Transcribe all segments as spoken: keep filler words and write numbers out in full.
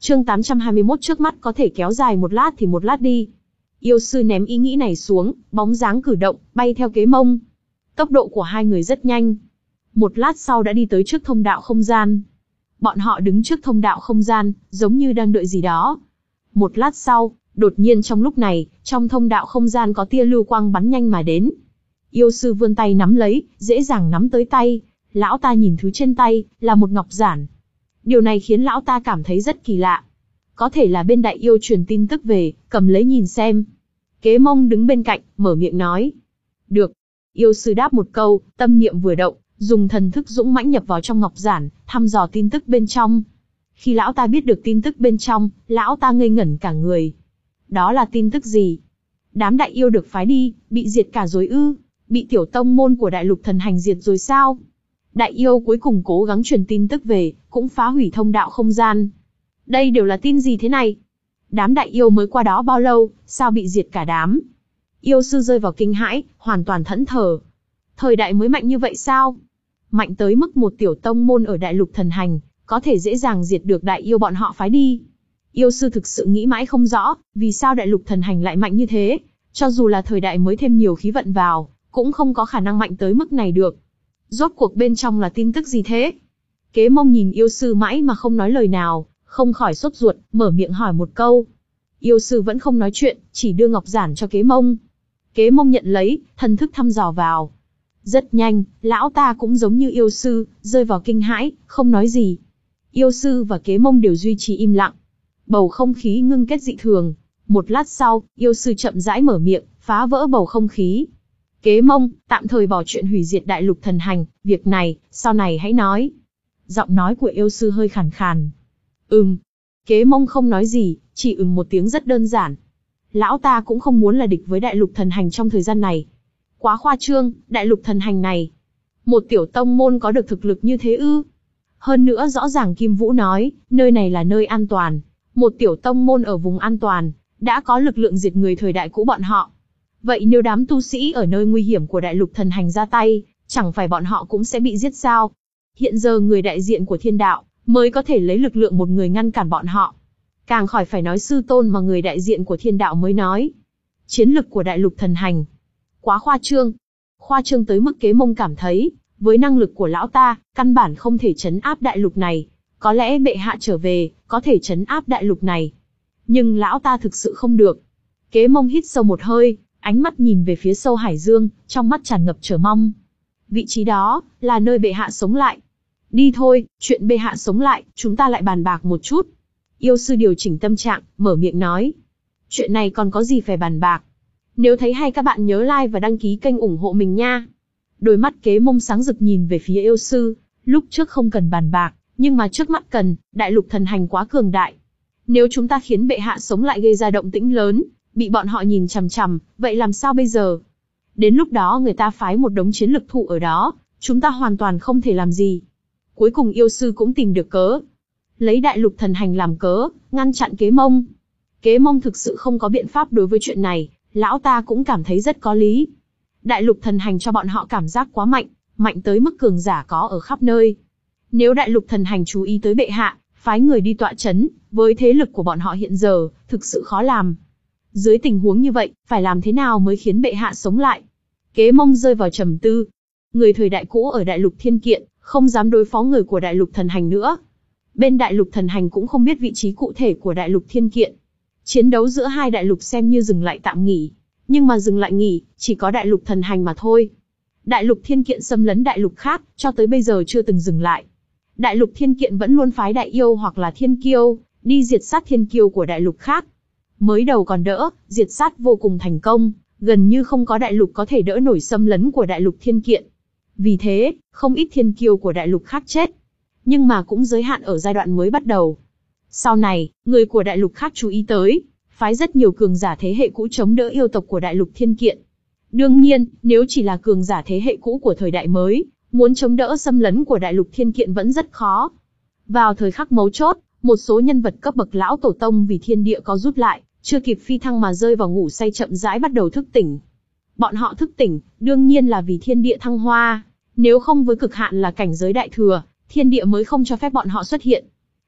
Chương tám trăm hai mươi mốt trước mắt có thể kéo dài một lát thì một lát đi. Yêu sư ném ý nghĩ này xuống, bóng dáng cử động, bay theo Kế Mông. Tốc độ của hai người rất nhanh. Một lát sau đã đi tới trước thông đạo không gian. Bọn họ đứng trước thông đạo không gian, giống như đang đợi gì đó. Một lát sau, đột nhiên trong lúc này, trong thông đạo không gian có tia lưu quang bắn nhanh mà đến. Yêu sư vươn tay nắm lấy, dễ dàng nắm tới tay. Lão ta nhìn thứ trên tay, là một ngọc giản. Điều này khiến lão ta cảm thấy rất kỳ lạ. Có thể là bên đại yêu truyền tin tức về, cầm lấy nhìn xem. Kế Mông đứng bên cạnh, mở miệng nói. Được. Yêu sư đáp một câu, tâm niệm vừa động, dùng thần thức dũng mãnh nhập vào trong ngọc giản, thăm dò tin tức bên trong. Khi lão ta biết được tin tức bên trong, lão ta ngây ngẩn cả người. Đó là tin tức gì? Đám đại yêu được phái đi, bị diệt cả rồi ư? Bị tiểu tông môn của đại lục thần hành diệt rồi sao? Đại yêu cuối cùng cố gắng truyền tin tức về, cũng phá hủy thông đạo không gian. Đây đều là tin gì thế này? Đám đại yêu mới qua đó bao lâu, sao bị diệt cả đám? Yêu sư rơi vào kinh hãi, hoàn toàn thẫn thờ. Thời đại mới mạnh như vậy sao? Mạnh tới mức một tiểu tông môn ở đại lục thần hành, có thể dễ dàng diệt được đại yêu bọn họ phái đi. Yêu sư thực sự nghĩ mãi không rõ, vì sao đại lục thần hành lại mạnh như thế. Cho dù là thời đại mới thêm nhiều khí vận vào, cũng không có khả năng mạnh tới mức này được. Rốt cuộc bên trong là tin tức gì thế? Kế Mông nhìn yêu sư mãi mà không nói lời nào, không khỏi sốt ruột, mở miệng hỏi một câu. Yêu sư vẫn không nói chuyện, chỉ đưa ngọc giản cho Kế Mông. Kế Mông nhận lấy, thần thức thăm dò vào. Rất nhanh, lão ta cũng giống như yêu sư, rơi vào kinh hãi, không nói gì. Yêu sư và Kế Mông đều duy trì im lặng. Bầu không khí ngưng kết dị thường. Một lát sau, yêu sư chậm rãi mở miệng, phá vỡ bầu không khí. Kế Mông, tạm thời bỏ chuyện hủy diệt đại lục thần hành, việc này, sau này hãy nói. Giọng nói của yêu sư hơi khàn khàn. Ừm. Kế Mông không nói gì, chỉ ừm một tiếng rất đơn giản. Lão ta cũng không muốn là địch với đại lục thần hành trong thời gian này. Quá khoa trương, đại lục thần hành này. Một tiểu tông môn có được thực lực như thế ư? Hơn nữa rõ ràng Kim Vũ nói, nơi này là nơi an toàn. Một tiểu tông môn ở vùng an toàn, đã có lực lượng diệt người thời đại cũ bọn họ. Vậy nếu đám tu sĩ ở nơi nguy hiểm của đại lục thần hành ra tay, chẳng phải bọn họ cũng sẽ bị giết sao? Hiện giờ người đại diện của thiên đạo, mới có thể lấy lực lượng một người ngăn cản bọn họ. Càng khỏi phải nói sư tôn mà người đại diện của thiên đạo mới nói. Chiến lực của đại lục thần hành. Quá khoa trương. Khoa trương tới mức Kế Mông cảm thấy, với năng lực của lão ta, căn bản không thể trấn áp đại lục này. Có lẽ bệ hạ trở về, có thể trấn áp đại lục này. Nhưng lão ta thực sự không được. Kế Mông hít sâu một hơi, ánh mắt nhìn về phía sâu hải dương, trong mắt tràn ngập chờ mong. Vị trí đó, là nơi bệ hạ sống lại. Đi thôi, chuyện bệ hạ sống lại, chúng ta lại bàn bạc một chút. Yêu sư điều chỉnh tâm trạng, mở miệng nói. Chuyện này còn có gì phải bàn bạc. Nếu thấy hay các bạn nhớ like và đăng ký kênh ủng hộ mình nha. Đôi mắt Kế Mông sáng rực nhìn về phía yêu sư, lúc trước không cần bàn bạc, nhưng mà trước mắt cần, đại lục thần hành quá cường đại. Nếu chúng ta khiến bệ hạ sống lại gây ra động tĩnh lớn, bị bọn họ nhìn chằm chằm, vậy làm sao bây giờ? Đến lúc đó người ta phái một đống chiến lực thủ ở đó, chúng ta hoàn toàn không thể làm gì. Cuối cùng yêu sư cũng tìm được cớ. Lấy đại lục thần hành làm cớ, ngăn chặn Kế Mông. Kế Mông thực sự không có biện pháp đối với chuyện này, lão ta cũng cảm thấy rất có lý. Đại lục thần hành cho bọn họ cảm giác quá mạnh, mạnh tới mức cường giả có ở khắp nơi. Nếu đại lục thần hành chú ý tới bệ hạ, phái người đi tọa chấn, với thế lực của bọn họ hiện giờ, thực sự khó làm. Dưới tình huống như vậy, phải làm thế nào mới khiến bệ hạ sống lại? Kế Mông rơi vào trầm tư. Người thời đại cũ ở đại lục thiên kiện, không dám đối phó người của đại lục thần hành nữa. Bên đại lục thần hành cũng không biết vị trí cụ thể của đại lục thiên kiện. Chiến đấu giữa hai đại lục xem như dừng lại tạm nghỉ. Nhưng mà dừng lại nghỉ, chỉ có đại lục thần hành mà thôi. Đại lục thiên kiện xâm lấn đại lục khác, cho tới bây giờ chưa từng dừng lại. Đại lục thiên kiện vẫn luôn phái đại yêu hoặc là thiên kiêu, đi diệt sát thiên kiêu của đại lục khác. Mới đầu còn đỡ, diệt sát vô cùng thành công, gần như không có đại lục có thể đỡ nổi xâm lấn của đại lục thiên kiện. Vì thế, không ít thiên kiêu của đại lục khác chết. Nhưng mà cũng giới hạn ở giai đoạn mới bắt đầu. Sau này, người của đại lục khác chú ý tới, phái rất nhiều cường giả thế hệ cũ chống đỡ yêu tộc của đại lục thiên kiện. Đương nhiên, nếu chỉ là cường giả thế hệ cũ của thời đại mới, muốn chống đỡ xâm lấn của đại lục thiên kiện vẫn rất khó. Vào thời khắc mấu chốt, một số nhân vật cấp bậc lão tổ tông vì thiên địa có rút lại, chưa kịp phi thăng mà rơi vào ngủ say chậm rãi bắt đầu thức tỉnh. Bọn họ thức tỉnh, đương nhiên là vì thiên địa thăng hoa, nếu không với cực hạn là cảnh giới đại thừa, thiên địa mới không cho phép bọn họ xuất hiện.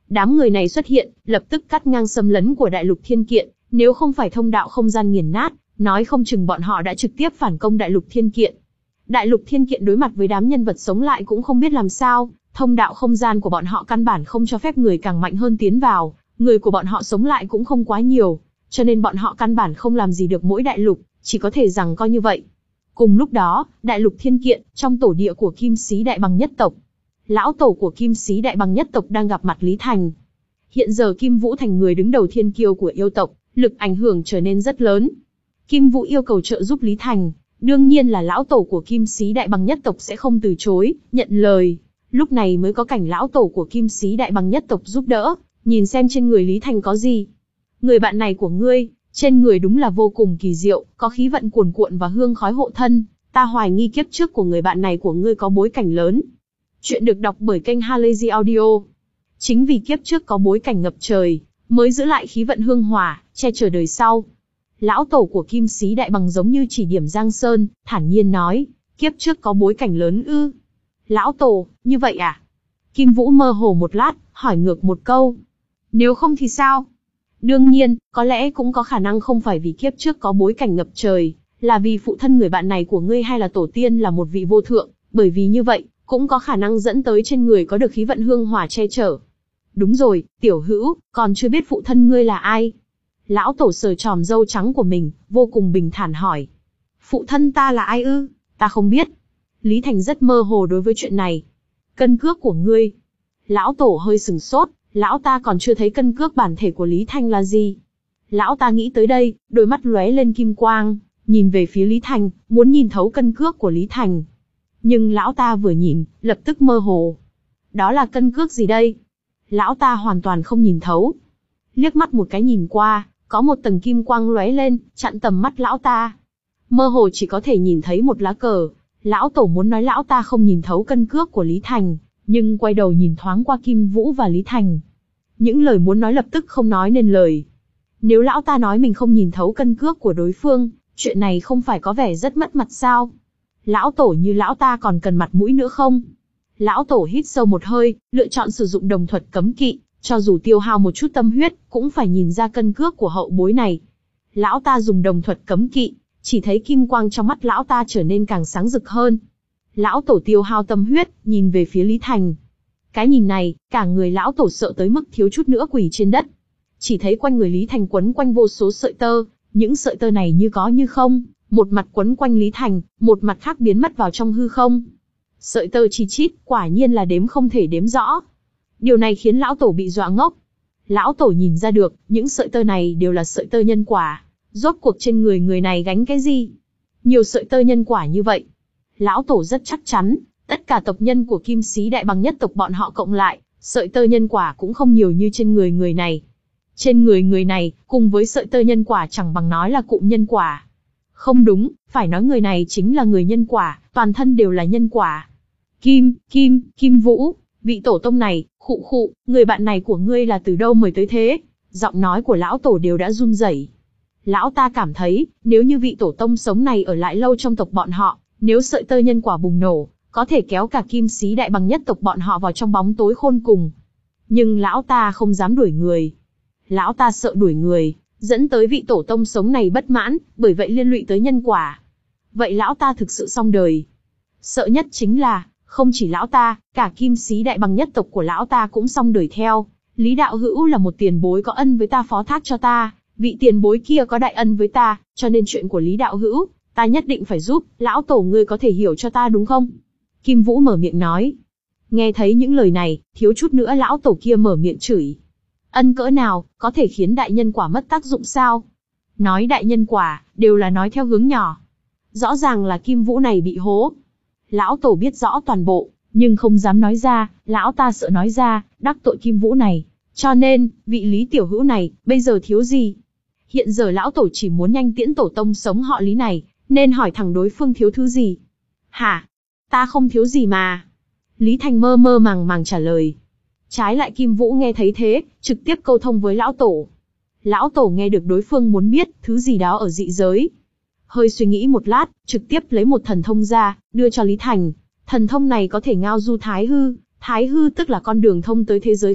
Đám người này xuất hiện, lập tức cắt ngang xâm lấn của đại lục thiên kiện, nếu không phải thông đạo không gian nghiền nát, nói không chừng bọn họ đã trực tiếp phản công đại lục thiên kiện. Đại lục thiên kiện đối mặt với đám nhân vật sống lại cũng không biết làm sao, thông đạo không gian của bọn họ căn bản không cho phép người càng mạnh hơn tiến vào, người của bọn họ sống lại cũng không quá nhiều, cho nên bọn họ căn bản không làm gì được mỗi đại lục, chỉ có thể rằng coi như vậy. Cùng lúc đó, đại lục thiên kiện, trong tổ địa của Kim Sĩ Đại Bằng nhất tộc. Lão tổ của Kim Sĩ Đại Bằng nhất tộc đang gặp mặt Lý Thành. Hiện giờ Kim Vũ thành người đứng đầu thiên kiêu của yêu tộc, lực ảnh hưởng trở nên rất lớn. Kim Vũ yêu cầu trợ giúp Lý Thành, đương nhiên là lão tổ của Kim Sĩ Đại Bằng nhất tộc sẽ không từ chối, nhận lời. Lúc này mới có cảnh lão tổ của Kim Sĩ Đại Bằng nhất tộc giúp đỡ, nhìn xem trên người Lý Thành có gì. Người bạn này của ngươi, trên người đúng là vô cùng kỳ diệu, có khí vận cuồn cuộn và hương khói hộ thân, ta hoài nghi kiếp trước của người bạn này của ngươi có bối cảnh lớn. Chuyện được đọc bởi kênh Halazy Audio. Chính vì kiếp trước có bối cảnh ngập trời, mới giữ lại khí vận hương hỏa, che chở đời sau. Lão tổ của Kim Sĩ Đại Bằng giống như chỉ điểm Giang Sơn, thản nhiên nói, kiếp trước có bối cảnh lớn ư? Lão tổ, như vậy à? Kim Vũ mơ hồ một lát, hỏi ngược một câu. Nếu không thì sao? Đương nhiên, có lẽ cũng có khả năng không phải vì kiếp trước có bối cảnh ngập trời, là vì phụ thân người bạn này của ngươi hay là tổ tiên là một vị vô thượng, bởi vì như vậy, cũng có khả năng dẫn tới trên người có được khí vận hương hỏa che chở. Đúng rồi, tiểu hữu, còn chưa biết phụ thân ngươi là ai? Lão tổ sờ tròm râu trắng của mình, vô cùng bình thản hỏi. Phụ thân ta là ai ư? Ta không biết. Lý Thành rất mơ hồ đối với chuyện này. Cân cước của ngươi. Lão tổ hơi sừng sốt, lão ta còn chưa thấy cân cước bản thể của Lý Thành là gì. Lão ta nghĩ tới đây, đôi mắt lóe lên kim quang, nhìn về phía Lý Thành, muốn nhìn thấu cân cước của Lý Thành. Nhưng lão ta vừa nhìn, lập tức mơ hồ. Đó là cân cước gì đây? Lão ta hoàn toàn không nhìn thấu. Liếc mắt một cái nhìn qua, có một tầng kim quang lóe lên, chặn tầm mắt lão ta. Mơ hồ chỉ có thể nhìn thấy một lá cờ. Lão tổ muốn nói lão ta không nhìn thấu cân cước của Lý Thành, nhưng quay đầu nhìn thoáng qua Kim Vũ và Lý Thành. Những lời muốn nói lập tức không nói nên lời. Nếu lão ta nói mình không nhìn thấu cân cước của đối phương, chuyện này không phải có vẻ rất mất mặt sao? Lão tổ như lão ta còn cần mặt mũi nữa không? Lão tổ hít sâu một hơi, lựa chọn sử dụng đồng thuật cấm kỵ, cho dù tiêu hao một chút tâm huyết, cũng phải nhìn ra cân cước của hậu bối này. Lão ta dùng đồng thuật cấm kỵ, chỉ thấy kim quang trong mắt lão ta trở nên càng sáng rực hơn. Lão tổ tiêu hao tâm huyết, nhìn về phía Lý Thành. Cái nhìn này, cả người lão tổ sợ tới mức thiếu chút nữa quỳ trên đất. Chỉ thấy quanh người Lý Thành quấn quanh vô số sợi tơ, những sợi tơ này như có như không, một mặt quấn quanh Lý Thành, một mặt khác biến mất vào trong hư không. Sợi tơ chi chít, quả nhiên là đếm không thể đếm rõ. Điều này khiến lão tổ bị dọa ngốc. Lão tổ nhìn ra được, những sợi tơ này đều là sợi tơ nhân quả. Rốt cuộc trên người người này gánh cái gì? Nhiều sợi tơ nhân quả như vậy. Lão tổ rất chắc chắn, tất cả tộc nhân của Kim Sĩ Đại Bằng nhất tộc bọn họ cộng lại, sợi tơ nhân quả cũng không nhiều như trên người người này. Trên người người này, cùng với sợi tơ nhân quả chẳng bằng nói là cụm nhân quả. Không đúng, phải nói người này chính là người nhân quả, toàn thân đều là nhân quả. Kim, Kim, Kim Vũ, vị tổ tông này, khụ khụ, người bạn này của ngươi là từ đâu mời tới thế? Giọng nói của lão tổ đều đã run rẩy. Lão ta cảm thấy, nếu như vị tổ tông sống này ở lại lâu trong tộc bọn họ, nếu sợi tơ nhân quả bùng nổ, có thể kéo cả Kim Sĩ Đại Bằng nhất tộc bọn họ vào trong bóng tối khôn cùng. Nhưng lão ta không dám đuổi người. Lão ta sợ đuổi người, dẫn tới vị tổ tông sống này bất mãn, bởi vậy liên lụy tới nhân quả. Vậy lão ta thực sự xong đời. Sợ nhất chính là, không chỉ lão ta, cả Kim Sĩ Đại Bằng nhất tộc của lão ta cũng xong đời theo. Lý đạo hữu là một tiền bối có ân với ta phó thác cho ta, vị tiền bối kia có đại ân với ta, cho nên chuyện của Lý đạo hữu, ta nhất định phải giúp, lão tổ ngươi có thể hiểu cho ta đúng không? Kim Vũ mở miệng nói. Nghe thấy những lời này, thiếu chút nữa lão tổ kia mở miệng chửi. Ân cỡ nào, có thể khiến đại nhân quả mất tác dụng sao? Nói đại nhân quả, đều là nói theo hướng nhỏ. Rõ ràng là Kim Vũ này bị hố. Lão tổ biết rõ toàn bộ, nhưng không dám nói ra, lão ta sợ nói ra, đắc tội Kim Vũ này. Cho nên, vị Lý tiểu hữu này, bây giờ thiếu gì? Hiện giờ lão tổ chỉ muốn nhanh tiễn tổ tông sống họ Lý này, nên hỏi thẳng đối phương thiếu thứ gì. Hả? Ta không thiếu gì mà. Lý Thành mơ mơ màng màng trả lời. Trái lại Kim Vũ nghe thấy thế, trực tiếp câu thông với lão tổ. Lão tổ nghe được đối phương muốn biết thứ gì đó ở dị giới. Hơi suy nghĩ một lát, trực tiếp lấy một thần thông ra, đưa cho Lý Thành. Thần thông này có thể ngao du thái hư. Thái hư tức là con đường thông tới thế giới khác,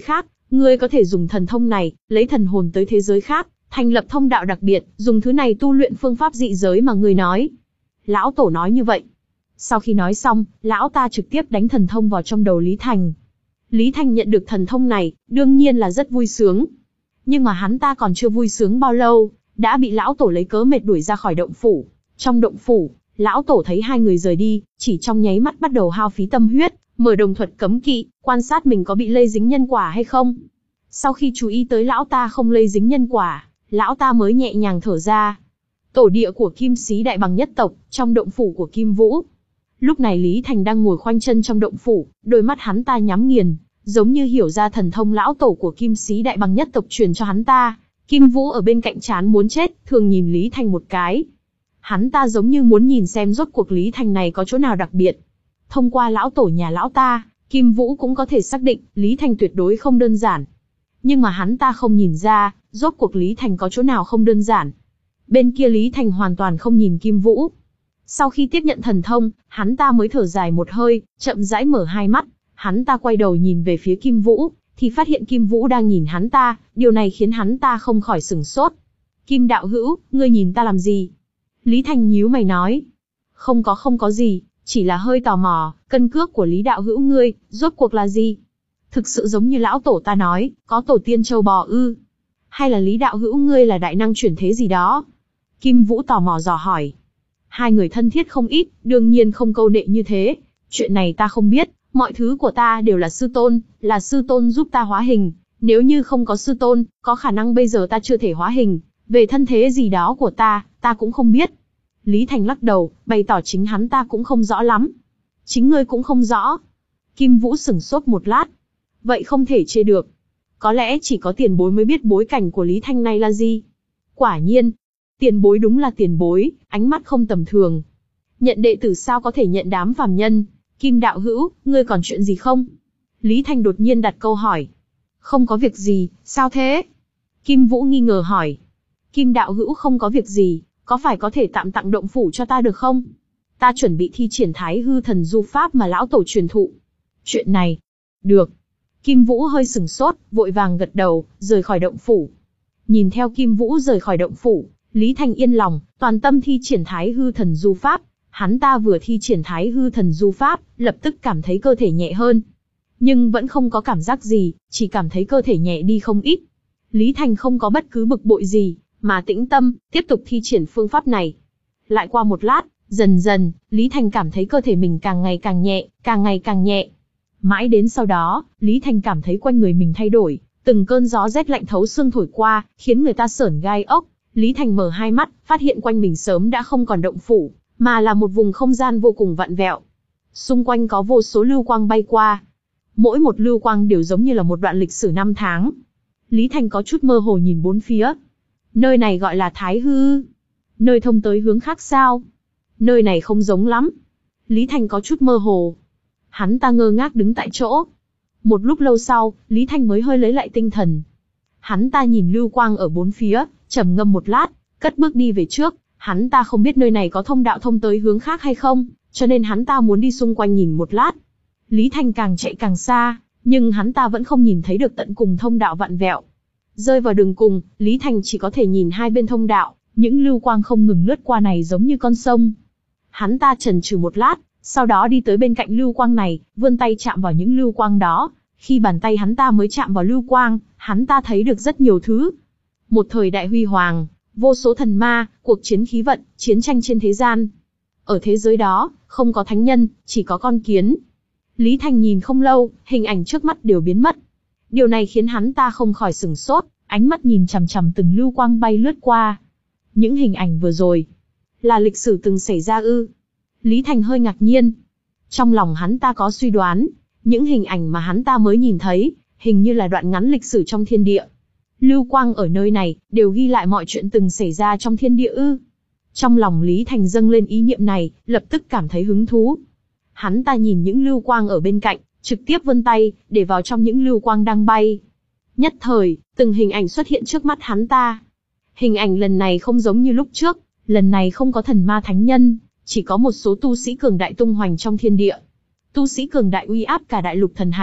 Ngươi có thể dùng thần thông này, lấy thần hồn tới thế giới khác, thành lập thông đạo đặc biệt, dùng thứ này tu luyện phương pháp dị giới mà ngươi nói. Lão Tổ nói như vậy. Sau khi nói xong, lão ta trực tiếp đánh thần thông vào trong đầu Lý Thành. Lý Thành nhận được thần thông này, đương nhiên là rất vui sướng. Nhưng mà hắn ta còn chưa vui sướng bao lâu, đã bị lão Tổ lấy cớ mệt đuổi ra khỏi động phủ. Trong động phủ, lão Tổ thấy hai người rời đi, chỉ trong nháy mắt bắt đầu hao phí tâm huyết, mở đồng thuật cấm kỵ, quan sát mình có bị lây dính nhân quả hay không. Sau khi chú ý tới lão ta không lây dính nhân quả, lão ta mới nhẹ nhàng thở ra. Tổ địa của Kim Sĩ Đại Bằng nhất tộc, trong động phủ của Kim Vũ. Lúc này Lý Thành đang ngồi khoanh chân trong động phủ, đôi mắt hắn ta nhắm nghiền, giống như hiểu ra thần thông lão tổ của Kim Sĩ Đại Bằng nhất tộc truyền cho hắn ta. Kim Vũ ở bên cạnh chán muốn chết, thường nhìn Lý Thành một cái. Hắn ta giống như muốn nhìn xem rốt cuộc Lý Thành này có chỗ nào đặc biệt. Thông qua lão tổ nhà lão ta, Kim Vũ cũng có thể xác định Lý Thành tuyệt đối không đơn giản. Nhưng mà hắn ta không nhìn ra, rốt cuộc Lý Thành có chỗ nào không đơn giản. Bên kia Lý Thành hoàn toàn không nhìn Kim Vũ. Sau khi tiếp nhận thần thông, hắn ta mới thở dài một hơi, chậm rãi mở hai mắt. Hắn ta quay đầu nhìn về phía Kim Vũ, thì phát hiện Kim Vũ đang nhìn hắn ta, điều này khiến hắn ta không khỏi sửng sốt. Kim đạo hữu, ngươi nhìn ta làm gì? Lý Thành nhíu mày nói. Không có không có gì, chỉ là hơi tò mò, cân cước của Lý đạo hữu ngươi, rốt cuộc là gì? Thực sự giống như lão tổ ta nói, có tổ tiên châu bò ư? Hay là Lý đạo hữu ngươi là đại năng chuyển thế gì đó? Kim Vũ tò mò dò hỏi. Hai người thân thiết không ít, đương nhiên không câu nệ như thế. Chuyện này ta không biết, mọi thứ của ta đều là sư tôn, là sư tôn giúp ta hóa hình. Nếu như không có sư tôn, có khả năng bây giờ ta chưa thể hóa hình. Về thân thế gì đó của ta, ta cũng không biết. Lý Thành lắc đầu, bày tỏ chính hắn ta cũng không rõ lắm. Chính ngươi cũng không rõ. Kim Vũ sửng sốt một lát. Vậy không thể chê được. Có lẽ chỉ có tiền bối mới biết bối cảnh của Lý Thanh này là gì. Quả nhiên, tiền bối đúng là tiền bối, ánh mắt không tầm thường. Nhận đệ tử sao có thể nhận đám phàm nhân? Kim đạo hữu, ngươi còn chuyện gì không? Lý Thanh đột nhiên đặt câu hỏi. Không có việc gì, sao thế? Kim Vũ nghi ngờ hỏi. Kim đạo hữu không có việc gì, có phải có thể tạm tặng động phủ cho ta được không? Ta chuẩn bị thi triển Thái Hư Thần Du Pháp mà lão tổ truyền thụ. Chuyện này, được. Kim Vũ hơi sừng sốt, vội vàng gật đầu, rời khỏi động phủ. Nhìn theo Kim Vũ rời khỏi động phủ, Lý Thanh yên lòng, toàn tâm thi triển Thái Hư Thần Du Pháp. Hắn ta vừa thi triển Thái Hư Thần Du Pháp, lập tức cảm thấy cơ thể nhẹ hơn. Nhưng vẫn không có cảm giác gì, chỉ cảm thấy cơ thể nhẹ đi không ít. Lý Thành không có bất cứ bực bội gì, mà tĩnh tâm, tiếp tục thi triển phương pháp này. Lại qua một lát, dần dần, Lý Thành cảm thấy cơ thể mình càng ngày càng nhẹ, càng ngày càng nhẹ. Mãi đến sau đó, Lý Thành cảm thấy quanh người mình thay đổi, từng cơn gió rét lạnh thấu xương thổi qua, khiến người ta sởn gai ốc. Lý Thành mở hai mắt, phát hiện quanh mình sớm đã không còn động phủ, mà là một vùng không gian vô cùng vặn vẹo. Xung quanh có vô số lưu quang bay qua. Mỗi một lưu quang đều giống như là một đoạn lịch sử năm tháng. Lý Thành có chút mơ hồ nhìn bốn phía. Nơi này gọi là Thái Hư. Nơi thông tới hướng khác sao? Nơi này không giống lắm. Lý Thành có chút mơ hồ. Hắn ta ngơ ngác đứng tại chỗ. Một lúc lâu sau, Lý Thành mới hơi lấy lại tinh thần. Hắn ta nhìn lưu quang ở bốn phía, trầm ngâm một lát, cất bước đi về trước. Hắn ta không biết nơi này có thông đạo thông tới hướng khác hay không, cho nên hắn ta muốn đi xung quanh nhìn một lát. Lý Thành càng chạy càng xa, nhưng hắn ta vẫn không nhìn thấy được tận cùng thông đạo vặn vẹo. Rơi vào đường cùng, Lý Thành chỉ có thể nhìn hai bên thông đạo, những lưu quang không ngừng lướt qua này giống như con sông. Hắn ta chần chừ một lát, sau đó đi tới bên cạnh lưu quang này, vươn tay chạm vào những lưu quang đó. Khi bàn tay hắn ta mới chạm vào lưu quang, hắn ta thấy được rất nhiều thứ. Một thời đại huy hoàng, vô số thần ma, cuộc chiến khí vận, chiến tranh trên thế gian. Ở thế giới đó, không có thánh nhân, chỉ có con kiến. Lý Thành nhìn không lâu, hình ảnh trước mắt đều biến mất. Điều này khiến hắn ta không khỏi sửng sốt, ánh mắt nhìn chằm chằm từng lưu quang bay lướt qua. Những hình ảnh vừa rồi, là lịch sử từng xảy ra ư? Lý Thành hơi ngạc nhiên. Trong lòng hắn ta có suy đoán, những hình ảnh mà hắn ta mới nhìn thấy, hình như là đoạn ngắn lịch sử trong thiên địa. Lưu quang ở nơi này, đều ghi lại mọi chuyện từng xảy ra trong thiên địa ư? Trong lòng Lý Thành dâng lên ý niệm này, lập tức cảm thấy hứng thú. Hắn ta nhìn những lưu quang ở bên cạnh, trực tiếp vươn tay, để vào trong những lưu quang đang bay. Nhất thời, từng hình ảnh xuất hiện trước mắt hắn ta. Hình ảnh lần này không giống như lúc trước, lần này không có thần ma thánh nhân, chỉ có một số tu sĩ cường đại tung hoành trong thiên địa. Tu sĩ cường đại uy áp cả đại lục thần hành,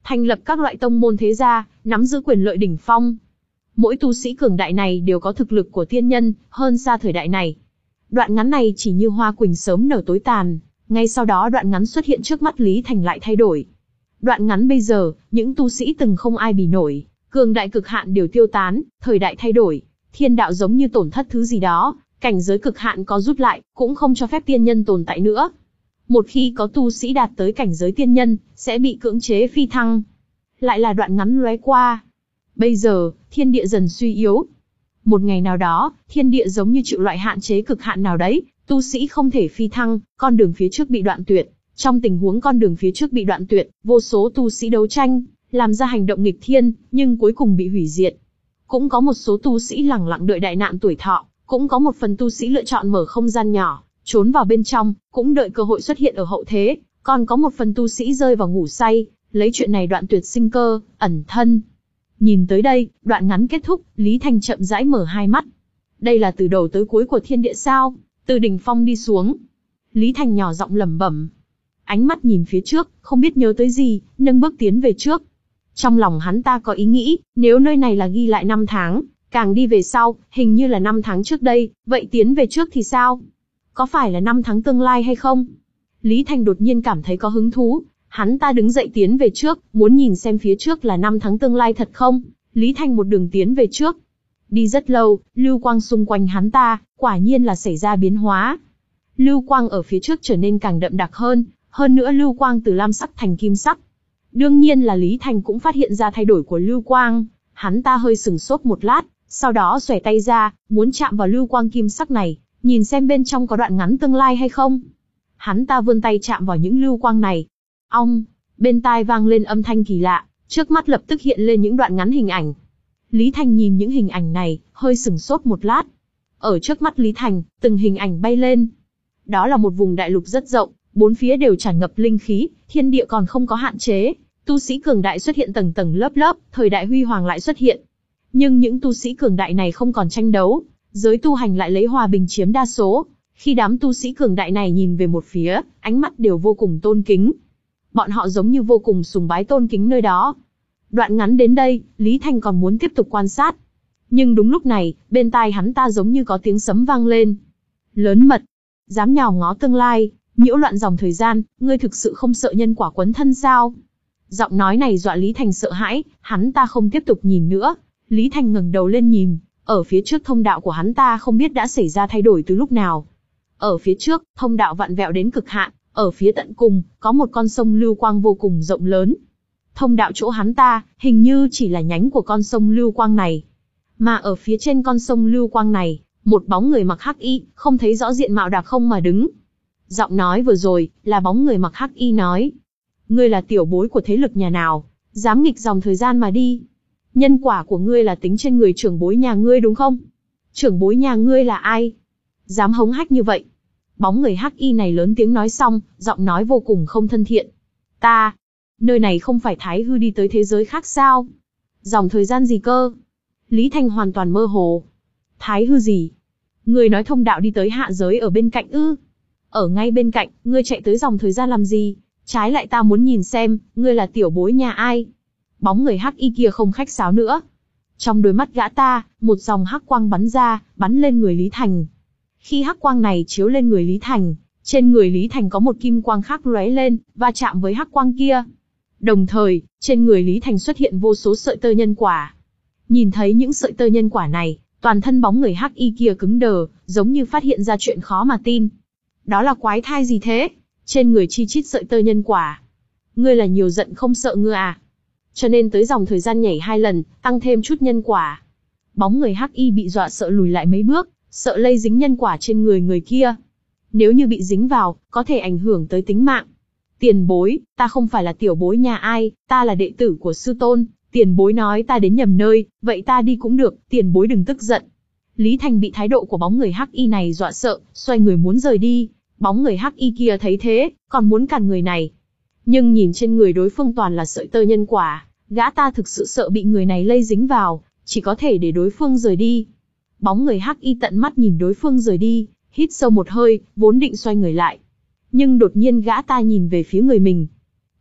thành lập các loại tông môn thế gia, nắm giữ quyền lợi đỉnh phong. Mỗi tu sĩ cường đại này đều có thực lực của thiên nhân, hơn xa thời đại này. Đoạn ngắn này chỉ như hoa quỳnh sớm nở tối tàn, ngay sau đó đoạn ngắn xuất hiện trước mắt Lý Thành lại thay đổi. Đoạn ngắn bây giờ, những tu sĩ từng không ai bì nổi, cường đại cực hạn đều tiêu tán, thời đại thay đổi, thiên đạo giống như tổn thất thứ gì đó, cảnh giới cực hạn có rút lại, cũng không cho phép tiên nhân tồn tại nữa. Một khi có tu sĩ đạt tới cảnh giới tiên nhân, sẽ bị cưỡng chế phi thăng. Lại là đoạn ngắn lóe qua. Bây giờ, thiên địa dần suy yếu. Một ngày nào đó, thiên địa giống như chịu loại hạn chế cực hạn nào đấy, tu sĩ không thể phi thăng, con đường phía trước bị đoạn tuyệt. Trong tình huống con đường phía trước bị đoạn tuyệt, vô số tu sĩ đấu tranh, làm ra hành động nghịch thiên, nhưng cuối cùng bị hủy diệt. Cũng có một số tu sĩ lẳng lặng đợi đại nạn tuổi thọ, cũng có một phần tu sĩ lựa chọn mở không gian nhỏ, trốn vào bên trong, cũng đợi cơ hội xuất hiện ở hậu thế, còn có một phần tu sĩ rơi vào ngủ say, lấy chuyện này đoạn tuyệt sinh cơ, ẩn thân. Nhìn tới đây, đoạn ngắn kết thúc, Lý Thành chậm rãi mở hai mắt. Đây là từ đầu tới cuối của thiên địa sao? Từ đỉnh phong đi xuống. Lý Thành nhỏ giọng lẩm bẩm. Ánh mắt nhìn phía trước, không biết nhớ tới gì, nâng bước tiến về trước. Trong lòng hắn ta có ý nghĩ, nếu nơi này là ghi lại năm tháng, càng đi về sau, hình như là năm tháng trước đây, vậy tiến về trước thì sao? Có phải là năm tháng tương lai hay không? Lý Thành đột nhiên cảm thấy có hứng thú, hắn ta đứng dậy tiến về trước, muốn nhìn xem phía trước là năm tháng tương lai thật không? Lý Thành một đường tiến về trước. Đi rất lâu, lưu quang xung quanh hắn ta, quả nhiên là xảy ra biến hóa. Lưu quang ở phía trước trở nên càng đậm đặc hơn, hơn nữa lưu quang từ lam sắc thành kim sắc. Đương nhiên là Lý Thành cũng phát hiện ra thay đổi của lưu quang, hắn ta hơi sừng sốt một lát, sau đó xòe tay ra, muốn chạm vào lưu quang kim sắc này, nhìn xem bên trong có đoạn ngắn tương lai hay không. Hắn ta vươn tay chạm vào những lưu quang này. Ong, bên tai vang lên âm thanh kỳ lạ, trước mắt lập tức hiện lên những đoạn ngắn hình ảnh. Lý Thành nhìn những hình ảnh này, hơi sừng sốt một lát. Ở trước mắt Lý Thành, từng hình ảnh bay lên. Đó là một vùng đại lục rất rộng, bốn phía đều tràn ngập linh khí, thiên địa còn không có hạn chế, tu sĩ cường đại xuất hiện tầng tầng lớp lớp, thời đại huy hoàng lại xuất hiện. Nhưng những tu sĩ cường đại này không còn tranh đấu, giới tu hành lại lấy hòa bình chiếm đa số. Khi đám tu sĩ cường đại này nhìn về một phía, ánh mắt đều vô cùng tôn kính. Bọn họ giống như vô cùng sùng bái tôn kính nơi đó. Đoạn ngắn đến đây, Lý Thành còn muốn tiếp tục quan sát. Nhưng đúng lúc này, bên tai hắn ta giống như có tiếng sấm vang lên. Lớn mật, dám nhào ngó tương lai, nhiễu loạn dòng thời gian, ngươi thực sự không sợ nhân quả quấn thân sao? Giọng nói này dọa Lý Thành sợ hãi, hắn ta không tiếp tục nhìn nữa. Lý Thành ngẩng đầu lên nhìn, ở phía trước thông đạo của hắn ta không biết đã xảy ra thay đổi từ lúc nào. Ở phía trước, thông đạo vặn vẹo đến cực hạn, ở phía tận cùng, có một con sông lưu quang vô cùng rộng lớn. Thông đạo chỗ hắn ta, hình như chỉ là nhánh của con sông lưu quang này. Mà ở phía trên con sông lưu quang này, một bóng người mặc hắc y, không thấy rõ diện mạo đạp không mà đứng. Giọng nói vừa rồi, là bóng người mặc hắc y nói. Ngươi là tiểu bối của thế lực nhà nào, dám nghịch dòng thời gian mà đi. Nhân quả của ngươi là tính trên người trưởng bối nhà ngươi đúng không? Trưởng bối nhà ngươi là ai? Dám hống hách như vậy. Bóng người hắc y này lớn tiếng nói xong, giọng nói vô cùng không thân thiện. Ta, nơi này không phải Thái Hư đi tới thế giới khác sao? Dòng thời gian gì cơ? Lý Thành hoàn toàn mơ hồ. Thái Hư gì? Ngươi nói thông đạo đi tới hạ giới ở bên cạnh ư? Ở ngay bên cạnh, ngươi chạy tới dòng thời gian làm gì? Trái lại ta muốn nhìn xem, ngươi là tiểu bối nhà ai? Bóng người hắc y kia không khách sáo nữa. Trong đôi mắt gã ta, một dòng hắc quang bắn ra, bắn lên người Lý Thành. Khi hắc quang này chiếu lên người Lý Thành, trên người Lý Thành có một kim quang khác lóe lên, va chạm với hắc quang kia. Đồng thời, trên người Lý Thành xuất hiện vô số sợi tơ nhân quả. Nhìn thấy những sợi tơ nhân quả này, toàn thân bóng người hắc y kia cứng đờ, giống như phát hiện ra chuyện khó mà tin. Đó là quái thai gì thế? Trên người chi chít sợi tơ nhân quả. Ngươi là nhiều giận không sợ ngưa à? Cho nên tới dòng thời gian nhảy hai lần, tăng thêm chút nhân quả. Bóng người hắc y bị dọa sợ lùi lại mấy bước, sợ lây dính nhân quả trên người người kia. Nếu như bị dính vào, có thể ảnh hưởng tới tính mạng. Tiền bối, ta không phải là tiểu bối nhà ai, ta là đệ tử của sư tôn. Tiền bối nói ta đến nhầm nơi, vậy ta đi cũng được, tiền bối đừng tức giận. Lý Thành bị thái độ của bóng người hắc y này dọa sợ, xoay người muốn rời đi. Bóng người hắc y kia thấy thế, còn muốn cản người này. Nhưng nhìn trên người đối phương toàn là sợi tơ nhân quả, gã ta thực sự sợ bị người này lây dính vào, chỉ có thể để đối phương rời đi. Bóng người hắc y tận mắt nhìn đối phương rời đi, hít sâu một hơi, vốn định xoay người lại. Nhưng đột nhiên gã ta nhìn về phía người mình.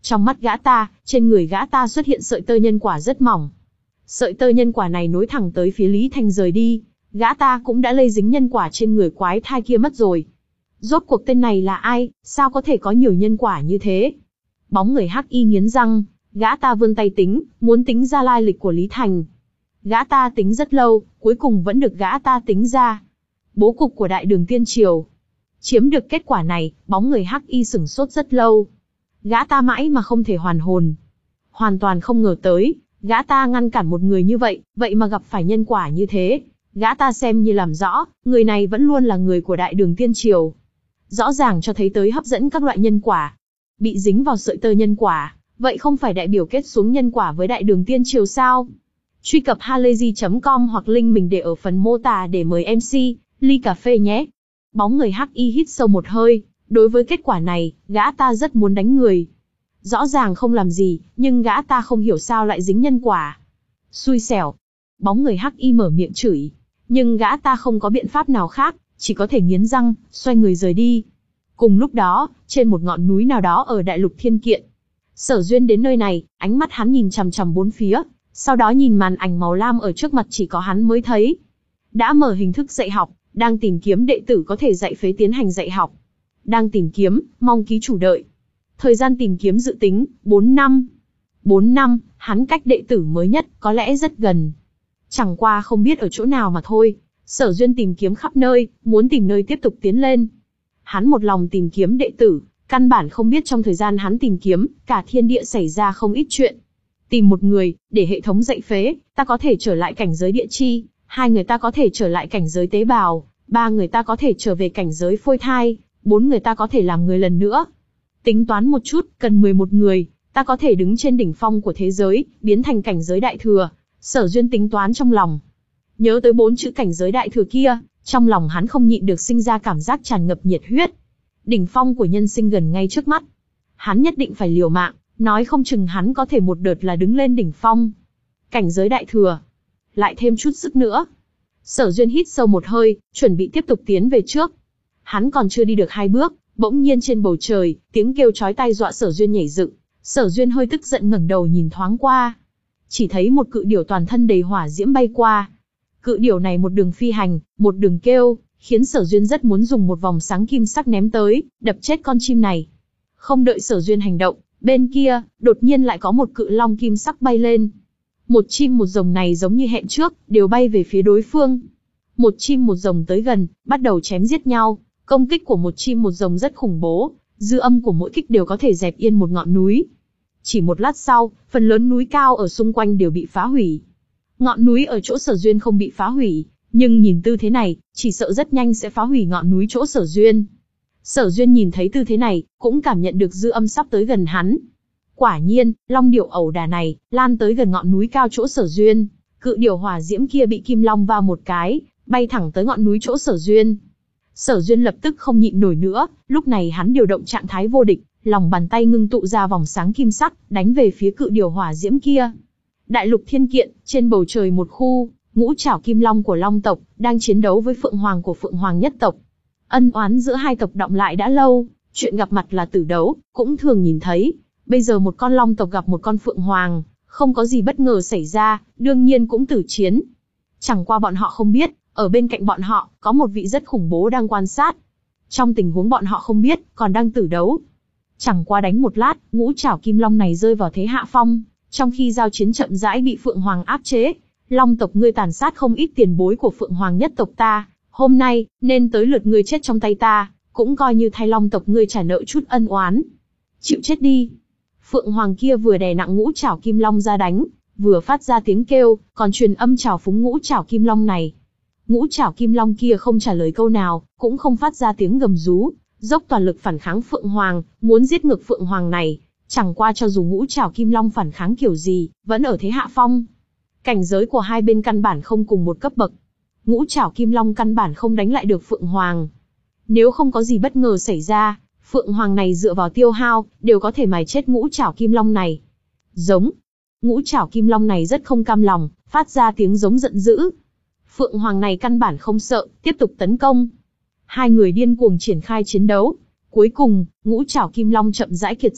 Trong mắt gã ta, trên người gã ta xuất hiện sợi tơ nhân quả rất mỏng. Sợi tơ nhân quả này nối thẳng tới phía Lý Thành rời đi, gã ta cũng đã lây dính nhân quả trên người quái thai kia mất rồi. Rốt cuộc tên này là ai, sao có thể có nhiều nhân quả như thế? Bóng người hắc y nghiến răng, gã ta vươn tay tính, muốn tính ra lai lịch của Lý Thành. Gã ta tính rất lâu, cuối cùng vẫn được gã ta tính ra. Bố cục của Đại Đường Tiên Triều. Chiếm được kết quả này, bóng người hắc y sửng sốt rất lâu. Gã ta mãi mà không thể hoàn hồn. Hoàn toàn không ngờ tới, gã ta ngăn cản một người như vậy, vậy mà gặp phải nhân quả như thế. Gã ta xem như làm rõ, người này vẫn luôn là người của Đại Đường Tiên Triều. Rõ ràng cho thấy tới hấp dẫn các loại nhân quả. Bị dính vào sợi tơ nhân quả, vậy không phải đại biểu kết xuống nhân quả với Đại Đường Tiên Triều sao? Truy cập halayzi chấm com hoặc link mình để ở phần mô tả để mời em xê, ly cà phê nhé. Bóng người hắc y hít sâu một hơi, đối với kết quả này, gã ta rất muốn đánh người. Rõ ràng không làm gì, nhưng gã ta không hiểu sao lại dính nhân quả. Xui xẻo. Bóng người hắc y mở miệng chửi, nhưng gã ta không có biện pháp nào khác, chỉ có thể nghiến răng, xoay người rời đi. Cùng lúc đó, trên một ngọn núi nào đó ở Đại Lục Thiên Kiện, Sở Duyên đến nơi này, ánh mắt hắn nhìn chằm chằm bốn phía, sau đó nhìn màn ảnh màu lam ở trước mặt chỉ có hắn mới thấy. Đã mở hình thức dạy học, đang tìm kiếm đệ tử có thể dạy phế tiến hành dạy học. Đang tìm kiếm, mong ký chủ đợi. Thời gian tìm kiếm dự tính, bốn năm. bốn năm, hắn cách đệ tử mới nhất, có lẽ rất gần. Chẳng qua không biết ở chỗ nào mà thôi. Sở Duyên tìm kiếm khắp nơi, muốn tìm nơi tiếp tục tiến lên. Hắn một lòng tìm kiếm đệ tử, căn bản không biết trong thời gian hắn tìm kiếm, cả thiên địa xảy ra không ít chuyện. Tìm một người, để hệ thống dạy phế, ta có thể trở lại cảnh giới địa chi, hai người ta có thể trở lại cảnh giới tế bào, ba người ta có thể trở về cảnh giới phôi thai, bốn người ta có thể làm người lần nữa. Tính toán một chút, cần mười một người, ta có thể đứng trên đỉnh phong của thế giới, biến thành cảnh giới đại thừa. Sở Duyên tính toán trong lòng. Nhớ tới bốn chữ cảnh giới đại thừa kia, trong lòng hắn không nhịn được sinh ra cảm giác tràn ngập nhiệt huyết. Đỉnh phong của nhân sinh gần ngay trước mắt. Hắn nhất định phải liều mạng, nói không chừng hắn có thể một đợt là đứng lên đỉnh phong. Cảnh giới đại thừa. Lại thêm chút sức nữa. Sở Duyên hít sâu một hơi, chuẩn bị tiếp tục tiến về trước. Hắn còn chưa đi được hai bước, bỗng nhiên trên bầu trời, tiếng kêu chói tai dọa Sở Duyên nhảy dựng. Sở Duyên hơi tức giận ngẩng đầu nhìn thoáng qua. Chỉ thấy một cự điểu toàn thân đầy hỏa diễm bay qua. Cự điểu này một đường phi hành, một đường kêu, khiến Sở Duyên rất muốn dùng một vòng sáng kim sắc ném tới, đập chết con chim này. Không đợi Sở Duyên hành động, bên kia, đột nhiên lại có một cự long kim sắc bay lên. Một chim một rồng này giống như hẹn trước, đều bay về phía đối phương. Một chim một rồng tới gần, bắt đầu chém giết nhau. Công kích của một chim một rồng rất khủng bố, dư âm của mỗi kích đều có thể dẹp yên một ngọn núi. Chỉ một lát sau, phần lớn núi cao ở xung quanh đều bị phá hủy. Ngọn núi ở chỗ Sở Duyên không bị phá hủy, nhưng nhìn tư thế này, chỉ sợ rất nhanh sẽ phá hủy ngọn núi chỗ Sở Duyên. Sở Duyên nhìn thấy tư thế này, cũng cảm nhận được dư âm sắp tới gần hắn. Quả nhiên, long điểu ẩu đả này, lan tới gần ngọn núi cao chỗ Sở Duyên. Cự điểu hỏa diễm kia bị kim long va một cái, bay thẳng tới ngọn núi chỗ Sở Duyên. Sở Duyên lập tức không nhịn nổi nữa, lúc này hắn điều động trạng thái vô địch, lòng bàn tay ngưng tụ ra vòng sáng kim sắc, đánh về phía cự điểu hỏa diễm kia. Đại Lục Thiên Kiện, trên bầu trời một khu, ngũ trảo kim long của Long tộc đang chiến đấu với Phượng Hoàng của Phượng Hoàng nhất tộc. Ân oán giữa hai tộc đọng lại đã lâu, chuyện gặp mặt là tử đấu, cũng thường nhìn thấy. Bây giờ một con Long tộc gặp một con Phượng Hoàng, không có gì bất ngờ xảy ra, đương nhiên cũng tử chiến. Chẳng qua bọn họ không biết, ở bên cạnh bọn họ, có một vị rất khủng bố đang quan sát. Trong tình huống bọn họ không biết, còn đang tử đấu. Chẳng qua đánh một lát, ngũ trảo kim long này rơi vào thế hạ phong, trong khi giao chiến chậm rãi bị Phượng Hoàng áp chế. Long tộc ngươi tàn sát không ít tiền bối của Phượng Hoàng nhất tộc ta, hôm nay, nên tới lượt ngươi chết trong tay ta, cũng coi như thay Long tộc ngươi trả nợ chút ân oán. Chịu chết đi. Phượng Hoàng kia vừa đè nặng ngũ trảo kim long ra đánh, vừa phát ra tiếng kêu, còn truyền âm trào phúng ngũ trảo kim long này. Ngũ trảo kim long kia không trả lời câu nào, cũng không phát ra tiếng gầm rú, dốc toàn lực phản kháng Phượng Hoàng, muốn giết ngược Phượng Hoàng này. Chẳng qua cho dù ngũ trảo kim long phản kháng kiểu gì, vẫn ở thế hạ phong. Cảnh giới của hai bên căn bản không cùng một cấp bậc. Ngũ trảo kim long căn bản không đánh lại được Phượng Hoàng. Nếu không có gì bất ngờ xảy ra, Phượng Hoàng này dựa vào tiêu hao, đều có thể mài chết ngũ trảo kim long này. Giống. Ngũ trảo kim long này rất không cam lòng, phát ra tiếng giống giận dữ. Phượng Hoàng này căn bản không sợ, tiếp tục tấn công. Hai người điên cuồng triển khai chiến đấu. Cuối cùng, ngũ trảo kim long chậm rãi kiệt sức,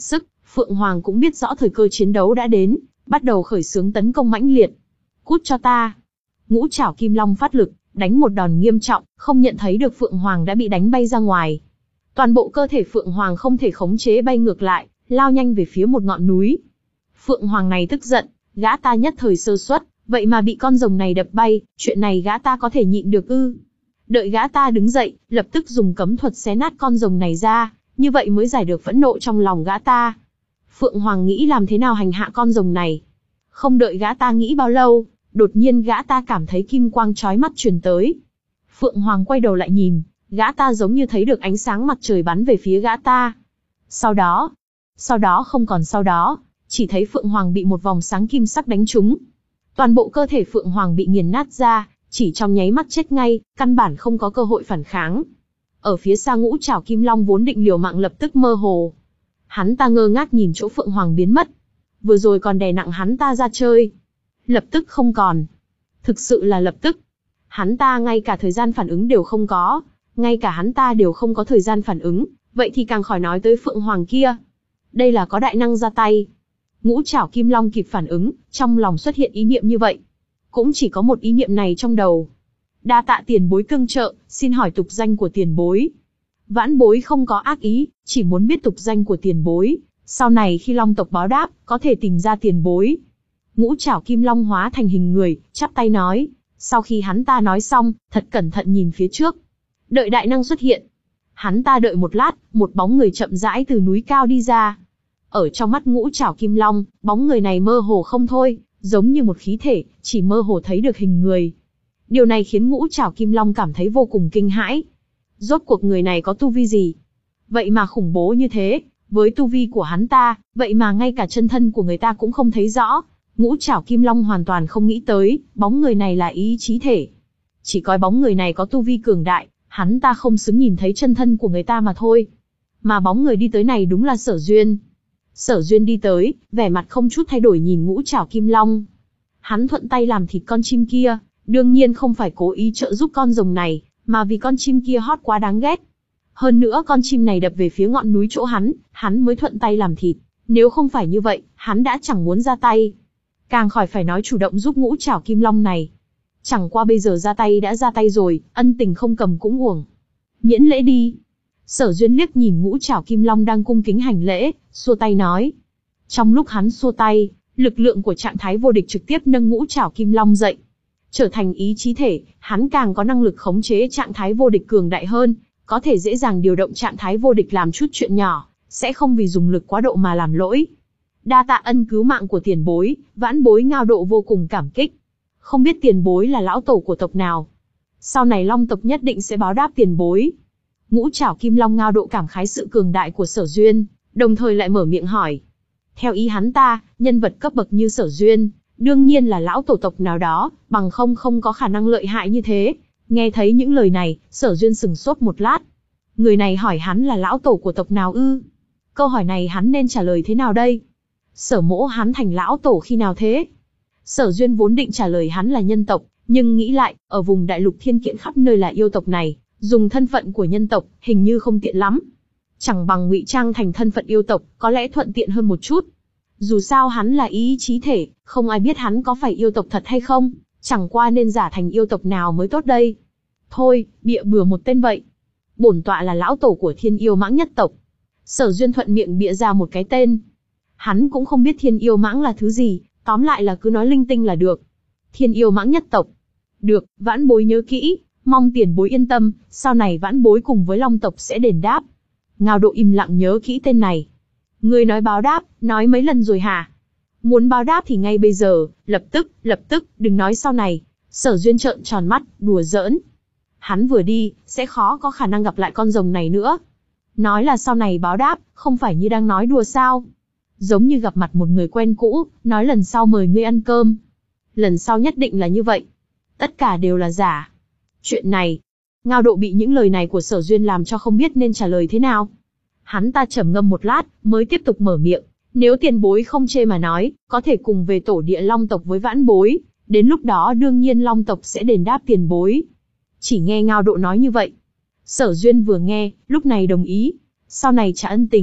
Phượng Hoàng cũng biết rõ thời cơ chiến đấu đã đến, bắt đầu khởi xướng tấn công mãnh liệt. Cút cho ta! Ngũ trảo kim long phát lực, đánh một đòn nghiêm trọng, không nhận thấy được Phượng Hoàng đã bị đánh bay ra ngoài. Toàn bộ cơ thể Phượng Hoàng không thể khống chế bay ngược lại, lao nhanh về phía một ngọn núi. Phượng Hoàng này tức giận, gã ta nhất thời sơ suất, vậy mà bị con rồng này đập bay, chuyện này gã ta có thể nhịn được ư? Đợi gã ta đứng dậy, lập tức dùng cấm thuật xé nát con rồng này ra, như vậy mới giải được phẫn nộ trong lòng gã ta. Phượng Hoàng nghĩ làm thế nào hành hạ con rồng này. Không đợi gã ta nghĩ bao lâu, đột nhiên gã ta cảm thấy kim quang chói mắt truyền tới. Phượng Hoàng quay đầu lại nhìn, gã ta giống như thấy được ánh sáng mặt trời bắn về phía gã ta. Sau đó, sau đó không còn sau đó, chỉ thấy Phượng Hoàng bị một vòng sáng kim sắc đánh trúng. Toàn bộ cơ thể Phượng Hoàng bị nghiền nát ra, chỉ trong nháy mắt chết ngay, căn bản không có cơ hội phản kháng. Ở phía xa Ngũ Trảo Kim Long vốn định liều mạng lập tức mơ hồ. Hắn ta ngơ ngác nhìn chỗ Phượng Hoàng biến mất. Vừa rồi còn đè nặng hắn ta ra chơi, lập tức không còn. Thực sự là lập tức. Hắn ta ngay cả thời gian phản ứng đều không có, ngay cả hắn ta đều không có thời gian phản ứng, vậy thì càng khỏi nói tới Phượng Hoàng kia. Đây là có đại năng ra tay. Ngũ Trảo Kim Long kịp phản ứng, trong lòng xuất hiện ý niệm như vậy. Cũng chỉ có một ý niệm này trong đầu. Đa tạ tiền bối cưng trợ, xin hỏi tục danh của tiền bối. Vãn bối không có ác ý, chỉ muốn biết tục danh của tiền bối. Sau này khi Long tộc báo đáp, có thể tìm ra tiền bối. Ngũ Trảo Kim Long hóa thành hình người, chắp tay nói. Sau khi hắn ta nói xong, thật cẩn thận nhìn phía trước. Đợi đại năng xuất hiện. Hắn ta đợi một lát, một bóng người chậm rãi từ núi cao đi ra. Ở trong mắt Ngũ Trảo Kim Long, bóng người này mơ hồ không thôi, giống như một khí thể, chỉ mơ hồ thấy được hình người. Điều này khiến Ngũ Trảo Kim Long cảm thấy vô cùng kinh hãi. Rốt cuộc người này có tu vi gì? Vậy mà khủng bố như thế, với tu vi của hắn ta, vậy mà ngay cả chân thân của người ta cũng không thấy rõ. Ngũ Trảo Kim Long hoàn toàn không nghĩ tới, bóng người này là ý chí thể. Chỉ coi bóng người này có tu vi cường đại, hắn ta không xứng nhìn thấy chân thân của người ta mà thôi. Mà bóng người đi tới này đúng là Sở Duyên. Sở Duyên đi tới, vẻ mặt không chút thay đổi nhìn Ngũ Trảo Kim Long. Hắn thuận tay làm thịt con chim kia, đương nhiên không phải cố ý trợ giúp con rồng này, mà vì con chim kia hót quá đáng ghét. Hơn nữa con chim này đập về phía ngọn núi chỗ hắn, hắn mới thuận tay làm thịt. Nếu không phải như vậy, hắn đã chẳng muốn ra tay. Càng khỏi phải nói chủ động giúp Ngũ Trảo Kim Long này. Chẳng qua bây giờ ra tay đã ra tay rồi, ân tình không cầm cũng uổng. Miễn lễ đi. Sở Duyên liếc nhìn Ngũ Trảo Kim Long đang cung kính hành lễ, xua tay nói. Trong lúc hắn xua tay, lực lượng của trạng thái vô địch trực tiếp nâng Ngũ Trảo Kim Long dậy. Trở thành ý chí thể, hắn càng có năng lực khống chế trạng thái vô địch cường đại hơn, có thể dễ dàng điều động trạng thái vô địch làm chút chuyện nhỏ, sẽ không vì dùng lực quá độ mà làm lỗi. Đa tạ ân cứu mạng của tiền bối, vãn bối Ngao Độ vô cùng cảm kích. Không biết tiền bối là lão tổ của tộc nào? Sau này Long tộc nhất định sẽ báo đáp tiền bối. Ngũ Trảo Kim Long Ngao Độ cảm khái sự cường đại của Sở Duyên, đồng thời lại mở miệng hỏi. Theo ý hắn ta, nhân vật cấp bậc như Sở Duyên, đương nhiên là lão tổ tộc nào đó, bằng không không có khả năng lợi hại như thế. Nghe thấy những lời này, Sở Duyên sừng sốt một lát. Người này hỏi hắn là lão tổ của tộc nào ư? Câu hỏi này hắn nên trả lời thế nào đây? Sở mỗ hắn thành lão tổ khi nào thế? Sở Duyên vốn định trả lời hắn là nhân tộc, nhưng nghĩ lại, ở vùng đại lục thiên kiện khắp nơi là yêu tộc này, dùng thân phận của nhân tộc, hình như không tiện lắm. Chẳng bằng ngụy trang thành thân phận yêu tộc, có lẽ thuận tiện hơn một chút. Dù sao hắn là ý chí thể, không ai biết hắn có phải yêu tộc thật hay không, chẳng qua nên giả thành yêu tộc nào mới tốt đây. Thôi, bịa bừa một tên vậy. Bổn tọa là lão tổ của Thiên Yêu Mãng nhất tộc. Sở Duyên thuận miệng bịa ra một cái tên. Hắn cũng không biết Thiên Yêu Mãng là thứ gì, tóm lại là cứ nói linh tinh là được. Thiên Yêu Mãng nhất tộc. Được, vãn bối nhớ kỹ, mong tiền bối yên tâm, sau này vãn bối cùng với Long tộc sẽ đền đáp. Ngao Độ im lặng nhớ kỹ tên này. Ngươi nói báo đáp, nói mấy lần rồi hả? Muốn báo đáp thì ngay bây giờ, lập tức, lập tức, đừng nói sau này. Sở Duyên trợn tròn mắt, đùa giỡn. Hắn vừa đi, sẽ khó có khả năng gặp lại con rồng này nữa. Nói là sau này báo đáp, không phải như đang nói đùa sao? Giống như gặp mặt một người quen cũ, nói lần sau mời ngươi ăn cơm. Lần sau nhất định là như vậy. Tất cả đều là giả. Chuyện này, Ngao Độ bị những lời này của Sở Duyên làm cho không biết nên trả lời thế nào. Hắn ta trầm ngâm một lát, mới tiếp tục mở miệng. Nếu tiền bối không chê mà nói, có thể cùng về tổ địa Long tộc với vãn bối. Đến lúc đó đương nhiên Long tộc sẽ đền đáp tiền bối. Chỉ nghe Ngao Độ nói như vậy. Sở Duyên vừa nghe, lúc này đồng ý. Sau này trả ân tình,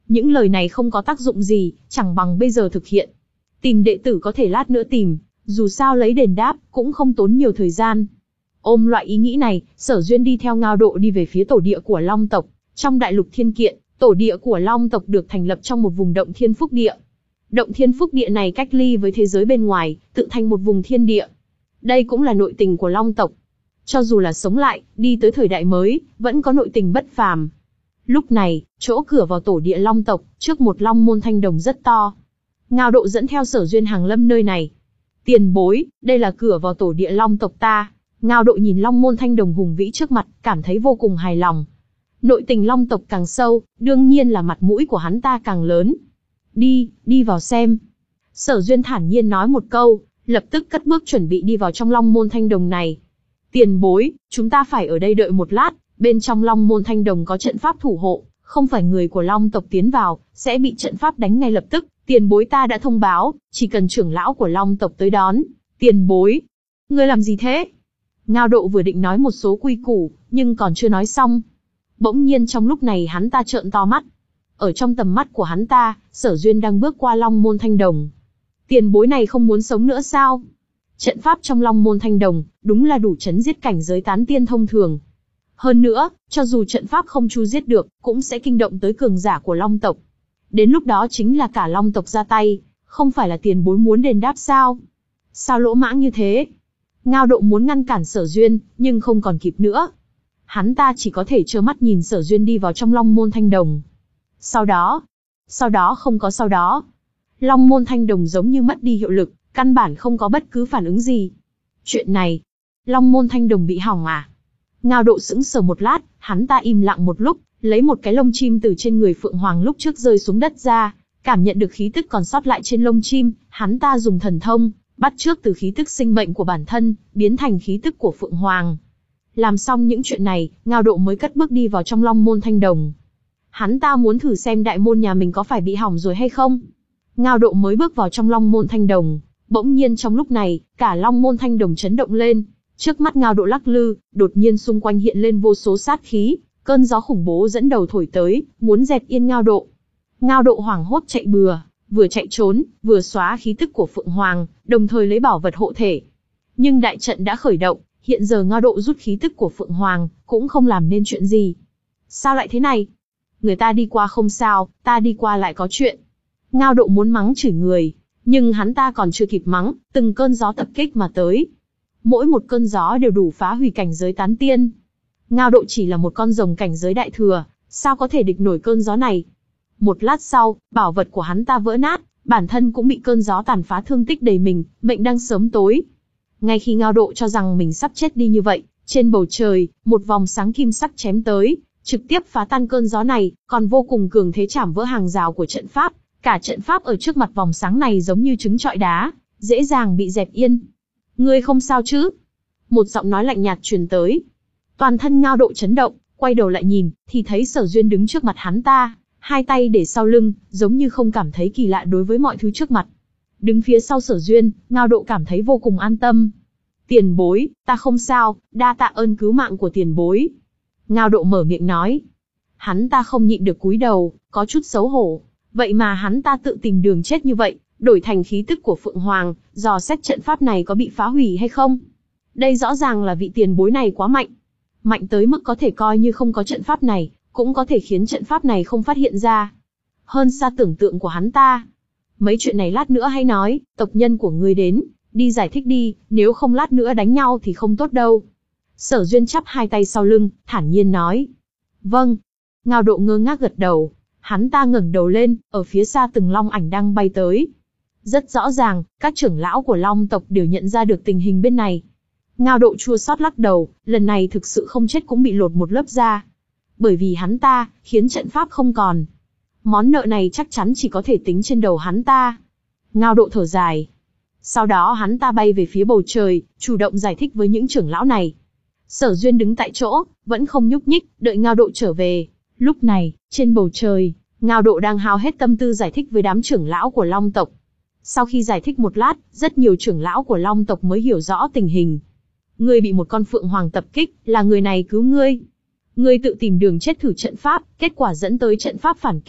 Những lời này không có tác dụng gì, chẳng bằng bây giờ thực hiện. Tìm đệ tử có thể lát nữa tìm, dù sao lấy đền đáp, cũng không tốn nhiều thời gian. Ôm loại ý nghĩ này, Sở Duyên đi theo Ngao Độ đi về phía tổ địa của Long tộc. Trong đại lục thiên kiện, tổ địa của Long tộc được thành lập trong một vùng động thiên phúc địa. Động thiên phúc địa này cách ly với thế giới bên ngoài, tự thành một vùng thiên địa. Đây cũng là nội tình của Long tộc. Cho dù là sống lại, đi tới thời đại mới, vẫn có nội tình bất phàm. Lúc này, chỗ cửa vào tổ địa Long tộc, trước một long môn thanh đồng rất to. Ngao Độ dẫn theo Sở Duyên hàng lâm nơi này. Tiền bối, đây là cửa vào tổ địa Long tộc ta. Ngao Độ nhìn long môn thanh đồng hùng vĩ trước mặt, cảm thấy vô cùng hài lòng. Nội tình Long tộc càng sâu, đương nhiên là mặt mũi của hắn ta càng lớn. Đi, đi vào xem. Sở Duyên thản nhiên nói một câu, lập tức cất bước chuẩn bị đi vào trong long môn thanh đồng này. Tiền bối, chúng ta phải ở đây đợi một lát, bên trong long môn thanh đồng có trận pháp thủ hộ, không phải người của Long tộc tiến vào, sẽ bị trận pháp đánh ngay lập tức. Tiền bối ta đã thông báo, chỉ cần trưởng lão của Long tộc tới đón. Tiền bối, ngươi làm gì thế? Ngao Độ vừa định nói một số quy củ, nhưng còn chưa nói xong. Bỗng nhiên trong lúc này hắn ta trợn to mắt. Ở trong tầm mắt của hắn ta, Sở Duyên đang bước qua long môn thanh đồng. Tiền bối này không muốn sống nữa sao? Trận pháp trong long môn thanh đồng, đúng là đủ chấn giết cảnh giới tán tiên thông thường. Hơn nữa, cho dù trận pháp không chu giết được, cũng sẽ kinh động tới cường giả của Long tộc. Đến lúc đó chính là cả Long tộc ra tay, không phải là tiền bối muốn đền đáp sao? Sao lỗ mãng như thế? Ngao Độ muốn ngăn cản Sở Duyên, nhưng không còn kịp nữa. Hắn ta chỉ có thể trơ mắt nhìn Sở Duyên đi vào trong long môn thanh đồng. Sau đó, sau đó không có sau đó. Long môn thanh đồng giống như mất đi hiệu lực, căn bản không có bất cứ phản ứng gì. Chuyện này, long môn thanh đồng bị hỏng à? Ngao Độ sững sờ một lát, hắn ta im lặng một lúc, lấy một cái lông chim từ trên người Phượng Hoàng lúc trước rơi xuống đất ra, cảm nhận được khí tức còn sót lại trên lông chim, hắn ta dùng thần thông, bắt chước từ khí tức sinh mệnh của bản thân, biến thành khí tức của Phượng Hoàng. Làm xong những chuyện này, Ngao Độ mới cất bước đi vào trong long môn thanh đồng. Hắn ta muốn thử xem đại môn nhà mình có phải bị hỏng rồi hay không. Ngao Độ mới bước vào trong long môn thanh đồng, bỗng nhiên trong lúc này, cả long môn thanh đồng chấn động lên. Trước mắt Ngao Độ lắc lư, đột nhiên xung quanh hiện lên vô số sát khí, cơn gió khủng bố dẫn đầu thổi tới, muốn dẹp yên Ngao Độ. Ngao Độ hoảng hốt chạy bừa, vừa chạy trốn, vừa xóa khí tức của Phượng Hoàng, đồng thời lấy bảo vật hộ thể. Nhưng đại trận đã khởi động, hiện giờ Ngao Độ rút khí tức của Phượng Hoàng, cũng không làm nên chuyện gì. Sao lại thế này? Người ta đi qua không sao, ta đi qua lại có chuyện. Ngao Độ muốn mắng chửi người, nhưng hắn ta còn chưa kịp mắng, từng cơn gió tập kích mà tới. Mỗi một cơn gió đều đủ phá hủy cảnh giới tán tiên. Ngao Độ chỉ là một con rồng cảnh giới đại thừa, sao có thể địch nổi cơn gió này? Một lát sau, bảo vật của hắn ta vỡ nát, bản thân cũng bị cơn gió tàn phá thương tích đầy mình, mệnh đang sớm tối. Ngay khi Ngao Độ cho rằng mình sắp chết đi như vậy, trên bầu trời, một vòng sáng kim sắc chém tới, trực tiếp phá tan cơn gió này, còn vô cùng cường thế chảm vỡ hàng rào của trận pháp. Cả trận pháp ở trước mặt vòng sáng này giống như trứng trọi đá, dễ dàng bị dẹp yên. Ngươi không sao chứ? Một giọng nói lạnh nhạt truyền tới. Toàn thân Ngao Độ chấn động, quay đầu lại nhìn, thì thấy Sở Duyên đứng trước mặt hắn ta, hai tay để sau lưng, giống như không cảm thấy kỳ lạ đối với mọi thứ trước mặt. Đứng phía sau Sở Duyên, Ngao Độ cảm thấy vô cùng an tâm. Tiền bối, ta không sao, đa tạ ơn cứu mạng của tiền bối. Ngao Độ mở miệng nói. Hắn ta không nhịn được cúi đầu, có chút xấu hổ. Vậy mà hắn ta tự tìm đường chết như vậy, đổi thành khí tức của Phượng Hoàng, dò xét trận pháp này có bị phá hủy hay không. Đây rõ ràng là vị tiền bối này quá mạnh. Mạnh tới mức có thể coi như không có trận pháp này, cũng có thể khiến trận pháp này không phát hiện ra. Hơn xa tưởng tượng của hắn ta. Mấy chuyện này lát nữa hay nói, tộc nhân của ngươi đến, đi giải thích đi, nếu không lát nữa đánh nhau thì không tốt đâu. Sở Duyên chắp hai tay sau lưng, thản nhiên nói. Vâng. Ngao Độ ngơ ngác gật đầu. Hắn ta ngẩng đầu lên, ở phía xa từng long ảnh đang bay tới. Rất rõ ràng, các trưởng lão của Long tộc đều nhận ra được tình hình bên này. Ngao Độ chua xót lắc đầu, lần này thực sự không chết cũng bị lột một lớp da. Bởi vì hắn ta, khiến trận pháp không còn. Món nợ này chắc chắn chỉ có thể tính trên đầu hắn ta. Ngao Độ thở dài. Sau đó hắn ta bay về phía bầu trời, chủ động giải thích với những trưởng lão này. Sở Duyên đứng tại chỗ, vẫn không nhúc nhích, đợi Ngao Độ trở về. Lúc này, trên bầu trời, Ngao Độ đang hao hết tâm tư giải thích với đám trưởng lão của Long tộc. Sau khi giải thích một lát, rất nhiều trưởng lão của Long tộc mới hiểu rõ tình hình. Ngươi bị một con Phượng Hoàng tập kích, là người này cứu ngươi. Ngươi tự tìm đường chết thử trận pháp, kết quả dẫn tới trận pháp phản kích,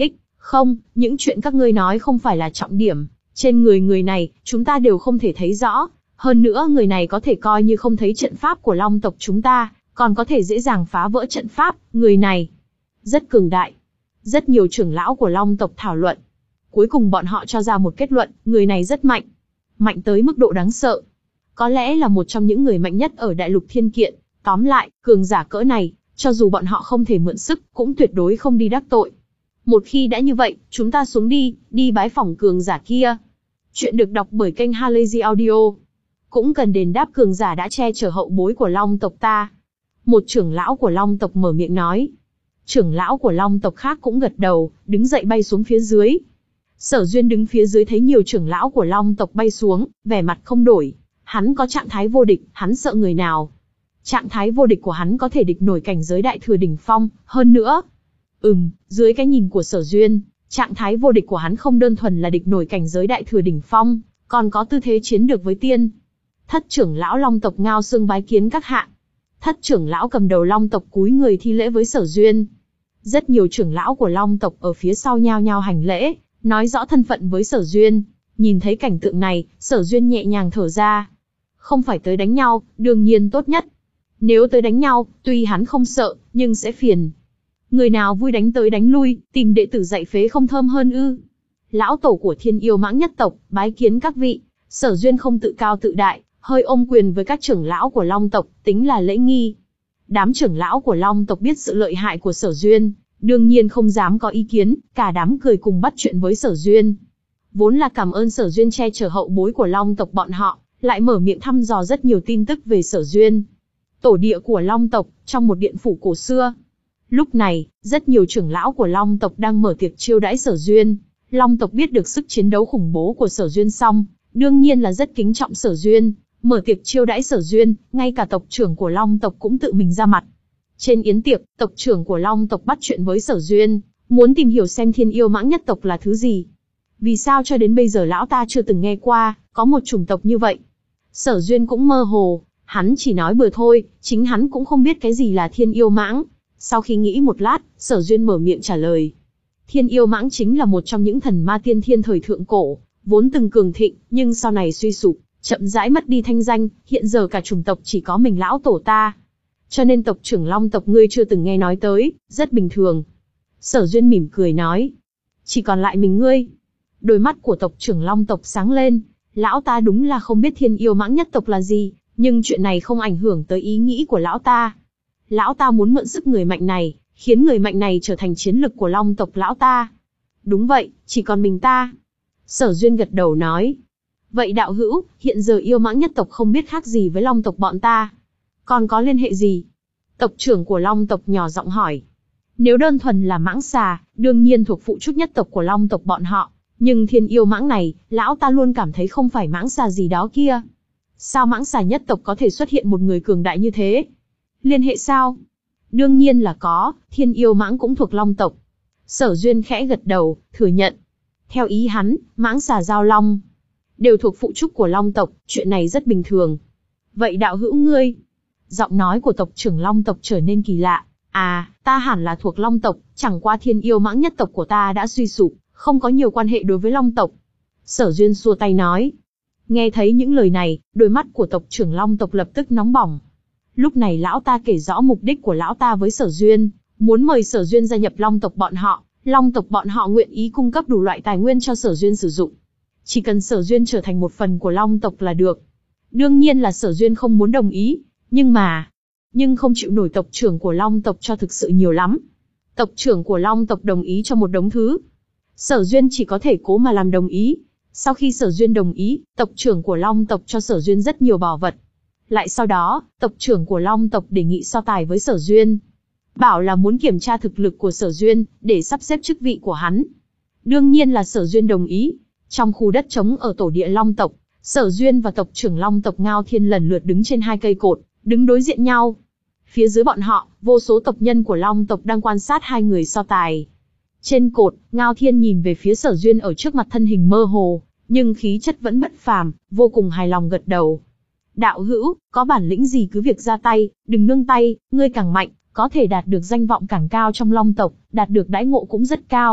Không, những chuyện các ngươi nói không phải là trọng điểm. Trên người người này, chúng ta đều không thể thấy rõ. Hơn nữa người này có thể coi như không thấy trận pháp của Long tộc chúng ta, còn có thể dễ dàng phá vỡ trận pháp. Người này rất cường đại. Rất nhiều trưởng lão của Long tộc thảo luận. Cuối cùng bọn họ cho ra một kết luận, người này rất mạnh. Mạnh tới mức độ đáng sợ. Có lẽ là một trong những người mạnh nhất ở Đại Lục Thiên Kiện. Tóm lại, cường giả cỡ này, cho dù bọn họ không thể mượn sức, cũng tuyệt đối không đi đắc tội. Một khi đã như vậy, chúng ta xuống đi, đi bái phỏng cường giả kia. Chuyện được đọc bởi kênh Halazy Audio. Cũng cần đền đáp cường giả đã che chở hậu bối của Long tộc ta. Một trưởng lão của Long tộc mở miệng nói. Trưởng lão của Long tộc khác cũng gật đầu, đứng dậy bay xuống phía dưới. Sở Duyên đứng phía dưới thấy nhiều trưởng lão của Long tộc bay xuống, vẻ mặt không đổi. Hắn có trạng thái vô địch, hắn sợ người nào? Trạng thái vô địch của hắn có thể địch nổi cảnh giới đại thừa đỉnh phong, hơn nữa. Ừm, dưới cái nhìn của Sở Duyên, trạng thái vô địch của hắn không đơn thuần là địch nổi cảnh giới đại thừa đỉnh phong, còn có tư thế chiến được với tiên. Thất trưởng lão Long tộc Ngao Xương bái kiến các hạ. Thất trưởng lão cầm đầu Long tộc cúi người thi lễ với Sở Duyên. Rất nhiều trưởng lão của Long tộc ở phía sau nhao nhao hành lễ, nói rõ thân phận với Sở Duyên. Nhìn thấy cảnh tượng này, Sở Duyên nhẹ nhàng thở ra. Không phải tới đánh nhau, đương nhiên tốt nhất. Nếu tới đánh nhau, tuy hắn không sợ, nhưng sẽ phiền. Người nào vui đánh tới đánh lui, tìm đệ tử dạy phế không thơm hơn ư? Lão tổ của Thiên Yêu Mãng nhất tộc, bái kiến các vị. Sở Duyên không tự cao tự đại, hơi ôm quyền với các trưởng lão của Long tộc, tính là lễ nghi. Đám trưởng lão của Long tộc biết sự lợi hại của Sở Duyên, đương nhiên không dám có ý kiến, cả đám cười cùng bắt chuyện với Sở Duyên. Vốn là cảm ơn Sở Duyên che chở hậu bối của Long tộc bọn họ, lại mở miệng thăm dò rất nhiều tin tức về Sở Duyên. Tổ địa của Long tộc, trong một điện phủ cổ xưa. Lúc này, rất nhiều trưởng lão của Long tộc đang mở tiệc chiêu đãi Sở Duyên. Long tộc biết được sức chiến đấu khủng bố của Sở Duyên xong, đương nhiên là rất kính trọng Sở Duyên. Mở tiệc chiêu đãi Sở Duyên, ngay cả tộc trưởng của Long tộc cũng tự mình ra mặt. Trên yến tiệc, tộc trưởng của Long tộc bắt chuyện với Sở Duyên, muốn tìm hiểu xem Thiên Yêu Mãng nhất tộc là thứ gì. Vì sao cho đến bây giờ lão ta chưa từng nghe qua, có một chủng tộc như vậy. Sở Duyên cũng mơ hồ, hắn chỉ nói bừa thôi, chính hắn cũng không biết cái gì là Thiên Yêu Mãng. Sau khi nghĩ một lát, Sở Duyên mở miệng trả lời. Thiên Yêu Mãng chính là một trong những thần ma tiên thiên thời thượng cổ, vốn từng cường thịnh, nhưng sau này suy sụp, chậm rãi mất đi thanh danh, hiện giờ cả chủng tộc chỉ có mình lão tổ ta. Cho nên tộc trưởng Long tộc ngươi chưa từng nghe nói tới, rất bình thường. Sở Duyên mỉm cười nói. Chỉ còn lại mình ngươi. Đôi mắt của tộc trưởng Long tộc sáng lên, lão ta đúng là không biết Thiên Yêu Mãng nhất tộc là gì, nhưng chuyện này không ảnh hưởng tới ý nghĩ của lão ta. Lão ta muốn mượn sức người mạnh này, khiến người mạnh này trở thành chiến lực của Long tộc lão ta. Đúng vậy, chỉ còn mình ta. Sở Duyên gật đầu nói. Vậy đạo hữu, hiện giờ Yêu Mãng nhất tộc không biết khác gì với Long tộc bọn ta. Còn có liên hệ gì? Tộc trưởng của Long tộc nhỏ giọng hỏi. Nếu đơn thuần là mãng xà, đương nhiên thuộc phụ trúc nhất tộc của Long tộc bọn họ. Nhưng Thiên Yêu Mãng này, lão ta luôn cảm thấy không phải mãng xà gì đó kia. Sao mãng xà nhất tộc có thể xuất hiện một người cường đại như thế? Liên hệ sao? Đương nhiên là có, Thiên Yêu Mãng cũng thuộc Long tộc. Sở Duyên khẽ gật đầu, thừa nhận. Theo ý hắn, mãng xà giao long đều thuộc phụ trúc của Long tộc, chuyện này rất bình thường. Vậy đạo hữu ngươi? Giọng nói của tộc trưởng Long tộc trở nên kỳ lạ. À, ta hẳn là thuộc Long tộc, chẳng qua Thiên Yêu Mãng nhất tộc của ta đã suy sụp, không có nhiều quan hệ đối với Long tộc. Sở Duyên xua tay nói. Nghe thấy những lời này, đôi mắt của tộc trưởng Long tộc lập tức nóng bỏng. Lúc này lão ta kể rõ mục đích của lão ta với Sở Duyên, muốn mời Sở Duyên gia nhập Long tộc bọn họ. Long tộc bọn họ nguyện ý cung cấp đủ loại tài nguyên cho Sở Duyên sử dụng. Chỉ cần Sở Duyên trở thành một phần của Long tộc là được. Đương nhiên là Sở Duyên không muốn đồng ý, nhưng mà... Nhưng không chịu nổi tộc trưởng của Long tộc cho thực sự nhiều lắm. Tộc trưởng của Long tộc đồng ý cho một đống thứ. Sở Duyên chỉ có thể cố mà làm đồng ý. Sau khi Sở Duyên đồng ý, tộc trưởng của Long tộc cho Sở Duyên rất nhiều bảo vật. Lại sau đó, tộc trưởng của Long tộc đề nghị so tài với Sở Duyên. Bảo là muốn kiểm tra thực lực của Sở Duyên, để sắp xếp chức vị của hắn. Đương nhiên là Sở Duyên đồng ý. Trong khu đất trống ở tổ địa Long tộc, Sở Duyên và tộc trưởng Long tộc Ngao Thiên lần lượt đứng trên hai cây cột, đứng đối diện nhau. Phía dưới bọn họ, vô số tộc nhân của Long tộc đang quan sát hai người so tài. Trên cột, Ngao Thiên nhìn về phía Sở Duyên ở trước mặt, thân hình mơ hồ, nhưng khí chất vẫn bất phàm, vô cùng hài lòng gật đầu. Đạo hữu, có bản lĩnh gì cứ việc ra tay, đừng nương tay, ngươi càng mạnh, có thể đạt được danh vọng càng cao trong Long tộc, đạt được đãi ngộ cũng rất cao.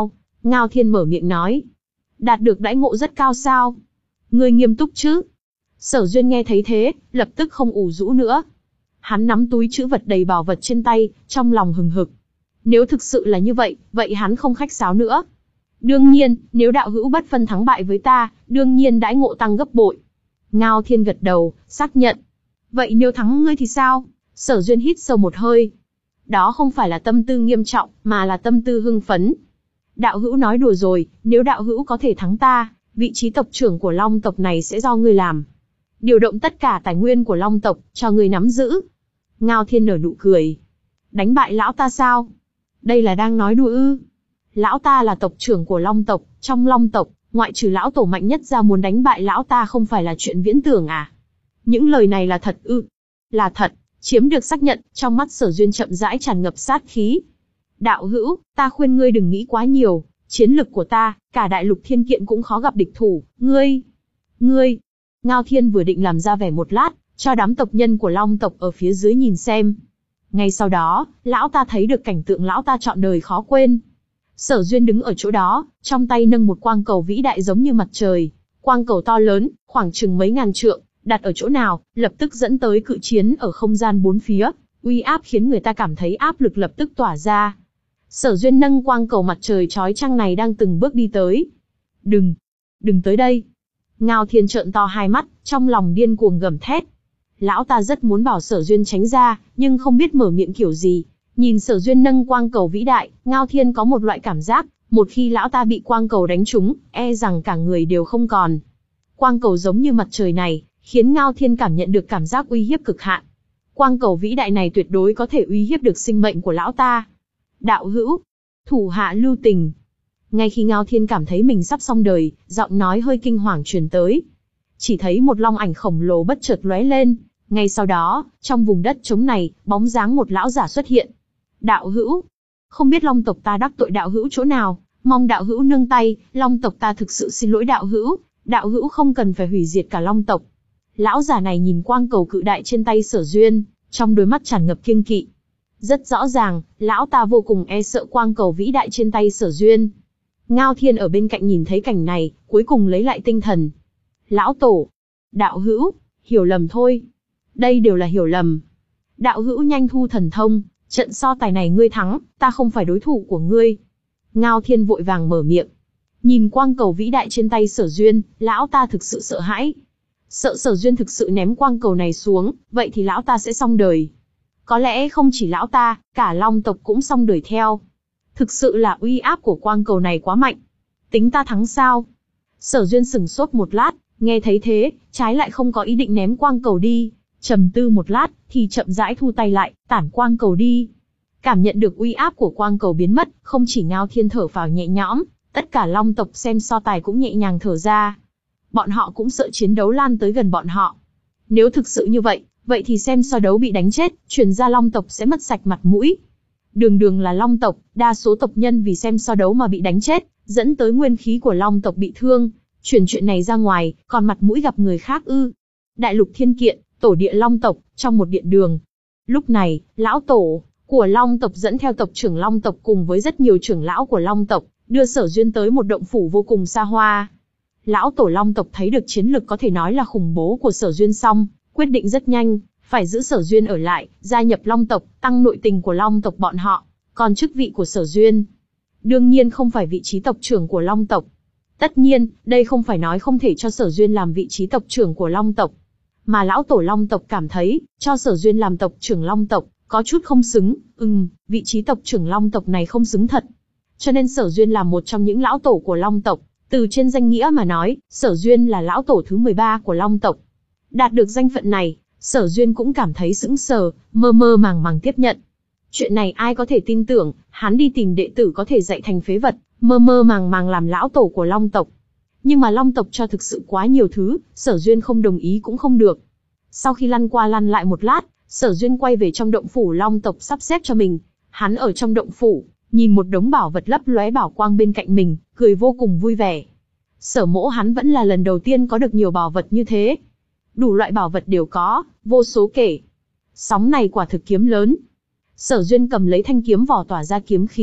Ngao Thiên mở miệng nói. Đạt được đãi ngộ rất cao sao? Ngươi nghiêm túc chứ? Sở Duyên nghe thấy thế, lập tức không ủ rũ nữa. Hắn nắm túi trữ vật đầy bảo vật trên tay, trong lòng hừng hực. Nếu thực sự là như vậy, vậy hắn không khách sáo nữa. Đương nhiên, nếu đạo hữu bất phân thắng bại với ta, đương nhiên đãi ngộ tăng gấp bội. Ngao Thiên gật đầu, xác nhận. Vậy nếu thắng ngươi thì sao? Sở Duyên hít sâu một hơi. Đó không phải là tâm tư nghiêm trọng, mà là tâm tư hưng phấn. Đạo hữu nói đùa rồi, nếu đạo hữu có thể thắng ta, vị trí tộc trưởng của Long tộc này sẽ do ngươi làm. Điều động tất cả tài nguyên của Long tộc, cho ngươi nắm giữ. Ngao Thiên nở nụ cười. Đánh bại lão ta sao? Đây là đang nói đùa ư? Lão ta là tộc trưởng của Long tộc, trong Long tộc, ngoại trừ lão tổ mạnh nhất ra muốn đánh bại lão ta không phải là chuyện viễn tưởng à? Những lời này là thật ư? Là thật, chiếm được xác nhận, trong mắt Sở Duyên chậm rãi tràn ngập sát khí. Đạo hữu, ta khuyên ngươi đừng nghĩ quá nhiều, chiến lực của ta, cả đại lục thiên kiện cũng khó gặp địch thủ, ngươi, ngươi. Ngao Thiên vừa định làm ra vẻ một lát, cho đám tộc nhân của Long tộc ở phía dưới nhìn xem. Ngay sau đó, lão ta thấy được cảnh tượng lão ta trọn đời khó quên. Sở Duyên đứng ở chỗ đó, trong tay nâng một quang cầu vĩ đại giống như mặt trời. Quang cầu to lớn, khoảng chừng mấy ngàn trượng, đặt ở chỗ nào, lập tức dẫn tới cự chiến ở không gian bốn phía, uy áp khiến người ta cảm thấy áp lực lập tức tỏa ra. Sở Duyên nâng quang cầu mặt trời chói chang này đang từng bước đi tới. Đừng, đừng tới đây. Ngao Thiên trợn to hai mắt, trong lòng điên cuồng gầm thét. Lão ta rất muốn bảo Sở Duyên tránh ra, nhưng không biết mở miệng kiểu gì. Nhìn Sở Duyên nâng quang cầu vĩ đại, Ngao Thiên có một loại cảm giác, một khi lão ta bị quang cầu đánh trúng, e rằng cả người đều không còn. Quang cầu giống như mặt trời này, khiến Ngao Thiên cảm nhận được cảm giác uy hiếp cực hạn. Quang cầu vĩ đại này tuyệt đối có thể uy hiếp được sinh mệnh của lão ta. Đạo hữu, thủ hạ lưu tình. Ngay khi Ngao Thiên cảm thấy mình sắp xong đời, giọng nói hơi kinh hoàng truyền tới. Chỉ thấy một long ảnh khổng lồ bất chợt lóe lên. Ngay sau đó, trong vùng đất trống này, bóng dáng một lão giả xuất hiện. Đạo hữu, không biết Long tộc ta đắc tội đạo hữu chỗ nào, mong đạo hữu nương tay, Long tộc ta thực sự xin lỗi đạo hữu, đạo hữu không cần phải hủy diệt cả Long tộc. Lão giả này nhìn quang cầu cự đại trên tay Sở Duyên, trong đôi mắt tràn ngập kiêng kỵ. Rất rõ ràng, lão ta vô cùng e sợ quang cầu vĩ đại trên tay Sở Duyên. Ngao Thiên ở bên cạnh nhìn thấy cảnh này, cuối cùng lấy lại tinh thần. Lão tổ, đạo hữu, hiểu lầm thôi. Đây đều là hiểu lầm. Đạo hữu nhanh thu thần thông, trận so tài này ngươi thắng, ta không phải đối thủ của ngươi. Ngao Thiên vội vàng mở miệng. Nhìn quang cầu vĩ đại trên tay Sở Duyên, lão ta thực sự sợ hãi. Sợ Sở Duyên thực sự ném quang cầu này xuống, vậy thì lão ta sẽ xong đời. Có lẽ không chỉ lão ta, cả Long tộc cũng xong đời theo. Thực sự là uy áp của quang cầu này quá mạnh. Tính ta thắng sao? Sở Duyên sửng sốt một lát, nghe thấy thế, trái lại không có ý định ném quang cầu đi. Trầm tư một lát, thì chậm rãi thu tay lại, tản quang cầu đi. Cảm nhận được uy áp của quang cầu biến mất, không chỉ Ngao Thiên thở phào nhẹ nhõm, tất cả Long tộc xem so tài cũng nhẹ nhàng thở ra. Bọn họ cũng sợ chiến đấu lan tới gần bọn họ. Nếu thực sự như vậy, vậy thì xem so đấu bị đánh chết, truyền ra Long tộc sẽ mất sạch mặt mũi. Đường đường là Long tộc, đa số tộc nhân vì xem so đấu mà bị đánh chết, dẫn tới nguyên khí của Long tộc bị thương. Truyền chuyện này ra ngoài, còn mặt mũi gặp người khác ư? Đại lục thiên kiện, tổ địa Long tộc, trong một điện đường. Lúc này, lão tổ của Long tộc dẫn theo tộc trưởng Long tộc cùng với rất nhiều trưởng lão của Long tộc, đưa Sở Duyên tới một động phủ vô cùng xa hoa. Lão tổ Long tộc thấy được chiến lực có thể nói là khủng bố của Sở Duyên xong, quyết định rất nhanh, phải giữ Sở Duyên ở lại, gia nhập Long tộc, tăng nội tình của Long tộc bọn họ, còn chức vị của Sở Duyên. Đương nhiên không phải vị trí tộc trưởng của Long tộc. Tất nhiên, đây không phải nói không thể cho Sở Duyên làm vị trí tộc trưởng của Long tộc. Mà lão tổ Long tộc cảm thấy, cho Sở Duyên làm tộc trưởng Long tộc, có chút không xứng, ừm, vị trí tộc trưởng Long tộc này không xứng thật. Cho nên Sở Duyên là một trong những lão tổ của Long tộc, từ trên danh nghĩa mà nói, Sở Duyên là lão tổ thứ mười ba của Long tộc. Đạt được danh phận này, Sở Duyên cũng cảm thấy sững sờ, mơ mơ màng màng tiếp nhận. Chuyện này ai có thể tin tưởng, hắn đi tìm đệ tử có thể dạy thành phế vật, mơ mơ màng màng làm lão tổ của Long tộc. Nhưng mà Long tộc cho thực sự quá nhiều thứ, Sở Duyên không đồng ý cũng không được. Sau khi lăn qua lăn lại một lát, Sở Duyên quay về trong động phủ Long tộc sắp xếp cho mình. Hắn ở trong động phủ, nhìn một đống bảo vật lấp lóe bảo quang bên cạnh mình, cười vô cùng vui vẻ. Sở mỗ hắn vẫn là lần đầu tiên có được nhiều bảo vật như thế. Đủ loại bảo vật đều có, vô số kể. Sóng này quả thực kiếm lớn. Sở Duyên cầm lấy thanh kiếm vỏ tỏa ra kiếm khí,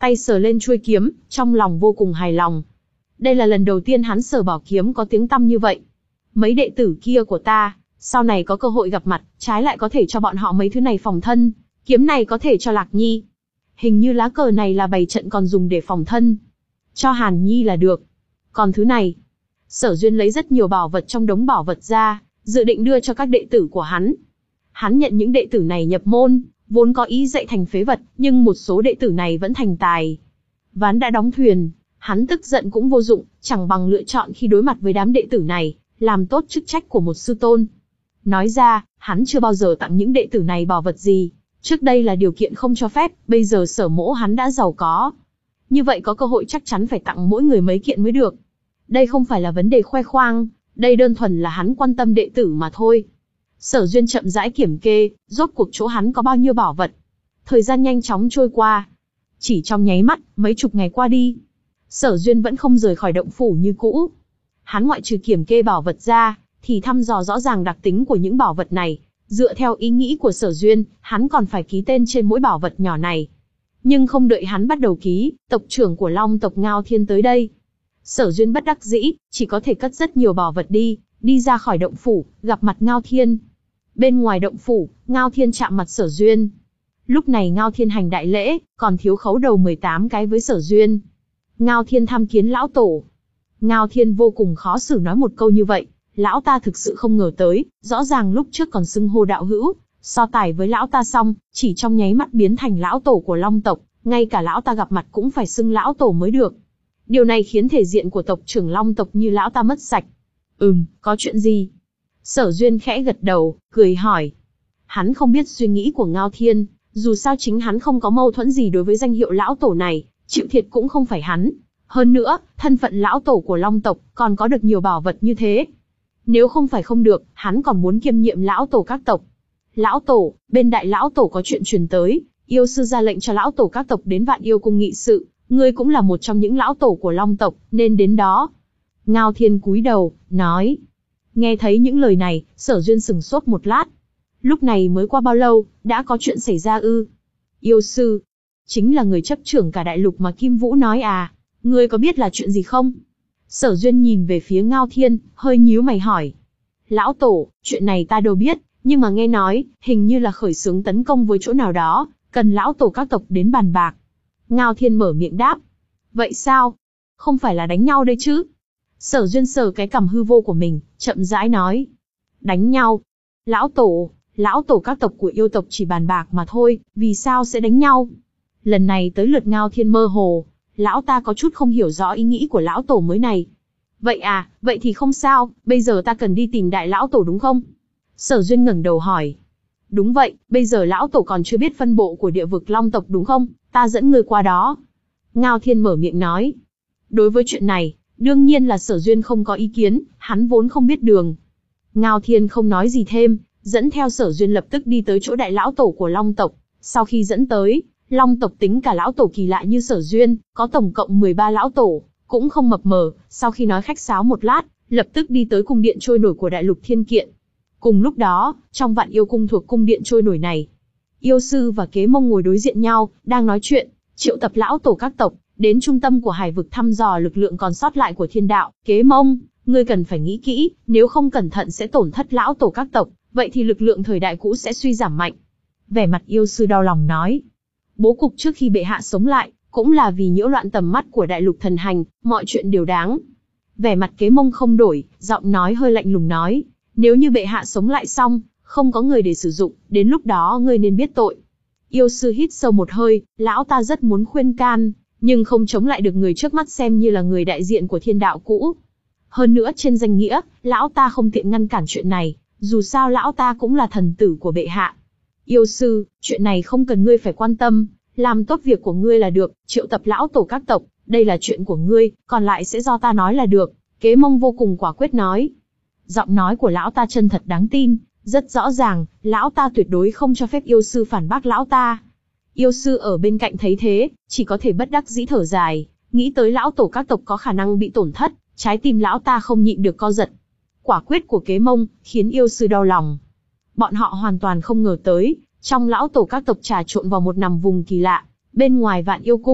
tay sờ lên chuôi kiếm, trong lòng vô cùng hài lòng. Đây là lần đầu tiên hắn sờ bảo kiếm có tiếng tăm như vậy. Mấy đệ tử kia của ta, sau này có cơ hội gặp mặt, trái lại có thể cho bọn họ mấy thứ này phòng thân. Kiếm này có thể cho Lạc Nhi. Hình như lá cờ này là bày trận còn dùng để phòng thân. Cho Hàn Nhi là được. Còn thứ này, Sở Duyên lấy rất nhiều bảo vật trong đống bảo vật ra, dự định đưa cho các đệ tử của hắn. Hắn nhận những đệ tử này nhập môn, vốn có ý dạy thành phế vật, nhưng một số đệ tử này vẫn thành tài. Ván đã đóng thuyền, hắn tức giận cũng vô dụng, chẳng bằng lựa chọn khi đối mặt với đám đệ tử này, làm tốt chức trách của một sư tôn. Nói ra, hắn chưa bao giờ tặng những đệ tử này bảo vật gì. Trước đây là điều kiện không cho phép, bây giờ Sở Mỗ hắn đã giàu có. Như vậy có cơ hội chắc chắn phải tặng mỗi người mấy kiện mới được. Đây không phải là vấn đề khoe khoang, đây đơn thuần là hắn quan tâm đệ tử mà thôi. Sở Duyên chậm rãi kiểm kê, rốt cuộc chỗ hắn có bao nhiêu bảo vật. Thời gian nhanh chóng trôi qua. Chỉ trong nháy mắt, mấy chục ngày qua đi. Sở Duyên vẫn không rời khỏi động phủ như cũ. Hắn ngoại trừ kiểm kê bảo vật ra, thì thăm dò rõ ràng đặc tính của những bảo vật này. Dựa theo ý nghĩ của Sở Duyên, hắn còn phải ký tên trên mỗi bảo vật nhỏ này. Nhưng không đợi hắn bắt đầu ký, tộc trưởng của Long tộc Ngao Thiên tới đây. Sở Duyên bất đắc dĩ, chỉ có thể cất rất nhiều bảo vật đi, đi ra khỏi động phủ, gặp mặt Ngao Thiên. Bên ngoài động phủ, Ngao Thiên chạm mặt Sở Duyên. Lúc này Ngao Thiên hành đại lễ, còn thiếu khấu đầu mười tám cái với Sở Duyên. Ngao Thiên tham kiến lão tổ. Ngao Thiên vô cùng khó xử nói một câu như vậy. Lão ta thực sự không ngờ tới, rõ ràng lúc trước còn xưng hô đạo hữu, so tài với lão ta xong, chỉ trong nháy mắt biến thành lão tổ của Long tộc, ngay cả lão ta gặp mặt cũng phải xưng lão tổ mới được. Điều này khiến thể diện của tộc trưởng Long tộc như lão ta mất sạch. Ừm, có chuyện gì? Sở Duyên khẽ gật đầu, cười hỏi. Hắn không biết suy nghĩ của Ngao Thiên, dù sao chính hắn không có mâu thuẫn gì đối với danh hiệu lão tổ này, chịu thiệt cũng không phải hắn. Hơn nữa, thân phận lão tổ của Long tộc còn có được nhiều bảo vật như thế. Nếu không phải không được, hắn còn muốn kiêm nhiệm lão tổ các tộc. Lão tổ, bên đại lão tổ có chuyện truyền tới, yêu sư ra lệnh cho lão tổ các tộc đến Vạn Yêu Cung nghị sự, ngươi cũng là một trong những lão tổ của Long tộc, nên đến đó. Ngao Thiên cúi đầu, nói. Nghe thấy những lời này, Sở Duyên sừng sốt một lát. Lúc này mới qua bao lâu, đã có chuyện xảy ra ư? Yêu sư, chính là người chấp trưởng cả đại lục mà Kim Vũ nói à, ngươi có biết là chuyện gì không? Sở Duyên nhìn về phía Ngao Thiên, hơi nhíu mày hỏi. Lão tổ, chuyện này ta đâu biết, nhưng mà nghe nói, hình như là khởi xướng tấn công với chỗ nào đó, cần lão tổ các tộc đến bàn bạc. Ngao Thiên mở miệng đáp. Vậy sao? Không phải là đánh nhau đây chứ? Sở Duyên sờ cái cằm hư vô của mình, chậm rãi nói. Đánh nhau? Lão tổ, lão tổ các tộc của yêu tộc chỉ bàn bạc mà thôi, vì sao sẽ đánh nhau? Lần này tới lượt Ngao Thiên mơ hồ. Lão ta có chút không hiểu rõ ý nghĩ của lão tổ mới này. Vậy à, vậy thì không sao, bây giờ ta cần đi tìm đại lão tổ đúng không? Sở Duyên ngẩng đầu hỏi. Đúng vậy, bây giờ lão tổ còn chưa biết phân bộ của địa vực Long tộc đúng không? Ta dẫn ngươi qua đó. Ngao Thiên mở miệng nói. Đối với chuyện này, đương nhiên là Sở Duyên không có ý kiến, hắn vốn không biết đường. Ngao Thiên không nói gì thêm, dẫn theo Sở Duyên lập tức đi tới chỗ đại lão tổ của Long tộc. Sau khi dẫn tới, Long tộc tính cả lão tổ kỳ lạ như Sở Duyên, có tổng cộng mười ba lão tổ, cũng không mập mờ, sau khi nói khách sáo một lát, lập tức đi tới cung điện trôi nổi của đại lục Thiên Kiện. Cùng lúc đó, trong Vạn Yêu Cung thuộc cung điện trôi nổi này, yêu sư và Kế Mông ngồi đối diện nhau, đang nói chuyện, triệu tập lão tổ các tộc, đến trung tâm của hải vực thăm dò lực lượng còn sót lại của thiên đạo. Kế Mông, ngươi cần phải nghĩ kỹ, nếu không cẩn thận sẽ tổn thất lão tổ các tộc, vậy thì lực lượng thời đại cũ sẽ suy giảm mạnh. Vẻ mặt yêu sư đau lòng nói. Bố cục trước khi bệ hạ sống lại, cũng là vì nhiễu loạn tầm mắt của đại lục thần hành, mọi chuyện đều đáng. Vẻ mặt Kế Mông không đổi, giọng nói hơi lạnh lùng nói, nếu như bệ hạ sống lại xong, không có người để sử dụng, đến lúc đó ngươi nên biết tội. Yêu sư hít sâu một hơi, lão ta rất muốn khuyên can, nhưng không chống lại được người trước mắt xem như là người đại diện của thiên đạo cũ. Hơn nữa trên danh nghĩa, lão ta không tiện ngăn cản chuyện này, dù sao lão ta cũng là thần tử của bệ hạ. Yêu sư, chuyện này không cần ngươi phải quan tâm, làm tốt việc của ngươi là được, triệu tập lão tổ các tộc, đây là chuyện của ngươi, còn lại sẽ do ta nói là được. Kế Mông vô cùng quả quyết nói. Giọng nói của lão ta chân thật đáng tin, rất rõ ràng, lão ta tuyệt đối không cho phép yêu sư phản bác lão ta. Yêu sư ở bên cạnh thấy thế, chỉ có thể bất đắc dĩ thở dài, nghĩ tới lão tổ các tộc có khả năng bị tổn thất, trái tim lão ta không nhịn được co giật. Quả quyết của Kế Mông, khiến yêu sư đau lòng. Bọn họ hoàn toàn không ngờ tới, trong lão tổ các tộc trà trộn vào một nằm vùng kỳ lạ, bên ngoài Vạn Yêu Cung,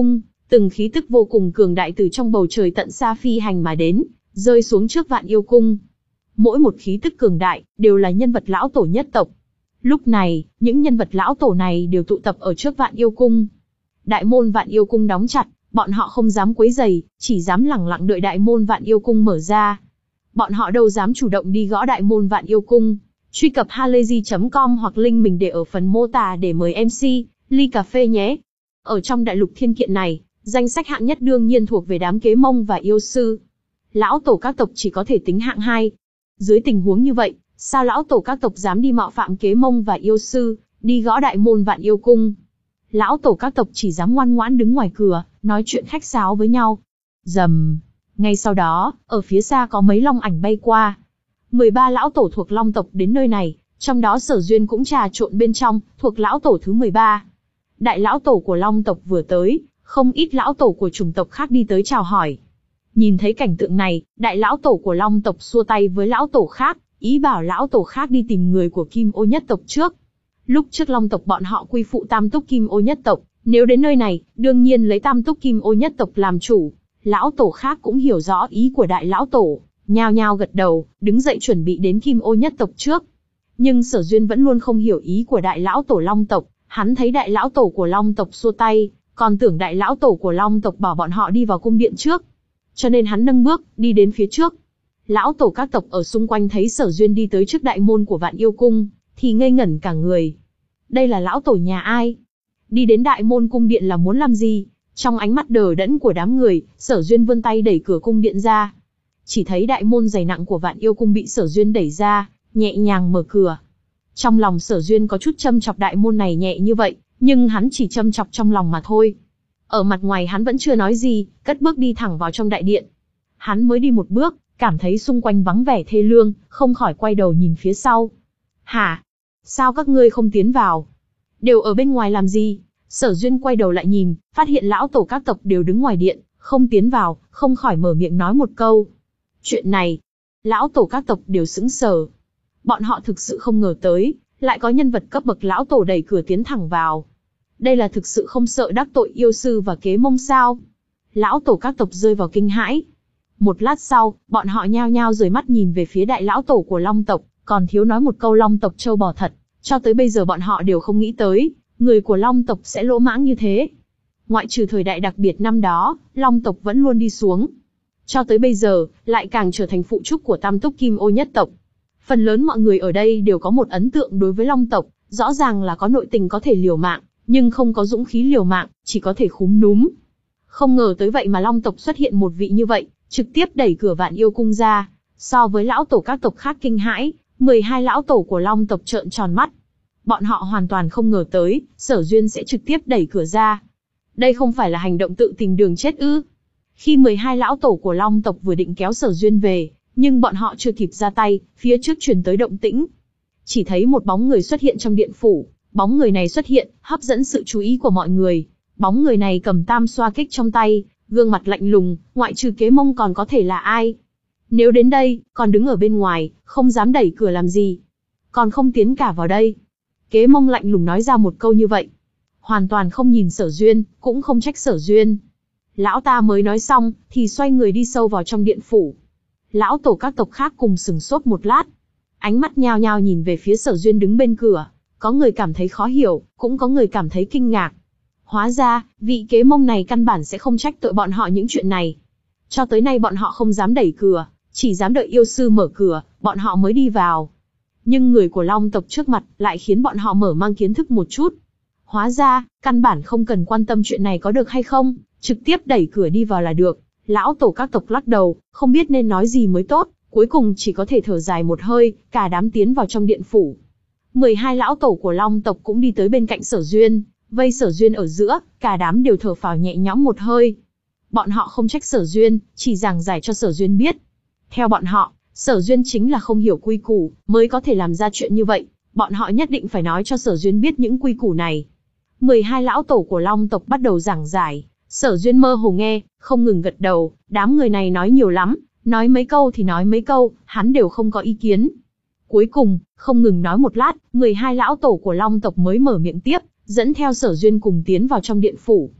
Từng khí tức vô cùng cường đại từ trong bầu trời tận xa phi hành mà đến, rơi xuống trước Vạn Yêu Cung. Mỗi một khí tức cường đại, đều là nhân vật lão tổ nhất tộc. Lúc này, những nhân vật lão tổ này đều tụ tập ở trước Vạn Yêu Cung. Đại môn Vạn Yêu Cung đóng chặt, bọn họ không dám quấy rầy, chỉ dám lẳng lặng đợi đại môn Vạn Yêu Cung mở ra. Bọn họ đâu dám chủ động đi gõ đại môn Vạn Yêu Cung. Truy cập halayzi chấm com hoặc link mình để ở phần mô tả để mời em xê, ly cà phê nhé. Ở trong đại lục thiên kiện này, danh sách hạng nhất đương nhiên thuộc về đám Kế Mông và yêu sư. Lão tổ các tộc chỉ có thể tính hạng hai. Dưới tình huống như vậy, sao lão tổ các tộc dám đi mạo phạm Kế Mông và yêu sư, đi gõ đại môn Vạn Yêu Cung? Lão tổ các tộc chỉ dám ngoan ngoãn đứng ngoài cửa, nói chuyện khách sáo với nhau. Rầm. Ngay sau đó, ở phía xa có mấy long ảnh bay qua. mười ba lão tổ thuộc long tộc đến nơi này, trong đó Sở Duyên cũng trà trộn bên trong, thuộc lão tổ thứ mười ba. Đại lão tổ của long tộc vừa tới, không ít lão tổ của chủng tộc khác đi tới chào hỏi. Nhìn thấy cảnh tượng này, đại lão tổ của long tộc xua tay với lão tổ khác, ý bảo lão tổ khác đi tìm người của Kim Ô nhất tộc trước. Lúc trước long tộc bọn họ quy phụ tam túc Kim Ô nhất tộc, nếu đến nơi này, đương nhiên lấy tam túc Kim Ô nhất tộc làm chủ. Lão tổ khác cũng hiểu rõ ý của đại lão tổ, nhao nhao gật đầu, đứng dậy chuẩn bị đến Kim Ô nhất tộc trước. Nhưng Sở Duyên vẫn luôn không hiểu ý của đại lão tổ long tộc, hắn thấy đại lão tổ của long tộc xua tay, còn tưởng đại lão tổ của long tộc bảo bọn họ đi vào cung điện trước. Cho nên hắn nâng bước, đi đến phía trước. Lão tổ các tộc ở xung quanh thấy Sở Duyên đi tới trước đại môn của Vạn Yêu Cung, thì ngây ngẩn cả người. Đây là lão tổ nhà ai? Đi đến đại môn cung điện là muốn làm gì? Trong ánh mắt đờ đẫn của đám người, Sở Duyên vươn tay đẩy cửa cung điện ra. Chỉ thấy đại môn dày nặng của Vạn Yêu Cung bị Sở Duyên đẩy ra, nhẹ nhàng mở cửa. Trong lòng Sở Duyên có chút châm chọc đại môn này nhẹ như vậy, nhưng hắn chỉ châm chọc trong lòng mà thôi. Ở mặt ngoài hắn vẫn chưa nói gì, cất bước đi thẳng vào trong đại điện. Hắn mới đi một bước, cảm thấy xung quanh vắng vẻ thê lương, không khỏi quay đầu nhìn phía sau. Hả? Sao các ngươi không tiến vào? Đều ở bên ngoài làm gì? Sở Duyên quay đầu lại nhìn, phát hiện lão tổ các tộc đều đứng ngoài điện, không tiến vào, không khỏi mở miệng nói một câu. Chuyện này, lão tổ các tộc đều sững sờ. Bọn họ thực sự không ngờ tới, lại có nhân vật cấp bậc lão tổ đẩy cửa tiến thẳng vào. Đây là thực sự không sợ đắc tội yêu sư và Kế Mông sao? Lão tổ các tộc rơi vào kinh hãi. Một lát sau, bọn họ nhao nhao rời mắt nhìn về phía đại lão tổ của long tộc, còn thiếu nói một câu long tộc trâu bò thật. Cho tới bây giờ bọn họ đều không nghĩ tới, người của long tộc sẽ lỗ mãng như thế. Ngoại trừ thời đại đặc biệt năm đó, long tộc vẫn luôn đi xuống. Cho tới bây giờ, lại càng trở thành phụ trúc của tam túc Kim Ô nhất tộc. Phần lớn mọi người ở đây đều có một ấn tượng đối với long tộc, rõ ràng là có nội tình có thể liều mạng, nhưng không có dũng khí liều mạng, chỉ có thể khúm núm. Không ngờ tới vậy mà long tộc xuất hiện một vị như vậy, trực tiếp đẩy cửa Vạn Yêu Cung ra. So với lão tổ các tộc khác kinh hãi, mười hai lão tổ của long tộc trợn tròn mắt. Bọn họ hoàn toàn không ngờ tới, Sở Duyên sẽ trực tiếp đẩy cửa ra. Đây không phải là hành động tự tìm đường chết ư? Khi mười hai lão tổ của long tộc vừa định kéo Sở Duyên về, nhưng bọn họ chưa kịp ra tay, phía trước truyền tới động tĩnh. Chỉ thấy một bóng người xuất hiện trong điện phủ, bóng người này xuất hiện, hấp dẫn sự chú ý của mọi người. Bóng người này cầm tam xoa kích trong tay, gương mặt lạnh lùng, ngoại trừ Kế Mông còn có thể là ai? Nếu đến đây, còn đứng ở bên ngoài, không dám đẩy cửa làm gì? Còn không tiến cả vào đây? Kế Mông lạnh lùng nói ra một câu như vậy. Hoàn toàn không nhìn Sở Duyên, cũng không trách Sở Duyên. Lão ta mới nói xong, thì xoay người đi sâu vào trong điện phủ. Lão tổ các tộc khác cùng sừng sốt một lát. Ánh mắt nhao nhao nhìn về phía Sở Duyên đứng bên cửa. Có người cảm thấy khó hiểu, cũng có người cảm thấy kinh ngạc. Hóa ra, vị Kế Mông này căn bản sẽ không trách tội bọn họ những chuyện này. Cho tới nay bọn họ không dám đẩy cửa, chỉ dám đợi yêu sư mở cửa, bọn họ mới đi vào. Nhưng người của long tộc trước mặt lại khiến bọn họ mở mang kiến thức một chút. Hóa ra, căn bản không cần quan tâm chuyện này có được hay không, trực tiếp đẩy cửa đi vào là được. Lão tổ các tộc lắc đầu, không biết nên nói gì mới tốt, cuối cùng chỉ có thể thở dài một hơi, cả đám tiến vào trong điện phủ. mười hai lão tổ của long tộc cũng đi tới bên cạnh Sở Duyên, vây Sở Duyên ở giữa, cả đám đều thở phào nhẹ nhõm một hơi. Bọn họ không trách Sở Duyên, chỉ giảng giải cho Sở Duyên biết. Theo bọn họ, Sở Duyên chính là không hiểu quy củ, mới có thể làm ra chuyện như vậy. Bọn họ nhất định phải nói cho Sở Duyên biết những quy củ này. mười hai lão tổ của long tộc bắt đầu giảng giải. Sở Duyên mơ hồ nghe, không ngừng gật đầu. Đám người này nói nhiều lắm, nói mấy câu thì nói mấy câu, hắn đều không có ý kiến. Cuối cùng, không ngừng nói một lát, mười hai lão tổ của long tộc mới mở miệng tiếp, dẫn theo Sở Duyên cùng tiến vào trong điện phủ.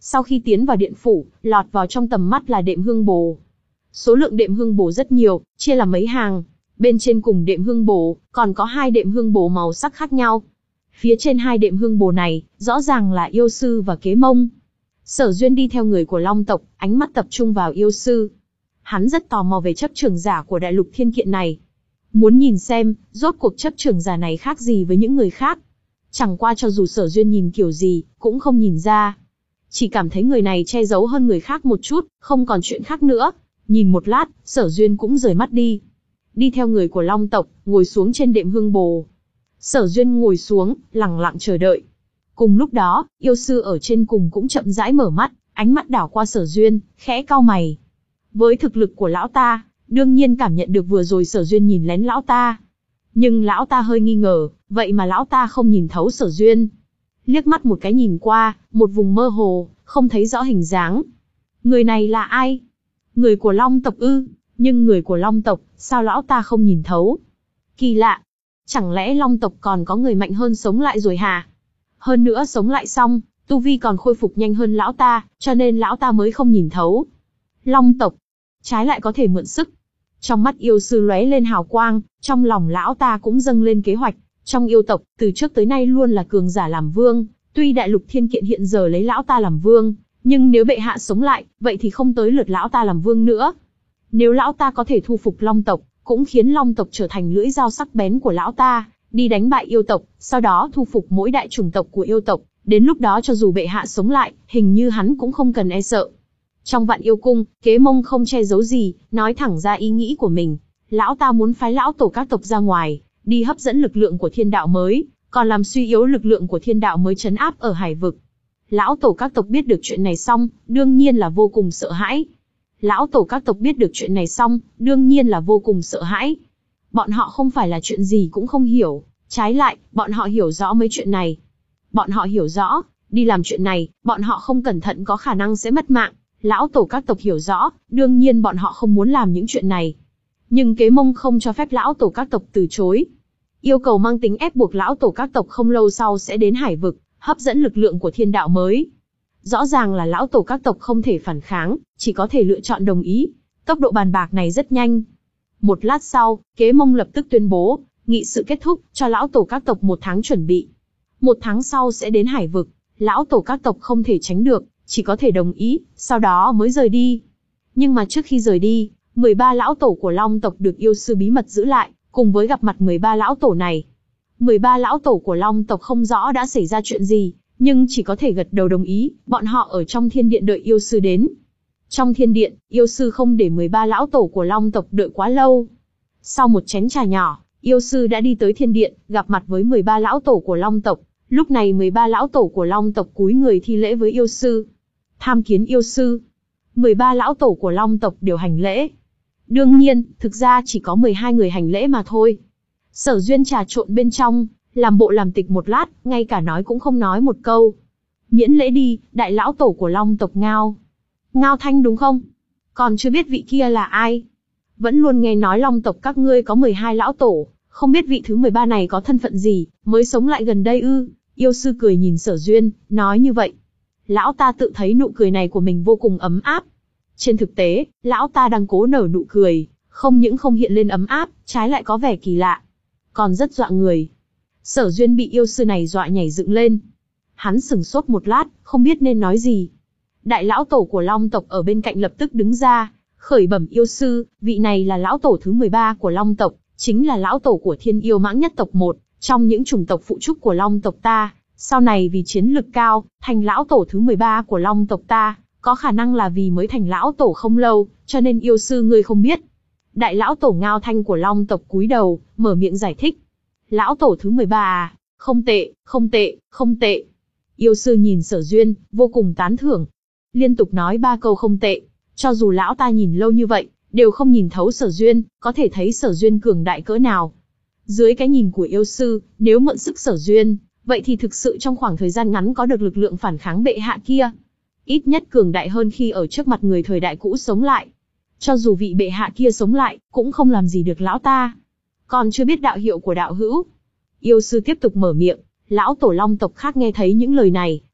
Sau khi tiến vào điện phủ, lọt vào trong tầm mắt là đệm hương bồ. Số lượng đệm hương bồ rất nhiều, chia làm mấy hàng. Bên trên cùng đệm hương bồ, còn có hai đệm hương bồ màu sắc khác nhau. Phía trên hai đệm hương bồ này, rõ ràng là yêu sư và kế mông. Sở Duyên đi theo người của Long tộc, ánh mắt tập trung vào yêu sư. Hắn rất tò mò về chấp trưởng giả của đại lục thiên kiện này. Muốn nhìn xem, rốt cuộc chấp trưởng giả này khác gì với những người khác. Chẳng qua cho dù Sở Duyên nhìn kiểu gì, cũng không nhìn ra. Chỉ cảm thấy người này che giấu hơn người khác một chút, không còn chuyện khác nữa. Nhìn một lát, Sở Duyên cũng rời mắt đi. Đi theo người của Long tộc, ngồi xuống trên đệm hương bồ. Sở Duyên ngồi xuống, lặng lặng chờ đợi. Cùng lúc đó, yêu sư ở trên cùng cũng chậm rãi mở mắt, ánh mắt đảo qua Sở Duyên, khẽ cau mày. Với thực lực của lão ta, đương nhiên cảm nhận được vừa rồi Sở Duyên nhìn lén lão ta. Nhưng lão ta hơi nghi ngờ, vậy mà lão ta không nhìn thấu Sở Duyên. Liếc mắt một cái nhìn qua, một vùng mơ hồ, không thấy rõ hình dáng. Người này là ai? Người của Long tộc ư? Nhưng người của Long tộc, sao lão ta không nhìn thấu? Kỳ lạ. Chẳng lẽ Long tộc còn có người mạnh hơn sống lại rồi hả? Hơn nữa sống lại xong, tu vi còn khôi phục nhanh hơn lão ta, cho nên lão ta mới không nhìn thấu. Long tộc, trái lại có thể mượn sức. Trong mắt yêu sư lóe lên hào quang, trong lòng lão ta cũng dâng lên kế hoạch. Trong yêu tộc, từ trước tới nay luôn là cường giả làm vương, tuy đại lục thiên kiện hiện giờ lấy lão ta làm vương, nhưng nếu bệ hạ sống lại, vậy thì không tới lượt lão ta làm vương nữa. Nếu lão ta có thể thu phục Long tộc, cũng khiến Long tộc trở thành lưỡi dao sắc bén của lão ta, đi đánh bại yêu tộc, sau đó thu phục mỗi đại chủng tộc của yêu tộc, đến lúc đó cho dù bệ hạ sống lại, hình như hắn cũng không cần e sợ. Trong Vạn Yêu Cung, Kế Mông không che giấu gì, nói thẳng ra ý nghĩ của mình. Lão ta muốn phái lão tổ các tộc ra ngoài, đi hấp dẫn lực lượng của thiên đạo mới, còn làm suy yếu lực lượng của thiên đạo mới trấn áp ở hải vực. Lão tổ các tộc biết được chuyện này xong, đương nhiên là vô cùng sợ hãi. Lão tổ các tộc biết được chuyện này xong, đương nhiên là vô cùng sợ hãi. Bọn họ không phải là chuyện gì cũng không hiểu, trái lại, bọn họ hiểu rõ mấy chuyện này. Bọn họ hiểu rõ, đi làm chuyện này, bọn họ không cẩn thận có khả năng sẽ mất mạng. Lão tổ các tộc hiểu rõ, đương nhiên bọn họ không muốn làm những chuyện này. Nhưng Kế Mông không cho phép lão tổ các tộc từ chối. Yêu cầu mang tính ép buộc lão tổ các tộc không lâu sau sẽ đến hải vực, hấp dẫn lực lượng của thiên đạo mới. Rõ ràng là lão tổ các tộc không thể phản kháng, chỉ có thể lựa chọn đồng ý. Tốc độ bàn bạc này rất nhanh. Một lát sau, Kế Mông lập tức tuyên bố, nghị sự kết thúc, cho lão tổ các tộc một tháng chuẩn bị. Một tháng sau sẽ đến hải vực, lão tổ các tộc không thể tránh được, chỉ có thể đồng ý, sau đó mới rời đi. Nhưng mà trước khi rời đi, mười ba lão tổ của Long tộc được yêu sư bí mật giữ lại, cùng với gặp mặt mười ba lão tổ này. mười ba lão tổ của Long tộc không rõ đã xảy ra chuyện gì, nhưng chỉ có thể gật đầu đồng ý, bọn họ ở trong thiên điện đợi yêu sư đến. Trong thiên điện, yêu sư không để mười ba lão tổ của Long tộc đợi quá lâu. Sau một chén trà nhỏ, yêu sư đã đi tới thiên điện, gặp mặt với mười ba lão tổ của Long tộc. Lúc này mười ba lão tổ của Long tộc cúi người thi lễ với yêu sư. Tham kiến yêu sư. mười ba lão tổ của Long tộc đều hành lễ. Đương nhiên, thực ra chỉ có mười hai người hành lễ mà thôi. Sở Duyên trà trộn bên trong, làm bộ làm tịch một lát, ngay cả nói cũng không nói một câu. Miễn lễ đi, đại lão tổ của Long tộc Ngao. Ngao Thanh đúng không? Còn chưa biết vị kia là ai? Vẫn luôn nghe nói Long tộc các ngươi có mười hai lão tổ, không biết vị thứ mười ba này có thân phận gì, mới sống lại gần đây ư? Yêu sư cười nhìn Sở Duyên, nói như vậy. Lão ta tự thấy nụ cười này của mình vô cùng ấm áp. Trên thực tế, lão ta đang cố nở nụ cười, không những không hiện lên ấm áp, trái lại có vẻ kỳ lạ. Còn rất dọa người. Sở Duyên bị yêu sư này dọa nhảy dựng lên. Hắn sửng sốt một lát, không biết nên nói gì. Đại lão tổ của Long tộc ở bên cạnh lập tức đứng ra, khởi bẩm yêu sư, vị này là lão tổ thứ mười ba của Long tộc, chính là lão tổ của Thiên Yêu Mãng nhất tộc một, trong những chủng tộc phụ trúc của Long tộc ta. Sau này vì chiến lực cao, thành lão tổ thứ mười ba của Long tộc ta, có khả năng là vì mới thành lão tổ không lâu, cho nên yêu sư ngươi không biết. Đại lão tổ Ngao Thanh của Long tộc cúi đầu, mở miệng giải thích. Lão tổ thứ mười ba à? Không tệ, không tệ, không tệ. Yêu sư nhìn Sở Duyên, vô cùng tán thưởng. Liên tục nói ba câu không tệ. Cho dù lão ta nhìn lâu như vậy, đều không nhìn thấu Sở Duyên, có thể thấy Sở Duyên cường đại cỡ nào. Dưới cái nhìn của yêu sư, nếu mượn sức Sở Duyên, vậy thì thực sự trong khoảng thời gian ngắn có được lực lượng phản kháng bệ hạ kia. Ít nhất cường đại hơn khi ở trước mặt người thời đại cũ sống lại. Cho dù vị bệ hạ kia sống lại, cũng không làm gì được lão ta. Còn chưa biết đạo hiệu của đạo hữu. Yêu sư tiếp tục mở miệng, lão tổ Long tộc khác nghe thấy những lời này,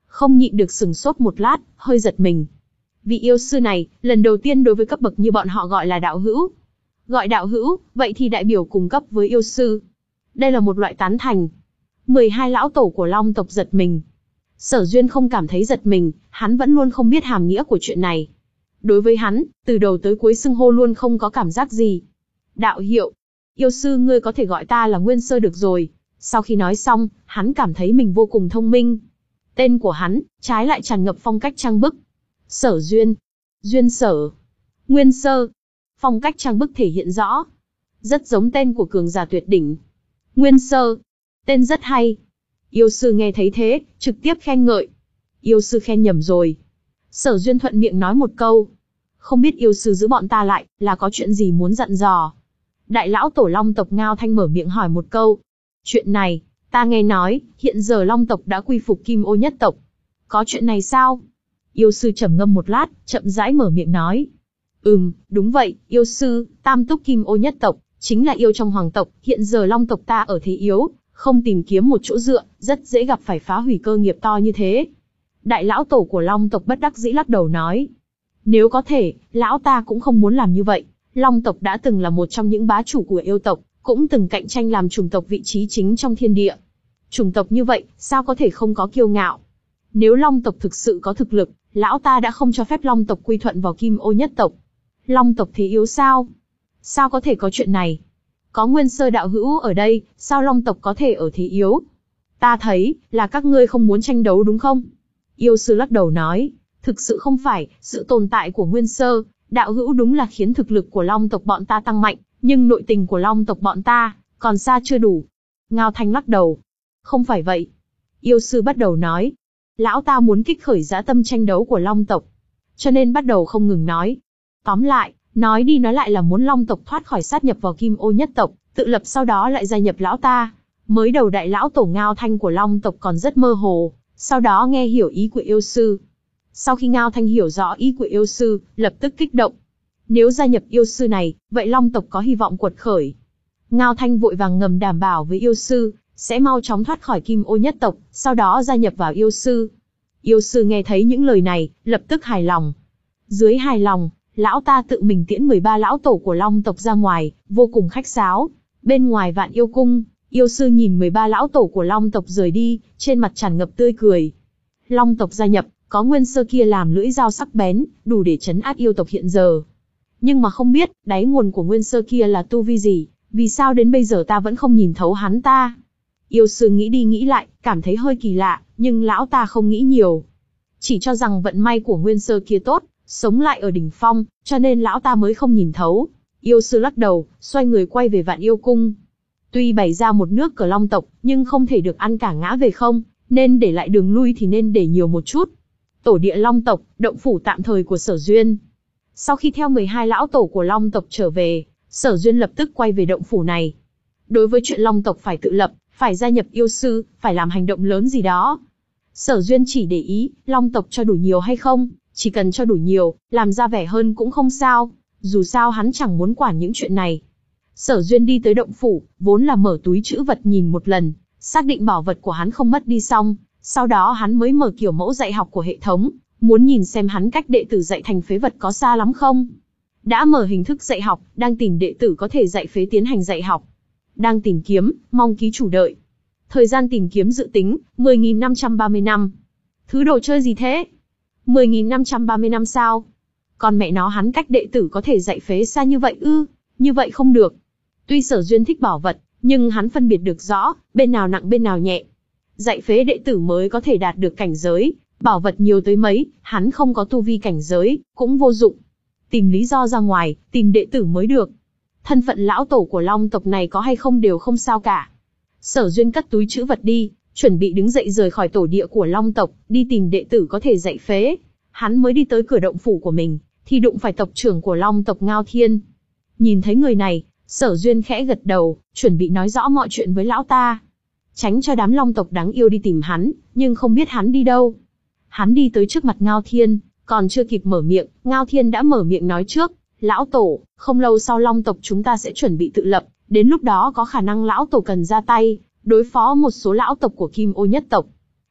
Không nhịn được sừng sốt một lát, hơi giật mình. Vị yêu sư này, lần đầu tiên đối với cấp bậc như bọn họ gọi là đạo hữu. Gọi đạo hữu, vậy thì đại biểu cùng cấp với yêu sư. Đây là một loại tán thành. mười hai lão tổ của Long tộc giật mình. Sở Duyên không cảm thấy giật mình, hắn vẫn luôn không biết hàm nghĩa của chuyện này. Đối với hắn, từ đầu tới cuối xưng hô luôn không có cảm giác gì. Đạo hiệu, yêu sư ngươi có thể gọi ta là Nguyên Sơ được rồi. Sau khi nói xong, hắn cảm thấy mình vô cùng thông minh. Tên của hắn, trái lại tràn ngập phong cách trang bức. Sở Duyên, Duyên Sở, Nguyên Sơ. Phong cách trang bức thể hiện rõ. Rất giống tên của cường giả tuyệt đỉnh. Nguyên Sơ, tên rất hay. Yêu sư nghe thấy thế, trực tiếp khen ngợi. Yêu sư khen nhầm rồi. Sở Duyên thuận miệng nói một câu. Không biết yêu sư giữ bọn ta lại, là có chuyện gì muốn dặn dò. Đại lão tổ Long tộc Ngao Thanh mở miệng hỏi một câu. Chuyện này, ta nghe nói, hiện giờ Long tộc đã quy phục Kim Ô nhất tộc. Có chuyện này sao? Yêu sư trầm ngâm một lát, chậm rãi mở miệng nói. Ừm, đúng vậy, yêu sư, tam túc Kim Ô nhất tộc, chính là yêu trong hoàng tộc, hiện giờ Long tộc ta ở thế yếu, không tìm kiếm một chỗ dựa, rất dễ gặp phải phá hủy cơ nghiệp to như thế. Đại lão tổ của Long tộc bất đắc dĩ lắc đầu nói. Nếu có thể, lão ta cũng không muốn làm như vậy. Long tộc đã từng là một trong những bá chủ của yêu tộc, cũng từng cạnh tranh làm chủng tộc vị trí chính trong thiên địa. Chủng tộc như vậy, sao có thể không có kiêu ngạo? Nếu Long tộc thực sự có thực lực, lão ta đã không cho phép Long tộc quy thuận vào Kim Ô nhất tộc. Long tộc thế yếu sao? Sao có thể có chuyện này? Có Nguyên Sơ đạo hữu ở đây, sao Long tộc có thể ở thế yếu? Ta thấy, là các ngươi không muốn tranh đấu đúng không? Yêu sư lắc đầu nói, thực sự không phải, sự tồn tại của Nguyên Sơ, đạo hữu đúng là khiến thực lực của Long tộc bọn ta tăng mạnh, nhưng nội tình của Long tộc bọn ta, còn xa chưa đủ. Ngao Thanh lắc đầu. Không phải vậy. Yêu sư bắt đầu nói. Lão ta muốn kích khởi dã tâm tranh đấu của Long tộc. Cho nên bắt đầu không ngừng nói. Tóm lại, nói đi nói lại là muốn Long tộc thoát khỏi sát nhập vào Kim Ô nhất tộc, tự lập sau đó lại gia nhập lão ta. Mới đầu đại lão tổ Ngao Thanh của Long tộc còn rất mơ hồ, sau đó nghe hiểu ý của yêu sư. Sau khi Ngao Thanh hiểu rõ ý của yêu sư, lập tức kích động. Nếu gia nhập yêu sư này, vậy Long tộc có hy vọng quật khởi. Ngao Thanh vội vàng ngầm đảm bảo với yêu sư, sẽ mau chóng thoát khỏi Kim Ô nhất tộc, sau đó gia nhập vào yêu sư. Yêu sư nghe thấy những lời này, lập tức hài lòng. Dưới hài lòng, lão ta tự mình tiễn mười ba lão tổ của Long tộc ra ngoài, vô cùng khách sáo. Bên ngoài Vạn Yêu Cung, yêu sư nhìn mười ba lão tổ của Long tộc rời đi, trên mặt tràn ngập tươi cười. Long tộc gia nhập, có Nguyên Sơ kia làm lưỡi dao sắc bén, đủ để trấn áp yêu tộc hiện giờ. Nhưng mà không biết, đáy nguồn của Nguyên Sơ kia là tu vi gì, vì sao đến bây giờ ta vẫn không nhìn thấu hắn ta. Yêu sư nghĩ đi nghĩ lại, cảm thấy hơi kỳ lạ, nhưng lão ta không nghĩ nhiều. Chỉ cho rằng vận may của Nguyên Sơ kia tốt, sống lại ở đỉnh phong, cho nên lão ta mới không nhìn thấu. Yêu sư lắc đầu, xoay người quay về Vạn Yêu Cung. Tuy bày ra một nước cờ Long tộc, nhưng không thể được ăn cả ngã về không, nên để lại đường lui thì nên để nhiều một chút. Tổ địa Long tộc, động phủ tạm thời của Sở Duyên. Sau khi theo mười hai lão tổ của Long tộc trở về, Sở Duyên lập tức quay về động phủ này. Đối với chuyện Long tộc phải tự lập, phải gia nhập yêu sư, phải làm hành động lớn gì đó. Sở Duyên chỉ để ý, Long tộc cho đủ nhiều hay không, chỉ cần cho đủ nhiều, làm ra vẻ hơn cũng không sao, dù sao hắn chẳng muốn quản những chuyện này. Sở Duyên đi tới động phủ, vốn là mở túi trữ vật nhìn một lần, xác định bảo vật của hắn không mất đi xong, sau đó hắn mới mở kiểu mẫu dạy học của hệ thống, muốn nhìn xem hắn cách đệ tử dạy thành phế vật có xa lắm không. Đã mở hình thức dạy học, đang tìm đệ tử có thể dạy phế tiến hành dạy học. Đang tìm kiếm, mong ký chủ đợi. Thời gian tìm kiếm dự tính, mười nghìn năm trăm ba mươi năm. Thứ đồ chơi gì thế? mười nghìn năm trăm ba mươi năm sao? Còn mẹ nó hắn cách đệ tử có thể dạy phế xa như vậy ư? Như vậy không được. Tuy Sở Duyên thích bảo vật, nhưng hắn phân biệt được rõ, bên nào nặng bên nào nhẹ. Dạy phế đệ tử mới có thể đạt được cảnh giới, bảo vật nhiều tới mấy, hắn không có tu vi cảnh giới, cũng vô dụng. Tìm lý do ra ngoài, tìm đệ tử mới được. Thân phận lão tổ của Long tộc này có hay không đều không sao cả. Sở Duyên cất túi trữ vật đi, chuẩn bị đứng dậy rời khỏi tổ địa của Long tộc, đi tìm đệ tử có thể dạy phế. Hắn mới đi tới cửa động phủ của mình, thì đụng phải tộc trưởng của Long tộc Ngao Thiên. Nhìn thấy người này, Sở Duyên khẽ gật đầu, chuẩn bị nói rõ mọi chuyện với lão ta. Tránh cho đám Long tộc đáng yêu đi tìm hắn, nhưng không biết hắn đi đâu. Hắn đi tới trước mặt Ngao Thiên, còn chưa kịp mở miệng, Ngao Thiên đã mở miệng nói trước. Lão tổ, không lâu sau Long tộc chúng ta sẽ chuẩn bị tự lập, đến lúc đó có khả năng lão tổ cần ra tay, đối phó một số lão tộc của Kim Ô nhất tộc.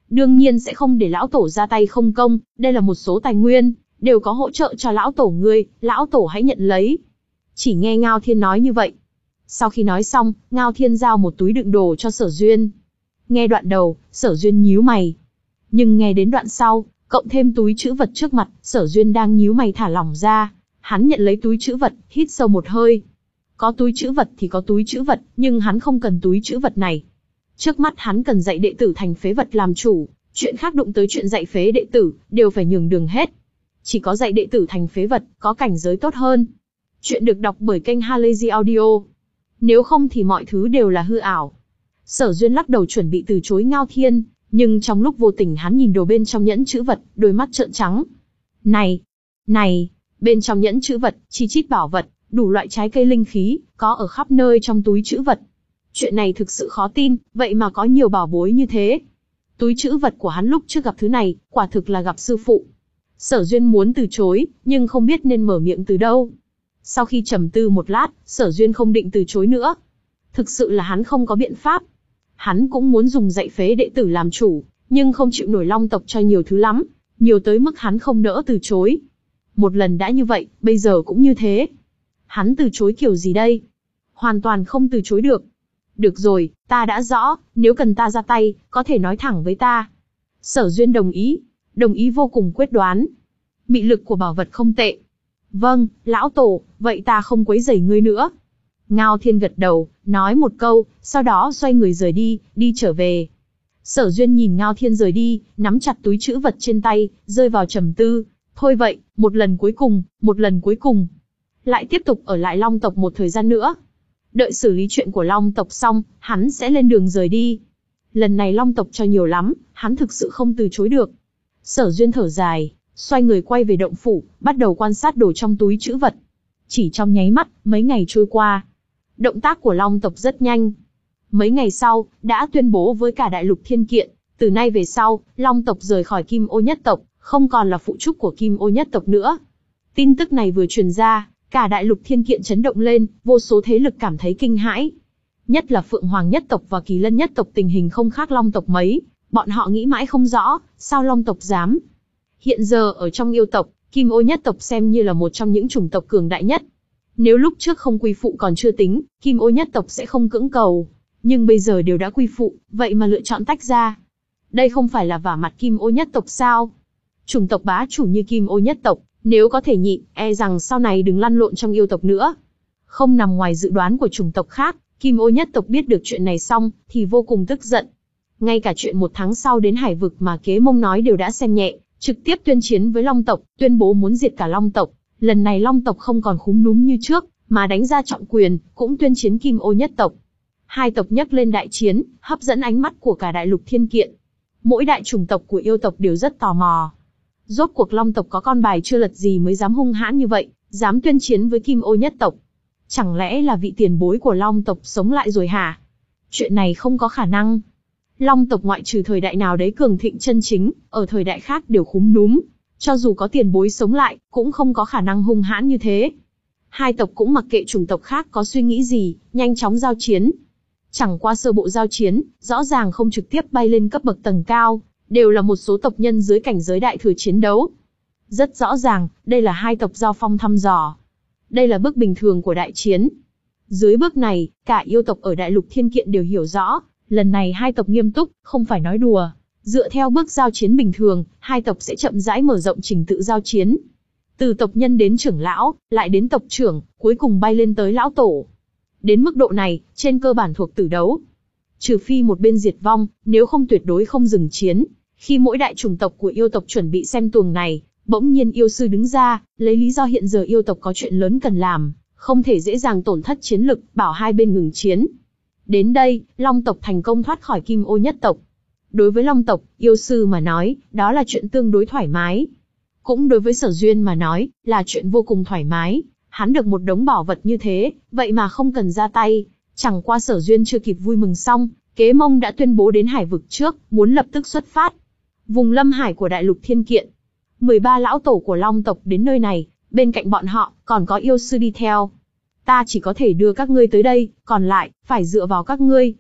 đương nhiên sẽ không để lão tổ ra tay không công, đây là một số tài nguyên, đều có hỗ trợ cho lão tổ ngươi, lão tổ hãy nhận lấy. Chỉ nghe Ngao Thiên nói như vậy. Sau khi nói xong, Ngao Thiên giao một túi đựng đồ cho Sở Duyên. Nghe đoạn đầu, Sở Duyên nhíu mày. Nhưng nghe đến đoạn sau, cộng thêm túi trữ vật trước mặt, Sở Duyên đang nhíu mày thả lỏng ra. Hắn nhận lấy túi trữ vật, hít sâu một hơi. Có túi trữ vật thì có túi trữ vật, nhưng hắn không cần túi trữ vật này. Trước mắt hắn cần dạy đệ tử thành phế vật làm chủ, chuyện khác đụng tới chuyện dạy phế đệ tử, đều phải nhường đường hết. Chỉ có dạy đệ tử thành phế vật, có cảnh giới tốt hơn. Chuyện được đọc bởi kênh Halazy Audio. Nếu không thì mọi thứ đều là hư ảo. Sở Duyên lắc đầu chuẩn bị từ chối Ngao Thiên, nhưng trong lúc vô tình hắn nhìn đồ bên trong nhẫn trữ vật, đôi mắt trợn trắng. Này, này, bên trong nhẫn trữ vật, chi chít bảo vật, đủ loại trái cây linh khí, có ở khắp nơi trong túi trữ vật. Chuyện này thực sự khó tin, vậy mà có nhiều bảo bối như thế. Túi trữ vật của hắn lúc trước gặp thứ này, quả thực là gặp sư phụ. Sở Duyên muốn từ chối, nhưng không biết nên mở miệng từ đâu. Sau khi trầm tư một lát, Sở Duyên không định từ chối nữa. Thực sự là hắn không có biện pháp. Hắn cũng muốn dùng dạy phế đệ tử làm chủ, nhưng không chịu nổi Long tộc cho nhiều thứ lắm, nhiều tới mức hắn không nỡ từ chối. Một lần đã như vậy, bây giờ cũng như thế. Hắn từ chối kiểu gì đây? Hoàn toàn không từ chối được. Được rồi, ta đã rõ, nếu cần ta ra tay, có thể nói thẳng với ta. Sở Duyên đồng ý, đồng ý vô cùng quyết đoán. Mị lực của bảo vật không tệ. Vâng, lão tổ, vậy ta không quấy rầy ngươi nữa. Ngao Thiên gật đầu, nói một câu, sau đó xoay người rời đi, đi trở về. Sở Duyên nhìn Ngao Thiên rời đi, nắm chặt túi trữ vật trên tay, rơi vào trầm tư. Thôi vậy, một lần cuối cùng, một lần cuối cùng. Lại tiếp tục ở lại Long tộc một thời gian nữa. Đợi xử lý chuyện của Long tộc xong, hắn sẽ lên đường rời đi. Lần này Long tộc cho nhiều lắm, hắn thực sự không từ chối được. Sở Duyên thở dài, xoay người quay về động phủ, bắt đầu quan sát đồ trong túi trữ vật. Chỉ trong nháy mắt, mấy ngày trôi qua. Động tác của Long tộc rất nhanh. Mấy ngày sau, đã tuyên bố với cả đại lục thiên kiện, từ nay về sau, Long tộc rời khỏi Kim Ô nhất tộc, không còn là phụ trúc của Kim Ô nhất tộc nữa. Tin tức này vừa truyền ra, cả đại lục thiên kiện chấn động lên, vô số thế lực cảm thấy kinh hãi. Nhất là Phượng Hoàng nhất tộc và Kỳ Lân nhất tộc tình hình không khác Long tộc mấy, bọn họ nghĩ mãi không rõ, sao Long tộc dám. Hiện giờ ở trong yêu tộc, Kim Ô nhất tộc xem như là một trong những chủng tộc cường đại nhất. Nếu lúc trước không quy phụ còn chưa tính, Kim Ô nhất tộc sẽ không cưỡng cầu. Nhưng bây giờ đều đã quy phụ, vậy mà lựa chọn tách ra. Đây không phải là vả mặt Kim Ô nhất tộc sao? Chủng tộc bá chủ như Kim Ô nhất tộc, nếu có thể nhịn, e rằng sau này đừng lăn lộn trong yêu tộc nữa. Không nằm ngoài dự đoán của chủng tộc khác, Kim Ô nhất tộc biết được chuyện này xong, thì vô cùng tức giận. Ngay cả chuyện một tháng sau đến Hải vực mà Kế Mông nói đều đã xem nhẹ, trực tiếp tuyên chiến với Long tộc, tuyên bố muốn diệt cả Long tộc. Lần này Long tộc không còn khúm núm như trước, mà đánh ra trọng quyền, cũng tuyên chiến Kim Ô nhất tộc. Hai tộc nhấc lên đại chiến, hấp dẫn ánh mắt của cả đại lục thiên kiện. Mỗi đại chủng tộc của yêu tộc đều rất tò mò. Rốt cuộc Long tộc có con bài chưa lật gì mới dám hung hãn như vậy, dám tuyên chiến với Kim Ô nhất tộc. Chẳng lẽ là vị tiền bối của Long tộc sống lại rồi hả? Chuyện này không có khả năng. Long tộc ngoại trừ thời đại nào đấy cường thịnh chân chính, ở thời đại khác đều khúm núm. Cho dù có tiền bối sống lại, cũng không có khả năng hung hãn như thế. Hai tộc cũng mặc kệ chủng tộc khác có suy nghĩ gì, nhanh chóng giao chiến. Chẳng qua sơ bộ giao chiến, rõ ràng không trực tiếp bay lên cấp bậc tầng cao, đều là một số tộc nhân dưới cảnh giới đại thừa chiến đấu. Rất rõ ràng, đây là hai tộc giao phong thăm dò. Đây là bước bình thường của đại chiến. Dưới bước này, cả yêu tộc ở đại lục thiên kiện đều hiểu rõ, lần này hai tộc nghiêm túc, không phải nói đùa. Dựa theo bước giao chiến bình thường, hai tộc sẽ chậm rãi mở rộng trình tự giao chiến. Từ tộc nhân đến trưởng lão, lại đến tộc trưởng, cuối cùng bay lên tới lão tổ. Đến mức độ này, trên cơ bản thuộc tử đấu. Trừ phi một bên diệt vong, nếu không tuyệt đối không dừng chiến. Khi mỗi đại chủng tộc của yêu tộc chuẩn bị xem tuồng này, bỗng nhiên yêu sư đứng ra, lấy lý do hiện giờ yêu tộc có chuyện lớn cần làm, không thể dễ dàng tổn thất chiến lực, bảo hai bên ngừng chiến. Đến đây, Long tộc thành công thoát khỏi Kim Ô nhất tộc. Đối với Long tộc, yêu sư mà nói, đó là chuyện tương đối thoải mái. Cũng đối với Sở Duyên mà nói, là chuyện vô cùng thoải mái. Hắn được một đống bảo vật như thế, vậy mà không cần ra tay. Chẳng qua Sở Duyên chưa kịp vui mừng xong, Kế Mông đã tuyên bố đến hải vực trước, muốn lập tức xuất phát. Vùng lâm hải của đại lục thiên kiện. mười ba lão tổ của Long tộc đến nơi này, bên cạnh bọn họ, còn có yêu sư đi theo. Ta chỉ có thể đưa các ngươi tới đây, còn lại, phải dựa vào các ngươi.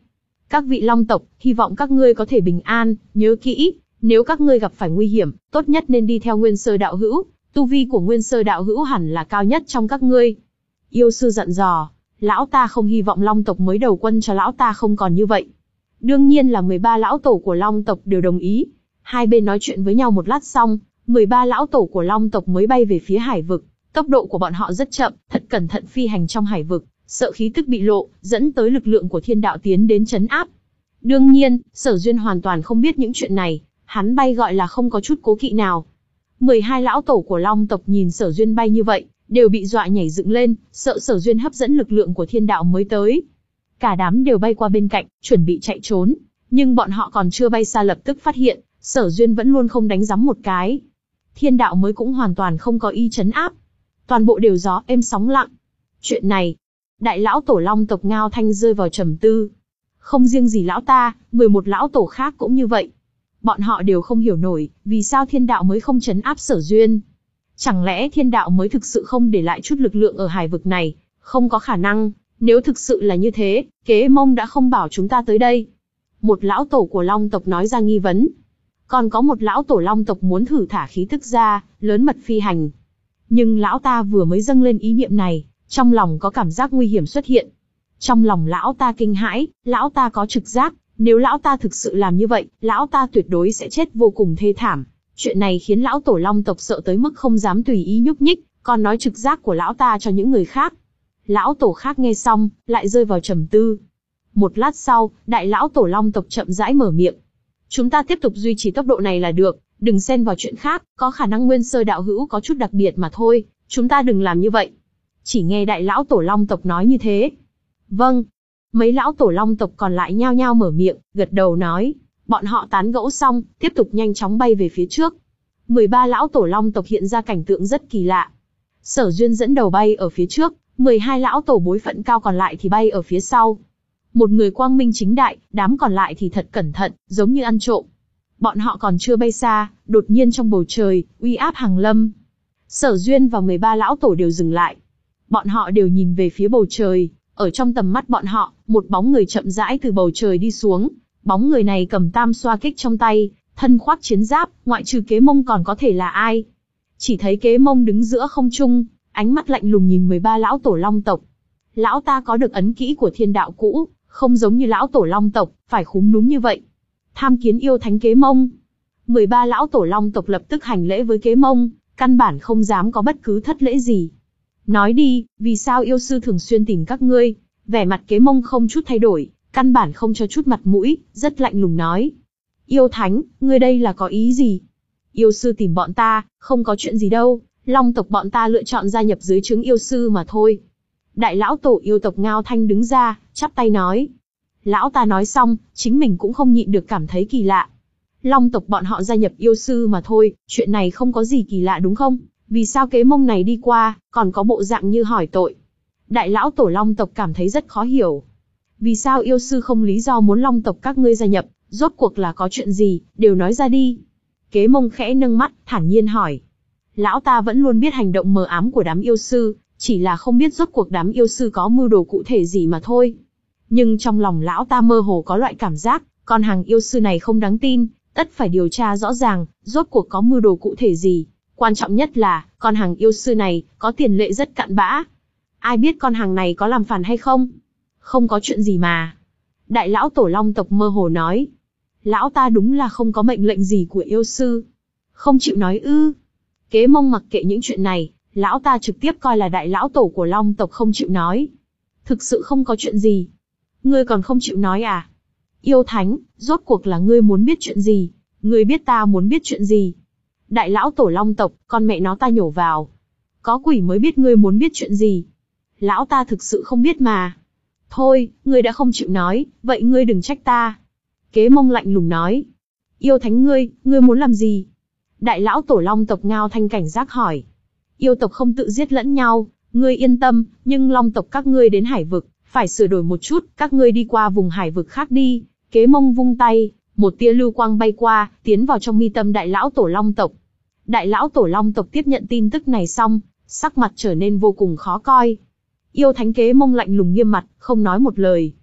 Các vị long tộc, hy vọng các ngươi có thể bình an, nhớ kỹ, nếu các ngươi gặp phải nguy hiểm, tốt nhất nên đi theo Nguyên Sơ đạo hữu, tu vi của Nguyên Sơ đạo hữu hẳn là cao nhất trong các ngươi. Yêu sư dặn dò, lão ta không hy vọng long tộc mới đầu quân cho lão ta không còn như vậy. Đương nhiên là mười ba lão tổ của long tộc đều đồng ý. Hai bên nói chuyện với nhau một lát xong, mười ba lão tổ của long tộc mới bay về phía hải vực. Tốc độ của bọn họ rất chậm, thật cẩn thận phi hành trong hải vực, sợ khí tức bị lộ, dẫn tới lực lượng của thiên đạo tiến đến trấn áp. Đương nhiên, Sở Duyên hoàn toàn không biết những chuyện này, hắn bay gọi là không có chút cố kỵ nào. mười hai lão tổ của long tộc nhìn Sở Duyên bay như vậy, đều bị dọa nhảy dựng lên, sợ Sở Duyên hấp dẫn lực lượng của thiên đạo mới tới. Cả đám đều bay qua bên cạnh, chuẩn bị chạy trốn, nhưng bọn họ còn chưa bay xa lập tức phát hiện, Sở Duyên vẫn luôn không đánh giấm một cái. Thiên đạo mới cũng hoàn toàn không có ý trấn áp. Toàn bộ đều gió êm sóng lặng. Chuyện này, đại lão tổ long tộc Ngao Thanh rơi vào trầm tư. Không riêng gì lão ta, mười một lão tổ khác cũng như vậy. Bọn họ đều không hiểu nổi, vì sao thiên đạo mới không trấn áp Sở Duyên. Chẳng lẽ thiên đạo mới thực sự không để lại chút lực lượng ở hải vực này? Không có khả năng, nếu thực sự là như thế, Kế Mông đã không bảo chúng ta tới đây. Một lão tổ của long tộc nói ra nghi vấn. Còn có một lão tổ long tộc muốn thử thả khí tức ra, lớn mật phi hành. Nhưng lão ta vừa mới dâng lên ý niệm này, trong lòng có cảm giác nguy hiểm xuất hiện. Trong lòng lão ta kinh hãi, lão ta có trực giác, nếu lão ta thực sự làm như vậy, lão ta tuyệt đối sẽ chết vô cùng thê thảm. Chuyện này khiến lão tổ long tộc sợ tới mức không dám tùy ý nhúc nhích, còn nói trực giác của lão ta cho những người khác. Lão tổ khác nghe xong, lại rơi vào trầm tư. Một lát sau, đại lão tổ long tộc chậm rãi mở miệng. Chúng ta tiếp tục duy trì tốc độ này là được, đừng xen vào chuyện khác, có khả năng Nguyên Sơ đạo hữu có chút đặc biệt mà thôi, chúng ta đừng làm như vậy. Chỉ nghe đại lão tổ long tộc nói như thế. Vâng. Mấy lão tổ long tộc còn lại nhao nhao mở miệng, gật đầu nói. Bọn họ tán gẫu xong, tiếp tục nhanh chóng bay về phía trước. mười ba lão tổ long tộc hiện ra cảnh tượng rất kỳ lạ. Sở Duyên dẫn đầu bay ở phía trước, mười hai lão tổ bối phận cao còn lại thì bay ở phía sau. Một người quang minh chính đại, đám còn lại thì thật cẩn thận, giống như ăn trộm. Bọn họ còn chưa bay xa, đột nhiên trong bầu trời, uy áp hàng lâm. Sở Duyên và mười ba lão tổ đều dừng lại. Bọn họ đều nhìn về phía bầu trời, ở trong tầm mắt bọn họ, một bóng người chậm rãi từ bầu trời đi xuống. Bóng người này cầm tam xoa kích trong tay, thân khoác chiến giáp, ngoại trừ Kế Mông còn có thể là ai. Chỉ thấy Kế Mông đứng giữa không trung, ánh mắt lạnh lùng nhìn mười ba lão tổ long tộc. Lão ta có được ấn kỹ của thiên đạo cũ, không giống như lão tổ long tộc, phải khúm núm như vậy. Tham kiến yêu thánh Kế Mông. mười ba lão tổ long tộc lập tức hành lễ với Kế Mông, căn bản không dám có bất cứ thất lễ gì. Nói đi, vì sao yêu sư thường xuyên tìm các ngươi? Vẻ mặt Kế Mông không chút thay đổi, căn bản không cho chút mặt mũi, rất lạnh lùng nói. Yêu thánh, ngươi đây là có ý gì? Yêu sư tìm bọn ta, không có chuyện gì đâu, long tộc bọn ta lựa chọn gia nhập dưới trướng yêu sư mà thôi. Đại lão tổ yêu tộc Ngao Thanh đứng ra, chắp tay nói. Lão ta nói xong, chính mình cũng không nhịn được cảm thấy kỳ lạ. Long tộc bọn họ gia nhập yêu sư mà thôi, chuyện này không có gì kỳ lạ đúng không? Vì sao Kế Mông này đi qua, còn có bộ dạng như hỏi tội? Đại lão tổ long tộc cảm thấy rất khó hiểu. Vì sao yêu sư không lý do muốn long tộc các ngươi gia nhập, rốt cuộc là có chuyện gì, đều nói ra đi. Kế Mông khẽ nâng mắt, thản nhiên hỏi. Lão ta vẫn luôn biết hành động mờ ám của đám yêu sư, chỉ là không biết rốt cuộc đám yêu sư có mưu đồ cụ thể gì mà thôi. Nhưng trong lòng lão ta mơ hồ có loại cảm giác, con hàng yêu sư này không đáng tin, tất phải điều tra rõ ràng, rốt cuộc có mưu đồ cụ thể gì. Quan trọng nhất là, con hàng yêu sư này, có tiền lệ rất cặn bã. Ai biết con hàng này có làm phản hay không? Không có chuyện gì mà. Đại lão tổ long tộc mơ hồ nói. Lão ta đúng là không có mệnh lệnh gì của yêu sư. Không chịu nói ư. Kế Mông mặc kệ những chuyện này, lão ta trực tiếp coi là đại lão tổ của long tộc không chịu nói. Thực sự không có chuyện gì. Ngươi còn không chịu nói à? Yêu thánh, rốt cuộc là ngươi muốn biết chuyện gì? Ngươi biết ta muốn biết chuyện gì? Đại lão tổ long tộc, con mẹ nó ta nhổ vào. Có quỷ mới biết ngươi muốn biết chuyện gì. Lão ta thực sự không biết mà. Thôi, ngươi đã không chịu nói, vậy ngươi đừng trách ta. Kế Mông lạnh lùng nói. Yêu thánh ngươi, ngươi muốn làm gì? Đại lão tổ long tộc Ngao Thanh cảnh giác hỏi. Yêu tộc không tự giết lẫn nhau, ngươi yên tâm, nhưng long tộc các ngươi đến hải vực, phải sửa đổi một chút, các ngươi đi qua vùng hải vực khác đi. Kế Mông vung tay, một tia lưu quang bay qua, tiến vào trong mi tâm đại lão tổ long tộc. Đại lão tổ long tộc tiếp nhận tin tức này xong, sắc mặt trở nên vô cùng khó coi. Yêu thánh Kế Mông lạnh lùng nghiêm mặt, không nói một lời.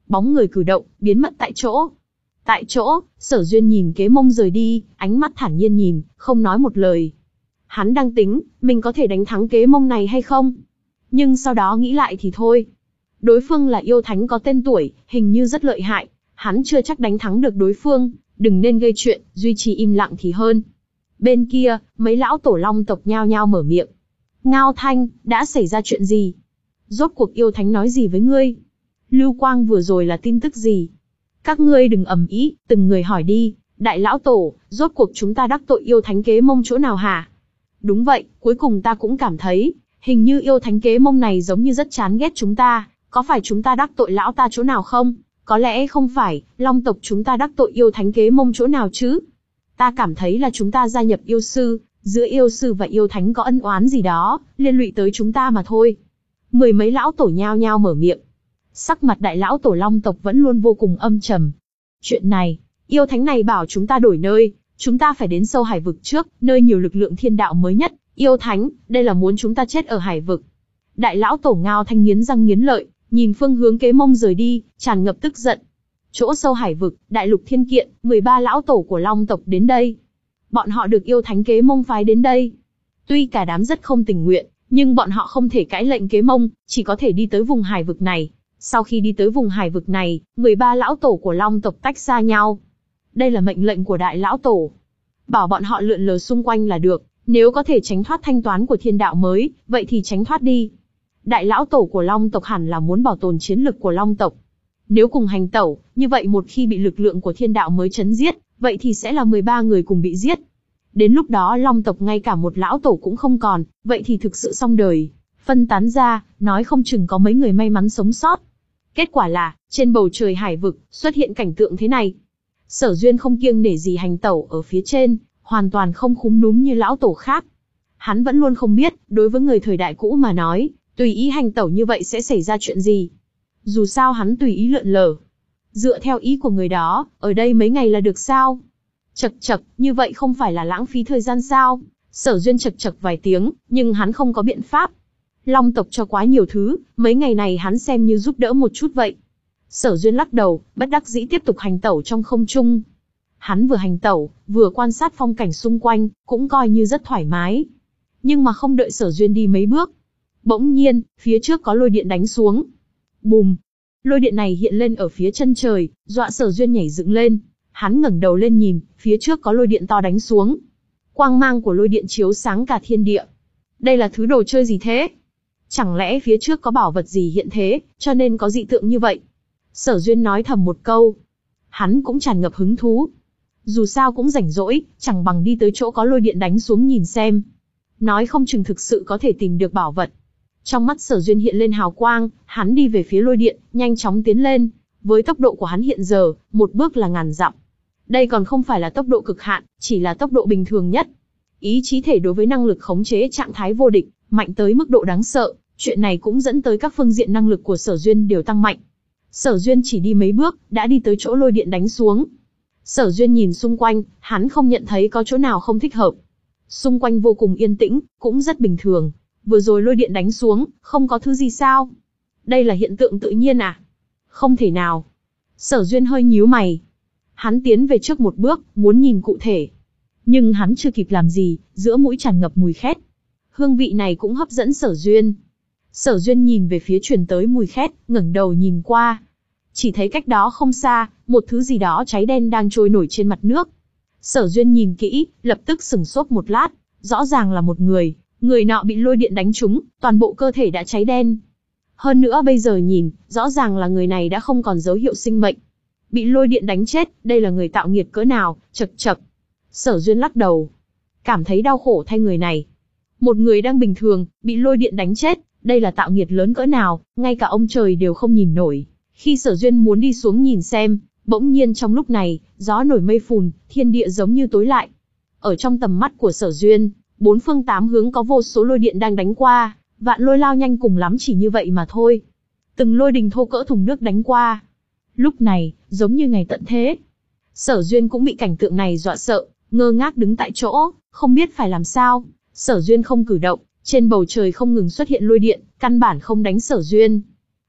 bóng người cử động, biến mất tại chỗ. Tại chỗ, Sở Duyên nhìn Kế Mông rời đi, ánh mắt thản nhiên nhìn, không nói một lời. Hắn đang tính, mình có thể đánh thắng Kế Mông này hay không? Nhưng sau đó nghĩ lại thì thôi. Đối phương là yêu thánh có tên tuổi, hình như rất lợi hại, hắn chưa chắc đánh thắng được đối phương, đừng nên gây chuyện, duy trì im lặng thì hơn. Bên kia, mấy lão tổ long tộc nhao nhao mở miệng. Ngao Thanh, đã xảy ra chuyện gì? Rốt cuộc yêu thánh nói gì với ngươi? Lưu Quang vừa rồi là tin tức gì? Các ngươi đừng ầm ĩ, từng người hỏi đi. Đại lão tổ, rốt cuộc chúng ta đắc tội yêu thánh Kế Mông chỗ nào hả? Đúng vậy, cuối cùng ta cũng cảm thấy, hình như yêu thánh Kế Mông này giống như rất chán ghét chúng ta, có phải chúng ta đắc tội lão ta chỗ nào không? Có lẽ không phải, long tộc chúng ta đắc tội yêu thánh Kế Mông chỗ nào chứ? Ta cảm thấy là chúng ta gia nhập yêu sư, giữa yêu sư và yêu thánh có ân oán gì đó, liên lụy tới chúng ta mà thôi. Mười mấy lão tổ nhao nhao mở miệng. Sắc mặt đại lão tổ long tộc vẫn luôn vô cùng âm trầm. Chuyện này, yêu thánh này bảo chúng ta đổi nơi, chúng ta phải đến sâu hải vực trước, nơi nhiều lực lượng thiên đạo mới nhất. Yêu thánh, đây là muốn chúng ta chết ở hải vực. Đại lão tổ Ngao Thanh nghiến răng nghiến lợi, nhìn phương hướng Kế Mông rời đi, tràn ngập tức giận. Chỗ sâu hải vực, đại lục thiên kiện, mười ba lão tổ của long tộc đến đây. Bọn họ được yêu thánh Kế Mông phái đến đây. Tuy cả đám rất không tình nguyện, nhưng bọn họ không thể cãi lệnh Kế Mông, chỉ có thể đi tới vùng hải vực này. Sau khi đi tới vùng hải vực này, mười ba lão tổ của long tộc tách xa nhau. Đây là mệnh lệnh của đại lão tổ. Bảo bọn họ lượn lờ xung quanh là được, nếu có thể tránh thoát thanh toán của thiên đạo mới, vậy thì tránh thoát đi. Đại lão tổ của long tộc hẳn là muốn bảo tồn chiến lực của long tộc. Nếu cùng hành tẩu, như vậy một khi bị lực lượng của thiên đạo mới chấn giết, vậy thì sẽ là mười ba người cùng bị giết. Đến lúc đó long tộc ngay cả một lão tổ cũng không còn, vậy thì thực sự xong đời. Phân tán ra, nói không chừng có mấy người may mắn sống sót. Kết quả là, trên bầu trời hải vực, xuất hiện cảnh tượng thế này. Sở Duyên không kiêng nể gì hành tẩu ở phía trên, hoàn toàn không khúm núm như lão tổ khác. Hắn vẫn luôn không biết, đối với người thời đại cũ mà nói, tùy ý hành tẩu như vậy sẽ xảy ra chuyện gì. Dù sao hắn tùy ý lượn lờ. Dựa theo ý của người đó, ở đây mấy ngày là được sao? Chậc chậc, như vậy không phải là lãng phí thời gian sao? Sở Duyên chậc chậc vài tiếng, nhưng hắn không có biện pháp. Long tộc cho quá nhiều thứ, mấy ngày này hắn xem như giúp đỡ một chút vậy. Sở Duyên lắc đầu, bất đắc dĩ tiếp tục hành tẩu trong không trung. Hắn vừa hành tẩu, vừa quan sát phong cảnh xung quanh, cũng coi như rất thoải mái. Nhưng mà không đợi Sở Duyên đi mấy bước. Bỗng nhiên, phía trước có lôi điện đánh xuống. Bùm! Lôi điện này hiện lên ở phía chân trời, dọa Sở Duyên nhảy dựng lên. Hắn ngẩng đầu lên nhìn, phía trước có lôi điện to đánh xuống. Quang mang của lôi điện chiếu sáng cả thiên địa. Đây là thứ đồ chơi gì thế? Chẳng lẽ phía trước có bảo vật gì hiện thế, cho nên có dị tượng như vậy? Sở Duyên nói thầm một câu. Hắn cũng tràn ngập hứng thú. Dù sao cũng rảnh rỗi, chẳng bằng đi tới chỗ có lôi điện đánh xuống nhìn xem. Nói không chừng thực sự có thể tìm được bảo vật. Trong mắt Sở Duyên hiện lên hào quang, hắn đi về phía lôi điện, nhanh chóng tiến lên. Với tốc độ của hắn hiện giờ, một bước là ngàn dặm. Đây còn không phải là tốc độ cực hạn, chỉ là tốc độ bình thường nhất. Ý chí thể đối với năng lực khống chế trạng thái vô địch, mạnh tới mức độ đáng sợ, chuyện này cũng dẫn tới các phương diện năng lực của Sở Duyên đều tăng mạnh. Sở Duyên chỉ đi mấy bước, đã đi tới chỗ lôi điện đánh xuống. Sở Duyên nhìn xung quanh, hắn không nhận thấy có chỗ nào không thích hợp. Xung quanh vô cùng yên tĩnh, cũng rất bình thường. Vừa rồi lôi điện đánh xuống, không có thứ gì sao? Đây là hiện tượng tự nhiên à? Không thể nào. Sở Duyên hơi nhíu mày. Hắn tiến về trước một bước, muốn nhìn cụ thể. Nhưng hắn chưa kịp làm gì, giữa mũi tràn ngập mùi khét. Hương vị này cũng hấp dẫn Sở Duyên. Sở Duyên nhìn về phía truyền tới mùi khét, ngẩng đầu nhìn qua. Chỉ thấy cách đó không xa, một thứ gì đó cháy đen đang trôi nổi trên mặt nước. Sở Duyên nhìn kỹ, lập tức sửng sốt một lát, rõ ràng là một người, người nọ bị lôi điện đánh trúng, toàn bộ cơ thể đã cháy đen. Hơn nữa bây giờ nhìn, rõ ràng là người này đã không còn dấu hiệu sinh mệnh. Bị lôi điện đánh chết, đây là người tạo nghiệt cỡ nào, chậc chậc. Sở Duyên lắc đầu, cảm thấy đau khổ thay người này. Một người đang bình thường, bị lôi điện đánh chết, đây là tạo nghiệt lớn cỡ nào, ngay cả ông trời đều không nhìn nổi. Khi Sở Duyên muốn đi xuống nhìn xem, bỗng nhiên trong lúc này, gió nổi mây phùn, thiên địa giống như tối lại. Ở trong tầm mắt của Sở Duyên, bốn phương tám hướng có vô số lôi điện đang đánh qua, vạn lôi lao nhanh cùng lắm chỉ như vậy mà thôi. Từng lôi đình thô cỡ thùng nước đánh qua. Lúc này, giống như ngày tận thế. Sở Duyên cũng bị cảnh tượng này dọa sợ, ngơ ngác đứng tại chỗ, không biết phải làm sao. Sở Duyên không cử động, trên bầu trời không ngừng xuất hiện lôi điện, căn bản không đánh Sở Duyên.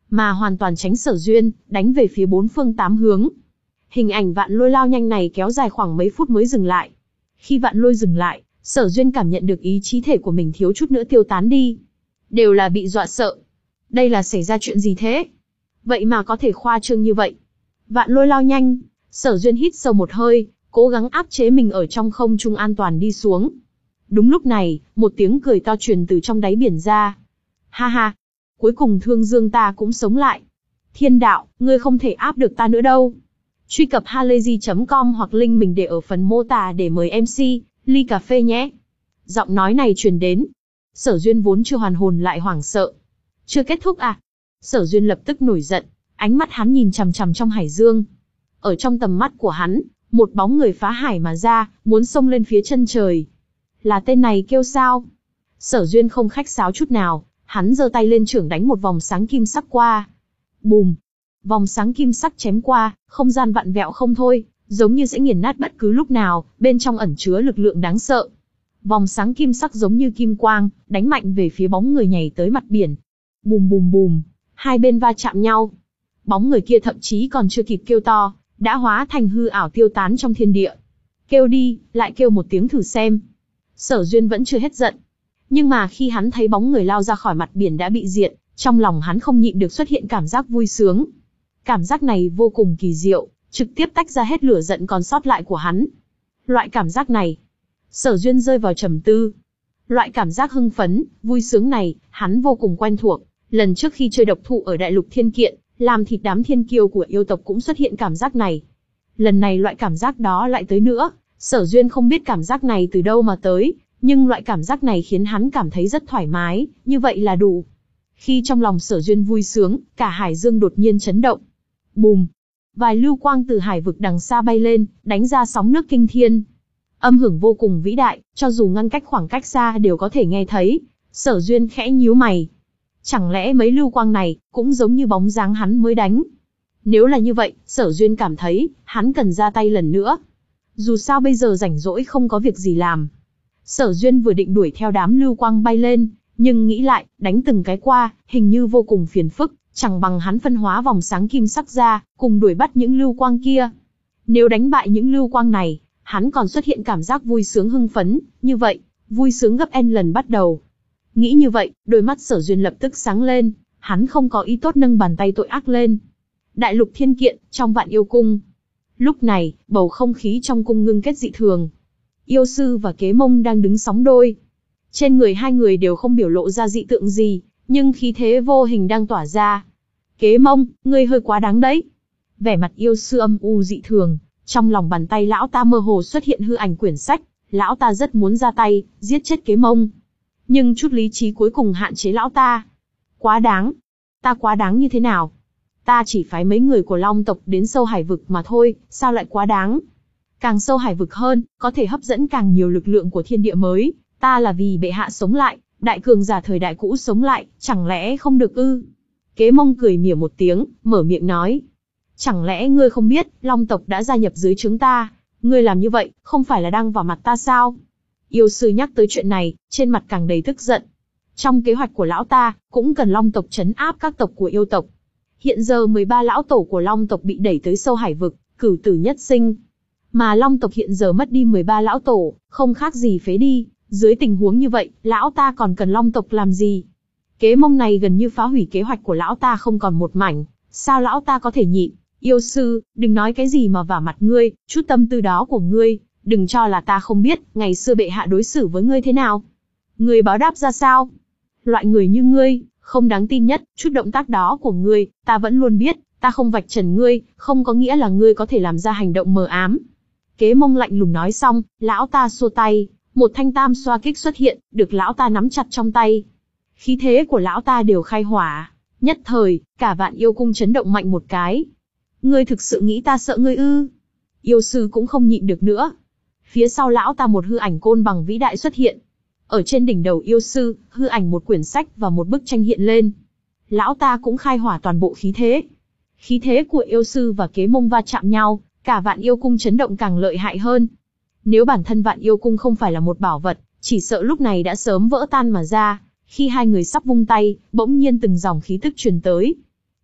mà hoàn toàn tránh Sở Duyên, đánh về phía bốn phương tám hướng. Hình ảnh vạn lôi lao nhanh này kéo dài khoảng mấy phút mới dừng lại. Khi vạn lôi dừng lại, Sở Duyên cảm nhận được ý chí thể của mình thiếu chút nữa tiêu tán đi. Đều là bị dọa sợ. Đây là xảy ra chuyện gì thế? Vậy mà có thể khoa trương như vậy. Vạn lôi lao nhanh, Sở Duyên hít sâu một hơi, cố gắng áp chế mình ở trong không trung an toàn đi xuống. Đúng lúc này, một tiếng cười to truyền từ trong đáy biển ra. Ha ha, cuối cùng Thương Dương ta cũng sống lại. Thiên đạo, ngươi không thể áp được ta nữa đâu. Truy cập halayzi chấm com hoặc link mình để ở phần mô tả để mời em xê, ly cà phê nhé. Giọng nói này truyền đến. Sở Duyên vốn chưa hoàn hồn lại hoảng sợ. Chưa kết thúc à? Sở Duyên lập tức nổi giận, ánh mắt hắn nhìn chằm chằm trong hải dương. Ở trong tầm mắt của hắn, một bóng người phá hải mà ra, muốn xông lên phía chân trời. Là tên này kêu sao? Sở Duyên không khách sáo chút nào, hắn giơ tay lên chưởng đánh một vòng sáng kim sắc qua. Bùm! Vòng sáng kim sắc chém qua, không gian vặn vẹo không thôi, giống như sẽ nghiền nát bất cứ lúc nào, bên trong ẩn chứa lực lượng đáng sợ. Vòng sáng kim sắc giống như kim quang, đánh mạnh về phía bóng người nhảy tới mặt biển. Bùm bùm bùm, hai bên va chạm nhau. Bóng người kia thậm chí còn chưa kịp kêu to, đã hóa thành hư ảo tiêu tán trong thiên địa. Kêu đi, lại kêu một tiếng thử xem. Sở Duyên vẫn chưa hết giận. Nhưng mà khi hắn thấy bóng người lao ra khỏi mặt biển đã bị diệt, trong lòng hắn không nhịn được xuất hiện cảm giác vui sướng. Cảm giác này vô cùng kỳ diệu, trực tiếp tách ra hết lửa giận còn sót lại của hắn. Loại cảm giác này, Sở Duyên rơi vào trầm tư. Loại cảm giác hưng phấn, vui sướng này, hắn vô cùng quen thuộc. Lần trước khi chơi độc thụ ở Đại Lục Thiên Kiện, làm thịt đám thiên kiêu của yêu tộc cũng xuất hiện cảm giác này. Lần này loại cảm giác đó lại tới nữa. Sở Duyên không biết cảm giác này từ đâu mà tới, nhưng loại cảm giác này khiến hắn cảm thấy rất thoải mái, như vậy là đủ. Khi trong lòng Sở Duyên vui sướng, cả hải dương đột nhiên chấn động. Bùm! Vài lưu quang từ hải vực đằng xa bay lên, đánh ra sóng nước kinh thiên. Âm hưởng vô cùng vĩ đại, cho dù ngăn cách khoảng cách xa đều có thể nghe thấy. Sở Duyên khẽ nhíu mày. Chẳng lẽ mấy lưu quang này cũng giống như bóng dáng hắn mới đánh? Nếu là như vậy, Sở Duyên cảm thấy hắn cần ra tay lần nữa. Dù sao bây giờ rảnh rỗi không có việc gì làm. Sở Duyên vừa định đuổi theo đám lưu quang bay lên, nhưng nghĩ lại, đánh từng cái qua, hình như vô cùng phiền phức, chẳng bằng hắn phân hóa vòng sáng kim sắc ra, cùng đuổi bắt những lưu quang kia. Nếu đánh bại những lưu quang này, hắn còn xuất hiện cảm giác vui sướng hưng phấn, như vậy, vui sướng gấp n lần bắt đầu. Nghĩ như vậy, đôi mắt Sở Duyên lập tức sáng lên, hắn không có ý tốt nâng bàn tay tội ác lên. Đại Lục Thiên Kiện, trong Vạn Yêu Cung. Lúc này, bầu không khí trong cung ngưng kết dị thường. Yêu sư và Kế Mông đang đứng sóng đôi. Trên người hai người đều không biểu lộ ra dị tượng gì, nhưng khí thế vô hình đang tỏa ra. Kế Mông, ngươi hơi quá đáng đấy. Vẻ mặt yêu sư âm u dị thường, trong lòng bàn tay lão ta mơ hồ xuất hiện hư ảnh quyển sách, lão ta rất muốn ra tay, giết chết Kế Mông. Nhưng chút lý trí cuối cùng hạn chế lão ta. Quá đáng. Ta quá đáng như thế nào? Ta chỉ phái mấy người của Long tộc đến sâu hải vực mà thôi, sao lại quá đáng? Càng sâu hải vực hơn, có thể hấp dẫn càng nhiều lực lượng của thiên địa mới. Ta là vì bệ hạ sống lại, đại cường giả thời đại cũ sống lại, chẳng lẽ không được ư? Kế Mông cười mỉa một tiếng, mở miệng nói. Chẳng lẽ ngươi không biết, Long tộc đã gia nhập dưới trướng ta? Ngươi làm như vậy, không phải là đang vào mặt ta sao? Yêu sư nhắc tới chuyện này, trên mặt càng đầy tức giận. Trong kế hoạch của lão ta, cũng cần Long tộc trấn áp các tộc của yêu tộc. Hiện giờ mười ba lão tổ của Long tộc bị đẩy tới sâu hải vực, cửu tử nhất sinh. Mà Long tộc hiện giờ mất đi mười ba lão tổ, không khác gì phế đi. Dưới tình huống như vậy, lão ta còn cần Long tộc làm gì? Kế Mông này gần như phá hủy kế hoạch của lão ta không còn một mảnh. Sao lão ta có thể nhịn? Yêu sư, đừng nói cái gì mà vả mặt ngươi, chút tâm tư đó của ngươi, đừng cho là ta không biết, ngày xưa bệ hạ đối xử với ngươi thế nào. Ngươi báo đáp ra sao? Loại người như ngươi, không đáng tin nhất, chút động tác đó của ngươi, ta vẫn luôn biết, ta không vạch trần ngươi, không có nghĩa là ngươi có thể làm ra hành động mờ ám. Kế Mông lạnh lùng nói xong, lão ta xua tay, một thanh tam xoa kích xuất hiện, được lão ta nắm chặt trong tay. Khí thế của lão ta đều khai hỏa, nhất thời, cả Vạn Yêu Cung chấn động mạnh một cái. Ngươi thực sự nghĩ ta sợ ngươi ư? Yêu sư cũng không nhịn được nữa. Phía sau lão ta một hư ảnh côn bằng vĩ đại xuất hiện. Ở trên đỉnh đầu yêu sư, hư ảnh một quyển sách và một bức tranh hiện lên. Lão ta cũng khai hỏa toàn bộ khí thế. Khí thế của yêu sư và Kế Mông va chạm nhau, cả Vạn Yêu Cung chấn động càng lợi hại hơn. Nếu bản thân Vạn Yêu Cung không phải là một bảo vật, chỉ sợ lúc này đã sớm vỡ tan mà ra. Khi hai người sắp vung tay, bỗng nhiên từng dòng khí tức truyền tới.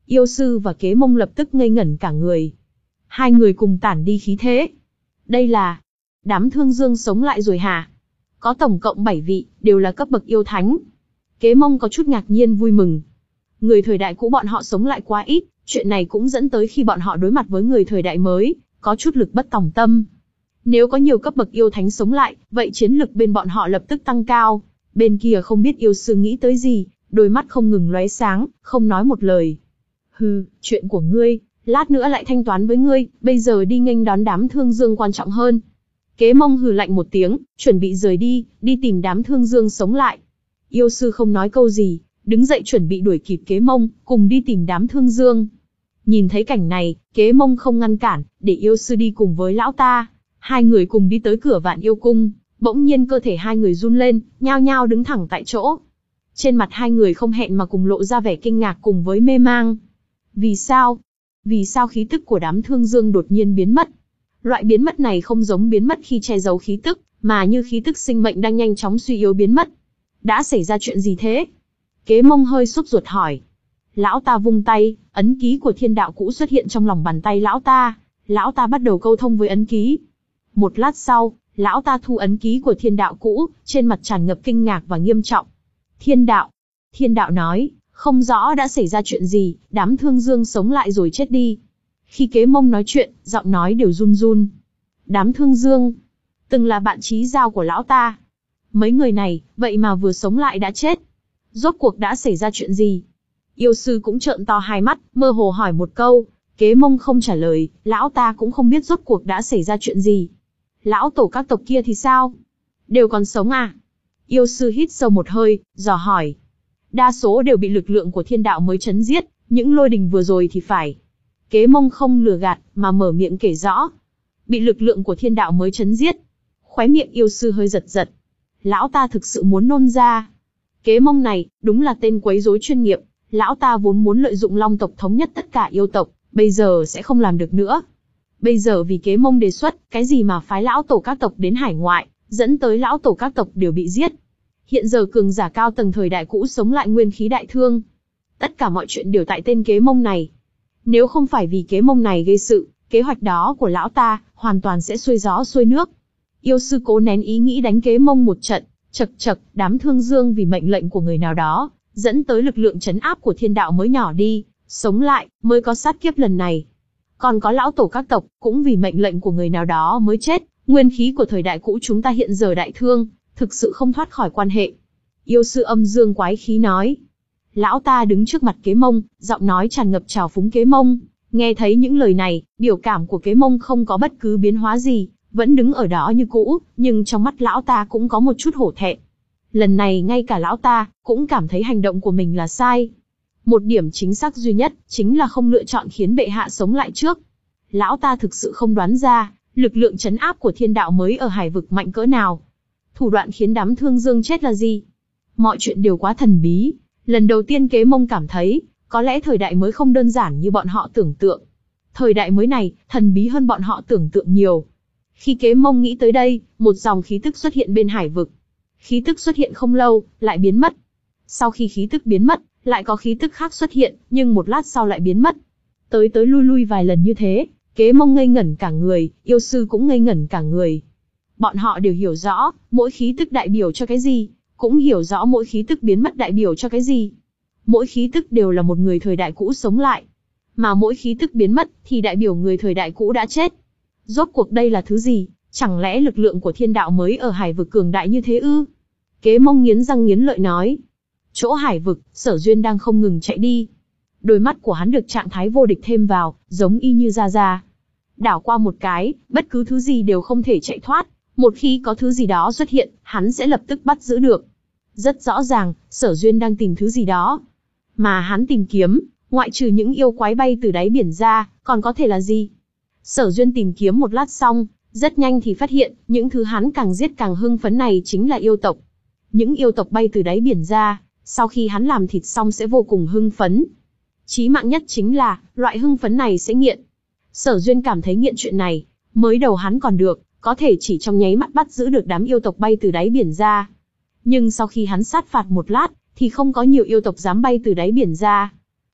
Yêu sư và Kế Mông lập tức ngây ngẩn cả người. Hai người cùng tản đi khí thế. Đây là... đám Thương Dương sống lại rồi hả? Có tổng cộng bảy vị, đều là cấp bậc yêu thánh. Kế Mông có chút ngạc nhiên vui mừng. Người thời đại cũ bọn họ sống lại quá ít, chuyện này cũng dẫn tới khi bọn họ đối mặt với người thời đại mới, có chút lực bất tòng tâm. Nếu có nhiều cấp bậc yêu thánh sống lại, vậy chiến lực bên bọn họ lập tức tăng cao. Bên kia không biết yêu sư nghĩ tới gì, đôi mắt không ngừng lóe sáng, không nói một lời. Hừ, chuyện của ngươi, lát nữa lại thanh toán với ngươi, bây giờ đi nghênh đón đám Thương Dương quan trọng hơn. Kế Mông hừ lạnh một tiếng, chuẩn bị rời đi, đi tìm đám Thương Dương sống lại. Yêu sư không nói câu gì, đứng dậy chuẩn bị đuổi kịp Kế Mông, cùng đi tìm đám Thương Dương. Nhìn thấy cảnh này, Kế Mông không ngăn cản, để yêu sư đi cùng với lão ta. Hai người cùng đi tới cửa Vạn Yêu Cung, bỗng nhiên cơ thể hai người run lên, nhao nhao đứng thẳng tại chỗ. Trên mặt hai người không hẹn mà cùng lộ ra vẻ kinh ngạc cùng với mê mang. Vì sao? Vì sao khí tức của đám Thương Dương đột nhiên biến mất? Loại biến mất này không giống biến mất khi che giấu khí tức, mà như khí tức sinh mệnh đang nhanh chóng suy yếu biến mất. Đã xảy ra chuyện gì thế? Kế Mông hơi sốt ruột hỏi. Lão ta vung tay, ấn ký của thiên đạo cũ xuất hiện trong lòng bàn tay lão ta. Lão ta bắt đầu câu thông với ấn ký. Một lát sau, lão ta thu ấn ký của thiên đạo cũ, trên mặt tràn ngập kinh ngạc và nghiêm trọng. Thiên đạo. Thiên đạo nói, không rõ đã xảy ra chuyện gì, đám Thương Dương sống lại rồi chết đi. Khi Kế Mông nói chuyện, giọng nói đều run run. Đám Thương Dương, từng là bạn chí giao của lão ta. Mấy người này, vậy mà vừa sống lại đã chết. Rốt cuộc đã xảy ra chuyện gì? Yêu sư cũng trợn to hai mắt, mơ hồ hỏi một câu. Kế Mông không trả lời, lão ta cũng không biết rốt cuộc đã xảy ra chuyện gì. Lão tổ các tộc kia thì sao? Đều còn sống à? Yêu sư hít sâu một hơi, dò hỏi. Đa số đều bị lực lượng của thiên đạo mới chấn giết, những lôi đình vừa rồi thì phải. Kế Mông không lừa gạt, mà mở miệng kể rõ. Bị lực lượng của thiên đạo mới chấn giết. Khóe miệng yêu sư hơi giật giật. Lão ta thực sự muốn nôn ra. Kế Mông này, đúng là tên quấy rối chuyên nghiệp. Lão ta vốn muốn lợi dụng Long tộc thống nhất tất cả yêu tộc, bây giờ sẽ không làm được nữa. Bây giờ vì Kế Mông đề xuất, cái gì mà phái lão tổ các tộc đến hải ngoại, dẫn tới lão tổ các tộc đều bị giết. Hiện giờ cường giả cao tầng thời đại cũ sống lại nguyên khí đại thương. Tất cả mọi chuyện đều tại tên Kế Mông này. Nếu không phải vì Kế Mông này gây sự, kế hoạch đó của lão ta, hoàn toàn sẽ xuôi gió xuôi nước. Yêu sư cố nén ý nghĩ đánh Kế Mông một trận, chật chật, đám Thương Dương vì mệnh lệnh của người nào đó, dẫn tới lực lượng trấn áp của thiên đạo mới nhỏ đi, sống lại, mới có sát kiếp lần này. Còn có lão tổ các tộc, cũng vì mệnh lệnh của người nào đó mới chết, nguyên khí của thời đại cũ chúng ta hiện giờ đại thương, thực sự không thoát khỏi quan hệ. Yêu sư âm dương quái khí nói. Lão ta đứng trước mặt Kế Mông, giọng nói tràn ngập trào phúng Kế Mông. Nghe thấy những lời này, biểu cảm của Kế Mông không có bất cứ biến hóa gì, vẫn đứng ở đó như cũ, nhưng trong mắt lão ta cũng có một chút hổ thẹn. Lần này ngay cả lão ta, cũng cảm thấy hành động của mình là sai. Một điểm chính xác duy nhất, chính là không lựa chọn khiến bệ hạ sống lại trước. Lão ta thực sự không đoán ra, lực lượng trấn áp của thiên đạo mới ở hải vực mạnh cỡ nào. Thủ đoạn khiến đám Thương Dương chết là gì? Mọi chuyện đều quá thần bí. Lần đầu tiên Kế Mông cảm thấy, có lẽ thời đại mới không đơn giản như bọn họ tưởng tượng. Thời đại mới này, thần bí hơn bọn họ tưởng tượng nhiều. Khi Kế Mông nghĩ tới đây, một dòng khí tức xuất hiện bên hải vực. Khí tức xuất hiện không lâu, lại biến mất. Sau khi khí tức biến mất, lại có khí tức khác xuất hiện, nhưng một lát sau lại biến mất. Tới tới lui lui vài lần như thế, Kế Mông ngây ngẩn cả người, yêu sư cũng ngây ngẩn cả người. Bọn họ đều hiểu rõ, mỗi khí tức đại biểu cho cái gì, cũng hiểu rõ mỗi khí tức biến mất đại biểu cho cái gì. Mỗi khí tức đều là một người thời đại cũ sống lại. Mà mỗi khí tức biến mất, thì đại biểu người thời đại cũ đã chết. Rốt cuộc đây là thứ gì? Chẳng lẽ lực lượng của thiên đạo mới ở hải vực cường đại như thế ư? Kế Mông nghiến răng nghiến lợi nói. Chỗ hải vực, Sở Duyên đang không ngừng chạy đi. Đôi mắt của hắn được trạng thái vô địch thêm vào, giống y như Ra Ra. Đảo qua một cái, bất cứ thứ gì đều không thể chạy thoát. Một khi có thứ gì đó xuất hiện, hắn sẽ lập tức bắt giữ được. Rất rõ ràng, Sở Duyên đang tìm thứ gì đó. Mà hắn tìm kiếm, ngoại trừ những yêu quái bay từ đáy biển ra, còn có thể là gì? Sở Duyên tìm kiếm một lát xong, rất nhanh thì phát hiện, những thứ hắn càng giết càng hưng phấn này chính là yêu tộc. Những yêu tộc bay từ đáy biển ra, sau khi hắn làm thịt xong sẽ vô cùng hưng phấn. Chí mạng nhất chính là, loại hưng phấn này sẽ nghiện. Sở Duyên cảm thấy nghiện chuyện này, mới đầu hắn còn được, có thể chỉ trong nháy mắt bắt giữ được đám yêu tộc bay từ đáy biển ra. Nhưng sau khi hắn sát phạt một lát, thì không có nhiều yêu tộc dám bay từ đáy biển ra.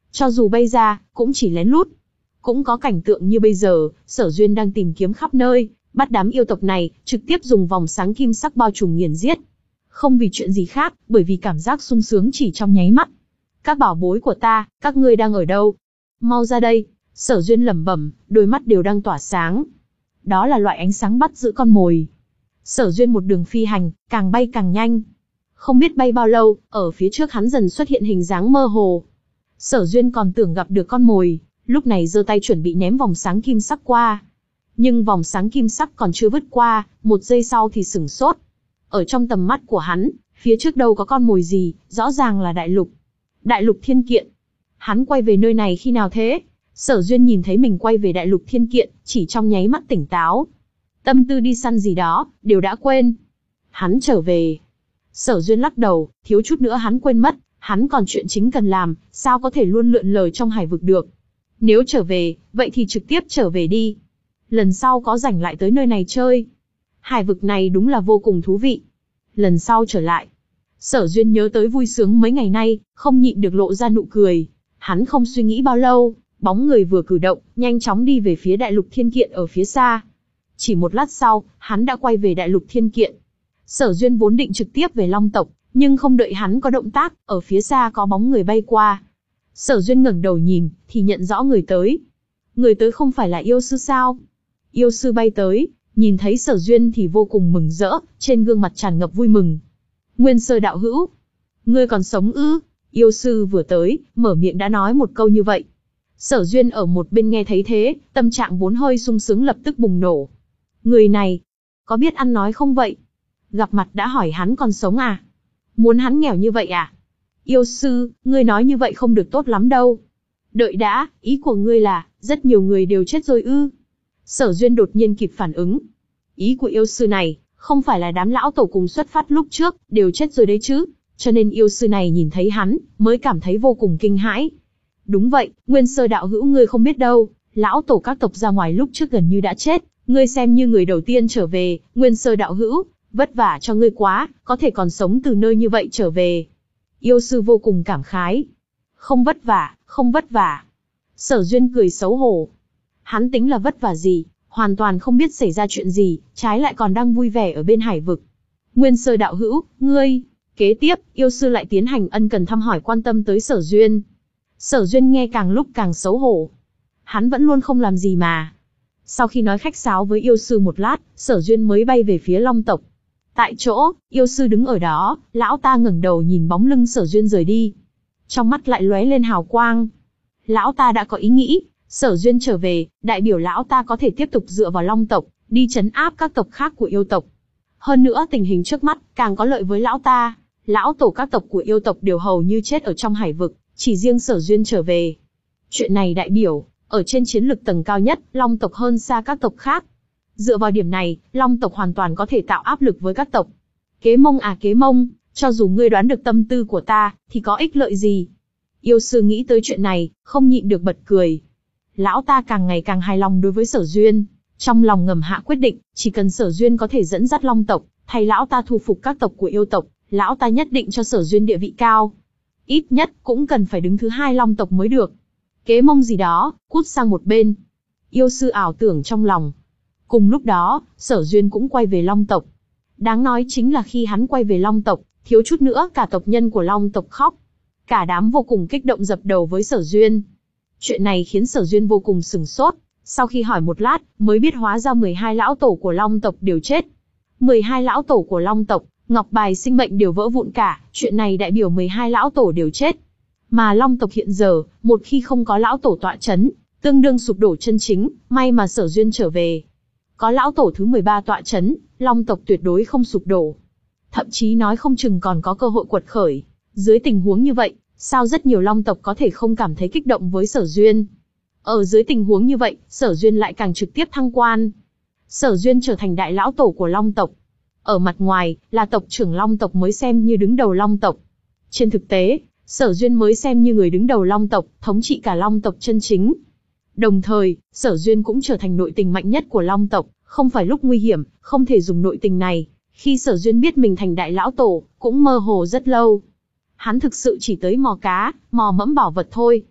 Cho dù bay ra, cũng chỉ lén lút. Cũng có cảnh tượng như bây giờ, Sở Duyên đang tìm kiếm khắp nơi, bắt đám yêu tộc này, trực tiếp dùng vòng sáng kim sắc bao trùm nghiền giết. Không vì chuyện gì khác, bởi vì cảm giác sung sướng chỉ trong nháy mắt. Các bảo bối của ta, các ngươi đang ở đâu? Mau ra đây, Sở Duyên lẩm bẩm, đôi mắt đều đang tỏa sáng. Đó là loại ánh sáng bắt giữ con mồi. Sở Duyên một đường phi hành, càng bay càng nhanh. Không biết bay bao lâu, ở phía trước hắn dần xuất hiện hình dáng mơ hồ. Sở Duyên còn tưởng gặp được con mồi, lúc này giơ tay chuẩn bị ném vòng sáng kim sắc qua. Nhưng vòng sáng kim sắc còn chưa vứt qua, một giây sau thì sửng sốt. Ở trong tầm mắt của hắn, phía trước đâu có con mồi gì, rõ ràng là đại lục. Đại lục Thiên Kiện. Hắn quay về nơi này khi nào thế? Sở Duyên nhìn thấy mình quay về đại lục Thiên Kiện, chỉ trong nháy mắt tỉnh táo. Tâm tư đi săn gì đó, đều đã quên. Hắn trở về. Sở Duyên lắc đầu, thiếu chút nữa hắn quên mất, hắn còn chuyện chính cần làm, sao có thể luôn lượn lờ trong hải vực được. Nếu trở về, vậy thì trực tiếp trở về đi. Lần sau có rảnh lại tới nơi này chơi. Hải vực này đúng là vô cùng thú vị. Lần sau trở lại. Sở Duyên nhớ tới vui sướng mấy ngày nay, không nhịn được lộ ra nụ cười. Hắn không suy nghĩ bao lâu, bóng người vừa cử động, nhanh chóng đi về phía đại lục Thiên Kiện ở phía xa. Chỉ một lát sau, hắn đã quay về đại lục Thiên Kiện. Sở Duyên vốn định trực tiếp về Long tộc, nhưng không đợi hắn có động tác, ở phía xa có bóng người bay qua. Sở Duyên ngẩng đầu nhìn, thì nhận rõ người tới. Người tới không phải là yêu sư sao? Yêu sư bay tới, nhìn thấy Sở Duyên thì vô cùng mừng rỡ, trên gương mặt tràn ngập vui mừng. Nguyên Sơ đạo hữu, ngươi còn sống ư? Yêu sư vừa tới, mở miệng đã nói một câu như vậy. Sở Duyên ở một bên nghe thấy thế, tâm trạng vốn hơi sung sướng lập tức bùng nổ. Người này, có biết ăn nói không vậy? Gặp mặt đã hỏi hắn còn sống à? Muốn hắn nghèo như vậy à? Yêu sư, ngươi nói như vậy không được tốt lắm đâu. Đợi đã, ý của ngươi là, rất nhiều người đều chết rồi ư? Sở Duyên đột nhiên kịp phản ứng. Ý của yêu sư này, không phải là đám lão tổ cùng xuất phát lúc trước, đều chết rồi đấy chứ. Cho nên yêu sư này nhìn thấy hắn, mới cảm thấy vô cùng kinh hãi. Đúng vậy, Nguyên Sơ đạo hữu ngươi không biết đâu, lão tổ các tộc ra ngoài lúc trước gần như đã chết, ngươi xem như người đầu tiên trở về, Nguyên Sơ đạo hữu, vất vả cho ngươi quá, có thể còn sống từ nơi như vậy trở về. Yêu sư vô cùng cảm khái. Không vất vả, không vất vả. Sở Duyên cười xấu hổ. Hắn tính là vất vả gì, hoàn toàn không biết xảy ra chuyện gì, trái lại còn đang vui vẻ ở bên hải vực. Nguyên Sơ đạo hữu, ngươi... Kế tiếp, yêu sư lại tiến hành ân cần thăm hỏi quan tâm tới Sở Duyên. Sở Duyên nghe càng lúc càng xấu hổ. Hắn vẫn luôn không làm gì mà. Sau khi nói khách sáo với yêu sư một lát, Sở Duyên mới bay về phía Long tộc. Tại chỗ, yêu sư đứng ở đó, lão ta ngẩng đầu nhìn bóng lưng Sở Duyên rời đi. Trong mắt lại lóe lên hào quang. Lão ta đã có ý nghĩ, Sở Duyên trở về, đại biểu lão ta có thể tiếp tục dựa vào Long tộc, đi trấn áp các tộc khác của yêu tộc. Hơn nữa tình hình trước mắt, càng có lợi với lão ta. Lão tổ các tộc của yêu tộc đều hầu như chết ở trong hải vực, chỉ riêng Sở Duyên trở về. Chuyện này đại biểu, ở trên chiến lực tầng cao nhất, Long tộc hơn xa các tộc khác. Dựa vào điểm này, Long tộc hoàn toàn có thể tạo áp lực với các tộc. Kế Mông à Kế Mông, cho dù ngươi đoán được tâm tư của ta, thì có ích lợi gì? Yêu sư nghĩ tới chuyện này, không nhịn được bật cười. Lão ta càng ngày càng hài lòng đối với Sở Duyên, trong lòng ngầm hạ quyết định, chỉ cần Sở Duyên có thể dẫn dắt Long tộc, thay lão ta thu phục các tộc của yêu tộc, lão ta nhất định cho Sở Duyên địa vị cao. Ít nhất cũng cần phải đứng thứ hai Long tộc mới được. Kế Mông gì đó, cút sang một bên. Yêu sư ảo tưởng trong lòng. Cùng lúc đó, Sở Duyên cũng quay về Long tộc. Đáng nói chính là khi hắn quay về Long tộc, thiếu chút nữa cả tộc nhân của Long tộc khóc. Cả đám vô cùng kích động dập đầu với Sở Duyên. Chuyện này khiến Sở Duyên vô cùng sửng sốt. Sau khi hỏi một lát, mới biết hóa ra mười hai lão tổ của Long tộc đều chết. mười hai lão tổ của Long tộc, ngọc bài sinh mệnh đều vỡ vụn cả, chuyện này đại biểu mười hai lão tổ đều chết. Mà Long tộc hiện giờ, một khi không có lão tổ tọa chấn, tương đương sụp đổ chân chính, may mà Sở Duyên trở về. Có lão tổ thứ mười ba tọa chấn, Long tộc tuyệt đối không sụp đổ. Thậm chí nói không chừng còn có cơ hội quật khởi. Dưới tình huống như vậy, sao rất nhiều Long tộc có thể không cảm thấy kích động với Sở Duyên? Ở dưới tình huống như vậy, Sở Duyên lại càng trực tiếp thăng quan. Sở Duyên trở thành đại lão tổ của Long tộc. Ở mặt ngoài, là tộc trưởng Long tộc mới xem như đứng đầu Long tộc. Trên thực tế, Sở Duyên mới xem như người đứng đầu Long tộc, thống trị cả Long tộc chân chính. Đồng thời, Sở Duyên cũng trở thành nội tình mạnh nhất của Long tộc, không phải lúc nguy hiểm, không thể dùng nội tình này. Khi Sở Duyên biết mình thành đại lão tổ, cũng mơ hồ rất lâu. Hắn thực sự chỉ tới mò cá, mò mẫm bảo vật thôi.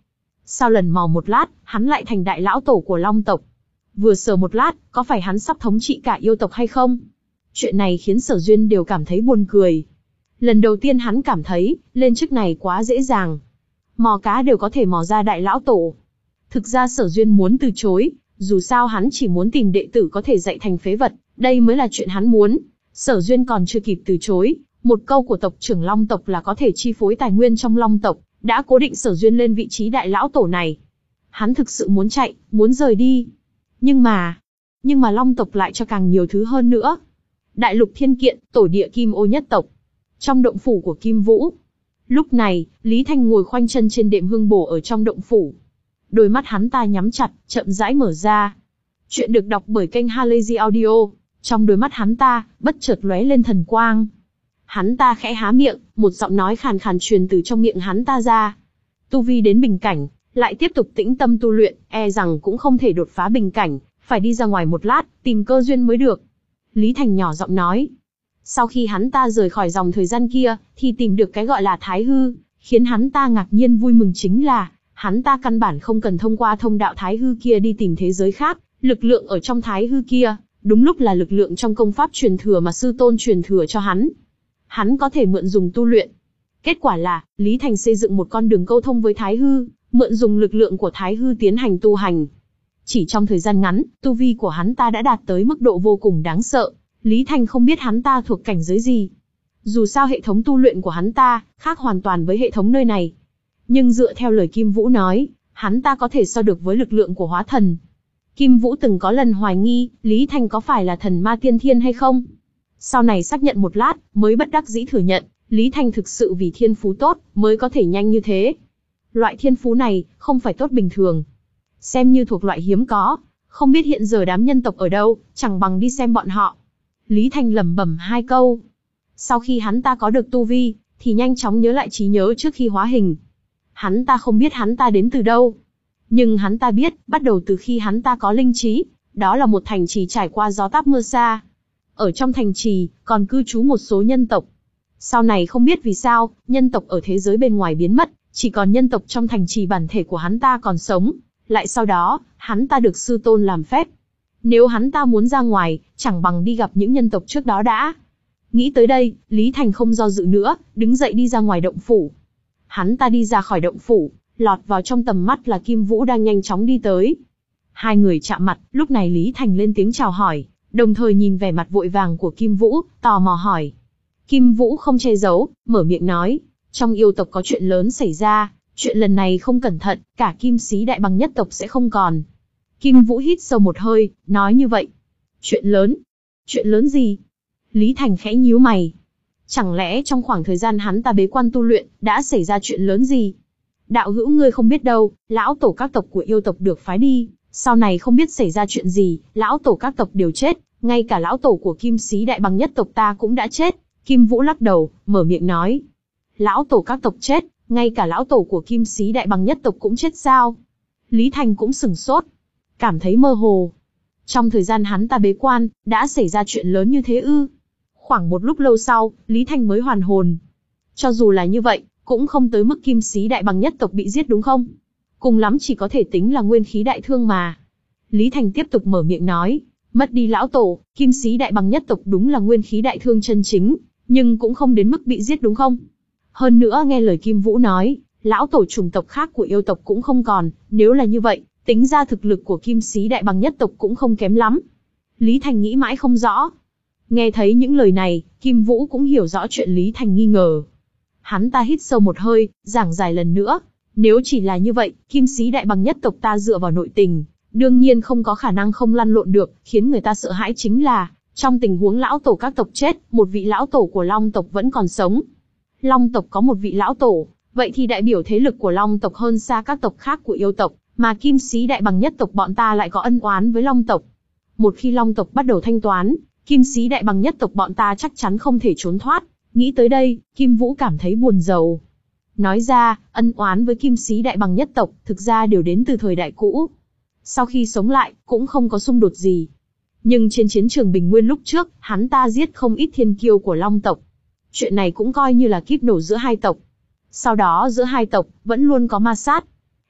Sau lần mò một lát, hắn lại thành đại lão tổ của Long tộc. Vừa sờ một lát, có phải hắn sắp thống trị cả yêu tộc hay không? Chuyện này khiến Sở Duyên đều cảm thấy buồn cười. Lần đầu tiên hắn cảm thấy, lên chức này quá dễ dàng. Mò cá đều có thể mò ra đại lão tổ. Thực ra Sở Duyên muốn từ chối, dù sao hắn chỉ muốn tìm đệ tử có thể dạy thành phế vật, đây mới là chuyện hắn muốn. Sở Duyên còn chưa kịp từ chối, một câu của tộc trưởng Long tộc là có thể chi phối tài nguyên trong Long tộc, đã cố định Sở Duyên lên vị trí đại lão tổ này. Hắn thực sự muốn chạy, muốn rời đi. Nhưng mà, nhưng mà Long tộc lại cho càng nhiều thứ hơn nữa. Đại lục thiên kiện, tổ địa Kim Ô nhất tộc. Trong động phủ của Kim Vũ. Lúc này, Lý Thanh ngồi khoanh chân trên đệm hương bổ ở trong động phủ. Đôi mắt hắn ta nhắm chặt, chậm rãi mở ra. Chuyện được đọc bởi kênh Halazy Audio. Trong đôi mắt hắn ta, bất chợt lóe lên thần quang. Hắn ta khẽ há miệng, một giọng nói khàn khàn truyền từ trong miệng hắn ta ra. Tu vi đến bình cảnh, lại tiếp tục tĩnh tâm tu luyện, e rằng cũng không thể đột phá bình cảnh, phải đi ra ngoài một lát, tìm cơ duyên mới được. Lý Thành nhỏ giọng nói. Sau khi hắn ta rời khỏi dòng thời gian kia, thì tìm được cái gọi là Thái Hư, khiến hắn ta ngạc nhiên vui mừng chính là, hắn ta căn bản không cần thông qua thông đạo Thái Hư kia đi tìm thế giới khác, lực lượng ở trong Thái Hư kia, đúng lúc là lực lượng trong công pháp truyền thừa mà sư tôn truyền thừa cho hắn. Hắn có thể mượn dùng tu luyện. Kết quả là, Lý Thành xây dựng một con đường câu thông với Thái Hư, mượn dùng lực lượng của Thái Hư tiến hành tu hành. Chỉ trong thời gian ngắn, tu vi của hắn ta đã đạt tới mức độ vô cùng đáng sợ. Lý Thành không biết hắn ta thuộc cảnh giới gì. Dù sao hệ thống tu luyện của hắn ta, khác hoàn toàn với hệ thống nơi này. Nhưng dựa theo lời Kim Vũ nói, hắn ta có thể so được với lực lượng của hóa thần. Kim Vũ từng có lần hoài nghi, Lý Thành có phải là thần ma tiên thiên hay không? Sau này xác nhận một lát, mới bất đắc dĩ thừa nhận, Lý Thành thực sự vì thiên phú tốt, mới có thể nhanh như thế. Loại thiên phú này, không phải tốt bình thường. Xem như thuộc loại hiếm có, không biết hiện giờ đám nhân tộc ở đâu, chẳng bằng đi xem bọn họ. Lý Thành lẩm bẩm hai câu. Sau khi hắn ta có được tu vi, thì nhanh chóng nhớ lại trí nhớ trước khi hóa hình. Hắn ta không biết hắn ta đến từ đâu. Nhưng hắn ta biết, bắt đầu từ khi hắn ta có linh trí, đó là một thành trì trải qua gió táp mưa xa. Ở trong thành trì, còn cư trú một số nhân tộc. Sau này không biết vì sao, nhân tộc ở thế giới bên ngoài biến mất, chỉ còn nhân tộc trong thành trì bản thể của hắn ta còn sống. Lại sau đó, hắn ta được sư tôn làm phép. Nếu hắn ta muốn ra ngoài, chẳng bằng đi gặp những nhân tộc trước đó đã. Nghĩ tới đây, Lý Thành không do dự nữa, đứng dậy đi ra ngoài động phủ. Hắn ta đi ra khỏi động phủ, lọt vào trong tầm mắt là Kim Vũ đang nhanh chóng đi tới. Hai người chạm mặt, lúc này Lý Thành lên tiếng chào hỏi, đồng thời nhìn vẻ mặt vội vàng của Kim Vũ, tò mò hỏi. Kim Vũ không che giấu, mở miệng nói, trong yêu tộc có chuyện lớn xảy ra, chuyện lần này không cẩn thận, cả Kim Sĩ Đại Bằng nhất tộc sẽ không còn. Kim Vũ hít sâu một hơi, nói như vậy. Chuyện lớn? Chuyện lớn gì? Lý Thành khẽ nhíu mày. Chẳng lẽ trong khoảng thời gian hắn ta bế quan tu luyện, đã xảy ra chuyện lớn gì? Đạo hữu ngươi không biết đâu, lão tổ các tộc của yêu tộc được phái đi, sau này không biết xảy ra chuyện gì, lão tổ các tộc đều chết, ngay cả lão tổ của Kim Sĩ Đại Bằng nhất tộc ta cũng đã chết. Kim Vũ lắc đầu, mở miệng nói. Lão tổ các tộc chết, ngay cả lão tổ của Kim Sĩ Đại Bằng nhất tộc cũng chết sao? Lý Thành cũng sửng sốt, cảm thấy mơ hồ. Trong thời gian hắn ta bế quan, đã xảy ra chuyện lớn như thế ư? Khoảng một lúc lâu sau, Lý Thành mới hoàn hồn. Cho dù là như vậy, cũng không tới mức Kim Sĩ Đại Bằng nhất tộc bị giết đúng không? Cùng lắm chỉ có thể tính là nguyên khí đại thương mà. Lý Thành tiếp tục mở miệng nói, mất đi lão tổ, Kim Sĩ Đại Bằng nhất tộc đúng là nguyên khí đại thương chân chính, nhưng cũng không đến mức bị giết đúng không? Hơn nữa nghe lời Kim Vũ nói, lão tổ chủng tộc khác của yêu tộc cũng không còn, nếu là như vậy, tính ra thực lực của Kim Sĩ Đại Bằng nhất tộc cũng không kém lắm. Lý Thành nghĩ mãi không rõ. Nghe thấy những lời này, Kim Vũ cũng hiểu rõ chuyện Lý Thành nghi ngờ. Hắn ta hít sâu một hơi, giảng giải lần nữa. Nếu chỉ là như vậy, Kim Sĩ Đại Bằng nhất tộc ta dựa vào nội tình, đương nhiên không có khả năng không lăn lộn được, khiến người ta sợ hãi chính là, trong tình huống lão tổ các tộc chết, một vị lão tổ của Long tộc vẫn còn sống. Long tộc có một vị lão tổ, vậy thì đại biểu thế lực của Long tộc hơn xa các tộc khác của yêu tộc, mà Kim Sĩ Đại Bằng nhất tộc bọn ta lại có ân oán với Long tộc. Một khi Long tộc bắt đầu thanh toán, Kim Sĩ Đại Bằng nhất tộc bọn ta chắc chắn không thể trốn thoát. Nghĩ tới đây, Kim Vũ cảm thấy buồn rầu. Nói ra, ân oán với Kim Sĩ Đại Bằng nhất tộc, thực ra đều đến từ thời đại cũ. Sau khi sống lại, cũng không có xung đột gì. Nhưng trên chiến trường Bình Nguyên lúc trước, hắn ta giết không ít thiên kiêu của Long tộc. Chuyện này cũng coi như là kíp nổ giữa hai tộc. Sau đó giữa hai tộc, vẫn luôn có ma sát.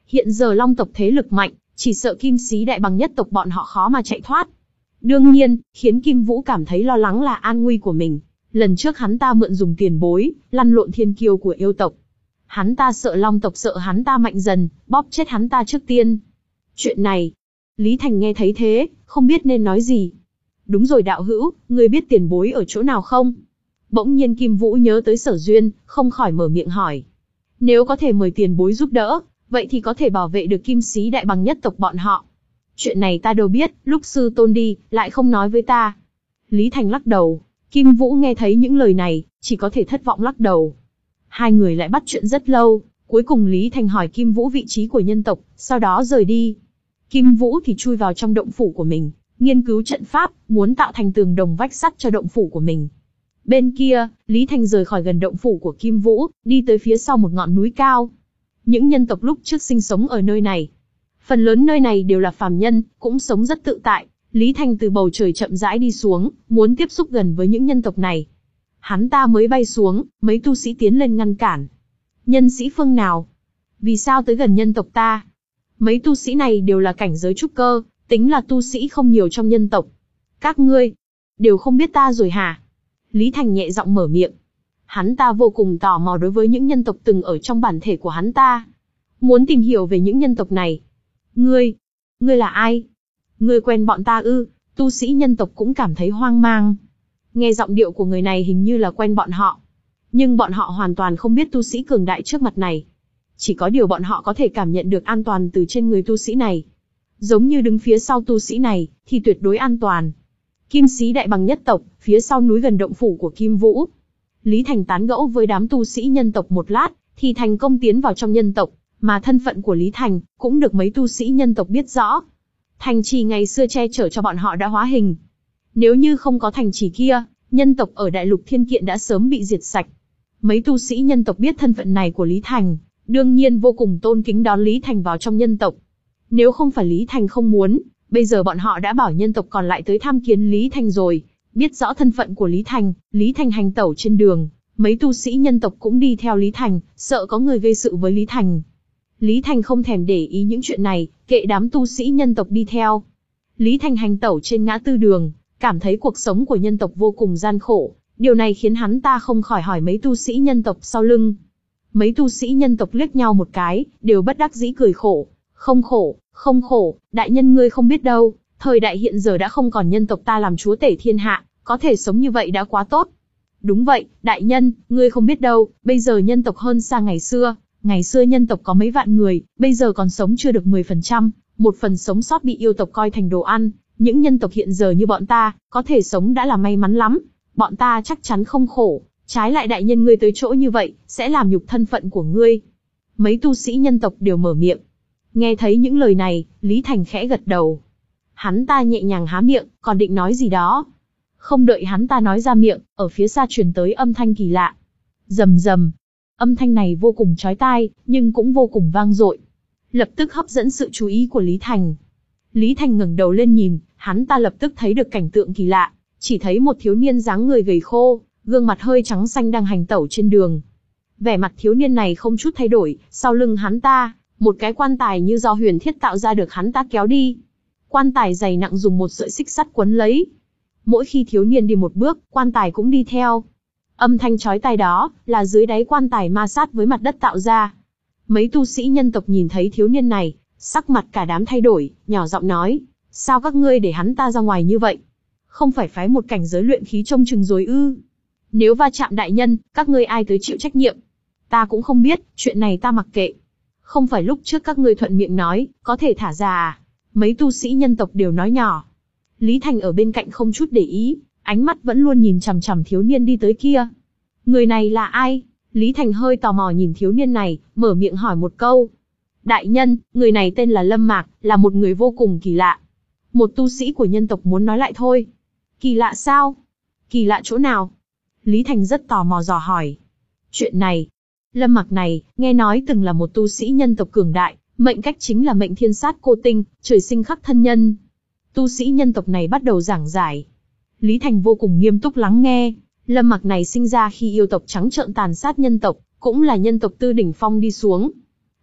Hiện giờ Long tộc thế lực mạnh, chỉ sợ Kim Sĩ Đại Bằng nhất tộc bọn họ khó mà chạy thoát. Đương nhiên, khiến Kim Vũ cảm thấy lo lắng là an nguy của mình. Lần trước hắn ta mượn dùng tiền bối, lăn lộn thiên kiêu của yêu tộc. Hắn ta sợ Long tộc sợ hắn ta mạnh dần, bóp chết hắn ta trước tiên. Chuyện này, Lý Thành nghe thấy thế, không biết nên nói gì. Đúng rồi đạo hữu, ngươi biết tiền bối ở chỗ nào không? Bỗng nhiên Kim Vũ nhớ tới Sở Duyên, không khỏi mở miệng hỏi. Nếu có thể mời tiền bối giúp đỡ, vậy thì có thể bảo vệ được Kim Sĩ Đại Bằng nhất tộc bọn họ. Chuyện này ta đâu biết, lúc sư tôn đi, lại không nói với ta. Lý Thành lắc đầu. Kim Vũ nghe thấy những lời này, chỉ có thể thất vọng lắc đầu. Hai người lại bắt chuyện rất lâu, cuối cùng Lý Thành hỏi Kim Vũ vị trí của nhân tộc, sau đó rời đi. Kim Vũ thì chui vào trong động phủ của mình, nghiên cứu trận pháp, muốn tạo thành tường đồng vách sắt cho động phủ của mình. Bên kia, Lý Thành rời khỏi gần động phủ của Kim Vũ, đi tới phía sau một ngọn núi cao. Những nhân tộc lúc trước sinh sống ở nơi này. Phần lớn nơi này đều là phàm nhân, cũng sống rất tự tại. Lý Thành từ bầu trời chậm rãi đi xuống, muốn tiếp xúc gần với những nhân tộc này. Hắn ta mới bay xuống, mấy tu sĩ tiến lên ngăn cản. Nhân sĩ phương nào? Vì sao tới gần nhân tộc ta? Mấy tu sĩ này đều là cảnh giới trúc cơ, tính là tu sĩ không nhiều trong nhân tộc. Các ngươi, đều không biết ta rồi hả? Lý Thành nhẹ giọng mở miệng. Hắn ta vô cùng tò mò đối với những nhân tộc từng ở trong bản thể của hắn ta. Muốn tìm hiểu về những nhân tộc này. Ngươi, ngươi là ai? Ngươi quen bọn ta ư? Tu sĩ nhân tộc cũng cảm thấy hoang mang. Nghe giọng điệu của người này hình như là quen bọn họ. Nhưng bọn họ hoàn toàn không biết tu sĩ cường đại trước mặt này. Chỉ có điều bọn họ có thể cảm nhận được an toàn từ trên người tu sĩ này. Giống như đứng phía sau tu sĩ này, thì tuyệt đối an toàn. Kim Sĩ Đại Bằng nhất tộc, phía sau núi gần động phủ của Kim Vũ. Lý Thành tán gẫu với đám tu sĩ nhân tộc một lát, thì thành công tiến vào trong nhân tộc, mà thân phận của Lý Thành cũng được mấy tu sĩ nhân tộc biết rõ. Thành trì ngày xưa che chở cho bọn họ đã hóa hình. Nếu như không có thành trì kia, nhân tộc ở Đại Lục Thiên Kiện đã sớm bị diệt sạch. Mấy tu sĩ nhân tộc biết thân phận này của Lý Thành, đương nhiên vô cùng tôn kính đón Lý Thành vào trong nhân tộc. Nếu không phải Lý Thành không muốn, bây giờ bọn họ đã bảo nhân tộc còn lại tới tham kiến Lý Thành rồi. Biết rõ thân phận của Lý Thành, Lý Thành hành tẩu trên đường, mấy tu sĩ nhân tộc cũng đi theo Lý Thành, sợ có người gây sự với Lý Thành. Lý Thành không thèm để ý những chuyện này, kệ đám tu sĩ nhân tộc đi theo. Lý Thành hành tẩu trên ngã tư đường, cảm thấy cuộc sống của nhân tộc vô cùng gian khổ, điều này khiến hắn ta không khỏi hỏi mấy tu sĩ nhân tộc sau lưng. Mấy tu sĩ nhân tộc liếc nhau một cái, đều bất đắc dĩ cười khổ. Không khổ, không khổ, đại nhân ngươi không biết đâu, thời đại hiện giờ đã không còn nhân tộc ta làm chúa tể thiên hạ, có thể sống như vậy đã quá tốt. Đúng vậy, đại nhân, ngươi không biết đâu, bây giờ nhân tộc hơn xa ngày xưa, ngày xưa nhân tộc có mấy vạn người, bây giờ còn sống chưa được mười phần trăm, một phần sống sót bị yêu tộc coi thành đồ ăn, những nhân tộc hiện giờ như bọn ta, có thể sống đã là may mắn lắm, bọn ta chắc chắn không khổ, trái lại đại nhân ngươi tới chỗ như vậy, sẽ làm nhục thân phận của ngươi. Mấy tu sĩ nhân tộc đều mở miệng. Nghe thấy những lời này, Lý Thành khẽ gật đầu. Hắn ta nhẹ nhàng há miệng, còn định nói gì đó. Không đợi hắn ta nói ra miệng, ở phía xa truyền tới âm thanh kỳ lạ. Rầm rầm. Âm thanh này vô cùng chói tai, nhưng cũng vô cùng vang dội. Lập tức hấp dẫn sự chú ý của Lý Thành. Lý Thành ngẩng đầu lên nhìn, hắn ta lập tức thấy được cảnh tượng kỳ lạ. Chỉ thấy một thiếu niên dáng người gầy khô, gương mặt hơi trắng xanh đang hành tẩu trên đường. Vẻ mặt thiếu niên này không chút thay đổi, sau lưng hắn ta, một cái quan tài như do huyền thiết tạo ra được hắn ta kéo đi. Quan tài dày nặng dùng một sợi xích sắt quấn lấy. Mỗi khi thiếu niên đi một bước, quan tài cũng đi theo. Âm thanh chói tai đó, là dưới đáy quan tài ma sát với mặt đất tạo ra. Mấy tu sĩ nhân tộc nhìn thấy thiếu niên này, sắc mặt cả đám thay đổi, nhỏ giọng nói, sao các ngươi để hắn ta ra ngoài như vậy? Không phải phái một cảnh giới luyện khí trông chừng rồi ư? Nếu va chạm đại nhân, các ngươi ai tới chịu trách nhiệm? Ta cũng không biết, chuyện này ta mặc kệ. Không phải lúc trước các ngươi thuận miệng nói, có thể thả ra à? Mấy tu sĩ nhân tộc đều nói nhỏ. Lý Thành ở bên cạnh không chút để ý, ánh mắt vẫn luôn nhìn chằm chằm thiếu niên đi tới kia. Người này là ai? Lý Thành hơi tò mò nhìn thiếu niên này, mở miệng hỏi một câu. Đại nhân, người này tên là Lâm Mạc, là một người vô cùng kỳ lạ. Một tu sĩ của nhân tộc muốn nói lại thôi. Kỳ lạ sao? Kỳ lạ chỗ nào? Lý Thành rất tò mò dò hỏi. Chuyện này, Lâm Mạc này, nghe nói từng là một tu sĩ nhân tộc cường đại, mệnh cách chính là mệnh thiên sát cô tinh, trời sinh khắc thân nhân. Tu sĩ nhân tộc này bắt đầu giảng giải. Lý Thành vô cùng nghiêm túc lắng nghe. Lâm Mạc này sinh ra khi yêu tộc trắng trợn tàn sát nhân tộc, cũng là nhân tộc tư đỉnh phong đi xuống.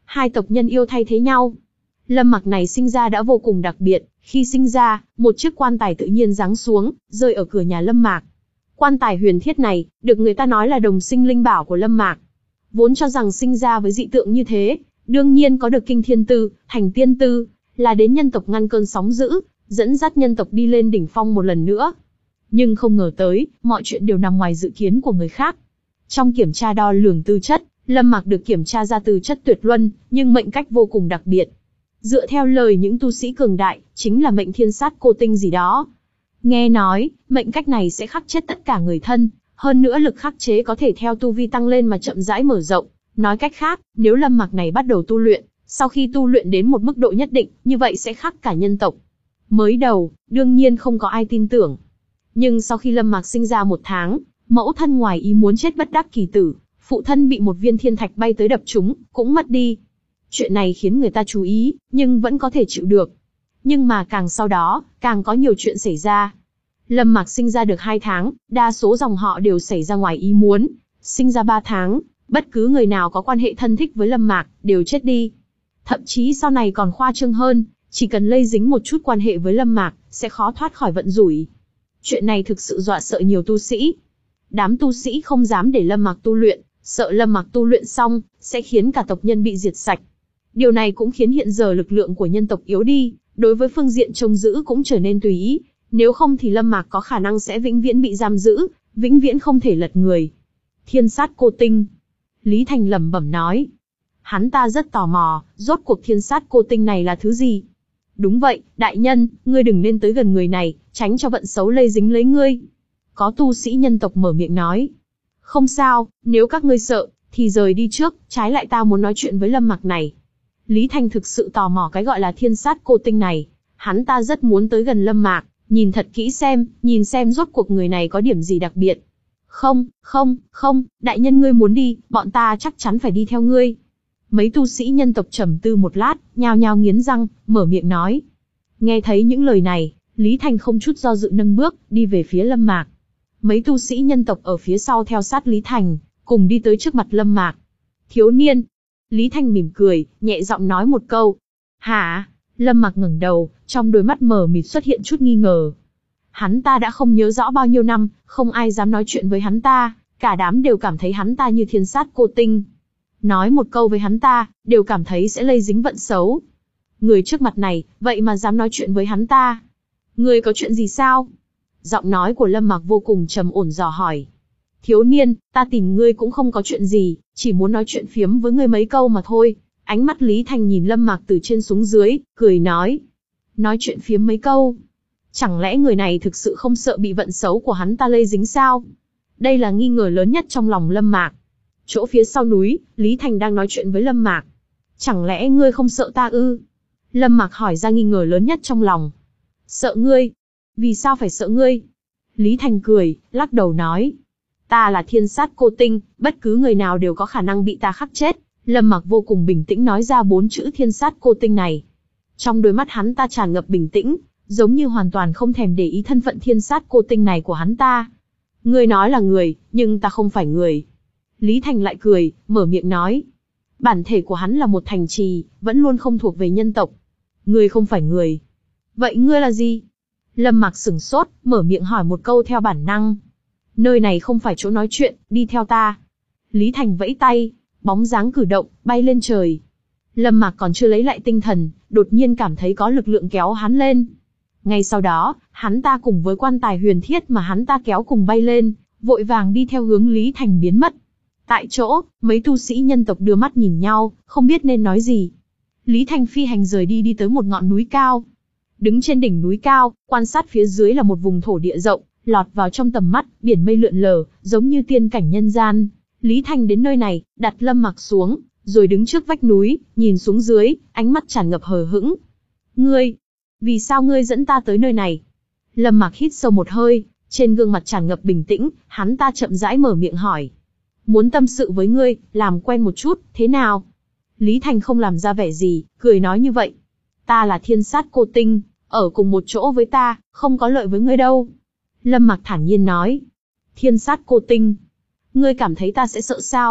Hai tộc nhân yêu thay thế nhau. Lâm Mặc này sinh ra đã vô cùng đặc biệt, khi sinh ra, một chiếc quan tài tự nhiên giáng xuống, rơi ở cửa nhà Lâm Mạc. Quan tài huyền thiết này, được người ta nói là đồng sinh linh bảo của Lâm Mạc. Vốn cho rằng sinh ra với dị tượng như thế, đương nhiên có được kinh thiên tư, thành tiên tư, là đến nhân tộc ngăn cơn sóng dữ, dẫn dắt nhân tộc đi lên đỉnh phong một lần nữa. Nhưng không ngờ tới, mọi chuyện đều nằm ngoài dự kiến của người khác. Trong kiểm tra đo lường tư chất, Lâm Mạc được kiểm tra ra tư chất tuyệt luân, nhưng mệnh cách vô cùng đặc biệt. Dựa theo lời những tu sĩ cường đại, chính là mệnh thiên sát cô tinh gì đó. Nghe nói, mệnh cách này sẽ khắc chết tất cả người thân, hơn nữa lực khắc chế có thể theo tu vi tăng lên mà chậm rãi mở rộng. Nói cách khác, nếu Lâm Mạc này bắt đầu tu luyện, sau khi tu luyện đến một mức độ nhất định, như vậy sẽ khắc cả nhân tộc. Mới đầu, đương nhiên không có ai tin tưởng. Nhưng sau khi Lâm Mạc sinh ra một tháng, mẫu thân ngoài ý muốn chết bất đắc kỳ tử, phụ thân bị một viên thiên thạch bay tới đập trúng, cũng mất đi. Chuyện này khiến người ta chú ý, nhưng vẫn có thể chịu được. Nhưng mà càng sau đó, càng có nhiều chuyện xảy ra. Lâm Mạc sinh ra được hai tháng, đa số dòng họ đều xảy ra ngoài ý muốn. Sinh ra ba tháng, bất cứ người nào có quan hệ thân thích với Lâm Mạc, đều chết đi. Thậm chí sau này còn khoa trương hơn, chỉ cần lây dính một chút quan hệ với Lâm Mạc, sẽ khó thoát khỏi vận rủi. Chuyện này thực sự dọa sợ nhiều tu sĩ. Đám tu sĩ không dám để Lâm Mạc tu luyện, sợ Lâm Mạc tu luyện xong, sẽ khiến cả tộc nhân bị diệt sạch. Điều này cũng khiến hiện giờ lực lượng của nhân tộc yếu đi, đối với phương diện trông giữ cũng trở nên tùy ý. Nếu không thì Lâm Mạc có khả năng sẽ vĩnh viễn bị giam giữ, vĩnh viễn không thể lật người. Thiên sát cô tinh. Lý Thành lẩm bẩm nói. Hắn ta rất tò mò, rốt cuộc thiên sát cô tinh này là thứ gì? Đúng vậy, đại nhân, ngươi đừng nên tới gần người này, tránh cho vận xấu lây dính lấy ngươi. Có tu sĩ nhân tộc mở miệng nói. Không sao, nếu các ngươi sợ, thì rời đi trước, trái lại ta muốn nói chuyện với Lâm Mạc này. Lý Thành thực sự tò mò cái gọi là thiên sát cô tinh này. Hắn ta rất muốn tới gần Lâm Mạc, nhìn thật kỹ xem, nhìn xem rốt cuộc người này có điểm gì đặc biệt. Không, không, không, đại nhân ngươi muốn đi, bọn ta chắc chắn phải đi theo ngươi. Mấy tu sĩ nhân tộc trầm tư một lát, nhao nhao nghiến răng, mở miệng nói. Nghe thấy những lời này, Lý Thành không chút do dự nâng bước, đi về phía Lâm Mạc. Mấy tu sĩ nhân tộc ở phía sau theo sát Lý Thành, cùng đi tới trước mặt Lâm Mạc. Thiếu niên. Lý Thành mỉm cười, nhẹ giọng nói một câu. Hả? Lâm Mạc ngẩng đầu, trong đôi mắt mờ mịt xuất hiện chút nghi ngờ. Hắn ta đã không nhớ rõ bao nhiêu năm, không ai dám nói chuyện với hắn ta, cả đám đều cảm thấy hắn ta như thiên sát cô tinh. Nói một câu với hắn ta, đều cảm thấy sẽ lây dính vận xấu. Người trước mặt này, vậy mà dám nói chuyện với hắn ta. Người có chuyện gì sao? Giọng nói của Lâm Mạc vô cùng trầm ổn dò hỏi. Thiếu niên, ta tìm ngươi cũng không có chuyện gì, chỉ muốn nói chuyện phiếm với ngươi mấy câu mà thôi. Ánh mắt Lý Thành nhìn Lâm Mạc từ trên xuống dưới, cười nói. Nói chuyện phiếm mấy câu. Chẳng lẽ người này thực sự không sợ bị vận xấu của hắn ta lây dính sao? Đây là nghi ngờ lớn nhất trong lòng Lâm Mạc. Chỗ phía sau núi, Lý Thành đang nói chuyện với Lâm Mạc. Chẳng lẽ ngươi không sợ ta ư? Lâm Mạc hỏi ra nghi ngờ lớn nhất trong lòng. Sợ ngươi? Vì sao phải sợ ngươi? Lý Thành cười, lắc đầu nói. Ta là thiên sát cô tinh, bất cứ người nào đều có khả năng bị ta khắc chết. Lâm Mạc vô cùng bình tĩnh nói ra bốn chữ thiên sát cô tinh này. Trong đôi mắt hắn ta tràn ngập bình tĩnh, giống như hoàn toàn không thèm để ý thân phận thiên sát cô tinh này của hắn ta. Ngươi nói là người, nhưng ta không phải người. Lý Thành lại cười, mở miệng nói. Bản thể của hắn là một thành trì, vẫn luôn không thuộc về nhân tộc. Ngươi không phải người. Vậy ngươi là gì? Lâm Mạc sửng sốt, mở miệng hỏi một câu theo bản năng. Nơi này không phải chỗ nói chuyện, đi theo ta. Lý Thành vẫy tay, bóng dáng cử động, bay lên trời. Lâm Mạc còn chưa lấy lại tinh thần, đột nhiên cảm thấy có lực lượng kéo hắn lên. Ngay sau đó, hắn ta cùng với quan tài huyền thiết mà hắn ta kéo cùng bay lên, vội vàng đi theo hướng Lý Thành biến mất. Tại chỗ, mấy tu sĩ nhân tộc đưa mắt nhìn nhau, không biết nên nói gì. Lý Thành phi hành rời đi đi tới một ngọn núi cao. Đứng trên đỉnh núi cao, quan sát phía dưới là một vùng thổ địa rộng, lọt vào trong tầm mắt, biển mây lượn lờ, giống như tiên cảnh nhân gian. Lý Thành đến nơi này, đặt Lâm Mạc xuống, rồi đứng trước vách núi, nhìn xuống dưới, ánh mắt tràn ngập hờ hững. Ngươi, vì sao ngươi dẫn ta tới nơi này? Lâm Mạc hít sâu một hơi, trên gương mặt tràn ngập bình tĩnh, hắn ta chậm rãi mở miệng hỏi. Muốn tâm sự với ngươi, làm quen một chút, thế nào? Lý Thành không làm ra vẻ gì, cười nói như vậy. Ta là thiên sát cô tinh, ở cùng một chỗ với ta, không có lợi với ngươi đâu. Lâm Mạc thản nhiên nói. Thiên sát cô tinh. Ngươi cảm thấy ta sẽ sợ sao?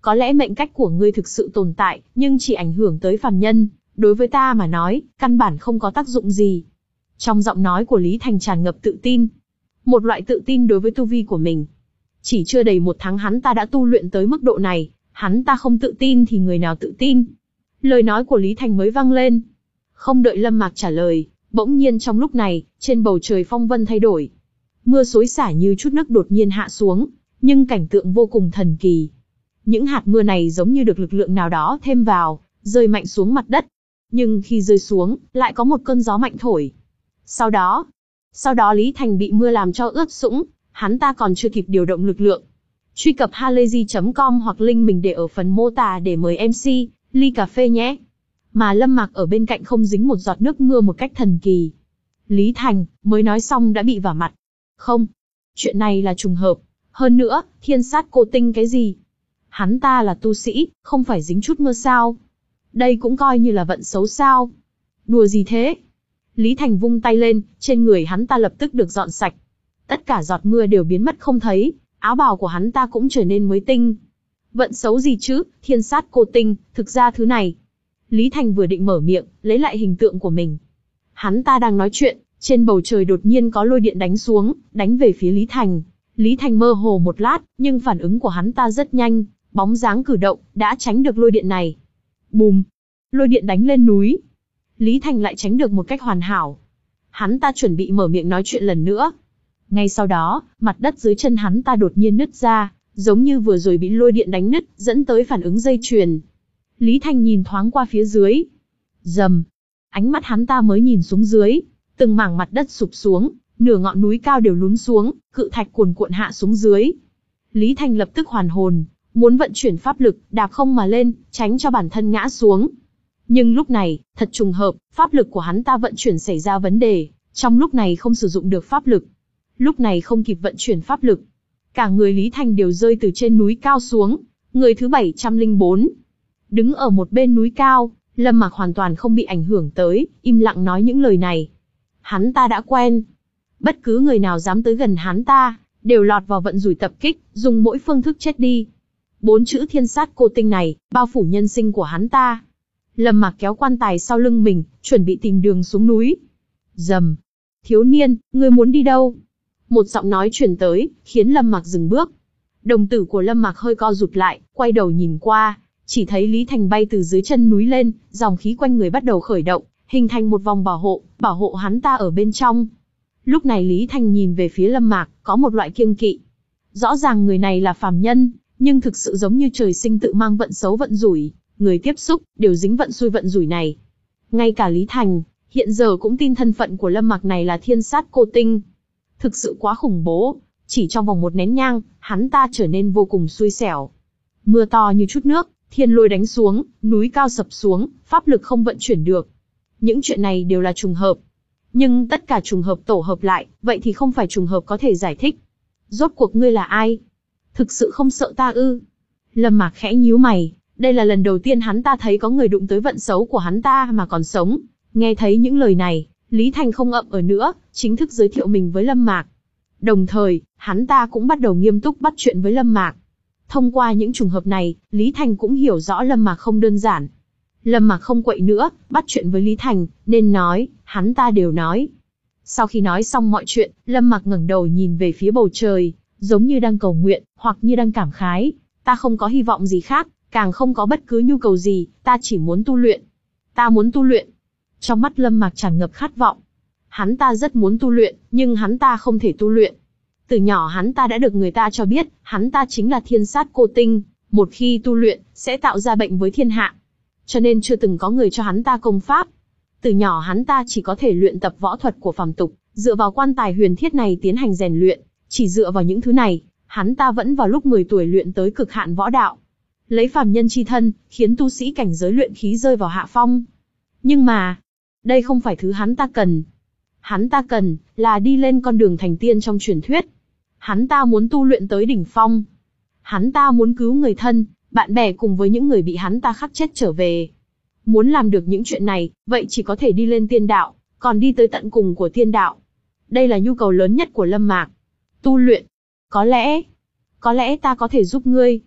có lẽ mệnh cách của ngươi thực sự tồn tại, nhưng chỉ ảnh hưởng tới phàm nhân, đối với ta mà nói, căn bản không có tác dụng gì. Trong giọng nói của Lý Thành tràn ngập tự tin. Một loại tự tin đối với tu vi của mình. Chỉ chưa đầy một tháng hắn ta đã tu luyện tới mức độ này, hắn ta không tự tin thì người nào tự tin. Lời nói của Lý Thành mới vang lên. Không đợi Lâm Mạc trả lời, bỗng nhiên trong lúc này, trên bầu trời phong vân thay đổi. Mưa xối xả như chút nước đột nhiên hạ xuống, nhưng cảnh tượng vô cùng thần kỳ. Những hạt mưa này giống như được lực lượng nào đó thêm vào, rơi mạnh xuống mặt đất. Nhưng khi rơi xuống, lại có một cơn gió mạnh thổi. Sau đó, sau đó Lý Thành bị mưa làm cho ướt sũng, hắn ta còn chưa kịp điều động lực lượng. Truy cập halayzi chấm com hoặc link mình để ở phần mô tả để mời em xê, ly cà phê nhé. Mà Lâm Mạc ở bên cạnh không dính một giọt nước mưa một cách thần kỳ. Lý Thành, mới nói xong đã bị vả mặt. Không, chuyện này là trùng hợp. Hơn nữa, thiên sát cô tinh cái gì? Hắn ta là tu sĩ, không phải dính chút mưa sao? Đây cũng coi như là vận xấu sao? Đùa gì thế? Lý Thành vung tay lên, trên người hắn ta lập tức được dọn sạch. Tất cả giọt mưa đều biến mất không thấy, áo bào của hắn ta cũng trở nên mới tinh. Vận xấu gì chứ, thiên sát cô tinh, thực ra thứ này. Lý Thành vừa định mở miệng, lấy lại hình tượng của mình. Hắn ta đang nói chuyện, trên bầu trời đột nhiên có lôi điện đánh xuống, đánh về phía Lý Thành. Lý Thành mơ hồ một lát, nhưng phản ứng của hắn ta rất nhanh, bóng dáng cử động, đã tránh được lôi điện này. Bùm! Lôi điện đánh lên núi. Lý Thành lại tránh được một cách hoàn hảo. Hắn ta chuẩn bị mở miệng nói chuyện lần nữa. Ngay sau đó, mặt đất dưới chân hắn ta đột nhiên nứt ra, giống như vừa rồi bị lôi điện đánh nứt, dẫn tới phản ứng dây chuyền. Lý Thành nhìn thoáng qua phía dưới. Rầm! Ánh mắt hắn ta mới nhìn xuống dưới, từng mảng mặt đất sụp xuống, nửa ngọn núi cao đều lún xuống, cự thạch cuồn cuộn hạ xuống dưới. Lý Thành lập tức hoàn hồn, muốn vận chuyển pháp lực, đạp không mà lên, tránh cho bản thân ngã xuống. Nhưng lúc này, thật trùng hợp, pháp lực của hắn ta vận chuyển xảy ra vấn đề, trong lúc này không sử dụng được pháp lực. Lúc này không kịp vận chuyển pháp lực. Cả người Lý Thành đều rơi từ trên núi cao xuống, người thứ bảy trăm lẻ bốn. Đứng ở một bên núi cao, Lâm Mạc hoàn toàn không bị ảnh hưởng tới, im lặng nói những lời này. Hắn ta đã quen. Bất cứ người nào dám tới gần hắn ta, đều lọt vào vận rủi tập kích, dùng mỗi phương thức chết đi. Bốn chữ thiên sát cô tinh này, bao phủ nhân sinh của hắn ta. Lâm Mạc kéo quan tài sau lưng mình, chuẩn bị tìm đường xuống núi. Rầm. Thiếu niên, ngươi muốn đi đâu? Một giọng nói truyền tới, khiến Lâm Mạc dừng bước. Đồng tử của Lâm Mạc hơi co rụt lại, quay đầu nhìn qua, chỉ thấy Lý Thành bay từ dưới chân núi lên, dòng khí quanh người bắt đầu khởi động, hình thành một vòng bảo hộ, bảo hộ hắn ta ở bên trong. Lúc này Lý Thành nhìn về phía Lâm Mạc, có một loại kiêng kỵ. Rõ ràng người này là phàm nhân, nhưng thực sự giống như trời sinh tự mang vận xấu vận rủi, người tiếp xúc đều dính vận xui vận rủi này. Ngay cả Lý Thành, hiện giờ cũng tin thân phận của Lâm Mạc này là thiên sát cô tinh. Thực sự quá khủng bố, chỉ trong vòng một nén nhang, hắn ta trở nên vô cùng xui xẻo. Mưa to như chút nước, thiên lôi đánh xuống, núi cao sập xuống, pháp lực không vận chuyển được. Những chuyện này đều là trùng hợp. Nhưng tất cả trùng hợp tổ hợp lại, vậy thì không phải trùng hợp có thể giải thích. Rốt cuộc ngươi là ai? Thực sự không sợ ta ư? Lâm Mạc khẽ nhíu mày, đây là lần đầu tiên hắn ta thấy có người đụng tới vận xấu của hắn ta mà còn sống. Nghe thấy những lời này, Lý Thành không ậm ở nữa, chính thức giới thiệu mình với Lâm Mạc. Đồng thời, hắn ta cũng bắt đầu nghiêm túc bắt chuyện với Lâm Mạc. Thông qua những trùng hợp này, Lý Thành cũng hiểu rõ Lâm Mạc không đơn giản. Lâm Mạc không quậy nữa, bắt chuyện với Lý Thành, nên nói, hắn ta đều nói. Sau khi nói xong mọi chuyện, Lâm Mạc ngẩng đầu nhìn về phía bầu trời, giống như đang cầu nguyện, hoặc như đang cảm khái. Ta không có hy vọng gì khác, càng không có bất cứ nhu cầu gì, ta chỉ muốn tu luyện. Ta muốn tu luyện. Trong mắt Lâm Mạc tràn ngập khát vọng. Hắn ta rất muốn tu luyện, nhưng hắn ta không thể tu luyện. Từ nhỏ hắn ta đã được người ta cho biết, hắn ta chính là thiên sát cô tinh, một khi tu luyện, sẽ tạo ra bệnh với thiên hạ. Cho nên chưa từng có người cho hắn ta công pháp. Từ nhỏ hắn ta chỉ có thể luyện tập võ thuật của phàm tục, dựa vào quan tài huyền thiết này tiến hành rèn luyện. Chỉ dựa vào những thứ này, hắn ta vẫn vào lúc mười tuổi luyện tới cực hạn võ đạo. Lấy phàm nhân chi thân, khiến tu sĩ cảnh giới luyện khí rơi vào hạ phong. Nhưng mà, đây không phải thứ hắn ta cần. Hắn ta cần, là đi lên con đường thành tiên trong truyền thuyết. Hắn ta muốn tu luyện tới đỉnh phong. Hắn ta muốn cứu người thân, bạn bè cùng với những người bị hắn ta khắc chết trở về. Muốn làm được những chuyện này, vậy chỉ có thể đi lên tiên đạo, còn đi tới tận cùng của tiên đạo. Đây là nhu cầu lớn nhất của Lâm Mạc. Tu luyện. Có lẽ, có lẽ ta có thể giúp ngươi.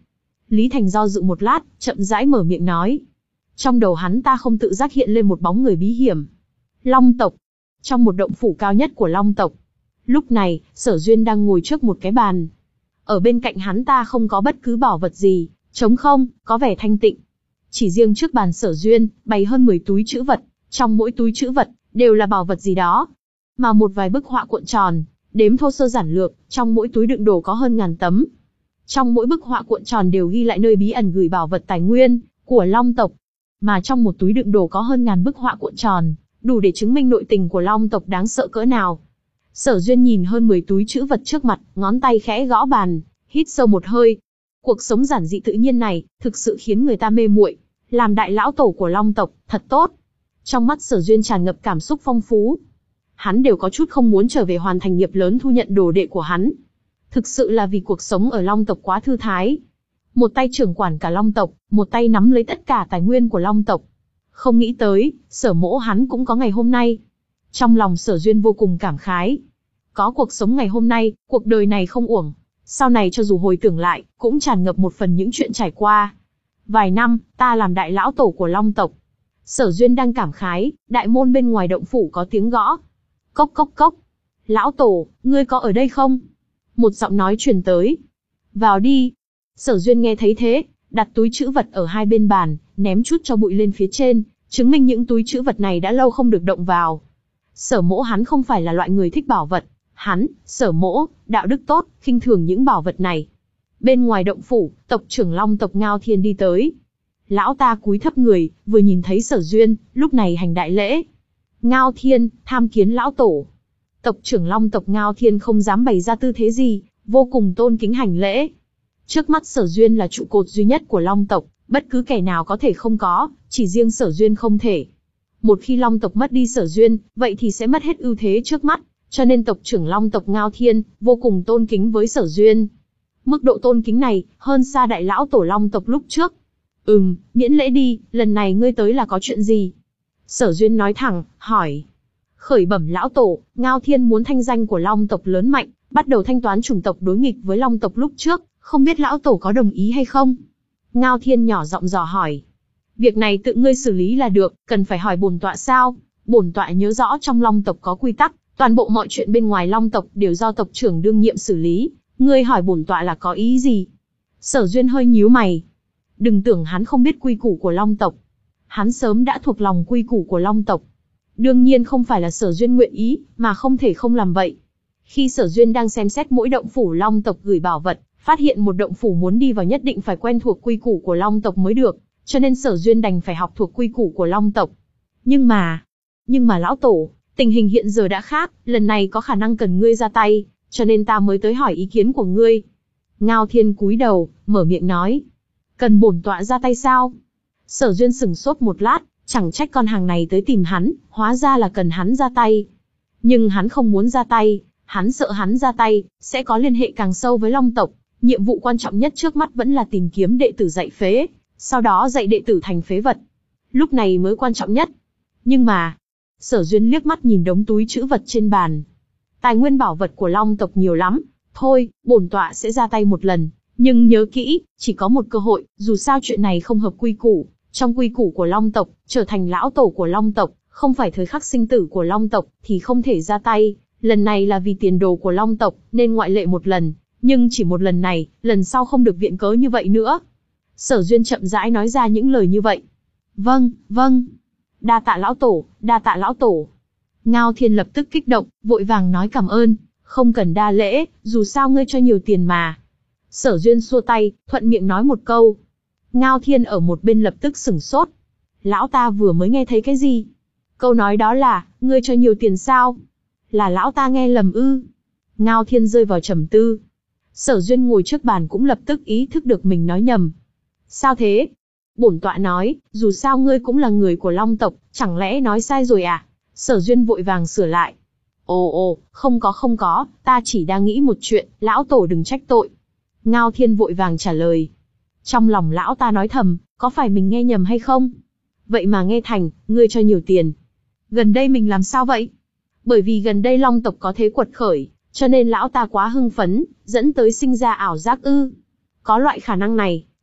Lý Thành do dự một lát, chậm rãi mở miệng nói. Trong đầu hắn ta không tự giác hiện lên một bóng người bí hiểm. Long tộc. Trong một động phủ cao nhất của Long tộc. Lúc này, Sở Duyên đang ngồi trước một cái bàn. Ở bên cạnh hắn ta không có bất cứ bảo vật gì, trống không, có vẻ thanh tịnh. Chỉ riêng trước bàn Sở Duyên, bày hơn mười túi trữ vật, trong mỗi túi trữ vật, đều là bảo vật gì đó. Mà một vài bức họa cuộn tròn, đếm thô sơ giản lược, trong mỗi túi đựng đồ có hơn ngàn tấm. Trong mỗi bức họa cuộn tròn đều ghi lại nơi bí ẩn gửi bảo vật tài nguyên của Long tộc. Mà trong một túi đựng đồ có hơn ngàn bức họa cuộn tròn, đủ để chứng minh nội tình của Long tộc đáng sợ cỡ nào. Sở Duyên nhìn hơn mười túi trữ vật trước mặt, ngón tay khẽ gõ bàn, hít sâu một hơi. Cuộc sống giản dị tự nhiên này, thực sự khiến người ta mê muội. Làm đại lão tổ của Long tộc, thật tốt. Trong mắt Sở Duyên tràn ngập cảm xúc phong phú. Hắn đều có chút không muốn trở về hoàn thành nghiệp lớn thu nhận đồ đệ của hắn. Thực sự là vì cuộc sống ở Long tộc quá thư thái. Một tay trưởng quản cả Long tộc, một tay nắm lấy tất cả tài nguyên của Long tộc. Không nghĩ tới, Sở mỗ hắn cũng có ngày hôm nay. Trong lòng Sở Duyên vô cùng cảm khái. Có cuộc sống ngày hôm nay, cuộc đời này không uổng. Sau này cho dù hồi tưởng lại, cũng tràn ngập một phần những chuyện trải qua. Vài năm, ta làm đại lão tổ của Long tộc. Sở Duyên đang cảm khái, đại môn bên ngoài động phủ có tiếng gõ. Cốc cốc cốc. Lão tổ, ngươi có ở đây không? Một giọng nói truyền tới. Vào đi. Sở Duyên nghe thấy thế, đặt túi trữ vật ở hai bên bàn, ném chút cho bụi lên phía trên, chứng minh những túi trữ vật này đã lâu không được động vào. Sở mỗ hắn không phải là loại người thích bảo vật. Hắn, Sở mỗ, đạo đức tốt, khinh thường những bảo vật này. Bên ngoài động phủ, tộc trưởng Long tộc Ngao Thiên đi tới. Lão ta cúi thấp người, vừa nhìn thấy Sở Duyên, lúc này hành đại lễ. Ngao Thiên, tham kiến lão tổ. Tộc trưởng Long tộc Ngao Thiên không dám bày ra tư thế gì, vô cùng tôn kính hành lễ. Trước mắt Sở Duyên là trụ cột duy nhất của Long tộc, bất cứ kẻ nào có thể không có, chỉ riêng Sở Duyên không thể. Một khi Long tộc mất đi Sở Duyên, vậy thì sẽ mất hết ưu thế trước mắt, cho nên tộc trưởng Long tộc Ngao Thiên vô cùng tôn kính với Sở Duyên. Mức độ tôn kính này hơn xa đại lão tổ Long tộc lúc trước. Ừm, miễn lễ đi, lần này ngươi tới là có chuyện gì? Sở Duyên nói thẳng, hỏi. Khởi bẩm lão tổ, Ngao Thiên muốn thanh danh của Long tộc lớn mạnh, bắt đầu thanh toán chủng tộc đối nghịch với Long tộc lúc trước, không biết lão tổ có đồng ý hay không? Ngao Thiên nhỏ giọng dò hỏi. Việc này tự ngươi xử lý là được, cần phải hỏi bổn tọa sao? Bổn tọa nhớ rõ trong Long tộc có quy tắc, toàn bộ mọi chuyện bên ngoài Long tộc đều do tộc trưởng đương nhiệm xử lý, ngươi hỏi bổn tọa là có ý gì? Sở Duyên hơi nhíu mày. Đừng tưởng hắn không biết quy củ của Long tộc. Hắn sớm đã thuộc lòng quy củ của Long tộc. Đương nhiên không phải là Sở Duyên nguyện ý, mà không thể không làm vậy. Khi Sở Duyên đang xem xét mỗi động phủ Long tộc gửi bảo vật, phát hiện một động phủ muốn đi vào nhất định phải quen thuộc quy củ của Long tộc mới được, cho nên Sở Duyên đành phải học thuộc quy củ của Long tộc. Nhưng mà, nhưng mà lão tổ, tình hình hiện giờ đã khác, lần này có khả năng cần ngươi ra tay, cho nên ta mới tới hỏi ý kiến của ngươi. Ngao Thiên cúi đầu, mở miệng nói. Cần bổn tọa ra tay sao? Sở Duyên sửng sốt một lát, chẳng trách con hàng này tới tìm hắn, hóa ra là cần hắn ra tay. Nhưng hắn không muốn ra tay, hắn sợ hắn ra tay, sẽ có liên hệ càng sâu với Long tộc. Nhiệm vụ quan trọng nhất trước mắt vẫn là tìm kiếm đệ tử dạy phế, sau đó dạy đệ tử thành phế vật. Lúc này mới quan trọng nhất. Nhưng mà, Sở Duyên liếc mắt nhìn đống túi trữ vật trên bàn. Tài nguyên bảo vật của Long tộc nhiều lắm, thôi, bổn tọa sẽ ra tay một lần, nhưng nhớ kỹ, chỉ có một cơ hội, dù sao chuyện này không hợp quy củ, trong quy củ của Long tộc, trở thành lão tổ của Long tộc, không phải thời khắc sinh tử của Long tộc, thì không thể ra tay, lần này là vì tiền đồ của Long tộc, nên ngoại lệ một lần, nhưng chỉ một lần này, lần sau không được viện cớ như vậy nữa. Sở Duyên chậm rãi nói ra những lời như vậy. Vâng, vâng. Đa tạ lão tổ, đa tạ lão tổ. Ngao Thiên lập tức kích động, vội vàng nói cảm ơn, không cần đa lễ, dù sao ngươi cho nhiều tiền mà. Sở Duyên xua tay, thuận miệng nói một câu. Ngao Thiên ở một bên lập tức sửng sốt. Lão ta vừa mới nghe thấy cái gì? Câu nói đó là, ngươi cho nhiều tiền sao? Là lão ta nghe lầm ư? Ngao Thiên rơi vào trầm tư. Sở Duyên ngồi trước bàn cũng lập tức ý thức được mình nói nhầm. Sao thế? Bổn tọa nói, dù sao ngươi cũng là người của Long tộc, chẳng lẽ nói sai rồi à? Sở Duyên vội vàng sửa lại. Ồ ồ, không có không có, ta chỉ đang nghĩ một chuyện, lão tổ đừng trách tội. Ngao Thiên vội vàng trả lời. Trong lòng lão ta nói thầm, có phải mình nghe nhầm hay không? Vậy mà nghe thành, ngươi cho nhiều tiền. Gần đây mình làm sao vậy? Bởi vì gần đây Long tộc có thế quật khởi, cho nên lão ta quá hưng phấn, dẫn tới sinh ra ảo giác ư. Có loại khả năng này,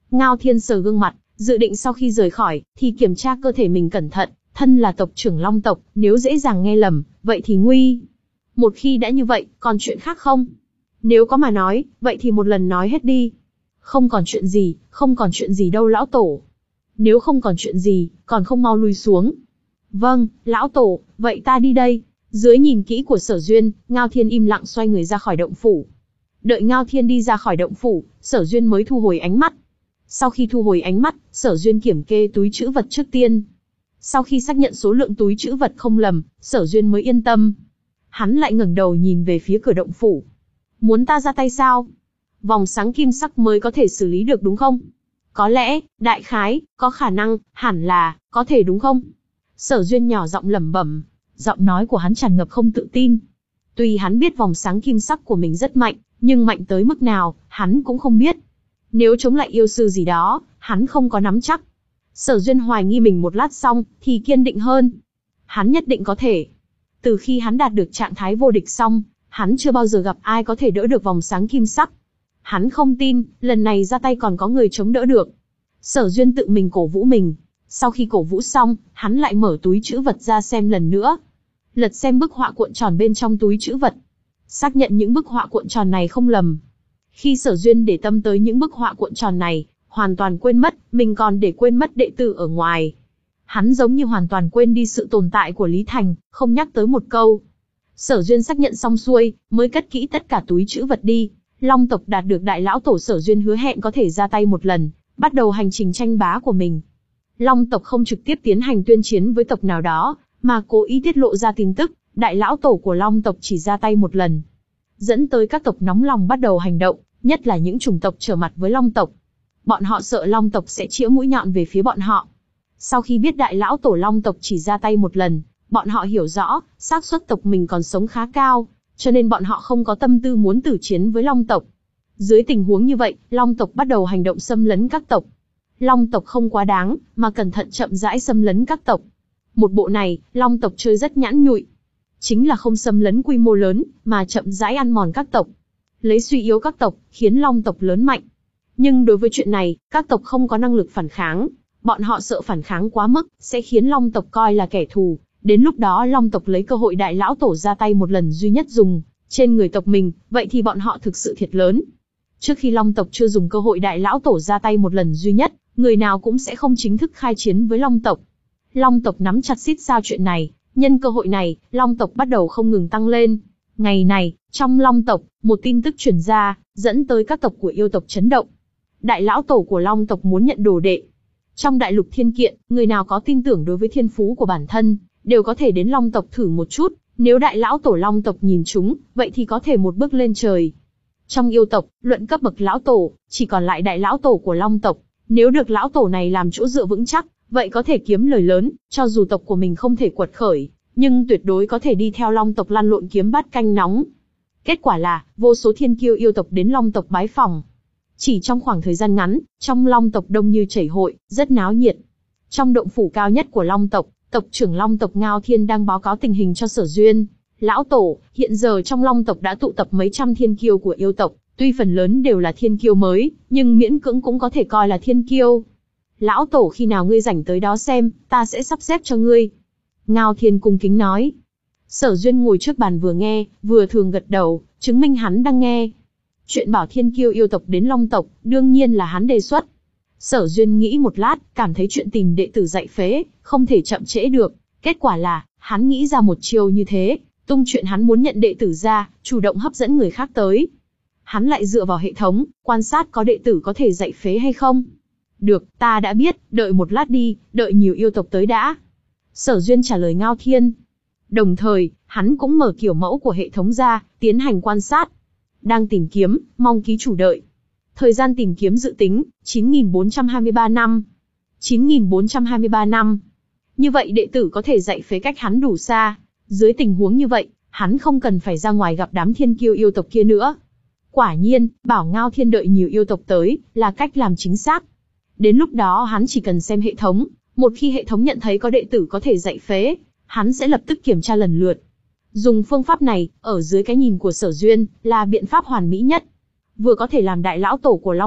Ngao Thiên sờ gương mặt, dự định sau khi rời khỏi, thì kiểm tra cơ thể mình cẩn thận, thân là tộc trưởng Long tộc, nếu dễ dàng nghe lầm, vậy thì nguy. Một khi đã như vậy, còn chuyện khác không? Nếu có mà nói, vậy thì một lần nói hết đi. Không còn chuyện gì, không còn chuyện gì đâu lão tổ. Nếu không còn chuyện gì, còn không mau lui xuống. Vâng, lão tổ, vậy ta đi đây. Dưới nhìn kỹ của Sở Duyên, Ngao Thiên im lặng xoay người ra khỏi động phủ. Đợi Ngao Thiên đi ra khỏi động phủ, Sở Duyên mới thu hồi ánh mắt. Sau khi thu hồi ánh mắt, Sở Duyên kiểm kê túi trữ vật trước tiên. Sau khi xác nhận số lượng túi trữ vật không lầm, Sở Duyên mới yên tâm. Hắn lại ngẩng đầu nhìn về phía cửa động phủ. Muốn ta ra tay sao? Vòng sáng kim sắc mới có thể xử lý được đúng không? Có lẽ, đại khái, có khả năng, hẳn là, có thể đúng không? Sở Duyên nhỏ giọng lẩm bẩm, giọng nói của hắn tràn ngập không tự tin. Tuy hắn biết vòng sáng kim sắc của mình rất mạnh, nhưng mạnh tới mức nào, hắn cũng không biết. Nếu chống lại yêu sư gì đó, hắn không có nắm chắc. Sở Duyên hoài nghi mình một lát xong, thì kiên định hơn. Hắn nhất định có thể. Từ khi hắn đạt được trạng thái vô địch xong, hắn chưa bao giờ gặp ai có thể đỡ được vòng sáng kim sắc. Hắn không tin, lần này ra tay còn có người chống đỡ được. Sở Duyên tự mình cổ vũ mình. Sau khi cổ vũ xong, hắn lại mở túi trữ vật ra xem lần nữa. Lật xem bức họa cuộn tròn bên trong túi trữ vật. Xác nhận những bức họa cuộn tròn này không lầm. Khi Sở Duyên để tâm tới những bức họa cuộn tròn này, hoàn toàn quên mất, mình còn để quên mất đệ tử ở ngoài. Hắn giống như hoàn toàn quên đi sự tồn tại của Lý Thành, không nhắc tới một câu. Sở Duyên xác nhận xong xuôi, mới cất kỹ tất cả túi trữ vật đi. Long tộc đạt được đại lão tổ Sở Duyên hứa hẹn có thể ra tay một lần, bắt đầu hành trình tranh bá của mình. Long tộc không trực tiếp tiến hành tuyên chiến với tộc nào đó, mà cố ý tiết lộ ra tin tức, đại lão tổ của Long tộc chỉ ra tay một lần. Dẫn tới các tộc nóng lòng bắt đầu hành động, nhất là những chủng tộc trở mặt với Long tộc. Bọn họ sợ Long tộc sẽ chĩa mũi nhọn về phía bọn họ. Sau khi biết đại lão tổ Long tộc chỉ ra tay một lần, bọn họ hiểu rõ, xác suất tộc mình còn sống khá cao, cho nên bọn họ không có tâm tư muốn tử chiến với Long tộc. Dưới tình huống như vậy, Long tộc bắt đầu hành động xâm lấn các tộc. Long tộc không quá đáng, mà cẩn thận chậm rãi xâm lấn các tộc. Một bộ này, Long tộc chơi rất nhãn nhụi. Chính là không xâm lấn quy mô lớn, mà chậm rãi ăn mòn các tộc. Lấy suy yếu các tộc, khiến Long tộc lớn mạnh. Nhưng đối với chuyện này, các tộc không có năng lực phản kháng. Bọn họ sợ phản kháng quá mức, sẽ khiến Long tộc coi là kẻ thù. Đến lúc đó Long tộc lấy cơ hội đại lão tổ ra tay một lần duy nhất dùng trên người tộc mình, vậy thì bọn họ thực sự thiệt lớn. Trước khi Long tộc chưa dùng cơ hội đại lão tổ ra tay một lần duy nhất, người nào cũng sẽ không chính thức khai chiến với Long tộc. Long tộc nắm chặt xít sao chuyện này, nhân cơ hội này, Long tộc bắt đầu không ngừng tăng lên. Ngày này, trong Long tộc, một tin tức truyền ra, dẫn tới các tộc của yêu tộc chấn động. Đại lão tổ của Long tộc muốn nhận đồ đệ. Trong đại lục thiên kiện, người nào có tin tưởng đối với thiên phú của bản thân, đều có thể đến Long tộc thử một chút, nếu đại lão tổ Long tộc nhìn chúng, vậy thì có thể một bước lên trời. Trong yêu tộc, luận cấp bậc lão tổ, chỉ còn lại đại lão tổ của Long tộc, nếu được lão tổ này làm chỗ dựa vững chắc, vậy có thể kiếm lời lớn, cho dù tộc của mình không thể quật khởi, nhưng tuyệt đối có thể đi theo Long tộc lăn lộn kiếm bát canh nóng. Kết quả là, vô số thiên kiêu yêu tộc đến Long tộc bái phỏng. Chỉ trong khoảng thời gian ngắn, trong Long tộc đông như chảy hội, rất náo nhiệt. Trong động phủ cao nhất của Long tộc, tộc trưởng Long tộc Ngao Thiên đang báo cáo tình hình cho Sở Duyên. Lão tổ, hiện giờ trong Long tộc đã tụ tập mấy trăm thiên kiêu của yêu tộc, tuy phần lớn đều là thiên kiêu mới, nhưng miễn cưỡng cũng có thể coi là thiên kiêu. Lão tổ khi nào ngươi rảnh tới đó xem, ta sẽ sắp xếp cho ngươi. Ngao Thiên cung kính nói. Sở Duyên ngồi trước bàn vừa nghe, vừa thường gật đầu, chứng minh hắn đang nghe. Chuyện bảo thiên kiêu yêu tộc đến Long tộc, đương nhiên là hắn đề xuất. Sở Duyên nghĩ một lát, cảm thấy chuyện tìm đệ tử dạy phế, không thể chậm trễ được. Kết quả là, hắn nghĩ ra một chiêu như thế, tung chuyện hắn muốn nhận đệ tử ra, chủ động hấp dẫn người khác tới. Hắn lại dựa vào hệ thống, quan sát có đệ tử có thể dạy phế hay không. Được, ta đã biết, đợi một lát đi, đợi nhiều yêu tộc tới đã. Sở Duyên trả lời Ngao Thiên. Đồng thời, hắn cũng mở kiểu mẫu của hệ thống ra, tiến hành quan sát. Đang tìm kiếm, mong ký chủ đợi. Thời gian tìm kiếm dự tính, chín nghìn bốn trăm hai mươi ba năm. chín nghìn bốn trăm hai mươi ba năm. Như vậy đệ tử có thể dạy phế cách hắn đủ xa. Dưới tình huống như vậy, hắn không cần phải ra ngoài gặp đám thiên kiêu yêu tộc kia nữa. Quả nhiên, bảo Ngao Thiên đợi nhiều yêu tộc tới, là cách làm chính xác. Đến lúc đó hắn chỉ cần xem hệ thống, một khi hệ thống nhận thấy có đệ tử có thể dạy phế, hắn sẽ lập tức kiểm tra lần lượt. Dùng phương pháp này, ở dưới cái nhìn của Sở Duyên, là biện pháp hoàn mỹ nhất. Vừa có thể làm đại lão tổ của Long tộc,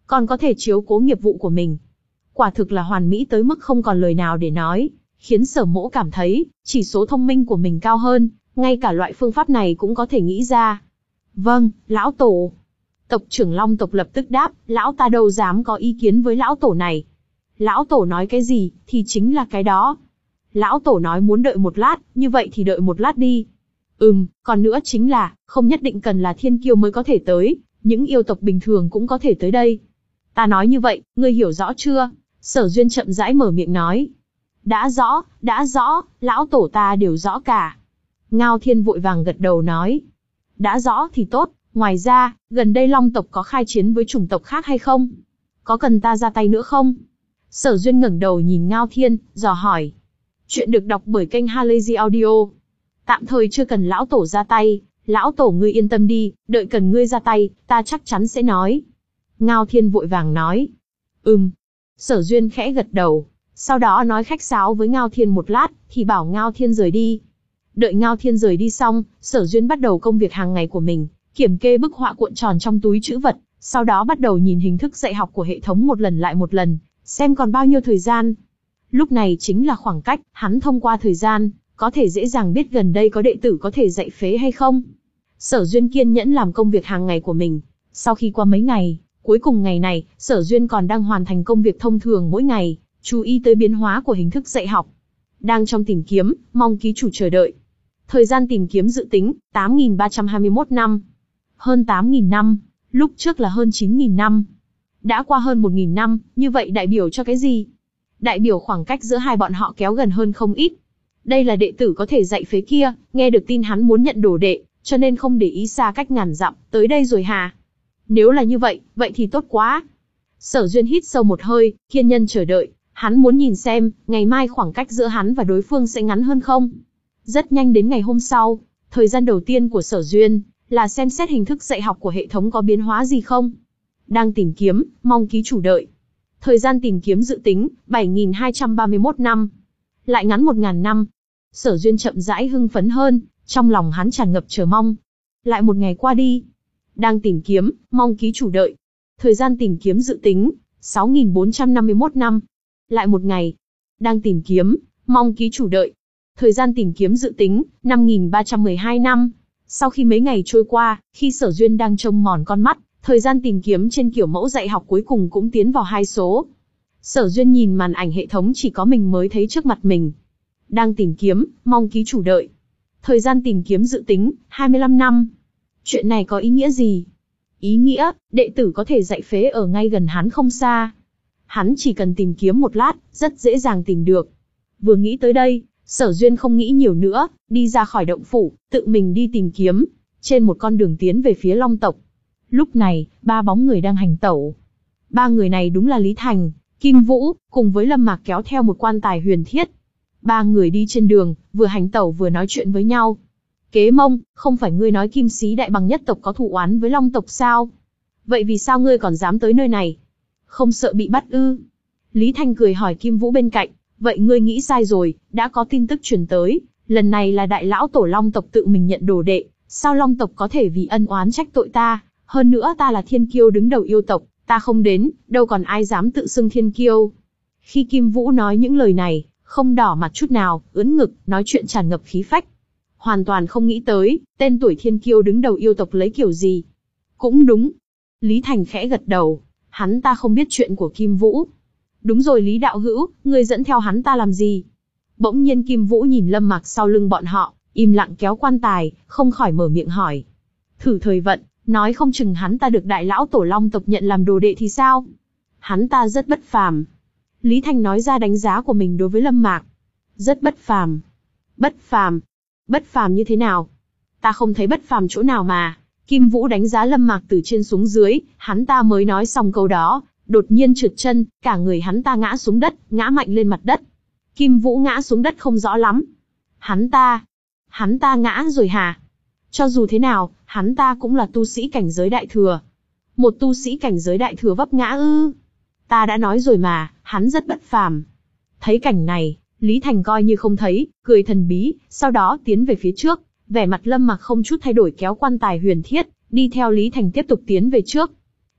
còn có thể chiếu cố nghiệp vụ của mình. Quả thực là hoàn mỹ tới mức không còn lời nào để nói, khiến Sở Mỗ cảm thấy, chỉ số thông minh của mình cao hơn, ngay cả loại phương pháp này cũng có thể nghĩ ra. Vâng, lão tổ. Tộc trưởng Long tộc lập tức đáp, lão ta đâu dám có ý kiến với lão tổ này. Lão tổ nói cái gì, thì chính là cái đó. Lão tổ nói muốn đợi một lát, như vậy thì đợi một lát đi. Ừm, còn nữa chính là, không nhất định cần là thiên kiêu mới có thể tới, những yêu tộc bình thường cũng có thể tới đây. Ta nói như vậy, ngươi hiểu rõ chưa? Sở Duyên chậm rãi mở miệng nói. Đã rõ, đã rõ, lão tổ ta đều rõ cả. Ngao Thiên vội vàng gật đầu nói. Đã rõ thì tốt, ngoài ra, gần đây Long tộc có khai chiến với chủng tộc khác hay không? Có cần ta ra tay nữa không? Sở Duyên ngẩng đầu nhìn Ngao Thiên, dò hỏi. Chuyện được đọc bởi kênh Halazy Audio. Tạm thời chưa cần lão tổ ra tay, lão tổ ngươi yên tâm đi, đợi cần ngươi ra tay, ta chắc chắn sẽ nói. Ngao Thiên vội vàng nói. Ừm. Sở Duyên khẽ gật đầu, sau đó nói khách sáo với Ngao Thiên một lát, thì bảo Ngao Thiên rời đi. Đợi Ngao Thiên rời đi xong, Sở Duyên bắt đầu công việc hàng ngày của mình, kiểm kê bức họa cuộn tròn trong túi trữ vật, sau đó bắt đầu nhìn hình thức dạy học của hệ thống một lần lại một lần, xem còn bao nhiêu thời gian. Lúc này chính là khoảng cách, hắn thông qua thời gian, có thể dễ dàng biết gần đây có đệ tử có thể dạy phế hay không. Sở Duyên kiên nhẫn làm công việc hàng ngày của mình. Sau khi qua mấy ngày, cuối cùng ngày này, Sở Duyên còn đang hoàn thành công việc thông thường mỗi ngày, chú ý tới biến hóa của hình thức dạy học. Đang trong tìm kiếm, mong ký chủ chờ đợi. Thời gian tìm kiếm dự tính, tám nghìn ba trăm hai mươi mốt năm. Hơn tám nghìn năm, lúc trước là hơn chín nghìn năm. Đã qua hơn một nghìn năm, như vậy đại biểu cho cái gì? Đại biểu khoảng cách giữa hai bọn họ kéo gần hơn không ít. Đây là đệ tử có thể dạy phế kia, nghe được tin hắn muốn nhận đồ đệ, cho nên không để ý xa cách ngàn dặm, tới đây rồi hà. Nếu là như vậy, vậy thì tốt quá. Sở Duyên hít sâu một hơi, kiên nhẫn chờ đợi, hắn muốn nhìn xem, ngày mai khoảng cách giữa hắn và đối phương sẽ ngắn hơn không. Rất nhanh đến ngày hôm sau, thời gian đầu tiên của Sở Duyên, là xem xét hình thức dạy học của hệ thống có biến hóa gì không. Đang tìm kiếm, mong ký chủ đợi. Thời gian tìm kiếm dự tính, bảy nghìn hai trăm ba mươi mốt năm. Lại ngắn một nghìn năm. Sở Duyên chậm rãi hưng phấn hơn, trong lòng hắn tràn ngập chờ mong. Lại một ngày qua đi. Đang tìm kiếm, mong ký chủ đợi. Thời gian tìm kiếm dự tính, sáu nghìn bốn trăm năm mươi mốt năm. Lại một ngày. Đang tìm kiếm, mong ký chủ đợi. Thời gian tìm kiếm dự tính, năm nghìn ba trăm mười hai năm. Sau khi mấy ngày trôi qua, khi Sở Duyên đang trông mòn con mắt, thời gian tìm kiếm trên kiểu mẫu dạy học cuối cùng cũng tiến vào hai số. Sở Duyên nhìn màn ảnh hệ thống chỉ có mình mới thấy trước mặt mình. Đang tìm kiếm, mong ký chủ đợi. Thời gian tìm kiếm dự tính, hai mươi lăm năm. Chuyện này có ý nghĩa gì? Ý nghĩa, đệ tử có thể dạy phế ở ngay gần hắn không xa. Hắn chỉ cần tìm kiếm một lát, rất dễ dàng tìm được. Vừa nghĩ tới đây, Sở Duyên không nghĩ nhiều nữa, đi ra khỏi động phủ, tự mình đi tìm kiếm, trên một con đường tiến về phía Long tộc. Lúc này, ba bóng người đang hành tẩu. Ba người này đúng là Lý Thành, Kim Vũ, cùng với Lâm Mạc kéo theo một quan tài huyền thiết. Ba người đi trên đường, vừa hành tẩu vừa nói chuyện với nhau. Kế Mông, không phải ngươi nói Kim Sĩ Đại Bằng nhất tộc có thù oán với Long tộc sao? Vậy vì sao ngươi còn dám tới nơi này? Không sợ bị bắt ư? Lý Thành cười hỏi Kim Vũ bên cạnh. Vậy ngươi nghĩ sai rồi, đã có tin tức truyền tới, lần này là đại lão tổ Long tộc tự mình nhận đồ đệ, sao Long tộc có thể vì ân oán trách tội ta? Hơn nữa ta là thiên kiêu đứng đầu yêu tộc, ta không đến, đâu còn ai dám tự xưng thiên kiêu. Khi Kim Vũ nói những lời này, không đỏ mặt chút nào, ưỡn ngực, nói chuyện tràn ngập khí phách. Hoàn toàn không nghĩ tới, tên tuổi thiên kiêu đứng đầu yêu tộc lấy kiểu gì. Cũng đúng. Lý Thành khẽ gật đầu, hắn ta không biết chuyện của Kim Vũ. Đúng rồi Lý đạo hữu, ngươi dẫn theo hắn ta làm gì? Bỗng nhiên Kim Vũ nhìn Lâm Mạc sau lưng bọn họ, im lặng kéo quan tài, không khỏi mở miệng hỏi. Thử thời vận, nói không chừng hắn ta được đại lão tổ Long tộc nhận làm đồ đệ thì sao? Hắn ta rất bất phàm. Lý Thành nói ra đánh giá của mình đối với Lâm Mạc. Rất bất phàm. Bất phàm. Bất phàm như thế nào? Ta không thấy bất phàm chỗ nào mà. Kim Vũ đánh giá Lâm Mạc từ trên xuống dưới, hắn ta mới nói xong câu đó, đột nhiên trượt chân, cả người hắn ta ngã xuống đất, ngã mạnh lên mặt đất. Kim Vũ ngã xuống đất không rõ lắm. Hắn ta, hắn ta ngã rồi hả? Cho dù thế nào, hắn ta cũng là tu sĩ cảnh giới đại thừa. Một tu sĩ cảnh giới đại thừa vấp ngã ư? Ta đã nói rồi mà, hắn rất bất phàm. Thấy cảnh này, Lý Thành coi như không thấy, cười thần bí, sau đó tiến về phía trước, vẻ mặt Lâm Mạc không chút thay đổi kéo quan tài huyền thiết, đi theo Lý Thành tiếp tục tiến về trước.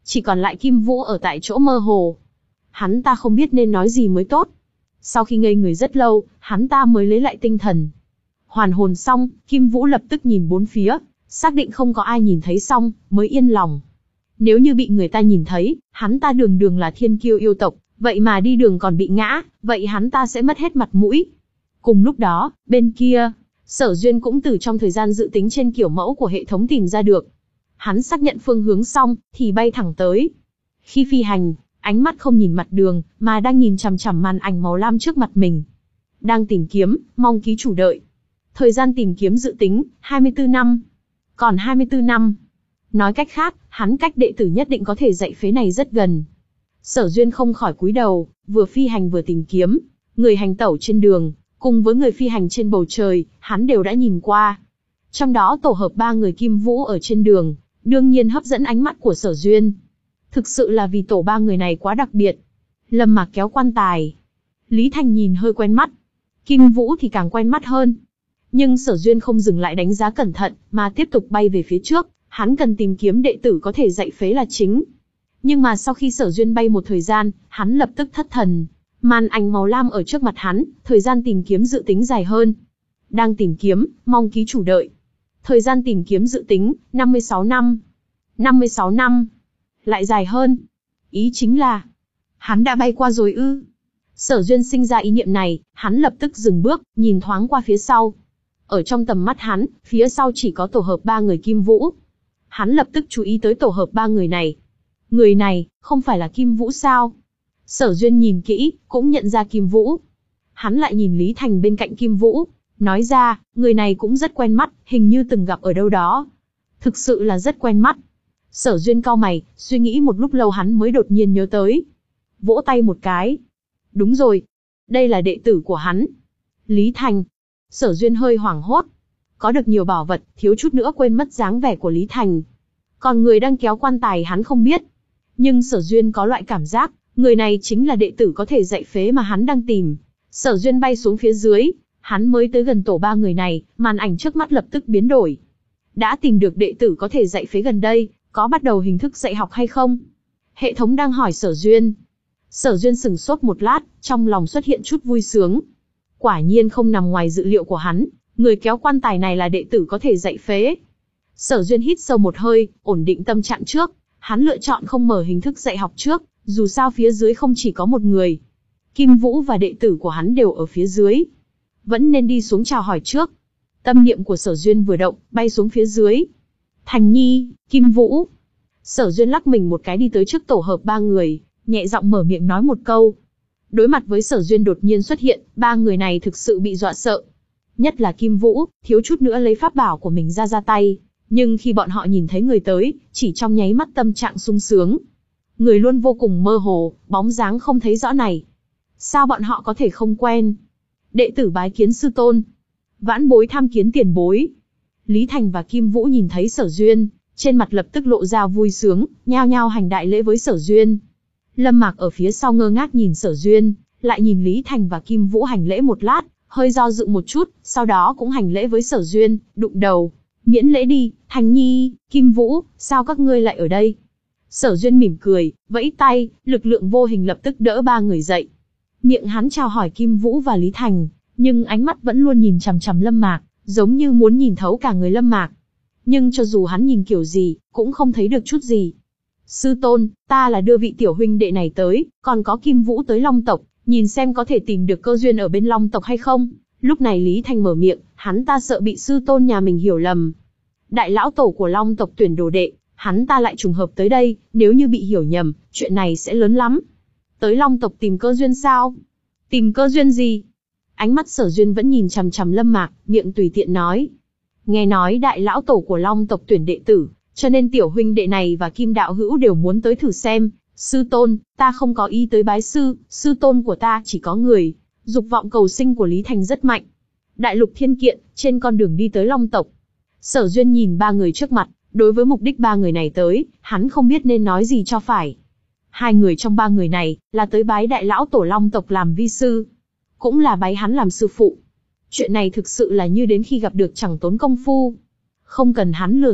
Chỉ còn lại Kim Vũ ở tại chỗ mơ hồ. Hắn ta không biết nên nói gì mới tốt. Sau khi ngây người rất lâu, hắn ta mới lấy lại tinh thần. Hoàn hồn xong, Kim Vũ lập tức nhìn bốn phía, xác định không có ai nhìn thấy xong, mới yên lòng. Nếu như bị người ta nhìn thấy, hắn ta đường đường là thiên kiêu yêu tộc, vậy mà đi đường còn bị ngã, vậy hắn ta sẽ mất hết mặt mũi. Cùng lúc đó, bên kia, Sở Duyên cũng từ trong thời gian dự tính trên kiểu mẫu của hệ thống tìm ra được. Hắn xác nhận phương hướng xong, thì bay thẳng tới. Khi phi hành, ánh mắt không nhìn mặt đường, mà đang nhìn chằm chằm màn ảnh màu lam trước mặt mình. Đang tìm kiếm, mong ký chủ đợi. Thời gian tìm kiếm dự tính, hai mươi tư năm. Còn hai mươi tư năm. Nói cách khác, hắn cách đệ tử nhất định có thể dạy phế này rất gần. Sở Duyên không khỏi cúi đầu, vừa phi hành vừa tìm kiếm. Người hành tẩu trên đường, cùng với người phi hành trên bầu trời, hắn đều đã nhìn qua. Trong đó tổ hợp ba người Kim Vũ ở trên đường, đương nhiên hấp dẫn ánh mắt của Sở Duyên. Thực sự là vì tổ ba người này quá đặc biệt. Lâm Mạc kéo quan tài. Lý Thành nhìn hơi quen mắt. Kim Vũ thì càng quen mắt hơn. Nhưng Sở Duyên không dừng lại đánh giá cẩn thận, mà tiếp tục bay về phía trước. Hắn cần tìm kiếm đệ tử có thể dạy phế là chính. Nhưng mà sau khi Sở Duyên bay một thời gian, hắn lập tức thất thần. Màn ảnh màu lam ở trước mặt hắn, thời gian tìm kiếm dự tính dài hơn. Đang tìm kiếm, mong ký chủ đợi. Thời gian tìm kiếm dự tính, năm mươi sáu năm. năm mươi sáu năm. Lại dài hơn. Ý chính là, hắn đã bay qua rồi ư. Sở Duyên sinh ra ý niệm này, hắn lập tức dừng bước, nhìn thoáng qua phía sau. Ở trong tầm mắt hắn, phía sau chỉ có tổ hợp ba người Kim Vũ. Hắn lập tức chú ý tới tổ hợp ba người này. Người này, không phải là Kim Vũ sao? Sở Duyên nhìn kỹ, cũng nhận ra Kim Vũ. Hắn lại nhìn Lý Thành bên cạnh Kim Vũ, nói ra, người này cũng rất quen mắt, hình như từng gặp ở đâu đó. Thực sự là rất quen mắt. Sở Duyên cau mày, suy nghĩ một lúc lâu hắn mới đột nhiên nhớ tới. Vỗ tay một cái. Đúng rồi, đây là đệ tử của hắn. Lý Thành. Sở Duyên hơi hoảng hốt. Có được nhiều bảo vật, thiếu chút nữa quên mất dáng vẻ của Lý Thành. Còn người đang kéo quan tài hắn không biết. Nhưng Sở Duyên có loại cảm giác, người này chính là đệ tử có thể dạy phế mà hắn đang tìm. Sở Duyên bay xuống phía dưới, hắn mới tới gần tổ ba người này, màn ảnh trước mắt lập tức biến đổi. Đã tìm được đệ tử có thể dạy phế gần đây, có bắt đầu hình thức dạy học hay không? Hệ thống đang hỏi Sở Duyên. Sở Duyên sửng sốt một lát, trong lòng xuất hiện chút vui sướng. Quả nhiên không nằm ngoài dự liệu của hắn, người kéo quan tài này là đệ tử có thể dạy phế. Sở Duyên hít sâu một hơi, ổn định tâm trạng trước, hắn lựa chọn không mở hình thức dạy học trước, dù sao phía dưới không chỉ có một người. Kim Vũ và đệ tử của hắn đều ở phía dưới. Vẫn nên đi xuống chào hỏi trước. Tâm niệm của Sở Duyên vừa động, bay xuống phía dưới. Thành Nhi, Kim Vũ. Sở Duyên lắc mình một cái đi tới trước tổ hợp ba người, nhẹ giọng mở miệng nói một câu. Đối mặt với Sở Duyên đột nhiên xuất hiện, ba người này thực sự bị dọa sợ. Nhất là Kim Vũ, thiếu chút nữa lấy pháp bảo của mình ra ra tay. Nhưng khi bọn họ nhìn thấy người tới, chỉ trong nháy mắt tâm trạng sung sướng. Người luôn vô cùng mơ hồ, bóng dáng không thấy rõ này. Sao bọn họ có thể không quen? Đệ tử bái kiến sư tôn. Vãn bối tham kiến tiền bối. Lý Thành và Kim Vũ nhìn thấy Sở Duyên, trên mặt lập tức lộ ra vui sướng, nhao nhao hành đại lễ với Sở Duyên. Lâm Mạc ở phía sau ngơ ngác nhìn Sở Duyên, lại nhìn Lý Thành và Kim Vũ hành lễ một lát, hơi do dự một chút, sau đó cũng hành lễ với Sở Duyên, đụng đầu. Miễn lễ đi, Thành Nhi, Kim Vũ, sao các ngươi lại ở đây? Sở Duyên mỉm cười, vẫy tay, lực lượng vô hình lập tức đỡ ba người dậy. Miệng hắn chào hỏi Kim Vũ và Lý Thành, nhưng ánh mắt vẫn luôn nhìn chằm chằm Lâm Mạc, giống như muốn nhìn thấu cả người Lâm Mạc. Nhưng cho dù hắn nhìn kiểu gì, cũng không thấy được chút gì. Sư tôn, ta là đưa vị tiểu huynh đệ này tới, còn có Kim Vũ tới Long tộc, nhìn xem có thể tìm được cơ duyên ở bên Long tộc hay không. Lúc này Lý Thành mở miệng, hắn ta sợ bị sư tôn nhà mình hiểu lầm. Đại lão tổ của Long tộc tuyển đồ đệ, hắn ta lại trùng hợp tới đây, nếu như bị hiểu nhầm, chuyện này sẽ lớn lắm. Tới Long tộc tìm cơ duyên sao? Tìm cơ duyên gì? Ánh mắt Sở Duyên vẫn nhìn chằm chằm Lâm Mạc, miệng tùy tiện nói. Nghe nói đại lão tổ của Long tộc tuyển đệ tử, cho nên tiểu huynh đệ này và Kim đạo hữu đều muốn tới thử xem. Sư tôn, ta không có ý tới bái sư, sư tôn của ta chỉ có người. Dục vọng cầu sinh của Lý Thành rất mạnh. Đại lục thiên kiện, trên con đường đi tới Long tộc. Sở Duyên nhìn ba người trước mặt, đối với mục đích ba người này tới, hắn không biết nên nói gì cho phải. Hai người trong ba người này, là tới bái đại lão tổ Long tộc làm vi sư. Cũng là bái hắn làm sư phụ. Chuyện này thực sự là như đến khi gặp được chẳng tốn công phu. Không cần hắn lừa gạt,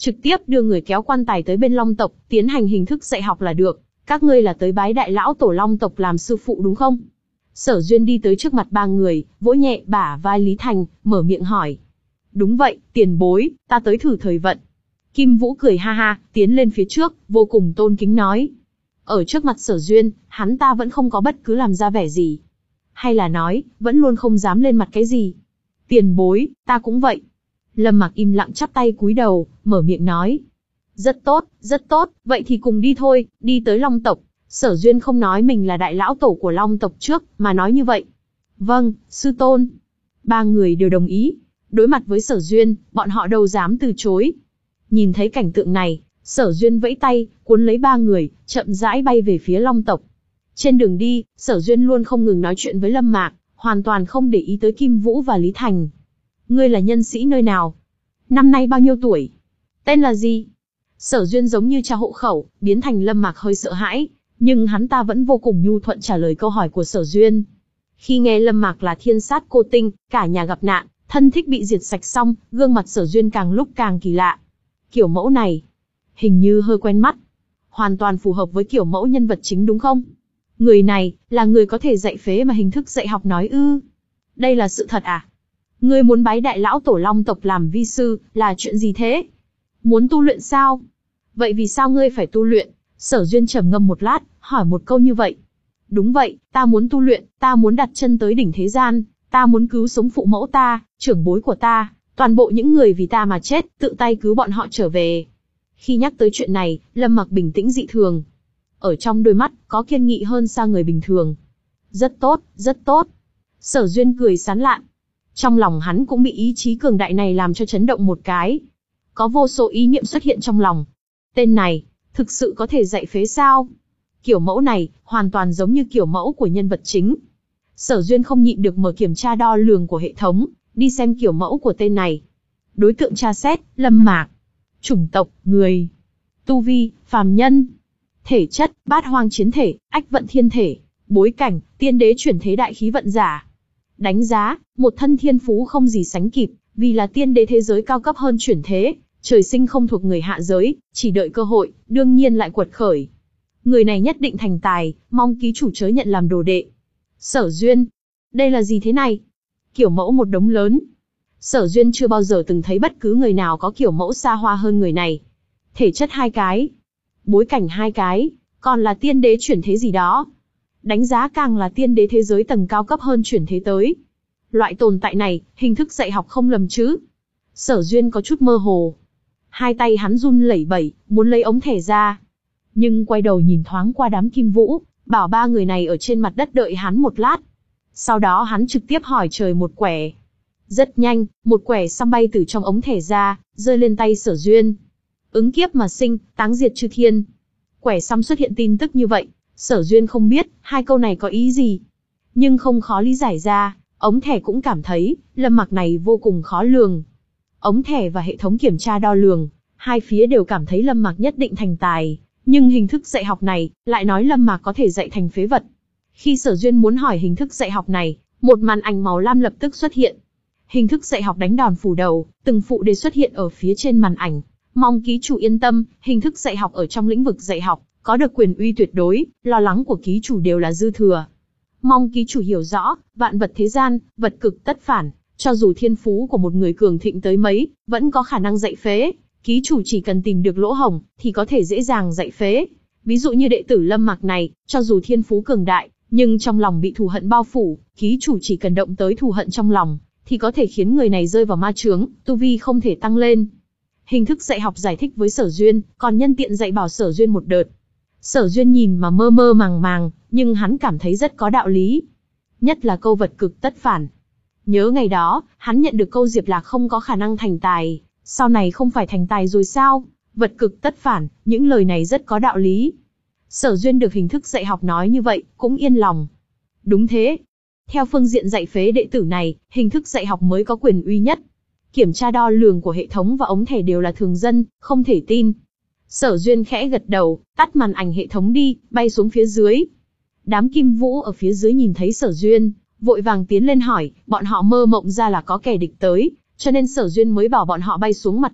trực tiếp đưa người kéo quan tài tới bên Long tộc, tiến hành hình thức dạy học là được. Các ngươi là tới bái đại lão tổ Long tộc làm sư phụ đúng không? Sở Duyên đi tới trước mặt ba người, vỗ nhẹ bả vai Lý Thành, mở miệng hỏi. Đúng vậy, tiền bối, ta tới thử thời vận. Kim Vũ cười ha ha, tiến lên phía trước, vô cùng tôn kính nói. Ở trước mặt Sở Duyên, hắn ta vẫn không có bất cứ làm ra vẻ gì. Hay là nói, vẫn luôn không dám lên mặt cái gì. Tiền bối, ta cũng vậy. Lâm Mặc im lặng chắp tay cúi đầu, mở miệng nói. Rất tốt, rất tốt, vậy thì cùng đi thôi, đi tới Long tộc. Sở Duyên không nói mình là đại lão tổ của Long tộc trước, mà nói như vậy. Vâng, sư tôn. Ba người đều đồng ý. Đối mặt với Sở Duyên, bọn họ đâu dám từ chối. Nhìn thấy cảnh tượng này, Sở Duyên vẫy tay, cuốn lấy ba người, chậm rãi bay về phía Long tộc. Trên đường đi, Sở Duyên luôn không ngừng nói chuyện với Lâm Mạc, hoàn toàn không để ý tới Kim Vũ và Lý Thành. Ngươi là nhân sĩ nơi nào? Năm nay bao nhiêu tuổi? Tên là gì? Sở Duyên giống như tra hộ khẩu, biến thành Lâm Mạc hơi sợ hãi, nhưng hắn ta vẫn vô cùng nhu thuận trả lời câu hỏi của Sở Duyên. Khi nghe Lâm Mạc là thiên sát cô tinh, cả nhà gặp nạn, thân thích bị diệt sạch xong, gương mặt Sở Duyên càng lúc càng kỳ lạ. Kiểu mẫu này, hình như hơi quen mắt. Hoàn toàn phù hợp với kiểu mẫu nhân vật chính đúng không? Người này, là người có thể dạy phế mà hình thức dạy học nói ư. Đây là sự thật à? Ngươi muốn bái đại lão tổ Long tộc làm vi sư, là chuyện gì thế? Muốn tu luyện sao? Vậy vì sao ngươi phải tu luyện? Sở Duyên trầm ngâm một lát, hỏi một câu như vậy. Đúng vậy, ta muốn tu luyện, ta muốn đặt chân tới đỉnh thế gian, ta muốn cứu sống phụ mẫu ta, trưởng bối của ta, toàn bộ những người vì ta mà chết, tự tay cứu bọn họ trở về. Khi nhắc tới chuyện này, Lâm Mặc bình tĩnh dị thường. Ở trong đôi mắt, có kiên nghị hơn xa người bình thường. Rất tốt, rất tốt. Sở Duyên cười sán lạn. Trong lòng hắn cũng bị ý chí cường đại này làm cho chấn động một cái. Có vô số ý niệm xuất hiện trong lòng. Tên này, thực sự có thể dạy phế sao? Kiểu mẫu này, hoàn toàn giống như kiểu mẫu của nhân vật chính. Sở Duyên không nhịn được mở kiểm tra đo lường của hệ thống, đi xem kiểu mẫu của tên này. Đối tượng tra xét, Lâm Mạc. Chủng tộc, người. Tu vi, phàm nhân. Thể chất, bát hoang chiến thể, ách vận thiên thể. Bối cảnh, tiên đế chuyển thế đại khí vận giả. Đánh giá, một thân thiên phú không gì sánh kịp, vì là tiên đế thế giới cao cấp hơn chuyển thế, trời sinh không thuộc người hạ giới, chỉ đợi cơ hội, đương nhiên lại quật khởi. Người này nhất định thành tài, mong ký chủ chớ nhận làm đồ đệ. Sở Duyên, đây là gì thế này? Kiểu mẫu một đống lớn. Sở Duyên chưa bao giờ từng thấy bất cứ người nào có kiểu mẫu xa hoa hơn người này. Thể chất hai cái, bối cảnh hai cái, còn là tiên đế chuyển thế gì đó. Đánh giá càng là tiên đế thế giới tầng cao cấp hơn chuyển thế tới. Loại tồn tại này, hình thức dạy học không lầm chứ? Sở Duyên có chút mơ hồ. Hai tay hắn run lẩy bẩy, muốn lấy ống thẻ ra. Nhưng quay đầu nhìn thoáng qua đám Kim Vũ, bảo ba người này ở trên mặt đất đợi hắn một lát. Sau đó hắn trực tiếp hỏi trời một quẻ. Rất nhanh, một quẻ xăm bay từ trong ống thẻ ra, rơi lên tay Sở Duyên. Ứng kiếp mà sinh, táng diệt chư thiên. Quẻ xăm xuất hiện tin tức như vậy, Sở Duyên không biết, hai câu này có ý gì. Nhưng không khó lý giải ra, ống thẻ cũng cảm thấy, Lâm Mặc này vô cùng khó lường. Ống thẻ và hệ thống kiểm tra đo lường, hai phía đều cảm thấy Lâm Mặc nhất định thành tài. Nhưng hình thức dạy học này, lại nói Lâm Mặc có thể dạy thành phế vật. Khi Sở Duyên muốn hỏi hình thức dạy học này, một màn ảnh màu lam lập tức xuất hiện. Hình thức dạy học đánh đòn phủ đầu, từng phụ đề xuất hiện ở phía trên màn ảnh. Mong ký chủ yên tâm, hình thức dạy học ở trong lĩnh vực dạy học, có được quyền uy tuyệt đối, lo lắng của ký chủ đều là dư thừa. Mong ký chủ hiểu rõ, vạn vật thế gian, vật cực tất phản, cho dù thiên phú của một người cường thịnh tới mấy, vẫn có khả năng dạy phế. Ký chủ chỉ cần tìm được lỗ hổng, thì có thể dễ dàng dạy phế. Ví dụ như đệ tử Lâm Mặc này, cho dù thiên phú cường đại, nhưng trong lòng bị thù hận bao phủ, ký chủ chỉ cần động tới thù hận trong lòng, thì có thể khiến người này rơi vào ma chướng, tu vi không thể tăng lên. Hình thức dạy học giải thích với Sở Duyên, còn nhân tiện dạy bảo Sở Duyên một đợt. Sở Duyên nhìn mà mơ mơ màng màng, nhưng hắn cảm thấy rất có đạo lý. Nhất là câu vật cực tất phản. Nhớ ngày đó, hắn nhận được câu Diệp Lạc không có khả năng thành tài, sau này không phải thành tài rồi sao? Vật cực tất phản, những lời này rất có đạo lý. Sở Duyên được hình thức dạy học nói như vậy, cũng yên lòng. Đúng thế. Theo phương diện dạy phế đệ tử này, hình thức dạy học mới có quyền uy nhất. Kiểm tra đo lường của hệ thống và ống thẻ đều là thường dân, không thể tin. Sở Duyên khẽ gật đầu, tắt màn ảnh hệ thống đi, bay xuống phía dưới. Đám Kim Vũ ở phía dưới nhìn thấy Sở Duyên, vội vàng tiến lên hỏi, bọn họ mơ mộng ra là có kẻ địch tới, cho nên Sở Duyên mới bảo bọn họ bay xuống mặt đất,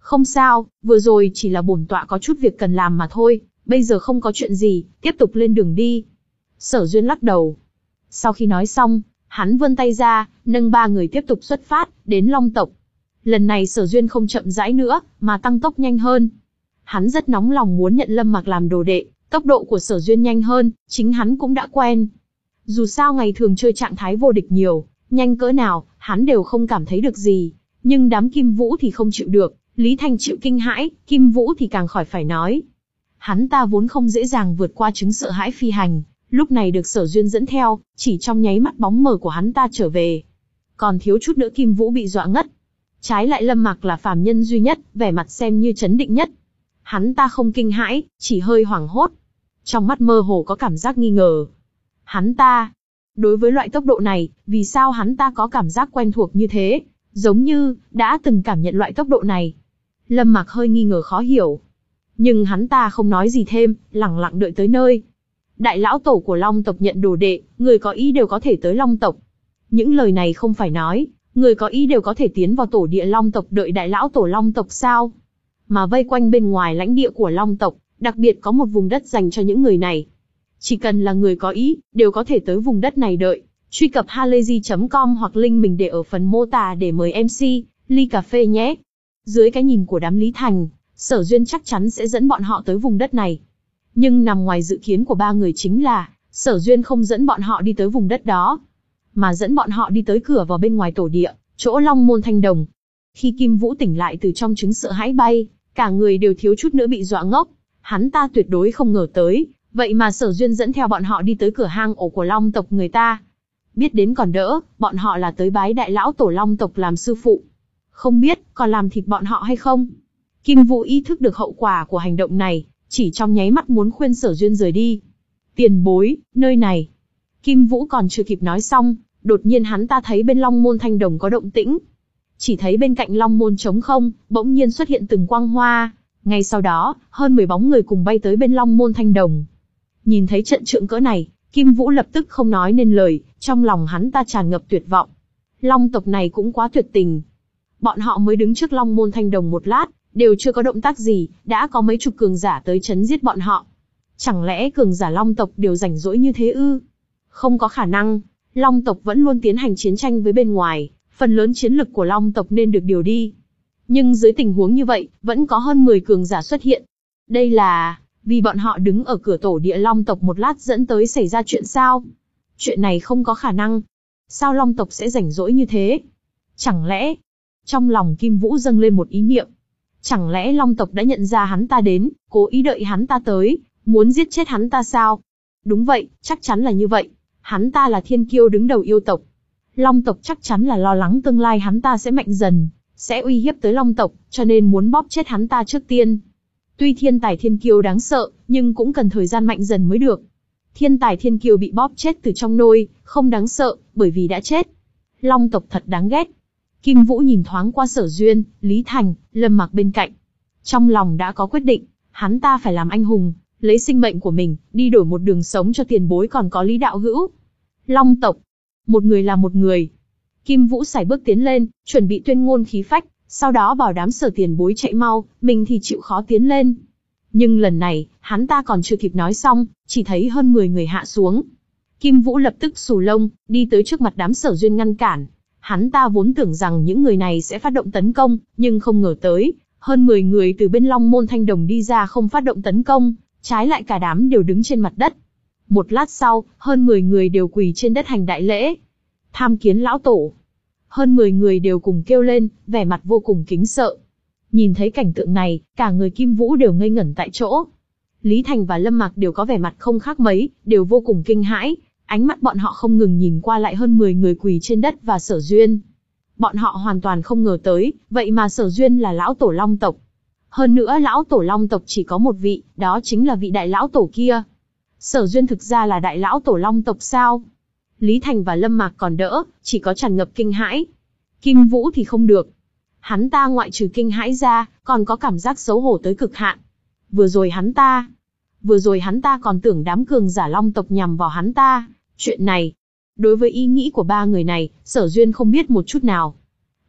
Không sao, vừa rồi chỉ là bổn tọa có chút việc cần làm mà thôi, bây giờ không có chuyện gì, tiếp tục lên đường đi. Sở Duyên lắc đầu. Sau khi nói xong, hắn vươn tay ra, nâng ba người tiếp tục xuất phát, đến Long tộc. Lần này Sở Duyên không chậm rãi nữa, mà tăng tốc nhanh hơn. Hắn rất nóng lòng muốn nhận Lâm Mặc làm đồ đệ, tốc độ của Sở Duyên nhanh hơn, chính hắn cũng đã quen. Dù sao ngày thường chơi trạng thái vô địch nhiều, nhanh cỡ nào, hắn đều không cảm thấy được gì. Nhưng đám Kim Vũ thì không chịu được, Lý Thành chịu kinh hãi, Kim Vũ thì càng khỏi phải nói. Hắn ta vốn không dễ dàng vượt qua chứng sợ hãi phi hành, lúc này được Sở Duyên dẫn theo, chỉ trong nháy mắt bóng mờ của hắn ta trở về. Còn thiếu chút nữa Kim Vũ bị dọa ngất. Trái lại Lâm Mặc là phàm nhân duy nhất, vẻ mặt xem như trấn định nhất. Hắn ta không kinh hãi, chỉ hơi hoảng hốt. Trong mắt mơ hồ có cảm giác nghi ngờ. Hắn ta, đối với loại tốc độ này, vì sao hắn ta có cảm giác quen thuộc như thế, giống như đã từng cảm nhận loại tốc độ này. Lâm Mặc hơi nghi ngờ khó hiểu. Nhưng hắn ta không nói gì thêm, lẳng lặng đợi tới nơi. Đại lão tổ của Long tộc nhận đồ đệ, người có ý đều có thể tới Long tộc. Những lời này không phải nói, người có ý đều có thể tiến vào tổ địa Long tộc đợi đại lão tổ Long tộc sao? Mà vây quanh bên ngoài lãnh địa của Long tộc, đặc biệt có một vùng đất dành cho những người này. Chỉ cần là người có ý, đều có thể tới vùng đất này đợi. Truy cập halayzi chấm com hoặc link mình để ở phần mô tả để mời em xê, ly cà phê nhé. Dưới cái nhìn của đám Lý Thành, Sở Duyên chắc chắn sẽ dẫn bọn họ tới vùng đất này. Nhưng nằm ngoài dự kiến của ba người chính là, Sở Duyên không dẫn bọn họ đi tới vùng đất đó, mà dẫn bọn họ đi tới cửa vào bên ngoài tổ địa, chỗ Long Môn Thanh Đồng. Khi Kim Vũ tỉnh lại từ trong chứng sợ hãi bay, cả người đều thiếu chút nữa bị dọa ngốc. Hắn ta tuyệt đối không ngờ tới, vậy mà Sở Duyên dẫn theo bọn họ đi tới cửa hang ổ của Long tộc người ta. Biết đến còn đỡ, bọn họ là tới bái đại lão tổ Long tộc làm sư phụ. Không biết còn làm thịt bọn họ hay không? Kim Vũ ý thức được hậu quả của hành động này, chỉ trong nháy mắt muốn khuyên Sở Duyên rời đi. Tiền bối, nơi này. Kim Vũ còn chưa kịp nói xong, đột nhiên hắn ta thấy bên Long Môn Thanh Đồng có động tĩnh. Chỉ thấy bên cạnh Long Môn trống không, bỗng nhiên xuất hiện từng quang hoa. Ngay sau đó, hơn mười bóng người cùng bay tới bên Long Môn Thanh Đồng. Nhìn thấy trận trượng cỡ này, Kim Vũ lập tức không nói nên lời, trong lòng hắn ta tràn ngập tuyệt vọng. Long tộc này cũng quá tuyệt tình. Bọn họ mới đứng trước Long Môn Thanh Đồng một lát, đều chưa có động tác gì, đã có mấy chục cường giả tới chấn giết bọn họ. Chẳng lẽ cường giả Long tộc đều rảnh rỗi như thế ư? Không có khả năng, Long tộc vẫn luôn tiến hành chiến tranh với bên ngoài, phần lớn chiến lực của Long tộc nên được điều đi. Nhưng dưới tình huống như vậy, vẫn có hơn mười cường giả xuất hiện. Đây là vì bọn họ đứng ở cửa tổ địa Long tộc một lát dẫn tới xảy ra chuyện sao? Chuyện này không có khả năng. Sao Long tộc sẽ rảnh rỗi như thế? Chẳng lẽ... Trong lòng Kim Vũ dâng lên một ý niệm. Chẳng lẽ Long tộc đã nhận ra hắn ta đến, cố ý đợi hắn ta tới, muốn giết chết hắn ta sao? Đúng vậy, chắc chắn là như vậy. Hắn ta là thiên kiêu đứng đầu yêu tộc. Long tộc chắc chắn là lo lắng tương lai hắn ta sẽ mạnh dần, sẽ uy hiếp tới Long tộc, cho nên muốn bóp chết hắn ta trước tiên. Tuy thiên tài thiên kiêu đáng sợ, nhưng cũng cần thời gian mạnh dần mới được. Thiên tài thiên kiêu bị bóp chết từ trong nôi, không đáng sợ, bởi vì đã chết. Long tộc thật đáng ghét. Kim Vũ nhìn thoáng qua Sở Duyên, Lý Thành, Lâm Mặc bên cạnh. Trong lòng đã có quyết định, hắn ta phải làm anh hùng, lấy sinh mệnh của mình, đi đổi một đường sống cho tiền bối còn có Lý đạo hữu. Long tộc, một người là một người. Kim Vũ sải bước tiến lên, chuẩn bị tuyên ngôn khí phách, sau đó bảo đám Sở tiền bối chạy mau, mình thì chịu khó tiến lên. Nhưng lần này, hắn ta còn chưa kịp nói xong, chỉ thấy hơn mười người hạ xuống. Kim Vũ lập tức xù lông, đi tới trước mặt đám Sở Duyên ngăn cản. Hắn ta vốn tưởng rằng những người này sẽ phát động tấn công, nhưng không ngờ tới, hơn mười người từ bên Long Môn Thanh Đồng đi ra không phát động tấn công, trái lại cả đám đều đứng trên mặt đất. Một lát sau, hơn mười người đều quỳ trên đất hành đại lễ. Tham kiến lão tổ. Hơn mười người đều cùng kêu lên, vẻ mặt vô cùng kính sợ. Nhìn thấy cảnh tượng này, cả người Kim Vũ đều ngây ngẩn tại chỗ. Lý Thành và Lâm Mặc đều có vẻ mặt không khác mấy, đều vô cùng kinh hãi. Ánh mắt bọn họ không ngừng nhìn qua lại hơn mười người quỳ trên đất và Sở Duyên. Bọn họ hoàn toàn không ngờ tới, vậy mà Sở Duyên là lão tổ Long tộc. Hơn nữa lão tổ Long tộc chỉ có một vị, đó chính là vị đại lão tổ kia. Sở Duyên thực ra là đại lão tổ Long tộc sao? Lý Thành và Lâm Mạc còn đỡ, chỉ có tràn ngập kinh hãi. Kim Vũ thì không được. Hắn ta ngoại trừ kinh hãi ra, còn có cảm giác xấu hổ tới cực hạn. Vừa rồi hắn ta... Vừa rồi hắn ta còn tưởng đám cường giả Long tộc nhằm vào hắn ta. Chuyện này, đối với ý nghĩ của ba người này, Sở Duyên không biết một chút nào.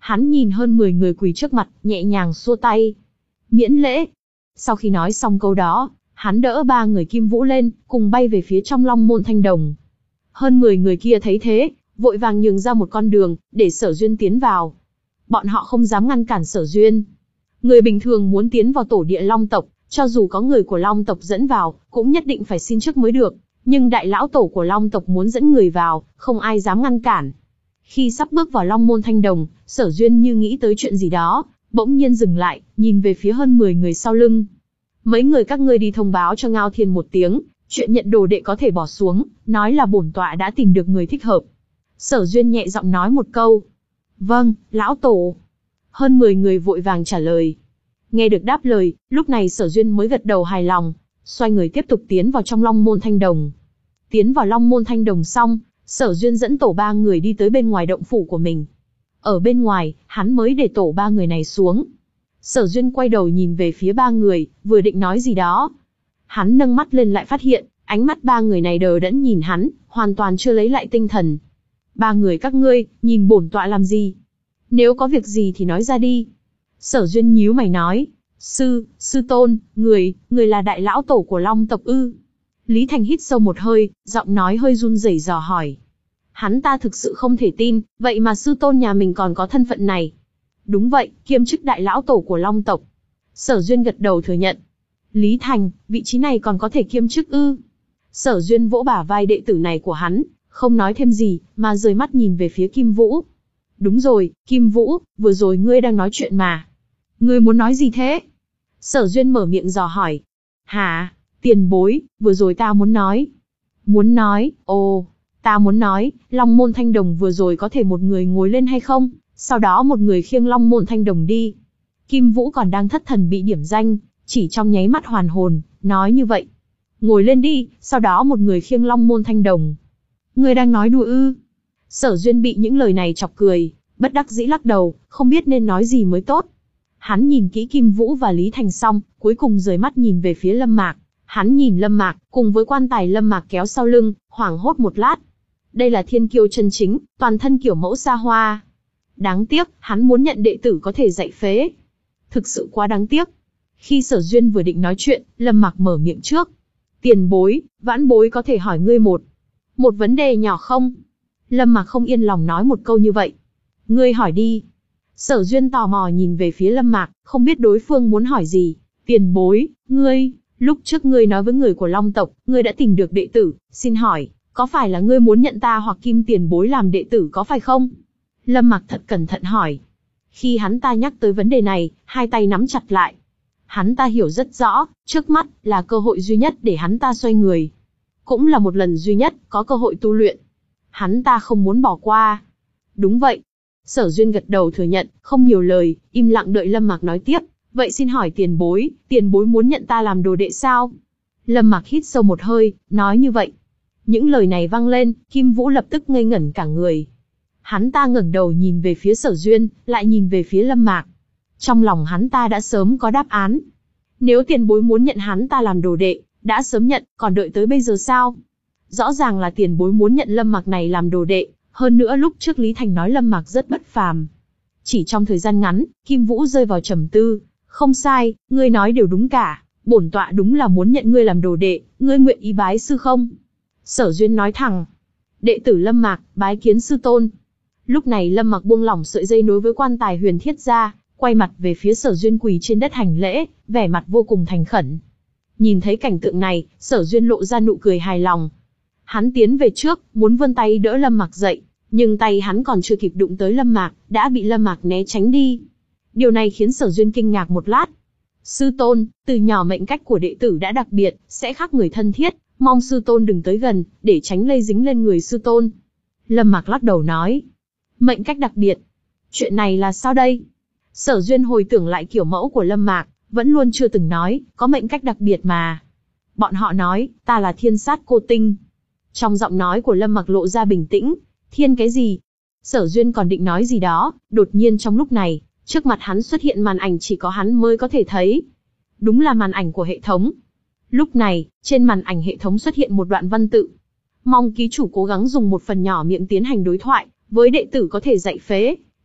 Hắn nhìn hơn mười người quỳ trước mặt, nhẹ nhàng xua tay. Miễn lễ. Sau khi nói xong câu đó, hắn đỡ ba người Kim Vũ lên, cùng bay về phía trong Long Môn Thanh Đồng. Hơn mười người kia thấy thế, vội vàng nhường ra một con đường, để Sở Duyên tiến vào. Bọn họ không dám ngăn cản Sở Duyên. Người bình thường muốn tiến vào tổ địa Long tộc, cho dù có người của Long tộc dẫn vào, cũng nhất định phải xin trước mới được. Nhưng đại lão tổ của Long tộc muốn dẫn người vào, không ai dám ngăn cản. Khi sắp bước vào Long Môn Thanh Đồng, Sở Duyên như nghĩ tới chuyện gì đó, bỗng nhiên dừng lại, nhìn về phía hơn mười người sau lưng. Mấy người các ngươi đi thông báo cho Ngao Thiên một tiếng, chuyện nhận đồ đệ có thể bỏ xuống, nói là bổn tọa đã tìm được người thích hợp. Sở Duyên nhẹ giọng nói một câu. Vâng, lão tổ. Hơn mười người vội vàng trả lời. Nghe được đáp lời, lúc này Sở Duyên mới gật đầu hài lòng, xoay người tiếp tục tiến vào trong Long Môn Thanh Đồng. Tiến vào Long Môn Thanh Đồng xong, Sở Duyên dẫn tổ ba người đi tới bên ngoài động phủ của mình. Ở bên ngoài, hắn mới để tổ ba người này xuống. Sở Duyên quay đầu nhìn về phía ba người, vừa định nói gì đó. Hắn nâng mắt lên lại phát hiện, ánh mắt ba người này đờ đẫn nhìn hắn, hoàn toàn chưa lấy lại tinh thần. Ba người các ngươi, nhìn bổn tọa làm gì? Nếu có việc gì thì nói ra đi. Sở Duyên nhíu mày nói. Sư, sư tôn, người, người là đại lão tổ của Long tộc ư? Lý Thành hít sâu một hơi, giọng nói hơi run rẩy dò hỏi. Hắn ta thực sự không thể tin, vậy mà sư tôn nhà mình còn có thân phận này. Đúng vậy, kiêm chức đại lão tổ của Long tộc. Sở Duyên gật đầu thừa nhận. Lý Thành, vị trí này còn có thể kiêm chức ư? Sở Duyên vỗ bả vai đệ tử này của hắn, không nói thêm gì, mà rời mắt nhìn về phía Kim Vũ. Đúng rồi, Kim Vũ, vừa rồi ngươi đang nói chuyện mà. Ngươi muốn nói gì thế? Sở Duyên mở miệng dò hỏi. Hả, tiền bối, vừa rồi ta muốn nói. Muốn nói, ồ, ta muốn nói, Long Môn Thanh Đồng vừa rồi có thể một người ngồi lên hay không? Sau đó một người khiêng Long Môn Thanh Đồng đi. Kim Vũ còn đang thất thần bị điểm danh, chỉ trong nháy mắt hoàn hồn, nói như vậy. Ngồi lên đi, sau đó một người khiêng Long Môn Thanh Đồng. Ngươi đang nói đùa ư? Sở Duyên bị những lời này chọc cười, bất đắc dĩ lắc đầu, không biết nên nói gì mới tốt. Hắn nhìn kỹ Kim Vũ và Lý Thành xong, cuối cùng rời mắt nhìn về phía Lâm Mạc. Hắn nhìn Lâm Mạc, cùng với quan tài Lâm Mạc kéo sau lưng, hoảng hốt một lát. Đây là thiên kiêu chân chính, toàn thân kiểu mẫu xa hoa. Đáng tiếc, hắn muốn nhận đệ tử có thể dạy phế. Thực sự quá đáng tiếc. Khi Sở Duyên vừa định nói chuyện, Lâm Mạc mở miệng trước. Tiền bối, vãn bối có thể hỏi ngươi một. Một vấn đề nhỏ không? Lâm Mạc không yên lòng nói một câu như vậy. Ngươi hỏi đi. Sở Duyên tò mò nhìn về phía Lâm Mạc, không biết đối phương muốn hỏi gì. Tiền bối, ngươi, lúc trước ngươi nói với người của Long tộc, ngươi đã tìm được đệ tử, xin hỏi, có phải là ngươi muốn nhận ta hoặc Kim tiền bối làm đệ tử có phải không? Lâm Mạc thật cẩn thận hỏi. Khi hắn ta nhắc tới vấn đề này, hai tay nắm chặt lại. Hắn ta hiểu rất rõ, trước mắt là cơ hội duy nhất để hắn ta xoay người. Cũng là một lần duy nhất có cơ hội tu luyện. Hắn ta không muốn bỏ qua. Đúng vậy. Sở Duyên gật đầu thừa nhận, không nhiều lời, im lặng đợi Lâm Mạc nói tiếp. Vậy xin hỏi tiền bối, tiền bối muốn nhận ta làm đồ đệ sao? Lâm Mạc hít sâu một hơi, nói như vậy. Những lời này vang lên, Kim Vũ lập tức ngây ngẩn cả người. Hắn ta ngẩng đầu nhìn về phía Sở Duyên, lại nhìn về phía Lâm Mạc. Trong lòng hắn ta đã sớm có đáp án. Nếu tiền bối muốn nhận hắn ta làm đồ đệ, đã sớm nhận, còn đợi tới bây giờ sao? Rõ ràng là tiền bối muốn nhận Lâm Mạc này làm đồ đệ, hơn nữa lúc trước Lý Thành nói Lâm Mạc rất bất phàm. Chỉ trong thời gian ngắn, Kim Vũ rơi vào trầm tư. Không sai, ngươi nói đều đúng cả, bổn tọa đúng là muốn nhận ngươi làm đồ đệ, ngươi nguyện ý bái sư không? Sở Duyên nói thẳng. Đệ tử Lâm Mạc, bái kiến sư tôn. Lúc này Lâm Mạc buông lỏng sợi dây nối với quan tài huyền thiết ra, quay mặt về phía Sở Duyên quỳ trên đất hành lễ, vẻ mặt vô cùng thành khẩn. Nhìn thấy cảnh tượng này, Sở Duyên lộ ra nụ cười hài lòng. Hắn tiến về trước, muốn vươn tay đỡ Lâm Mạc dậy, nhưng tay hắn còn chưa kịp đụng tới Lâm Mạc, đã bị Lâm Mạc né tránh đi. Điều này khiến Sở Duyên kinh ngạc một lát. Sư tôn, từ nhỏ mệnh cách của đệ tử đã đặc biệt, sẽ khác người thân thiết, mong sư tôn đừng tới gần, để tránh lây dính lên người sư tôn. Lâm Mạc lắc đầu nói. Mệnh cách đặc biệt. Chuyện này là sao đây? Sở Duyên hồi tưởng lại kiểu mẫu của Lâm Mạc, vẫn luôn chưa từng nói, có mệnh cách đặc biệt mà. Bọn họ nói, ta là thiên sát cô tinh. Trong giọng nói của Lâm Mạc lộ ra bình tĩnh. Thiên cái gì? Sở Duyên còn định nói gì đó, đột nhiên trong lúc này, trước mặt hắn xuất hiện màn ảnh chỉ có hắn mới có thể thấy. Đúng là màn ảnh của hệ thống. Lúc này, trên màn ảnh hệ thống xuất hiện một đoạn văn tự. Mong ký chủ cố gắng dùng một phần nhỏ miệng tiến hành đối thoại, với đệ tử có thể dạy phế.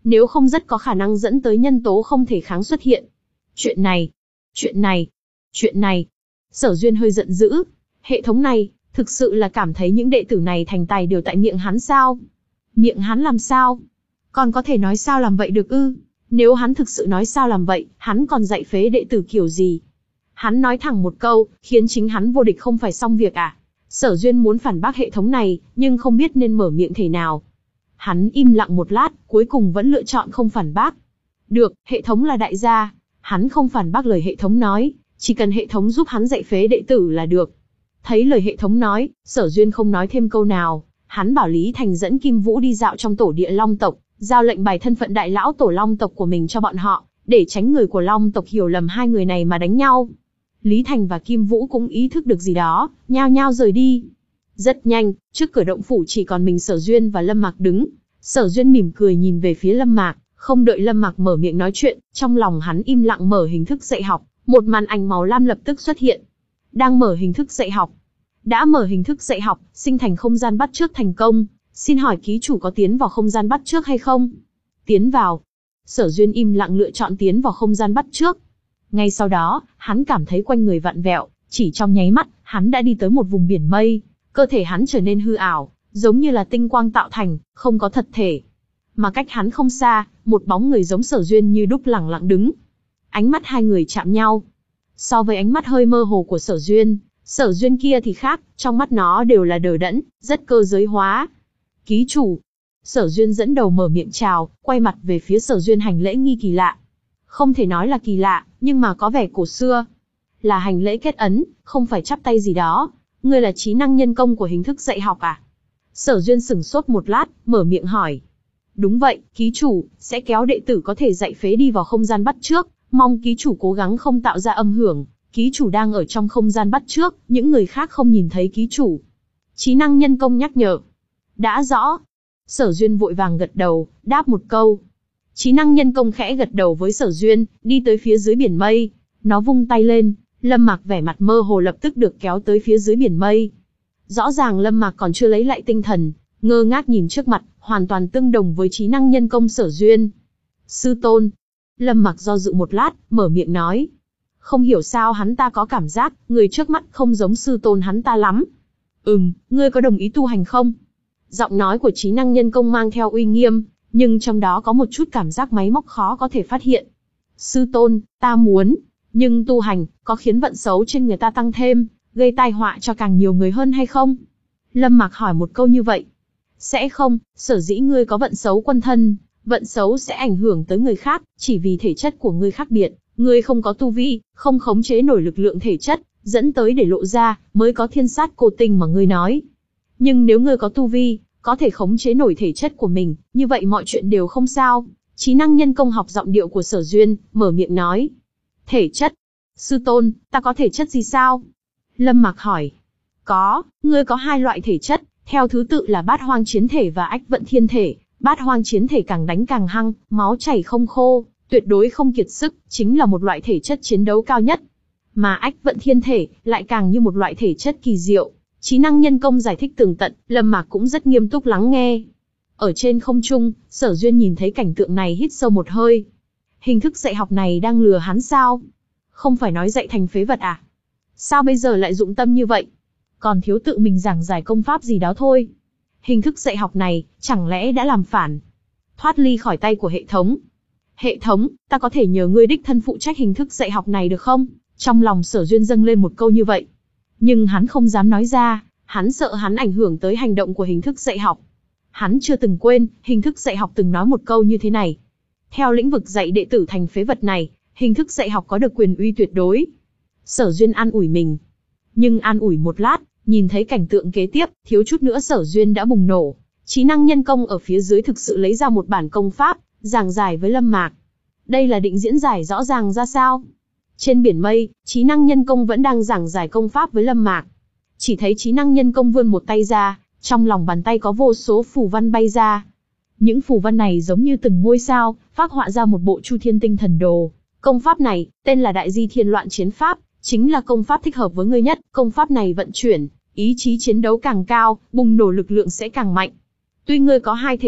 nếu không rất có khả năng dẫn tới nhân tố không thể kháng xuất hiện. Chuyện này, chuyện này, chuyện này. Sở Duyên hơi giận dữ. Hệ thống này, thực sự là cảm thấy những đệ tử này thành tài đều tại miệng hắn sao? Miệng hắn làm sao? Còn có thể nói sao làm vậy được ư? Nếu hắn thực sự nói sao làm vậy, hắn còn dạy phế đệ tử kiểu gì? Hắn nói thẳng một câu, khiến chính hắn vô địch không phải xong việc à? Sở Duyên muốn phản bác hệ thống này, nhưng không biết nên mở miệng thế nào. Hắn im lặng một lát, cuối cùng vẫn lựa chọn không phản bác. Được, hệ thống là đại gia. Hắn không phản bác lời hệ thống nói, chỉ cần hệ thống giúp hắn dạy phế đệ tử là được. Thấy lời hệ thống nói, Sở Duyên không nói thêm câu nào. Hắn bảo Lý Thành dẫn Kim Vũ đi dạo trong tổ địa Long tộc, giao lệnh bài thân phận đại lão tổ Long tộc của mình cho bọn họ, để tránh người của Long tộc hiểu lầm hai người này mà đánh nhau. Lý Thành và Kim Vũ cũng ý thức được gì đó, nhao nhao rời đi. Rất nhanh, trước cửa động phủ chỉ còn mình Sở Duyên và Lâm Mạc đứng. Sở Duyên mỉm cười nhìn về phía Lâm Mạc, không đợi Lâm Mạc mở miệng nói chuyện, trong lòng hắn im lặng mở hình thức dạy học, một màn ảnh màu lam lập tức xuất hiện. Đang mở hình thức dạy học. Đã mở hình thức dạy học, sinh thành không gian bắt chước thành công. Xin hỏi ký chủ có tiến vào không gian bắt chước hay không? Tiến vào. Sở Duyên im lặng lựa chọn tiến vào không gian bắt chước. Ngay sau đó, hắn cảm thấy quanh người vặn vẹo, chỉ trong nháy mắt, hắn đã đi tới một vùng biển mây. Cơ thể hắn trở nên hư ảo, giống như là tinh quang tạo thành, không có thật thể. Mà cách hắn không xa, một bóng người giống Sở Duyên như đúc lẳng lặng đứng. Ánh mắt hai người chạm nhau. So với ánh mắt hơi mơ hồ của Sở Duyên, Sở Duyên kia thì khác, trong mắt nó đều là đờ đẫn, rất cơ giới hóa. Ký chủ. Sở Duyên dẫn đầu mở miệng chào, quay mặt về phía Sở Duyên hành lễ nghi kỳ lạ. Không thể nói là kỳ lạ, nhưng mà có vẻ cổ xưa. Là hành lễ kết ấn, không phải chắp tay gì đó. Ngươi là trí năng nhân công của hình thức dạy học à? Sở Duyên sửng sốt một lát, mở miệng hỏi. Đúng vậy, ký chủ, sẽ kéo đệ tử có thể dạy phế đi vào không gian bắt chước, mong ký chủ cố gắng không tạo ra âm hưởng. Ký chủ đang ở trong không gian bắt chước, những người khác không nhìn thấy ký chủ. Trí năng nhân công nhắc nhở. Đã rõ. Sở Duyên vội vàng gật đầu, đáp một câu. Trí năng nhân công khẽ gật đầu với Sở Duyên, đi tới phía dưới biển mây. Nó vung tay lên, Lâm Mạc vẻ mặt mơ hồ lập tức được kéo tới phía dưới biển mây. Rõ ràng Lâm Mạc còn chưa lấy lại tinh thần, ngơ ngác nhìn trước mặt, hoàn toàn tương đồng với trí năng nhân công Sở Duyên. Sư tôn. Lâm Mạc do dự một lát, mở miệng nói. Không hiểu sao hắn ta có cảm giác, người trước mắt không giống sư tôn hắn ta lắm. Ừm, ngươi có đồng ý tu hành không? Giọng nói của trí năng nhân công mang theo uy nghiêm, nhưng trong đó có một chút cảm giác máy móc khó có thể phát hiện. Sư tôn, ta muốn, nhưng tu hành, có khiến vận xấu trên người ta tăng thêm, gây tai họa cho càng nhiều người hơn hay không? Lâm Mạc hỏi một câu như vậy. Sẽ không, sở dĩ ngươi có vận xấu quân thân, vận xấu sẽ ảnh hưởng tới người khác, chỉ vì thể chất của ngươi khác biệt, ngươi không có tu vi, không khống chế nổi lực lượng thể chất, dẫn tới để lộ ra, mới có thiên sát cô tinh mà ngươi nói. Nhưng nếu ngươi có tu vi, có thể khống chế nổi thể chất của mình, như vậy mọi chuyện đều không sao. Trí năng nhân công học giọng điệu của Sở Duyên, mở miệng nói. Thể chất. Sư tôn, ta có thể chất gì sao? Lâm Mạc hỏi. Có, ngươi có hai loại thể chất, theo thứ tự là bát hoang chiến thể và ách vận thiên thể. Bát hoang chiến thể càng đánh càng hăng, máu chảy không khô, tuyệt đối không kiệt sức, chính là một loại thể chất chiến đấu cao nhất. Mà ách vận thiên thể, lại càng như một loại thể chất kỳ diệu. Trí năng nhân công giải thích tường tận, Lâm Mạc cũng rất nghiêm túc lắng nghe. Ở trên không trung, Sở Duyên nhìn thấy cảnh tượng này hít sâu một hơi. Hình thức dạy học này đang lừa hắn sao? Không phải nói dạy thành phế vật à? Sao bây giờ lại dụng tâm như vậy? Còn thiếu tự mình giảng giải công pháp gì đó thôi. Hình thức dạy học này, chẳng lẽ đã làm phản? Thoát ly khỏi tay của hệ thống. Hệ thống, ta có thể nhờ ngươi đích thân phụ trách hình thức dạy học này được không? Trong lòng Sở Duyên dâng lên một câu như vậy. Nhưng hắn không dám nói ra, hắn sợ hắn ảnh hưởng tới hành động của hình thức dạy học. Hắn chưa từng quên, hình thức dạy học từng nói một câu như thế này. Theo lĩnh vực dạy đệ tử thành phế vật này, hình thức dạy học có được quyền uy tuyệt đối. Sở Duyên an ủi mình. Nhưng an ủi một lát, nhìn thấy cảnh tượng kế tiếp, thiếu chút nữa Sở Duyên đã bùng nổ. Trí năng nhân công ở phía dưới thực sự lấy ra một bản công pháp, giảng giải với Lâm Mạc. Đây là định diễn giải rõ ràng ra sao? Trên biển mây, trí năng nhân công vẫn đang giảng giải công pháp với Lâm Mạc. Chỉ thấy trí năng nhân công vươn một tay ra, trong lòng bàn tay có vô số phù văn bay ra. Những phù văn này giống như từng ngôi sao, phác họa ra một bộ Chu Thiên Tinh Thần Đồ. Công pháp này, tên là Đại Di Thiên Loạn Chiến Pháp, chính là công pháp thích hợp với ngươi nhất. Công pháp này vận chuyển, ý chí chiến đấu càng cao, bùng nổ lực lượng sẽ càng mạnh. Tuy ngươi có hai thể chất,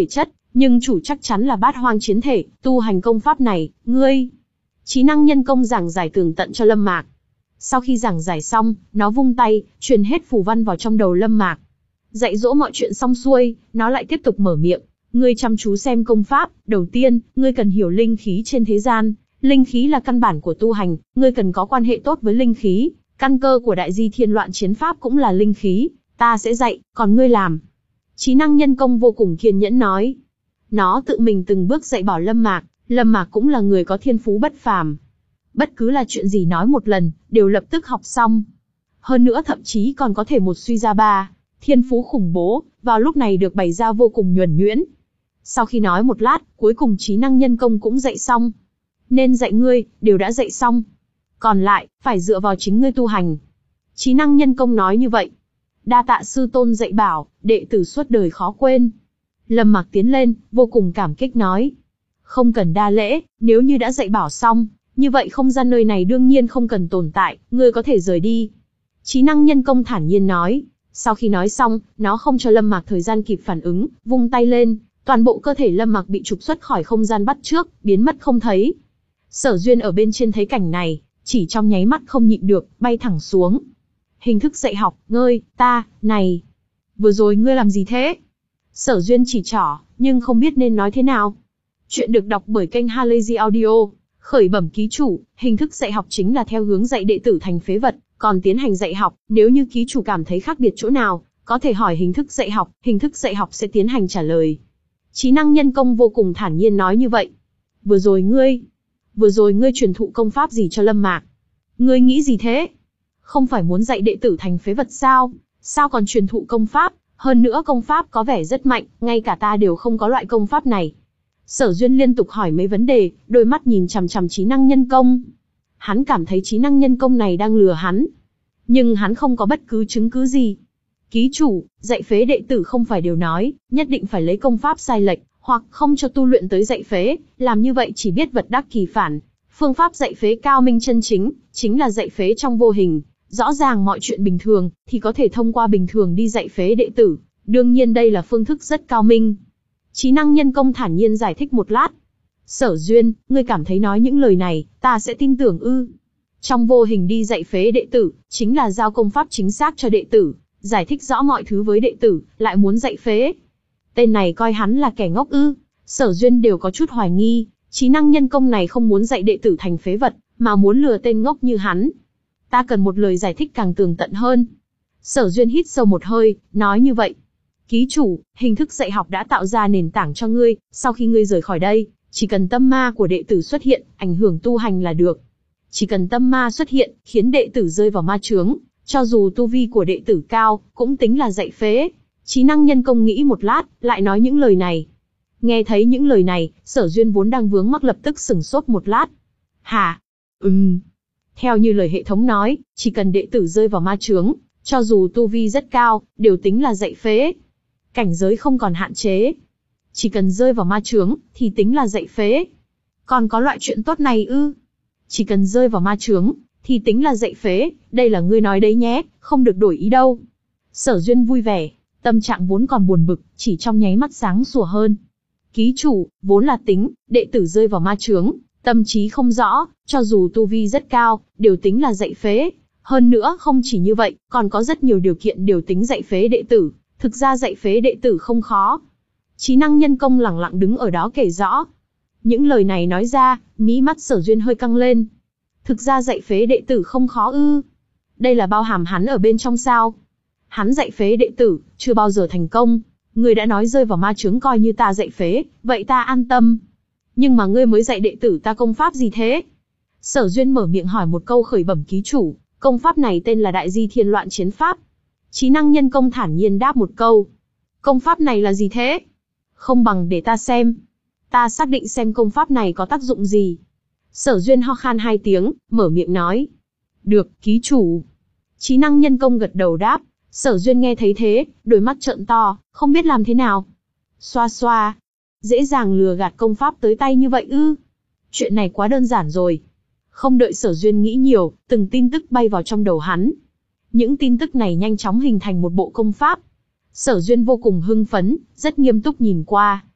Nhưng chủ chắc chắn là bát hoang chiến thể, tu hành công pháp này, ngươi. Trí năng nhân công giảng giải tường tận cho Lâm Mạc. Sau khi giảng giải xong, nó vung tay, truyền hết phù văn vào trong đầu Lâm Mạc. Dạy dỗ mọi chuyện xong xuôi, nó lại tiếp tục mở miệng. Ngươi chăm chú xem công pháp, đầu tiên, ngươi cần hiểu linh khí trên thế gian. Linh khí là căn bản của tu hành, ngươi cần có quan hệ tốt với linh khí. Căn cơ của đại di thiên loạn chiến pháp cũng là linh khí, ta sẽ dạy, còn ngươi làm. Trí năng nhân công vô cùng kiên nhẫn nói. Nó tự mình từng bước dạy bảo Lâm Mạc, Lâm Mạc cũng là người có thiên phú bất phàm. Bất cứ là chuyện gì nói một lần, đều lập tức học xong. Hơn nữa thậm chí còn có thể một suy ra ba, thiên phú khủng bố, vào lúc này được bày ra vô cùng nhuần nhuyễn. Sau khi nói một lát, cuối cùng trí năng nhân công cũng dạy xong. Nên dạy ngươi, đều đã dạy xong. Còn lại, phải dựa vào chính ngươi tu hành. Trí năng nhân công nói như vậy. Đa tạ sư tôn dạy bảo, đệ tử suốt đời khó quên. Lâm Mạc tiến lên, vô cùng cảm kích nói. Không cần đa lễ, nếu như đã dạy bảo xong, như vậy không gian nơi này đương nhiên không cần tồn tại, ngươi có thể rời đi. Trí năng nhân công thản nhiên nói. Sau khi nói xong, nó không cho Lâm Mạc thời gian kịp phản ứng, vung tay lên, toàn bộ cơ thể Lâm Mạc bị trục xuất khỏi không gian bắt trước, biến mất không thấy. Sở Duyên ở bên trên thấy cảnh này, chỉ trong nháy mắt không nhịn được, bay thẳng xuống. Hình thức dạy học, ngươi, ta, này. Vừa rồi ngươi làm gì thế? Sở Duyên chỉ trỏ, nhưng không biết nên nói thế nào. Chuyện được đọc bởi kênh Halazy Audio. Khởi bẩm ký chủ, hình thức dạy học chính là theo hướng dạy đệ tử thành phế vật, còn tiến hành dạy học, nếu như ký chủ cảm thấy khác biệt chỗ nào, có thể hỏi hình thức dạy học, hình thức dạy học sẽ tiến hành trả lời. Trí năng nhân công vô cùng thản nhiên nói như vậy. Vừa rồi ngươi, vừa rồi ngươi truyền thụ công pháp gì cho Lâm Mạc? Ngươi nghĩ gì thế? Không phải muốn dạy đệ tử thành phế vật sao? Sao còn truyền thụ công pháp? Hơn nữa công pháp có vẻ rất mạnh, ngay cả ta đều không có loại công pháp này. Sở Duyên liên tục hỏi mấy vấn đề, đôi mắt nhìn chằm chằm trí năng nhân công. Hắn cảm thấy trí năng nhân công này đang lừa hắn. Nhưng hắn không có bất cứ chứng cứ gì. Ký chủ, dạy phế đệ tử không phải đều nói, nhất định phải lấy công pháp sai lệch, hoặc không cho tu luyện tới dạy phế, làm như vậy chỉ biết vật đắc kỳ phản. Phương pháp dạy phế cao minh chân chính, chính là dạy phế trong vô hình. Rõ ràng mọi chuyện bình thường, thì có thể thông qua bình thường đi dạy phế đệ tử. Đương nhiên đây là phương thức rất cao minh. Trí năng nhân công thản nhiên giải thích một lát. Sở Duyên, ngươi cảm thấy nói những lời này, ta sẽ tin tưởng ư? Trong vô hình đi dạy phế đệ tử, chính là giao công pháp chính xác cho đệ tử, giải thích rõ mọi thứ với đệ tử, lại muốn dạy phế. Tên này coi hắn là kẻ ngốc ư? Sở Duyên đều có chút hoài nghi, trí năng nhân công này không muốn dạy đệ tử thành phế vật, mà muốn lừa tên ngốc như hắn. Ta cần một lời giải thích càng tường tận hơn. Sở Duyên hít sâu một hơi, nói như vậy. Ký chủ, hình thức dạy học đã tạo ra nền tảng cho ngươi, sau khi ngươi rời khỏi đây, chỉ cần tâm ma của đệ tử xuất hiện, ảnh hưởng tu hành là được. Chỉ cần tâm ma xuất hiện, khiến đệ tử rơi vào ma chướng, cho dù tu vi của đệ tử cao, cũng tính là dạy phế. Trí năng nhân công nghĩ một lát, lại nói những lời này. Nghe thấy những lời này, Sở Duyên vốn đang vướng mắc lập tức sửng sốt một lát. Hả? Ừm. Theo như lời hệ thống nói, chỉ cần đệ tử rơi vào ma chướng, cho dù tu vi rất cao, đều tính là dạy phế. Cảnh giới không còn hạn chế. Chỉ cần rơi vào ma chướng, thì tính là dạy phế. Còn có loại chuyện tốt này ư? Chỉ cần rơi vào ma chướng, thì tính là dạy phế, đây là ngươi nói đấy nhé, không được đổi ý đâu. Sở Duyên vui vẻ, tâm trạng vốn còn buồn bực, chỉ trong nháy mắt sáng sủa hơn. Ký chủ, vốn là tính, đệ tử rơi vào ma chướng, tâm trí không rõ, cho dù tu vi rất cao, đều tính là dạy phế. Hơn nữa không chỉ như vậy, còn có rất nhiều điều kiện đều tính dạy phế đệ tử. Thực ra dạy phế đệ tử không khó. Trí năng nhân công lẳng lặng đứng ở đó kể rõ. Những lời này nói ra, mí mắt Sở Duyên hơi căng lên. Thực ra dạy phế đệ tử không khó ư? Đây là bao hàm hắn ở bên trong sao? Hắn dạy phế đệ tử, chưa bao giờ thành công. Ngươi đã nói rơi vào ma chướng coi như ta dạy phế, vậy ta an tâm. Nhưng mà ngươi mới dạy đệ tử ta công pháp gì thế? Sở Duyên mở miệng hỏi một câu khởi bẩm ký chủ, công pháp này tên là Đại Di Thiên Loạn Chiến Pháp. Trí năng nhân công thản nhiên đáp một câu. Công pháp này là gì thế? Không bằng để ta xem. Ta xác định xem công pháp này có tác dụng gì. Sở Duyên ho khan hai tiếng, mở miệng nói. Được, ký chủ. Trí năng nhân công gật đầu đáp. Sở Duyên nghe thấy thế, đôi mắt trợn to, không biết làm thế nào. Xoa xoa. Dễ dàng lừa gạt công pháp tới tay như vậy ư? Chuyện này quá đơn giản rồi. Không đợi Sở Duyên nghĩ nhiều, từng tin tức bay vào trong đầu hắn. Những tin tức này nhanh chóng hình thành một bộ công pháp. Sở Duyên vô cùng hưng phấn, rất nghiêm túc nhìn qua.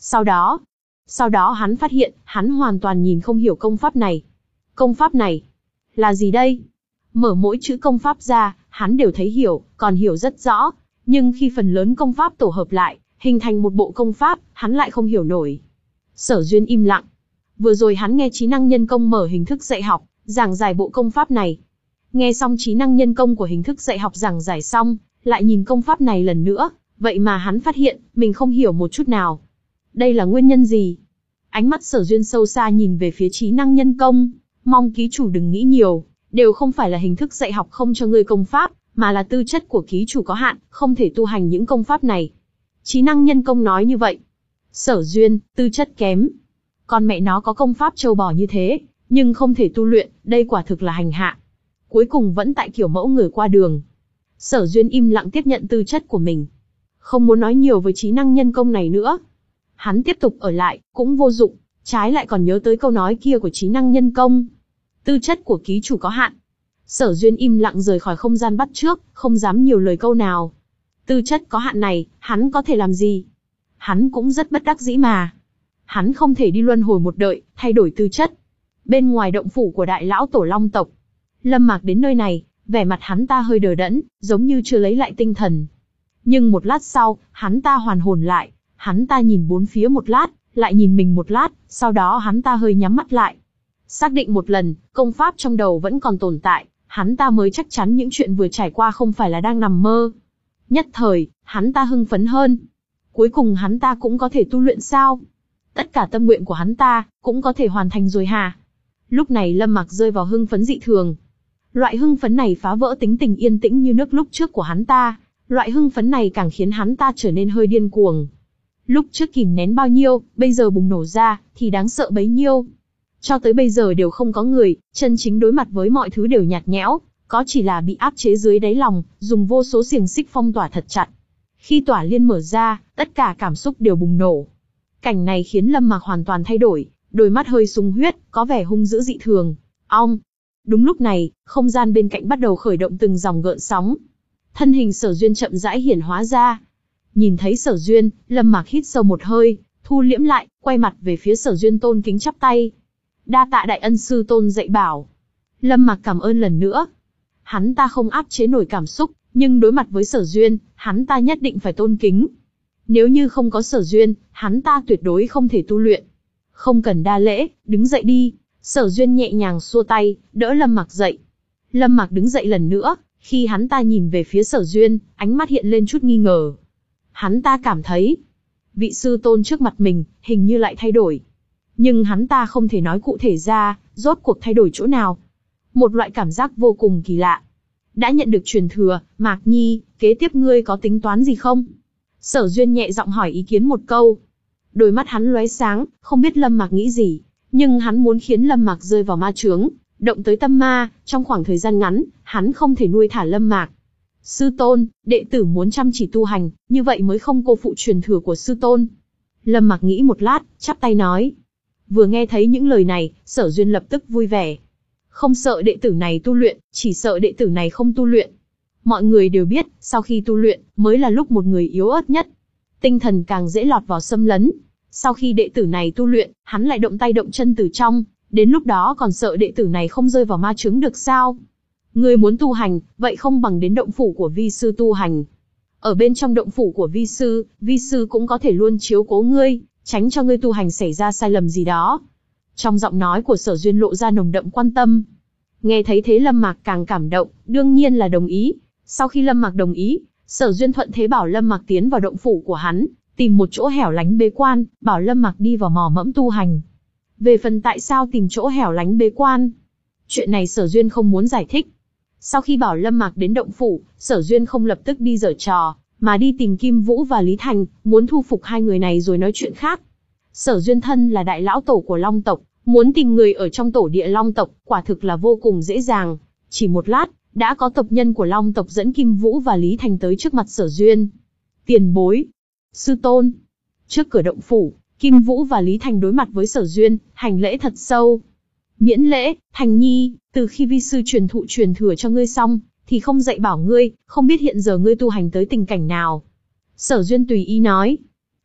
Sau đó, sau đó hắn phát hiện, hắn hoàn toàn nhìn không hiểu công pháp này. Công pháp này, là gì đây? Mở mỗi chữ công pháp ra, hắn đều thấy hiểu, còn hiểu rất rõ. Nhưng khi phần lớn công pháp tổ hợp lại, hình thành một bộ công pháp, hắn lại không hiểu nổi. Sở Duyên im lặng. Vừa rồi hắn nghe trí năng nhân công mở hình thức dạy học, giảng giải bộ công pháp này. Nghe xong trí năng nhân công của hình thức dạy học giảng giải xong, lại nhìn công pháp này lần nữa, vậy mà hắn phát hiện, mình không hiểu một chút nào. Đây là nguyên nhân gì? Ánh mắt Sở Duyên sâu xa nhìn về phía trí năng nhân công, mong ký chủ đừng nghĩ nhiều, đều không phải là hình thức dạy học không cho ngươi công pháp, mà là tư chất của ký chủ có hạn, không thể tu hành những công pháp này. Trí năng nhân công nói như vậy. Sở Duyên, tư chất kém. Con mẹ nó có công pháp trâu bò như thế, nhưng không thể tu luyện, đây quả thực là hành hạ. Cuối cùng vẫn tại kiểu mẫu người qua đường. Sở Duyên im lặng tiếp nhận tư chất của mình. Không muốn nói nhiều với trí năng nhân công này nữa. Hắn tiếp tục ở lại, cũng vô dụng, trái lại còn nhớ tới câu nói kia của trí năng nhân công. Tư chất của ký chủ có hạn. Sở Duyên im lặng rời khỏi không gian bắt trước, không dám nhiều lời câu nào. Tư chất có hạn này, hắn có thể làm gì? Hắn cũng rất bất đắc dĩ mà. Hắn không thể đi luân hồi một đời, thay đổi tư chất. Bên ngoài động phủ của đại lão tổ Long tộc, Lâm Mạc đến nơi này, vẻ mặt hắn ta hơi đờ đẫn, giống như chưa lấy lại tinh thần. Nhưng một lát sau, hắn ta hoàn hồn lại, hắn ta nhìn bốn phía một lát, lại nhìn mình một lát, sau đó hắn ta hơi nhắm mắt lại. Xác định một lần, công pháp trong đầu vẫn còn tồn tại, hắn ta mới chắc chắn những chuyện vừa trải qua không phải là đang nằm mơ. Nhất thời, hắn ta hưng phấn hơn. Cuối cùng hắn ta cũng có thể tu luyện sao? Tất cả tâm nguyện của hắn ta, cũng có thể hoàn thành rồi hả? Lúc này Lâm Mạc rơi vào hưng phấn dị thường. Loại hưng phấn này phá vỡ tính tình yên tĩnh như nước lúc trước của hắn ta. Loại hưng phấn này càng khiến hắn ta trở nên hơi điên cuồng. Lúc trước kìm nén bao nhiêu, bây giờ bùng nổ ra, thì đáng sợ bấy nhiêu. Cho tới bây giờ đều không có người, chân chính đối mặt với mọi thứ đều nhạt nhẽo, có chỉ là bị áp chế dưới đáy lòng, dùng vô số xiềng xích phong tỏa thật chặt. Khi tỏa liên mở ra, tất cả cảm xúc đều bùng nổ. Cảnh này khiến Lâm Mạc hoàn toàn thay đổi, đôi mắt hơi sung huyết, có vẻ hung dữ dị thường. Ong! Đúng lúc này, không gian bên cạnh bắt đầu khởi động từng dòng gợn sóng. Thân hình Sở Duyên chậm rãi hiển hóa ra. Nhìn thấy Sở Duyên, Lâm Mạc hít sâu một hơi, thu liễm lại, quay mặt về phía Sở Duyên tôn kính chắp tay. Đa tạ đại ân sư tôn dạy bảo. Lâm Mạc cảm ơn lần nữa. Hắn ta không áp chế nổi cảm xúc, nhưng đối mặt với Sở Duyên, hắn ta nhất định phải tôn kính. Nếu như không có Sở Duyên, hắn ta tuyệt đối không thể tu luyện. Không cần đa lễ, đứng dậy đi. Sở Duyên nhẹ nhàng xua tay, đỡ Lâm Mạc dậy. Lâm Mạc đứng dậy lần nữa, khi hắn ta nhìn về phía Sở Duyên, ánh mắt hiện lên chút nghi ngờ. Hắn ta cảm thấy, vị sư tôn trước mặt mình, hình như lại thay đổi. Nhưng hắn ta không thể nói cụ thể ra, rốt cuộc thay đổi chỗ nào. Một loại cảm giác vô cùng kỳ lạ. Đã nhận được truyền thừa, Mạc Nhi, kế tiếp ngươi có tính toán gì không? Sở Duyên nhẹ giọng hỏi ý kiến một câu. Đôi mắt hắn lóe sáng, không biết Lâm Mạc nghĩ gì, nhưng hắn muốn khiến Lâm Mạc rơi vào ma chướng, động tới tâm ma, trong khoảng thời gian ngắn, hắn không thể nuôi thả Lâm Mạc. Sư tôn, đệ tử muốn chăm chỉ tu hành, như vậy mới không cô phụ truyền thừa của sư tôn. Lâm Mạc nghĩ một lát, chắp tay nói. Vừa nghe thấy những lời này, Sở Duyên lập tức vui vẻ. Không sợ đệ tử này tu luyện, chỉ sợ đệ tử này không tu luyện. Mọi người đều biết, sau khi tu luyện, mới là lúc một người yếu ớt nhất. Tinh thần càng dễ lọt vào xâm lấn. Sau khi đệ tử này tu luyện, hắn lại động tay động chân từ trong, đến lúc đó còn sợ đệ tử này không rơi vào ma chướng được sao? Ngươi muốn tu hành, vậy không bằng đến động phủ của vi sư tu hành. Ở bên trong động phủ của vi sư, vi sư cũng có thể luôn chiếu cố ngươi, tránh cho ngươi tu hành xảy ra sai lầm gì đó. Trong giọng nói của Sở Duyên lộ ra nồng đậm quan tâm. Nghe thấy thế Lâm Mạc càng cảm động, đương nhiên là đồng ý. Sau khi Lâm Mạc đồng ý, Sở Duyên thuận thế bảo Lâm Mạc tiến vào động phủ của hắn, tìm một chỗ hẻo lánh bế quan, bảo Lâm Mạc đi vào mò mẫm tu hành. Về phần tại sao tìm chỗ hẻo lánh bế quan, chuyện này Sở Duyên không muốn giải thích. Sau khi bảo Lâm Mạc đến động phủ, Sở Duyên không lập tức đi giở trò, mà đi tìm Kim Vũ và Lý Thành, muốn thu phục hai người này rồi nói chuyện khác. Sở Duyên thân là đại lão tổ của Long tộc, muốn tìm người ở trong tổ địa Long tộc, quả thực là vô cùng dễ dàng. Chỉ một lát, đã có tộc nhân của Long tộc dẫn Kim Vũ và Lý Thành tới trước mặt Sở Duyên. Tiền bối, sư tôn. Trước cửa động phủ, Kim Vũ và Lý Thành đối mặt với Sở Duyên, hành lễ thật sâu. Miễn lễ, Thành Nhi, từ khi vi sư truyền thụ truyền thừa cho ngươi xong, thì không dạy bảo ngươi, không biết hiện giờ ngươi tu hành tới tình cảnh nào. Sở Duyên tùy ý nói.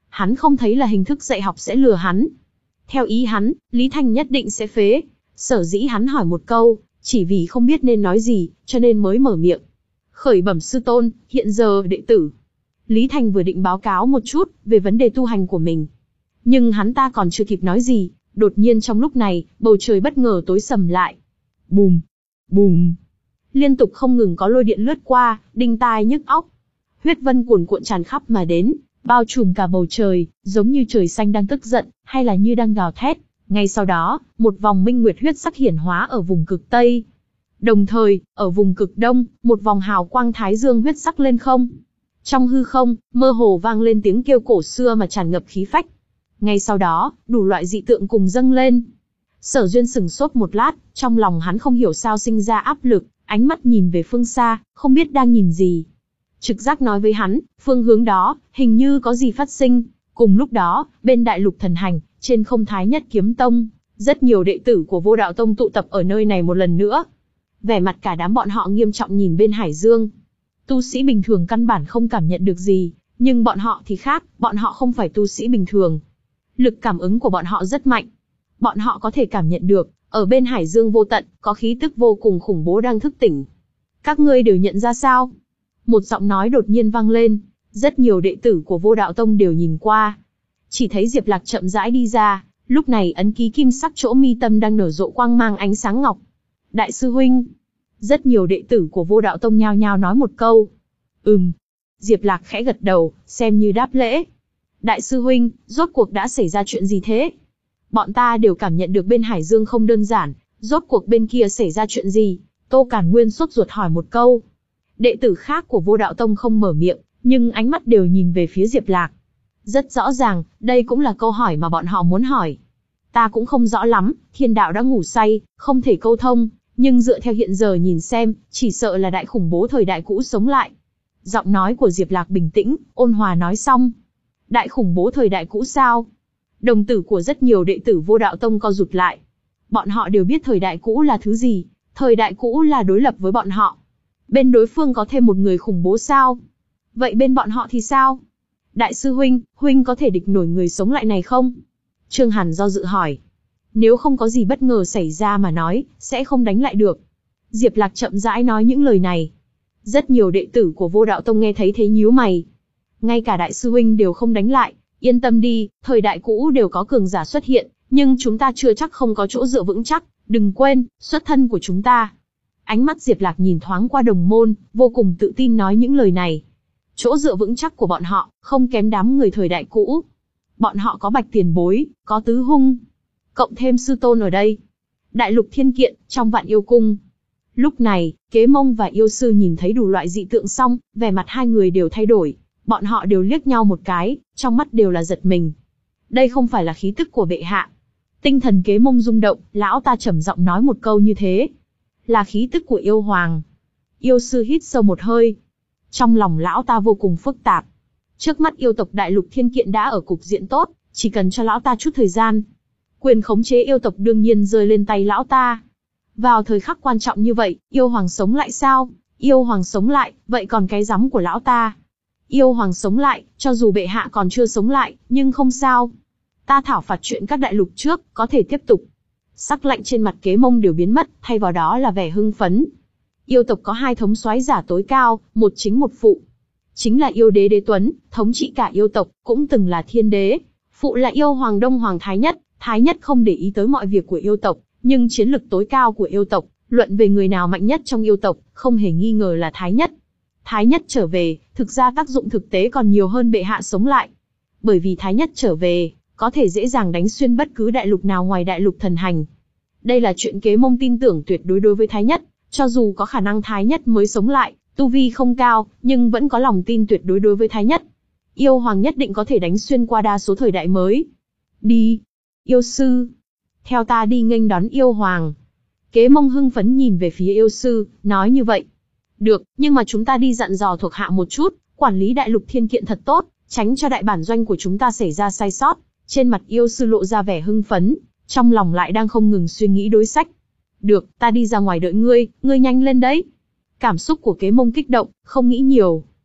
Hắn không thấy là hình thức dạy học sẽ lừa hắn. Theo ý hắn, Lý Thanh nhất định sẽ phế. Sở dĩ hắn hỏi một câu, chỉ vì không biết nên nói gì, cho nên mới mở miệng. Khởi bẩm sư tôn, hiện giờ đệ tử. Lý Thanh vừa định báo cáo một chút về vấn đề tu hành của mình. Nhưng hắn ta còn chưa kịp nói gì, đột nhiên trong lúc này, bầu trời bất ngờ tối sầm lại. Bùm, bùm. Liên tục không ngừng có lôi điện lướt qua, đinh tai nhức óc. Huyết vân cuồn cuộn tràn khắp mà đến, bao trùm cả bầu trời, giống như trời xanh đang tức giận, hay là như đang gào thét. Ngay sau đó, một vòng minh nguyệt huyết sắc hiển hóa ở vùng cực Tây. Đồng thời, ở vùng cực Đông, một vòng hào quang thái dương huyết sắc lên không. Trong hư không, mơ hồ vang lên tiếng kêu cổ xưa mà tràn ngập khí phách. Ngay sau đó, đủ loại dị tượng cùng dâng lên. Sở Duyên sửng sốt một lát, trong lòng hắn không hiểu sao sinh ra áp lực, ánh mắt nhìn về phương xa, không biết đang nhìn gì. Trực giác nói với hắn, phương hướng đó, hình như có gì phát sinh. Cùng lúc đó, bên Đại Lục Thần Hành, trên không Thái Nhất Kiếm Tông, rất nhiều đệ tử của Vô Đạo Tông tụ tập ở nơi này một lần nữa. Vẻ mặt cả đám bọn họ nghiêm trọng nhìn bên Hải Dương. Tu sĩ bình thường căn bản không cảm nhận được gì, nhưng bọn họ thì khác, bọn họ không phải tu sĩ bình thường. Lực cảm ứng của bọn họ rất mạnh. Bọn họ có thể cảm nhận được, ở bên Hải Dương vô tận, có khí tức vô cùng khủng bố đang thức tỉnh. Các ngươi đều nhận ra sao? Một giọng nói đột nhiên vang lên, rất nhiều đệ tử của Vô Đạo Tông đều nhìn qua. Chỉ thấy Diệp Lạc chậm rãi đi ra, lúc này ấn ký kim sắc chỗ mi tâm đang nở rộ quang mang ánh sáng ngọc. Đại sư huynh. Rất nhiều đệ tử của Vô Đạo Tông nhao nhao nói một câu. Ừm. Diệp Lạc khẽ gật đầu, xem như đáp lễ. Đại sư huynh, rốt cuộc đã xảy ra chuyện gì thế? Bọn ta đều cảm nhận được bên Hải Dương không đơn giản, rốt cuộc bên kia xảy ra chuyện gì? Tô Càn Nguyên sốt ruột hỏi một câu. Đệ tử khác của Vô Đạo Tông không mở miệng, nhưng ánh mắt đều nhìn về phía Diệp Lạc. Rất rõ ràng, đây cũng là câu hỏi mà bọn họ muốn hỏi. Ta cũng không rõ lắm, thiên đạo đã ngủ say, không thể câu thông, nhưng dựa theo hiện giờ nhìn xem, chỉ sợ là đại khủng bố thời đại cũ sống lại. Giọng nói của Diệp Lạc bình tĩnh, ôn hòa nói xong. Đại khủng bố thời đại cũ sao? Đồng tử của rất nhiều đệ tử Vô Đạo Tông co rụt lại. Bọn họ đều biết thời đại cũ là thứ gì, thời đại cũ là đối lập với bọn họ. Bên đối phương có thêm một người khủng bố sao? Vậy bên bọn họ thì sao? Đại sư huynh, huynh có thể địch nổi người sống lại này không? Trương Hàn do dự hỏi. Nếu không có gì bất ngờ xảy ra mà nói, sẽ không đánh lại được. Diệp Lạc chậm rãi nói những lời này. Rất nhiều đệ tử của Vô Đạo Tông nghe thấy thế nhíu mày. Ngay cả đại sư huynh đều không đánh lại, yên tâm đi, thời đại cũ đều có cường giả xuất hiện, nhưng chúng ta chưa chắc không có chỗ dựa vững chắc, đừng quên, xuất thân của chúng ta. Ánh mắt Diệp Lạc nhìn thoáng qua đồng môn, vô cùng tự tin nói những lời này. Chỗ dựa vững chắc của bọn họ, không kém đám người thời đại cũ. Bọn họ có Bạch Tiền Bối, có Tứ Hung, cộng thêm sư tôn ở đây. Đại Lục Thiên Kiện, trong Vạn Yêu Cung. Lúc này, Kế Mông và Yêu Sư nhìn thấy đủ loại dị tượng xong, vẻ mặt hai người đều thay đổi. Bọn họ đều liếc nhau một cái, trong mắt đều là giật mình. Đây không phải là khí tức của bệ hạ. Tinh thần Kế Mông rung động, lão ta trầm giọng nói một câu như thế. Là khí tức của yêu hoàng. Yêu Sư hít sâu một hơi. Trong lòng lão ta vô cùng phức tạp. Trước mắt yêu tộc Đại Lục Thiên Kiện đã ở cục diện tốt, chỉ cần cho lão ta chút thời gian. Quyền khống chế yêu tộc đương nhiên rơi lên tay lão ta. Vào thời khắc quan trọng như vậy, yêu hoàng sống lại sao? Yêu hoàng sống lại, vậy còn cái rắm của lão ta? Yêu hoàng sống lại, cho dù bệ hạ còn chưa sống lại, nhưng không sao. Ta thảo phạt chuyện các đại lục trước, có thể tiếp tục. Sắc lạnh trên mặt Kế Mông đều biến mất, thay vào đó là vẻ hưng phấn. Yêu tộc có hai thống soái giả tối cao, một chính một phụ. Chính là yêu đế Đế Tuấn, thống trị cả yêu tộc, cũng từng là thiên đế. Phụ là yêu hoàng Đông Hoàng Thái Nhất, Thái Nhất không để ý tới mọi việc của yêu tộc, nhưng chiến lực tối cao của yêu tộc, luận về người nào mạnh nhất trong yêu tộc, không hề nghi ngờ là Thái Nhất. Thái Nhất trở về, thực ra tác dụng thực tế còn nhiều hơn bệ hạ sống lại. Bởi vì Thái Nhất trở về, có thể dễ dàng đánh xuyên bất cứ đại lục nào ngoài Đại Lục Thần Hành. Đây là chuyện Kế Mông tin tưởng tuyệt đối đối với Thái Nhất, cho dù có khả năng Thái Nhất mới sống lại, tu vi không cao, nhưng vẫn có lòng tin tuyệt đối đối với Thái Nhất. Yêu hoàng nhất định có thể đánh xuyên qua đa số thời đại mới. Đi, Yêu Sư, theo ta đi nghênh đón yêu hoàng. Kế Mông hưng phấn nhìn về phía Yêu Sư, nói như vậy. Được, nhưng mà chúng ta đi dặn dò thuộc hạ một chút, quản lý Đại Lục Thiên Kiện thật tốt, tránh cho đại bản doanh của chúng ta xảy ra sai sót. Trên mặt Yêu Sư lộ ra vẻ hưng phấn, trong lòng lại đang không ngừng suy nghĩ đối sách. Được, ta đi ra ngoài đợi ngươi, ngươi nhanh lên đấy. Cảm xúc của Kế Mông kích động, không nghĩ nhiều.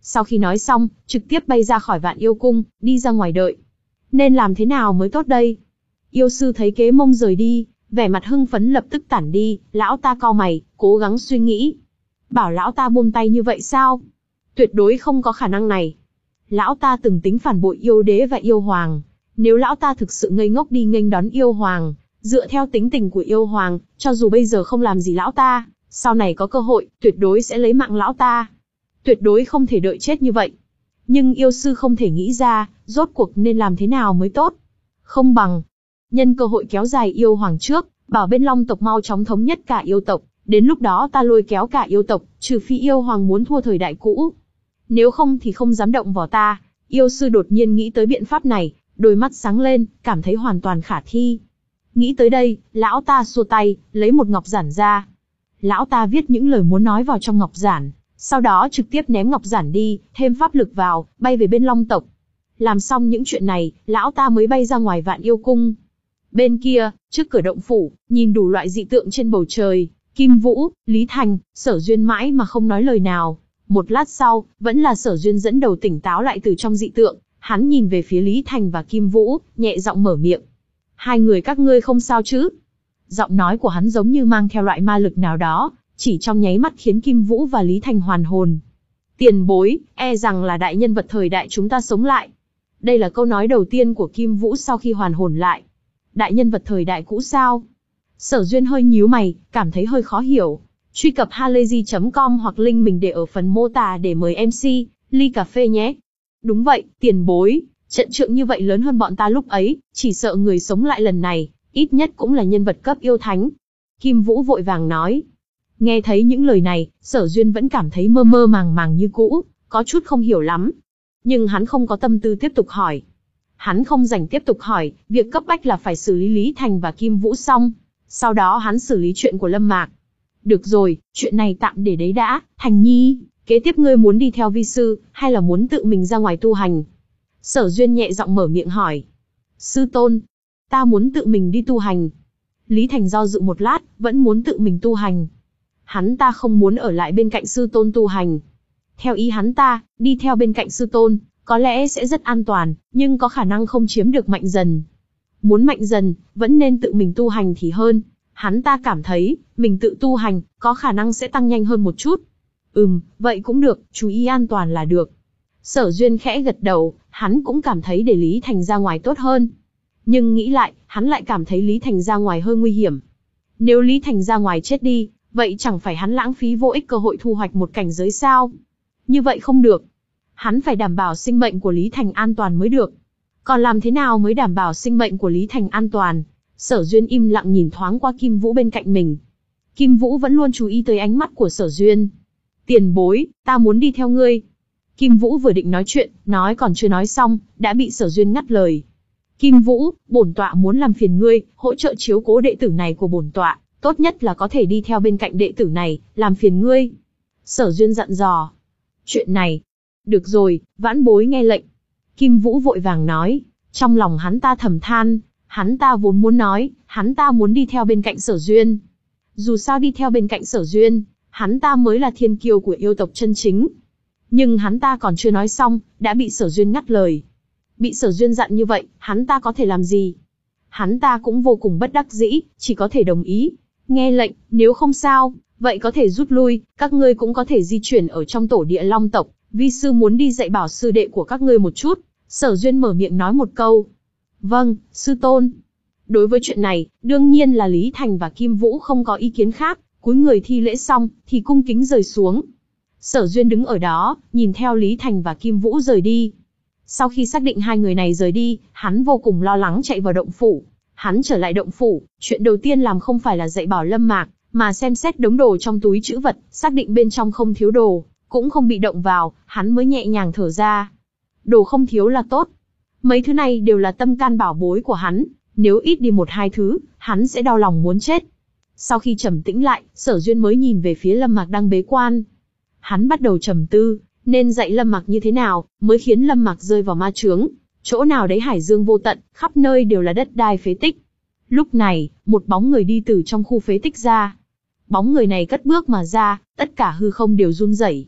Sau khi nói xong, trực tiếp bay ra khỏi Vạn Yêu Cung, đi ra ngoài đợi. Nên làm thế nào mới tốt đây? Yêu sư thấy Kế Mông rời đi, vẻ mặt hưng phấn lập tức tản đi, lão ta cau mày, cố gắng suy nghĩ. Bảo lão ta buông tay như vậy sao? Tuyệt đối không có khả năng này. Lão ta từng tính phản bội yêu đế và yêu hoàng. Nếu lão ta thực sự ngây ngốc đi nghênh đón yêu hoàng, dựa theo tính tình của yêu hoàng, cho dù bây giờ không làm gì lão ta, sau này có cơ hội, tuyệt đối sẽ lấy mạng lão ta. Tuyệt đối không thể đợi chết như vậy. Nhưng yêu sư không thể nghĩ ra, rốt cuộc nên làm thế nào mới tốt. Không bằng, nhân cơ hội kéo dài yêu hoàng trước, bảo bên Long tộc mau chóng thống nhất cả yêu tộc, đến lúc đó ta lôi kéo cả yêu tộc, trừ phi yêu hoàng muốn thua thời đại cũ. Nếu không thì không dám động vào ta. Yêu sư đột nhiên nghĩ tới biện pháp này, đôi mắt sáng lên, cảm thấy hoàn toàn khả thi. Nghĩ tới đây, lão ta xua tay, lấy một ngọc giản ra. Lão ta viết những lời muốn nói vào trong ngọc giản, sau đó trực tiếp ném ngọc giản đi, thêm pháp lực vào, bay về bên Long tộc. Làm xong những chuyện này, lão ta mới bay ra ngoài Vạn Yêu Cung. Bên kia, trước cửa động phủ, nhìn đủ loại dị tượng trên bầu trời, Kim Vũ, Lý Thành, Sở Duyên mãi mà không nói lời nào. Một lát sau, vẫn là Sở Duyên dẫn đầu tỉnh táo lại từ trong dị tượng, hắn nhìn về phía Lý Thành và Kim Vũ, nhẹ giọng mở miệng. Hai người các ngươi không sao chứ? Giọng nói của hắn giống như mang theo loại ma lực nào đó, chỉ trong nháy mắt khiến Kim Vũ và Lý Thành hoàn hồn. Tiền bối, e rằng là đại nhân vật thời đại chúng ta sống lại. Đây là câu nói đầu tiên của Kim Vũ sau khi hoàn hồn lại. Đại nhân vật thời đại cũ sao? Sở Duyên hơi nhíu mày, cảm thấy hơi khó hiểu. Truy cập halayzi chấm com hoặc link mình để ở phần mô tả để mời em xê, ly cà phê nhé. Đúng vậy, tiền bối, trận trượng như vậy lớn hơn bọn ta lúc ấy, chỉ sợ người sống lại lần này, ít nhất cũng là nhân vật cấp yêu thánh. Kim Vũ vội vàng nói. Nghe thấy những lời này, Sở Duyên vẫn cảm thấy mơ mơ màng màng như cũ, có chút không hiểu lắm. Nhưng hắn không có tâm tư tiếp tục hỏi. Hắn không rảnh tiếp tục hỏi, việc cấp bách là phải xử lý Lý Thành và Kim Vũ xong. Sau đó hắn xử lý chuyện của Lâm Mạc. Được rồi, chuyện này tạm để đấy đã, Thành Nhi, kế tiếp ngươi muốn đi theo vi sư, hay là muốn tự mình ra ngoài tu hành? Sở Duyên nhẹ giọng mở miệng hỏi. Sư tôn, ta muốn tự mình đi tu hành. Lý Thành do dự một lát, vẫn muốn tự mình tu hành. Hắn ta không muốn ở lại bên cạnh sư tôn tu hành. Theo ý hắn ta, đi theo bên cạnh sư tôn, có lẽ sẽ rất an toàn, nhưng có khả năng không chiếm được mạnh dần. Muốn mạnh dần, vẫn nên tự mình tu hành thì hơn. Hắn ta cảm thấy, mình tự tu hành, có khả năng sẽ tăng nhanh hơn một chút. Ừm, vậy cũng được, chú ý an toàn là được. Sở Duyên khẽ gật đầu, hắn cũng cảm thấy để Lý Thành ra ngoài tốt hơn. Nhưng nghĩ lại, hắn lại cảm thấy Lý Thành ra ngoài hơi nguy hiểm. Nếu Lý Thành ra ngoài chết đi, vậy chẳng phải hắn lãng phí vô ích cơ hội thu hoạch một cảnh giới sao? Như vậy không được. Hắn phải đảm bảo sinh mệnh của Lý Thành an toàn mới được. Còn làm thế nào mới đảm bảo sinh mệnh của Lý Thành an toàn? Sở Duyên im lặng nhìn thoáng qua Kim Vũ bên cạnh mình. Kim Vũ vẫn luôn chú ý tới ánh mắt của Sở Duyên. Tiền bối, ta muốn đi theo ngươi. Kim Vũ vừa định nói chuyện, nói còn chưa nói xong, đã bị Sở Duyên ngắt lời. Kim Vũ, bổn tọa muốn làm phiền ngươi, hỗ trợ chiếu cố đệ tử này của bổn tọa, tốt nhất là có thể đi theo bên cạnh đệ tử này, làm phiền ngươi. Sở Duyên dặn dò. Chuyện này, được rồi, vãn bối nghe lệnh. Kim Vũ vội vàng nói, trong lòng hắn ta thầm than, hắn ta vốn muốn nói, hắn ta muốn đi theo bên cạnh Sở Duyên. Dù sao đi theo bên cạnh Sở Duyên, hắn ta mới là thiên kiêu của yêu tộc chân chính. Nhưng hắn ta còn chưa nói xong, đã bị Sở Duyên ngắt lời. Bị Sở Duyên dặn như vậy, hắn ta có thể làm gì? Hắn ta cũng vô cùng bất đắc dĩ, chỉ có thể đồng ý. Nghe lệnh, nếu không sao, vậy có thể rút lui, các ngươi cũng có thể di chuyển ở trong tổ địa Long tộc. Vi sư muốn đi dạy bảo sư đệ của các ngươi một chút. Sở Duyên mở miệng nói một câu. Vâng, sư tôn. Đối với chuyện này, đương nhiên là Lý Thành và Kim Vũ không có ý kiến khác, cúi người thi lễ xong, thì cung kính rời xuống. Sở Duyên đứng ở đó, nhìn theo Lý Thành và Kim Vũ rời đi. Sau khi xác định hai người này rời đi, hắn vô cùng lo lắng chạy vào động phủ. Hắn trở lại động phủ, chuyện đầu tiên làm không phải là dạy bảo Lâm Mạc, mà xem xét đống đồ trong túi trữ vật, xác định bên trong không thiếu đồ, cũng không bị động vào, hắn mới nhẹ nhàng thở ra. Đồ không thiếu là tốt. Mấy thứ này đều là tâm can bảo bối của hắn, nếu ít đi một hai thứ, hắn sẽ đau lòng muốn chết. Sau khi trầm tĩnh lại, Sở Duyên mới nhìn về phía Lâm Mạc đang bế quan. Hắn bắt đầu trầm tư, nên dạy Lâm Mạc như thế nào, mới khiến Lâm Mạc rơi vào ma chướng. Chỗ nào đấy hải dương vô tận, khắp nơi đều là đất đai phế tích. Lúc này, một bóng người đi từ trong khu phế tích ra. Bóng người này cất bước mà ra, tất cả hư không đều run rẩy.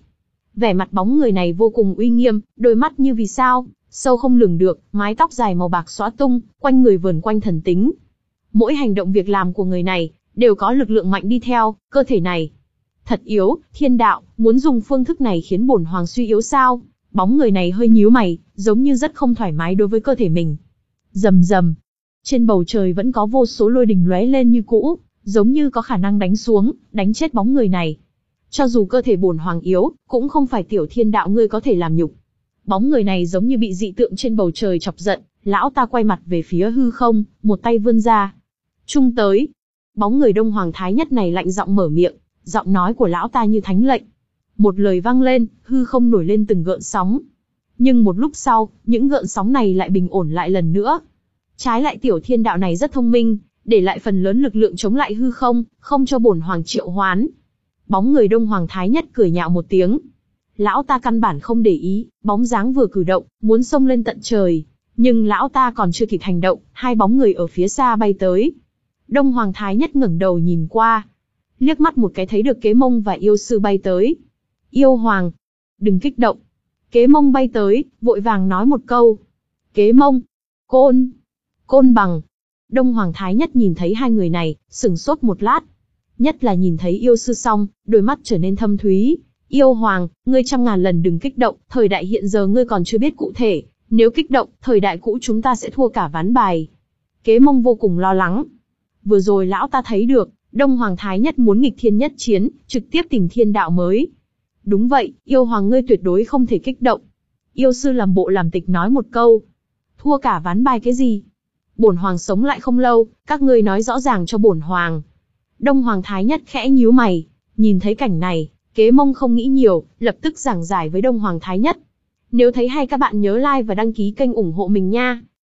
Vẻ mặt bóng người này vô cùng uy nghiêm, đôi mắt như vì sao, sâu không lường được, mái tóc dài màu bạc xõa tung, quanh người vờn quanh thần tính. Mỗi hành động việc làm của người này, đều có lực lượng mạnh đi theo, cơ thể này. Thật yếu, thiên đạo, muốn dùng phương thức này khiến bổn hoàng suy yếu sao? Bóng người này hơi nhíu mày, giống như rất không thoải mái đối với cơ thể mình. Rầm rầm. Trên bầu trời vẫn có vô số lôi đình lóe lên như cũ, giống như có khả năng đánh xuống, đánh chết bóng người này. Cho dù cơ thể bổn hoàng yếu, cũng không phải tiểu thiên đạo ngươi có thể làm nhục. Bóng người này giống như bị dị tượng trên bầu trời chọc giận, lão ta quay mặt về phía hư không, một tay vươn ra. Trung tới. Bóng người Đông Hoàng Thái Nhất này lạnh giọng mở miệng, giọng nói của lão ta như thánh lệnh. Một lời vang lên, hư không nổi lên từng gợn sóng. Nhưng một lúc sau, những gợn sóng này lại bình ổn lại lần nữa. Trái lại tiểu thiên đạo này rất thông minh, để lại phần lớn lực lượng chống lại hư không, không cho bổn hoàng triệu hoán. Bóng người Đông Hoàng Thái Nhất cười nhạo một tiếng. Lão ta căn bản không để ý, bóng dáng vừa cử động, muốn xông lên tận trời. Nhưng lão ta còn chưa kịp hành động, hai bóng người ở phía xa bay tới. Đông Hoàng Thái Nhất ngẩng đầu nhìn qua. Liếc mắt một cái thấy được Kế Mông và yêu sư bay tới. Yêu Hoàng, đừng kích động. Kế Mông bay tới, vội vàng nói một câu. Kế Mông, Côn, Côn Bằng. Đông Hoàng Thái Nhất nhìn thấy hai người này, sửng sốt một lát. Nhất là nhìn thấy yêu sư xong, đôi mắt trở nên thâm thúy. Yêu Hoàng, ngươi trăm ngàn lần đừng kích động, thời đại hiện giờ ngươi còn chưa biết cụ thể. Nếu kích động, thời đại cũ chúng ta sẽ thua cả ván bài. Kế Mông vô cùng lo lắng. Vừa rồi lão ta thấy được, Đông Hoàng Thái Nhất muốn nghịch thiên nhất chiến, trực tiếp tìm thiên đạo mới. Đúng vậy, yêu hoàng ngươi tuyệt đối không thể kích động. Yêu sư làm bộ làm tịch nói một câu. Thua cả ván bài cái gì? Bổn hoàng sống lại không lâu, các ngươi nói rõ ràng cho bổn hoàng. Đông Hoàng Thái Nhất khẽ nhíu mày, nhìn thấy cảnh này, Kế Mông không nghĩ nhiều, lập tức giảng giải với Đông Hoàng Thái Nhất. Nếu thấy hay các bạn nhớ like và đăng ký kênh ủng hộ mình nha.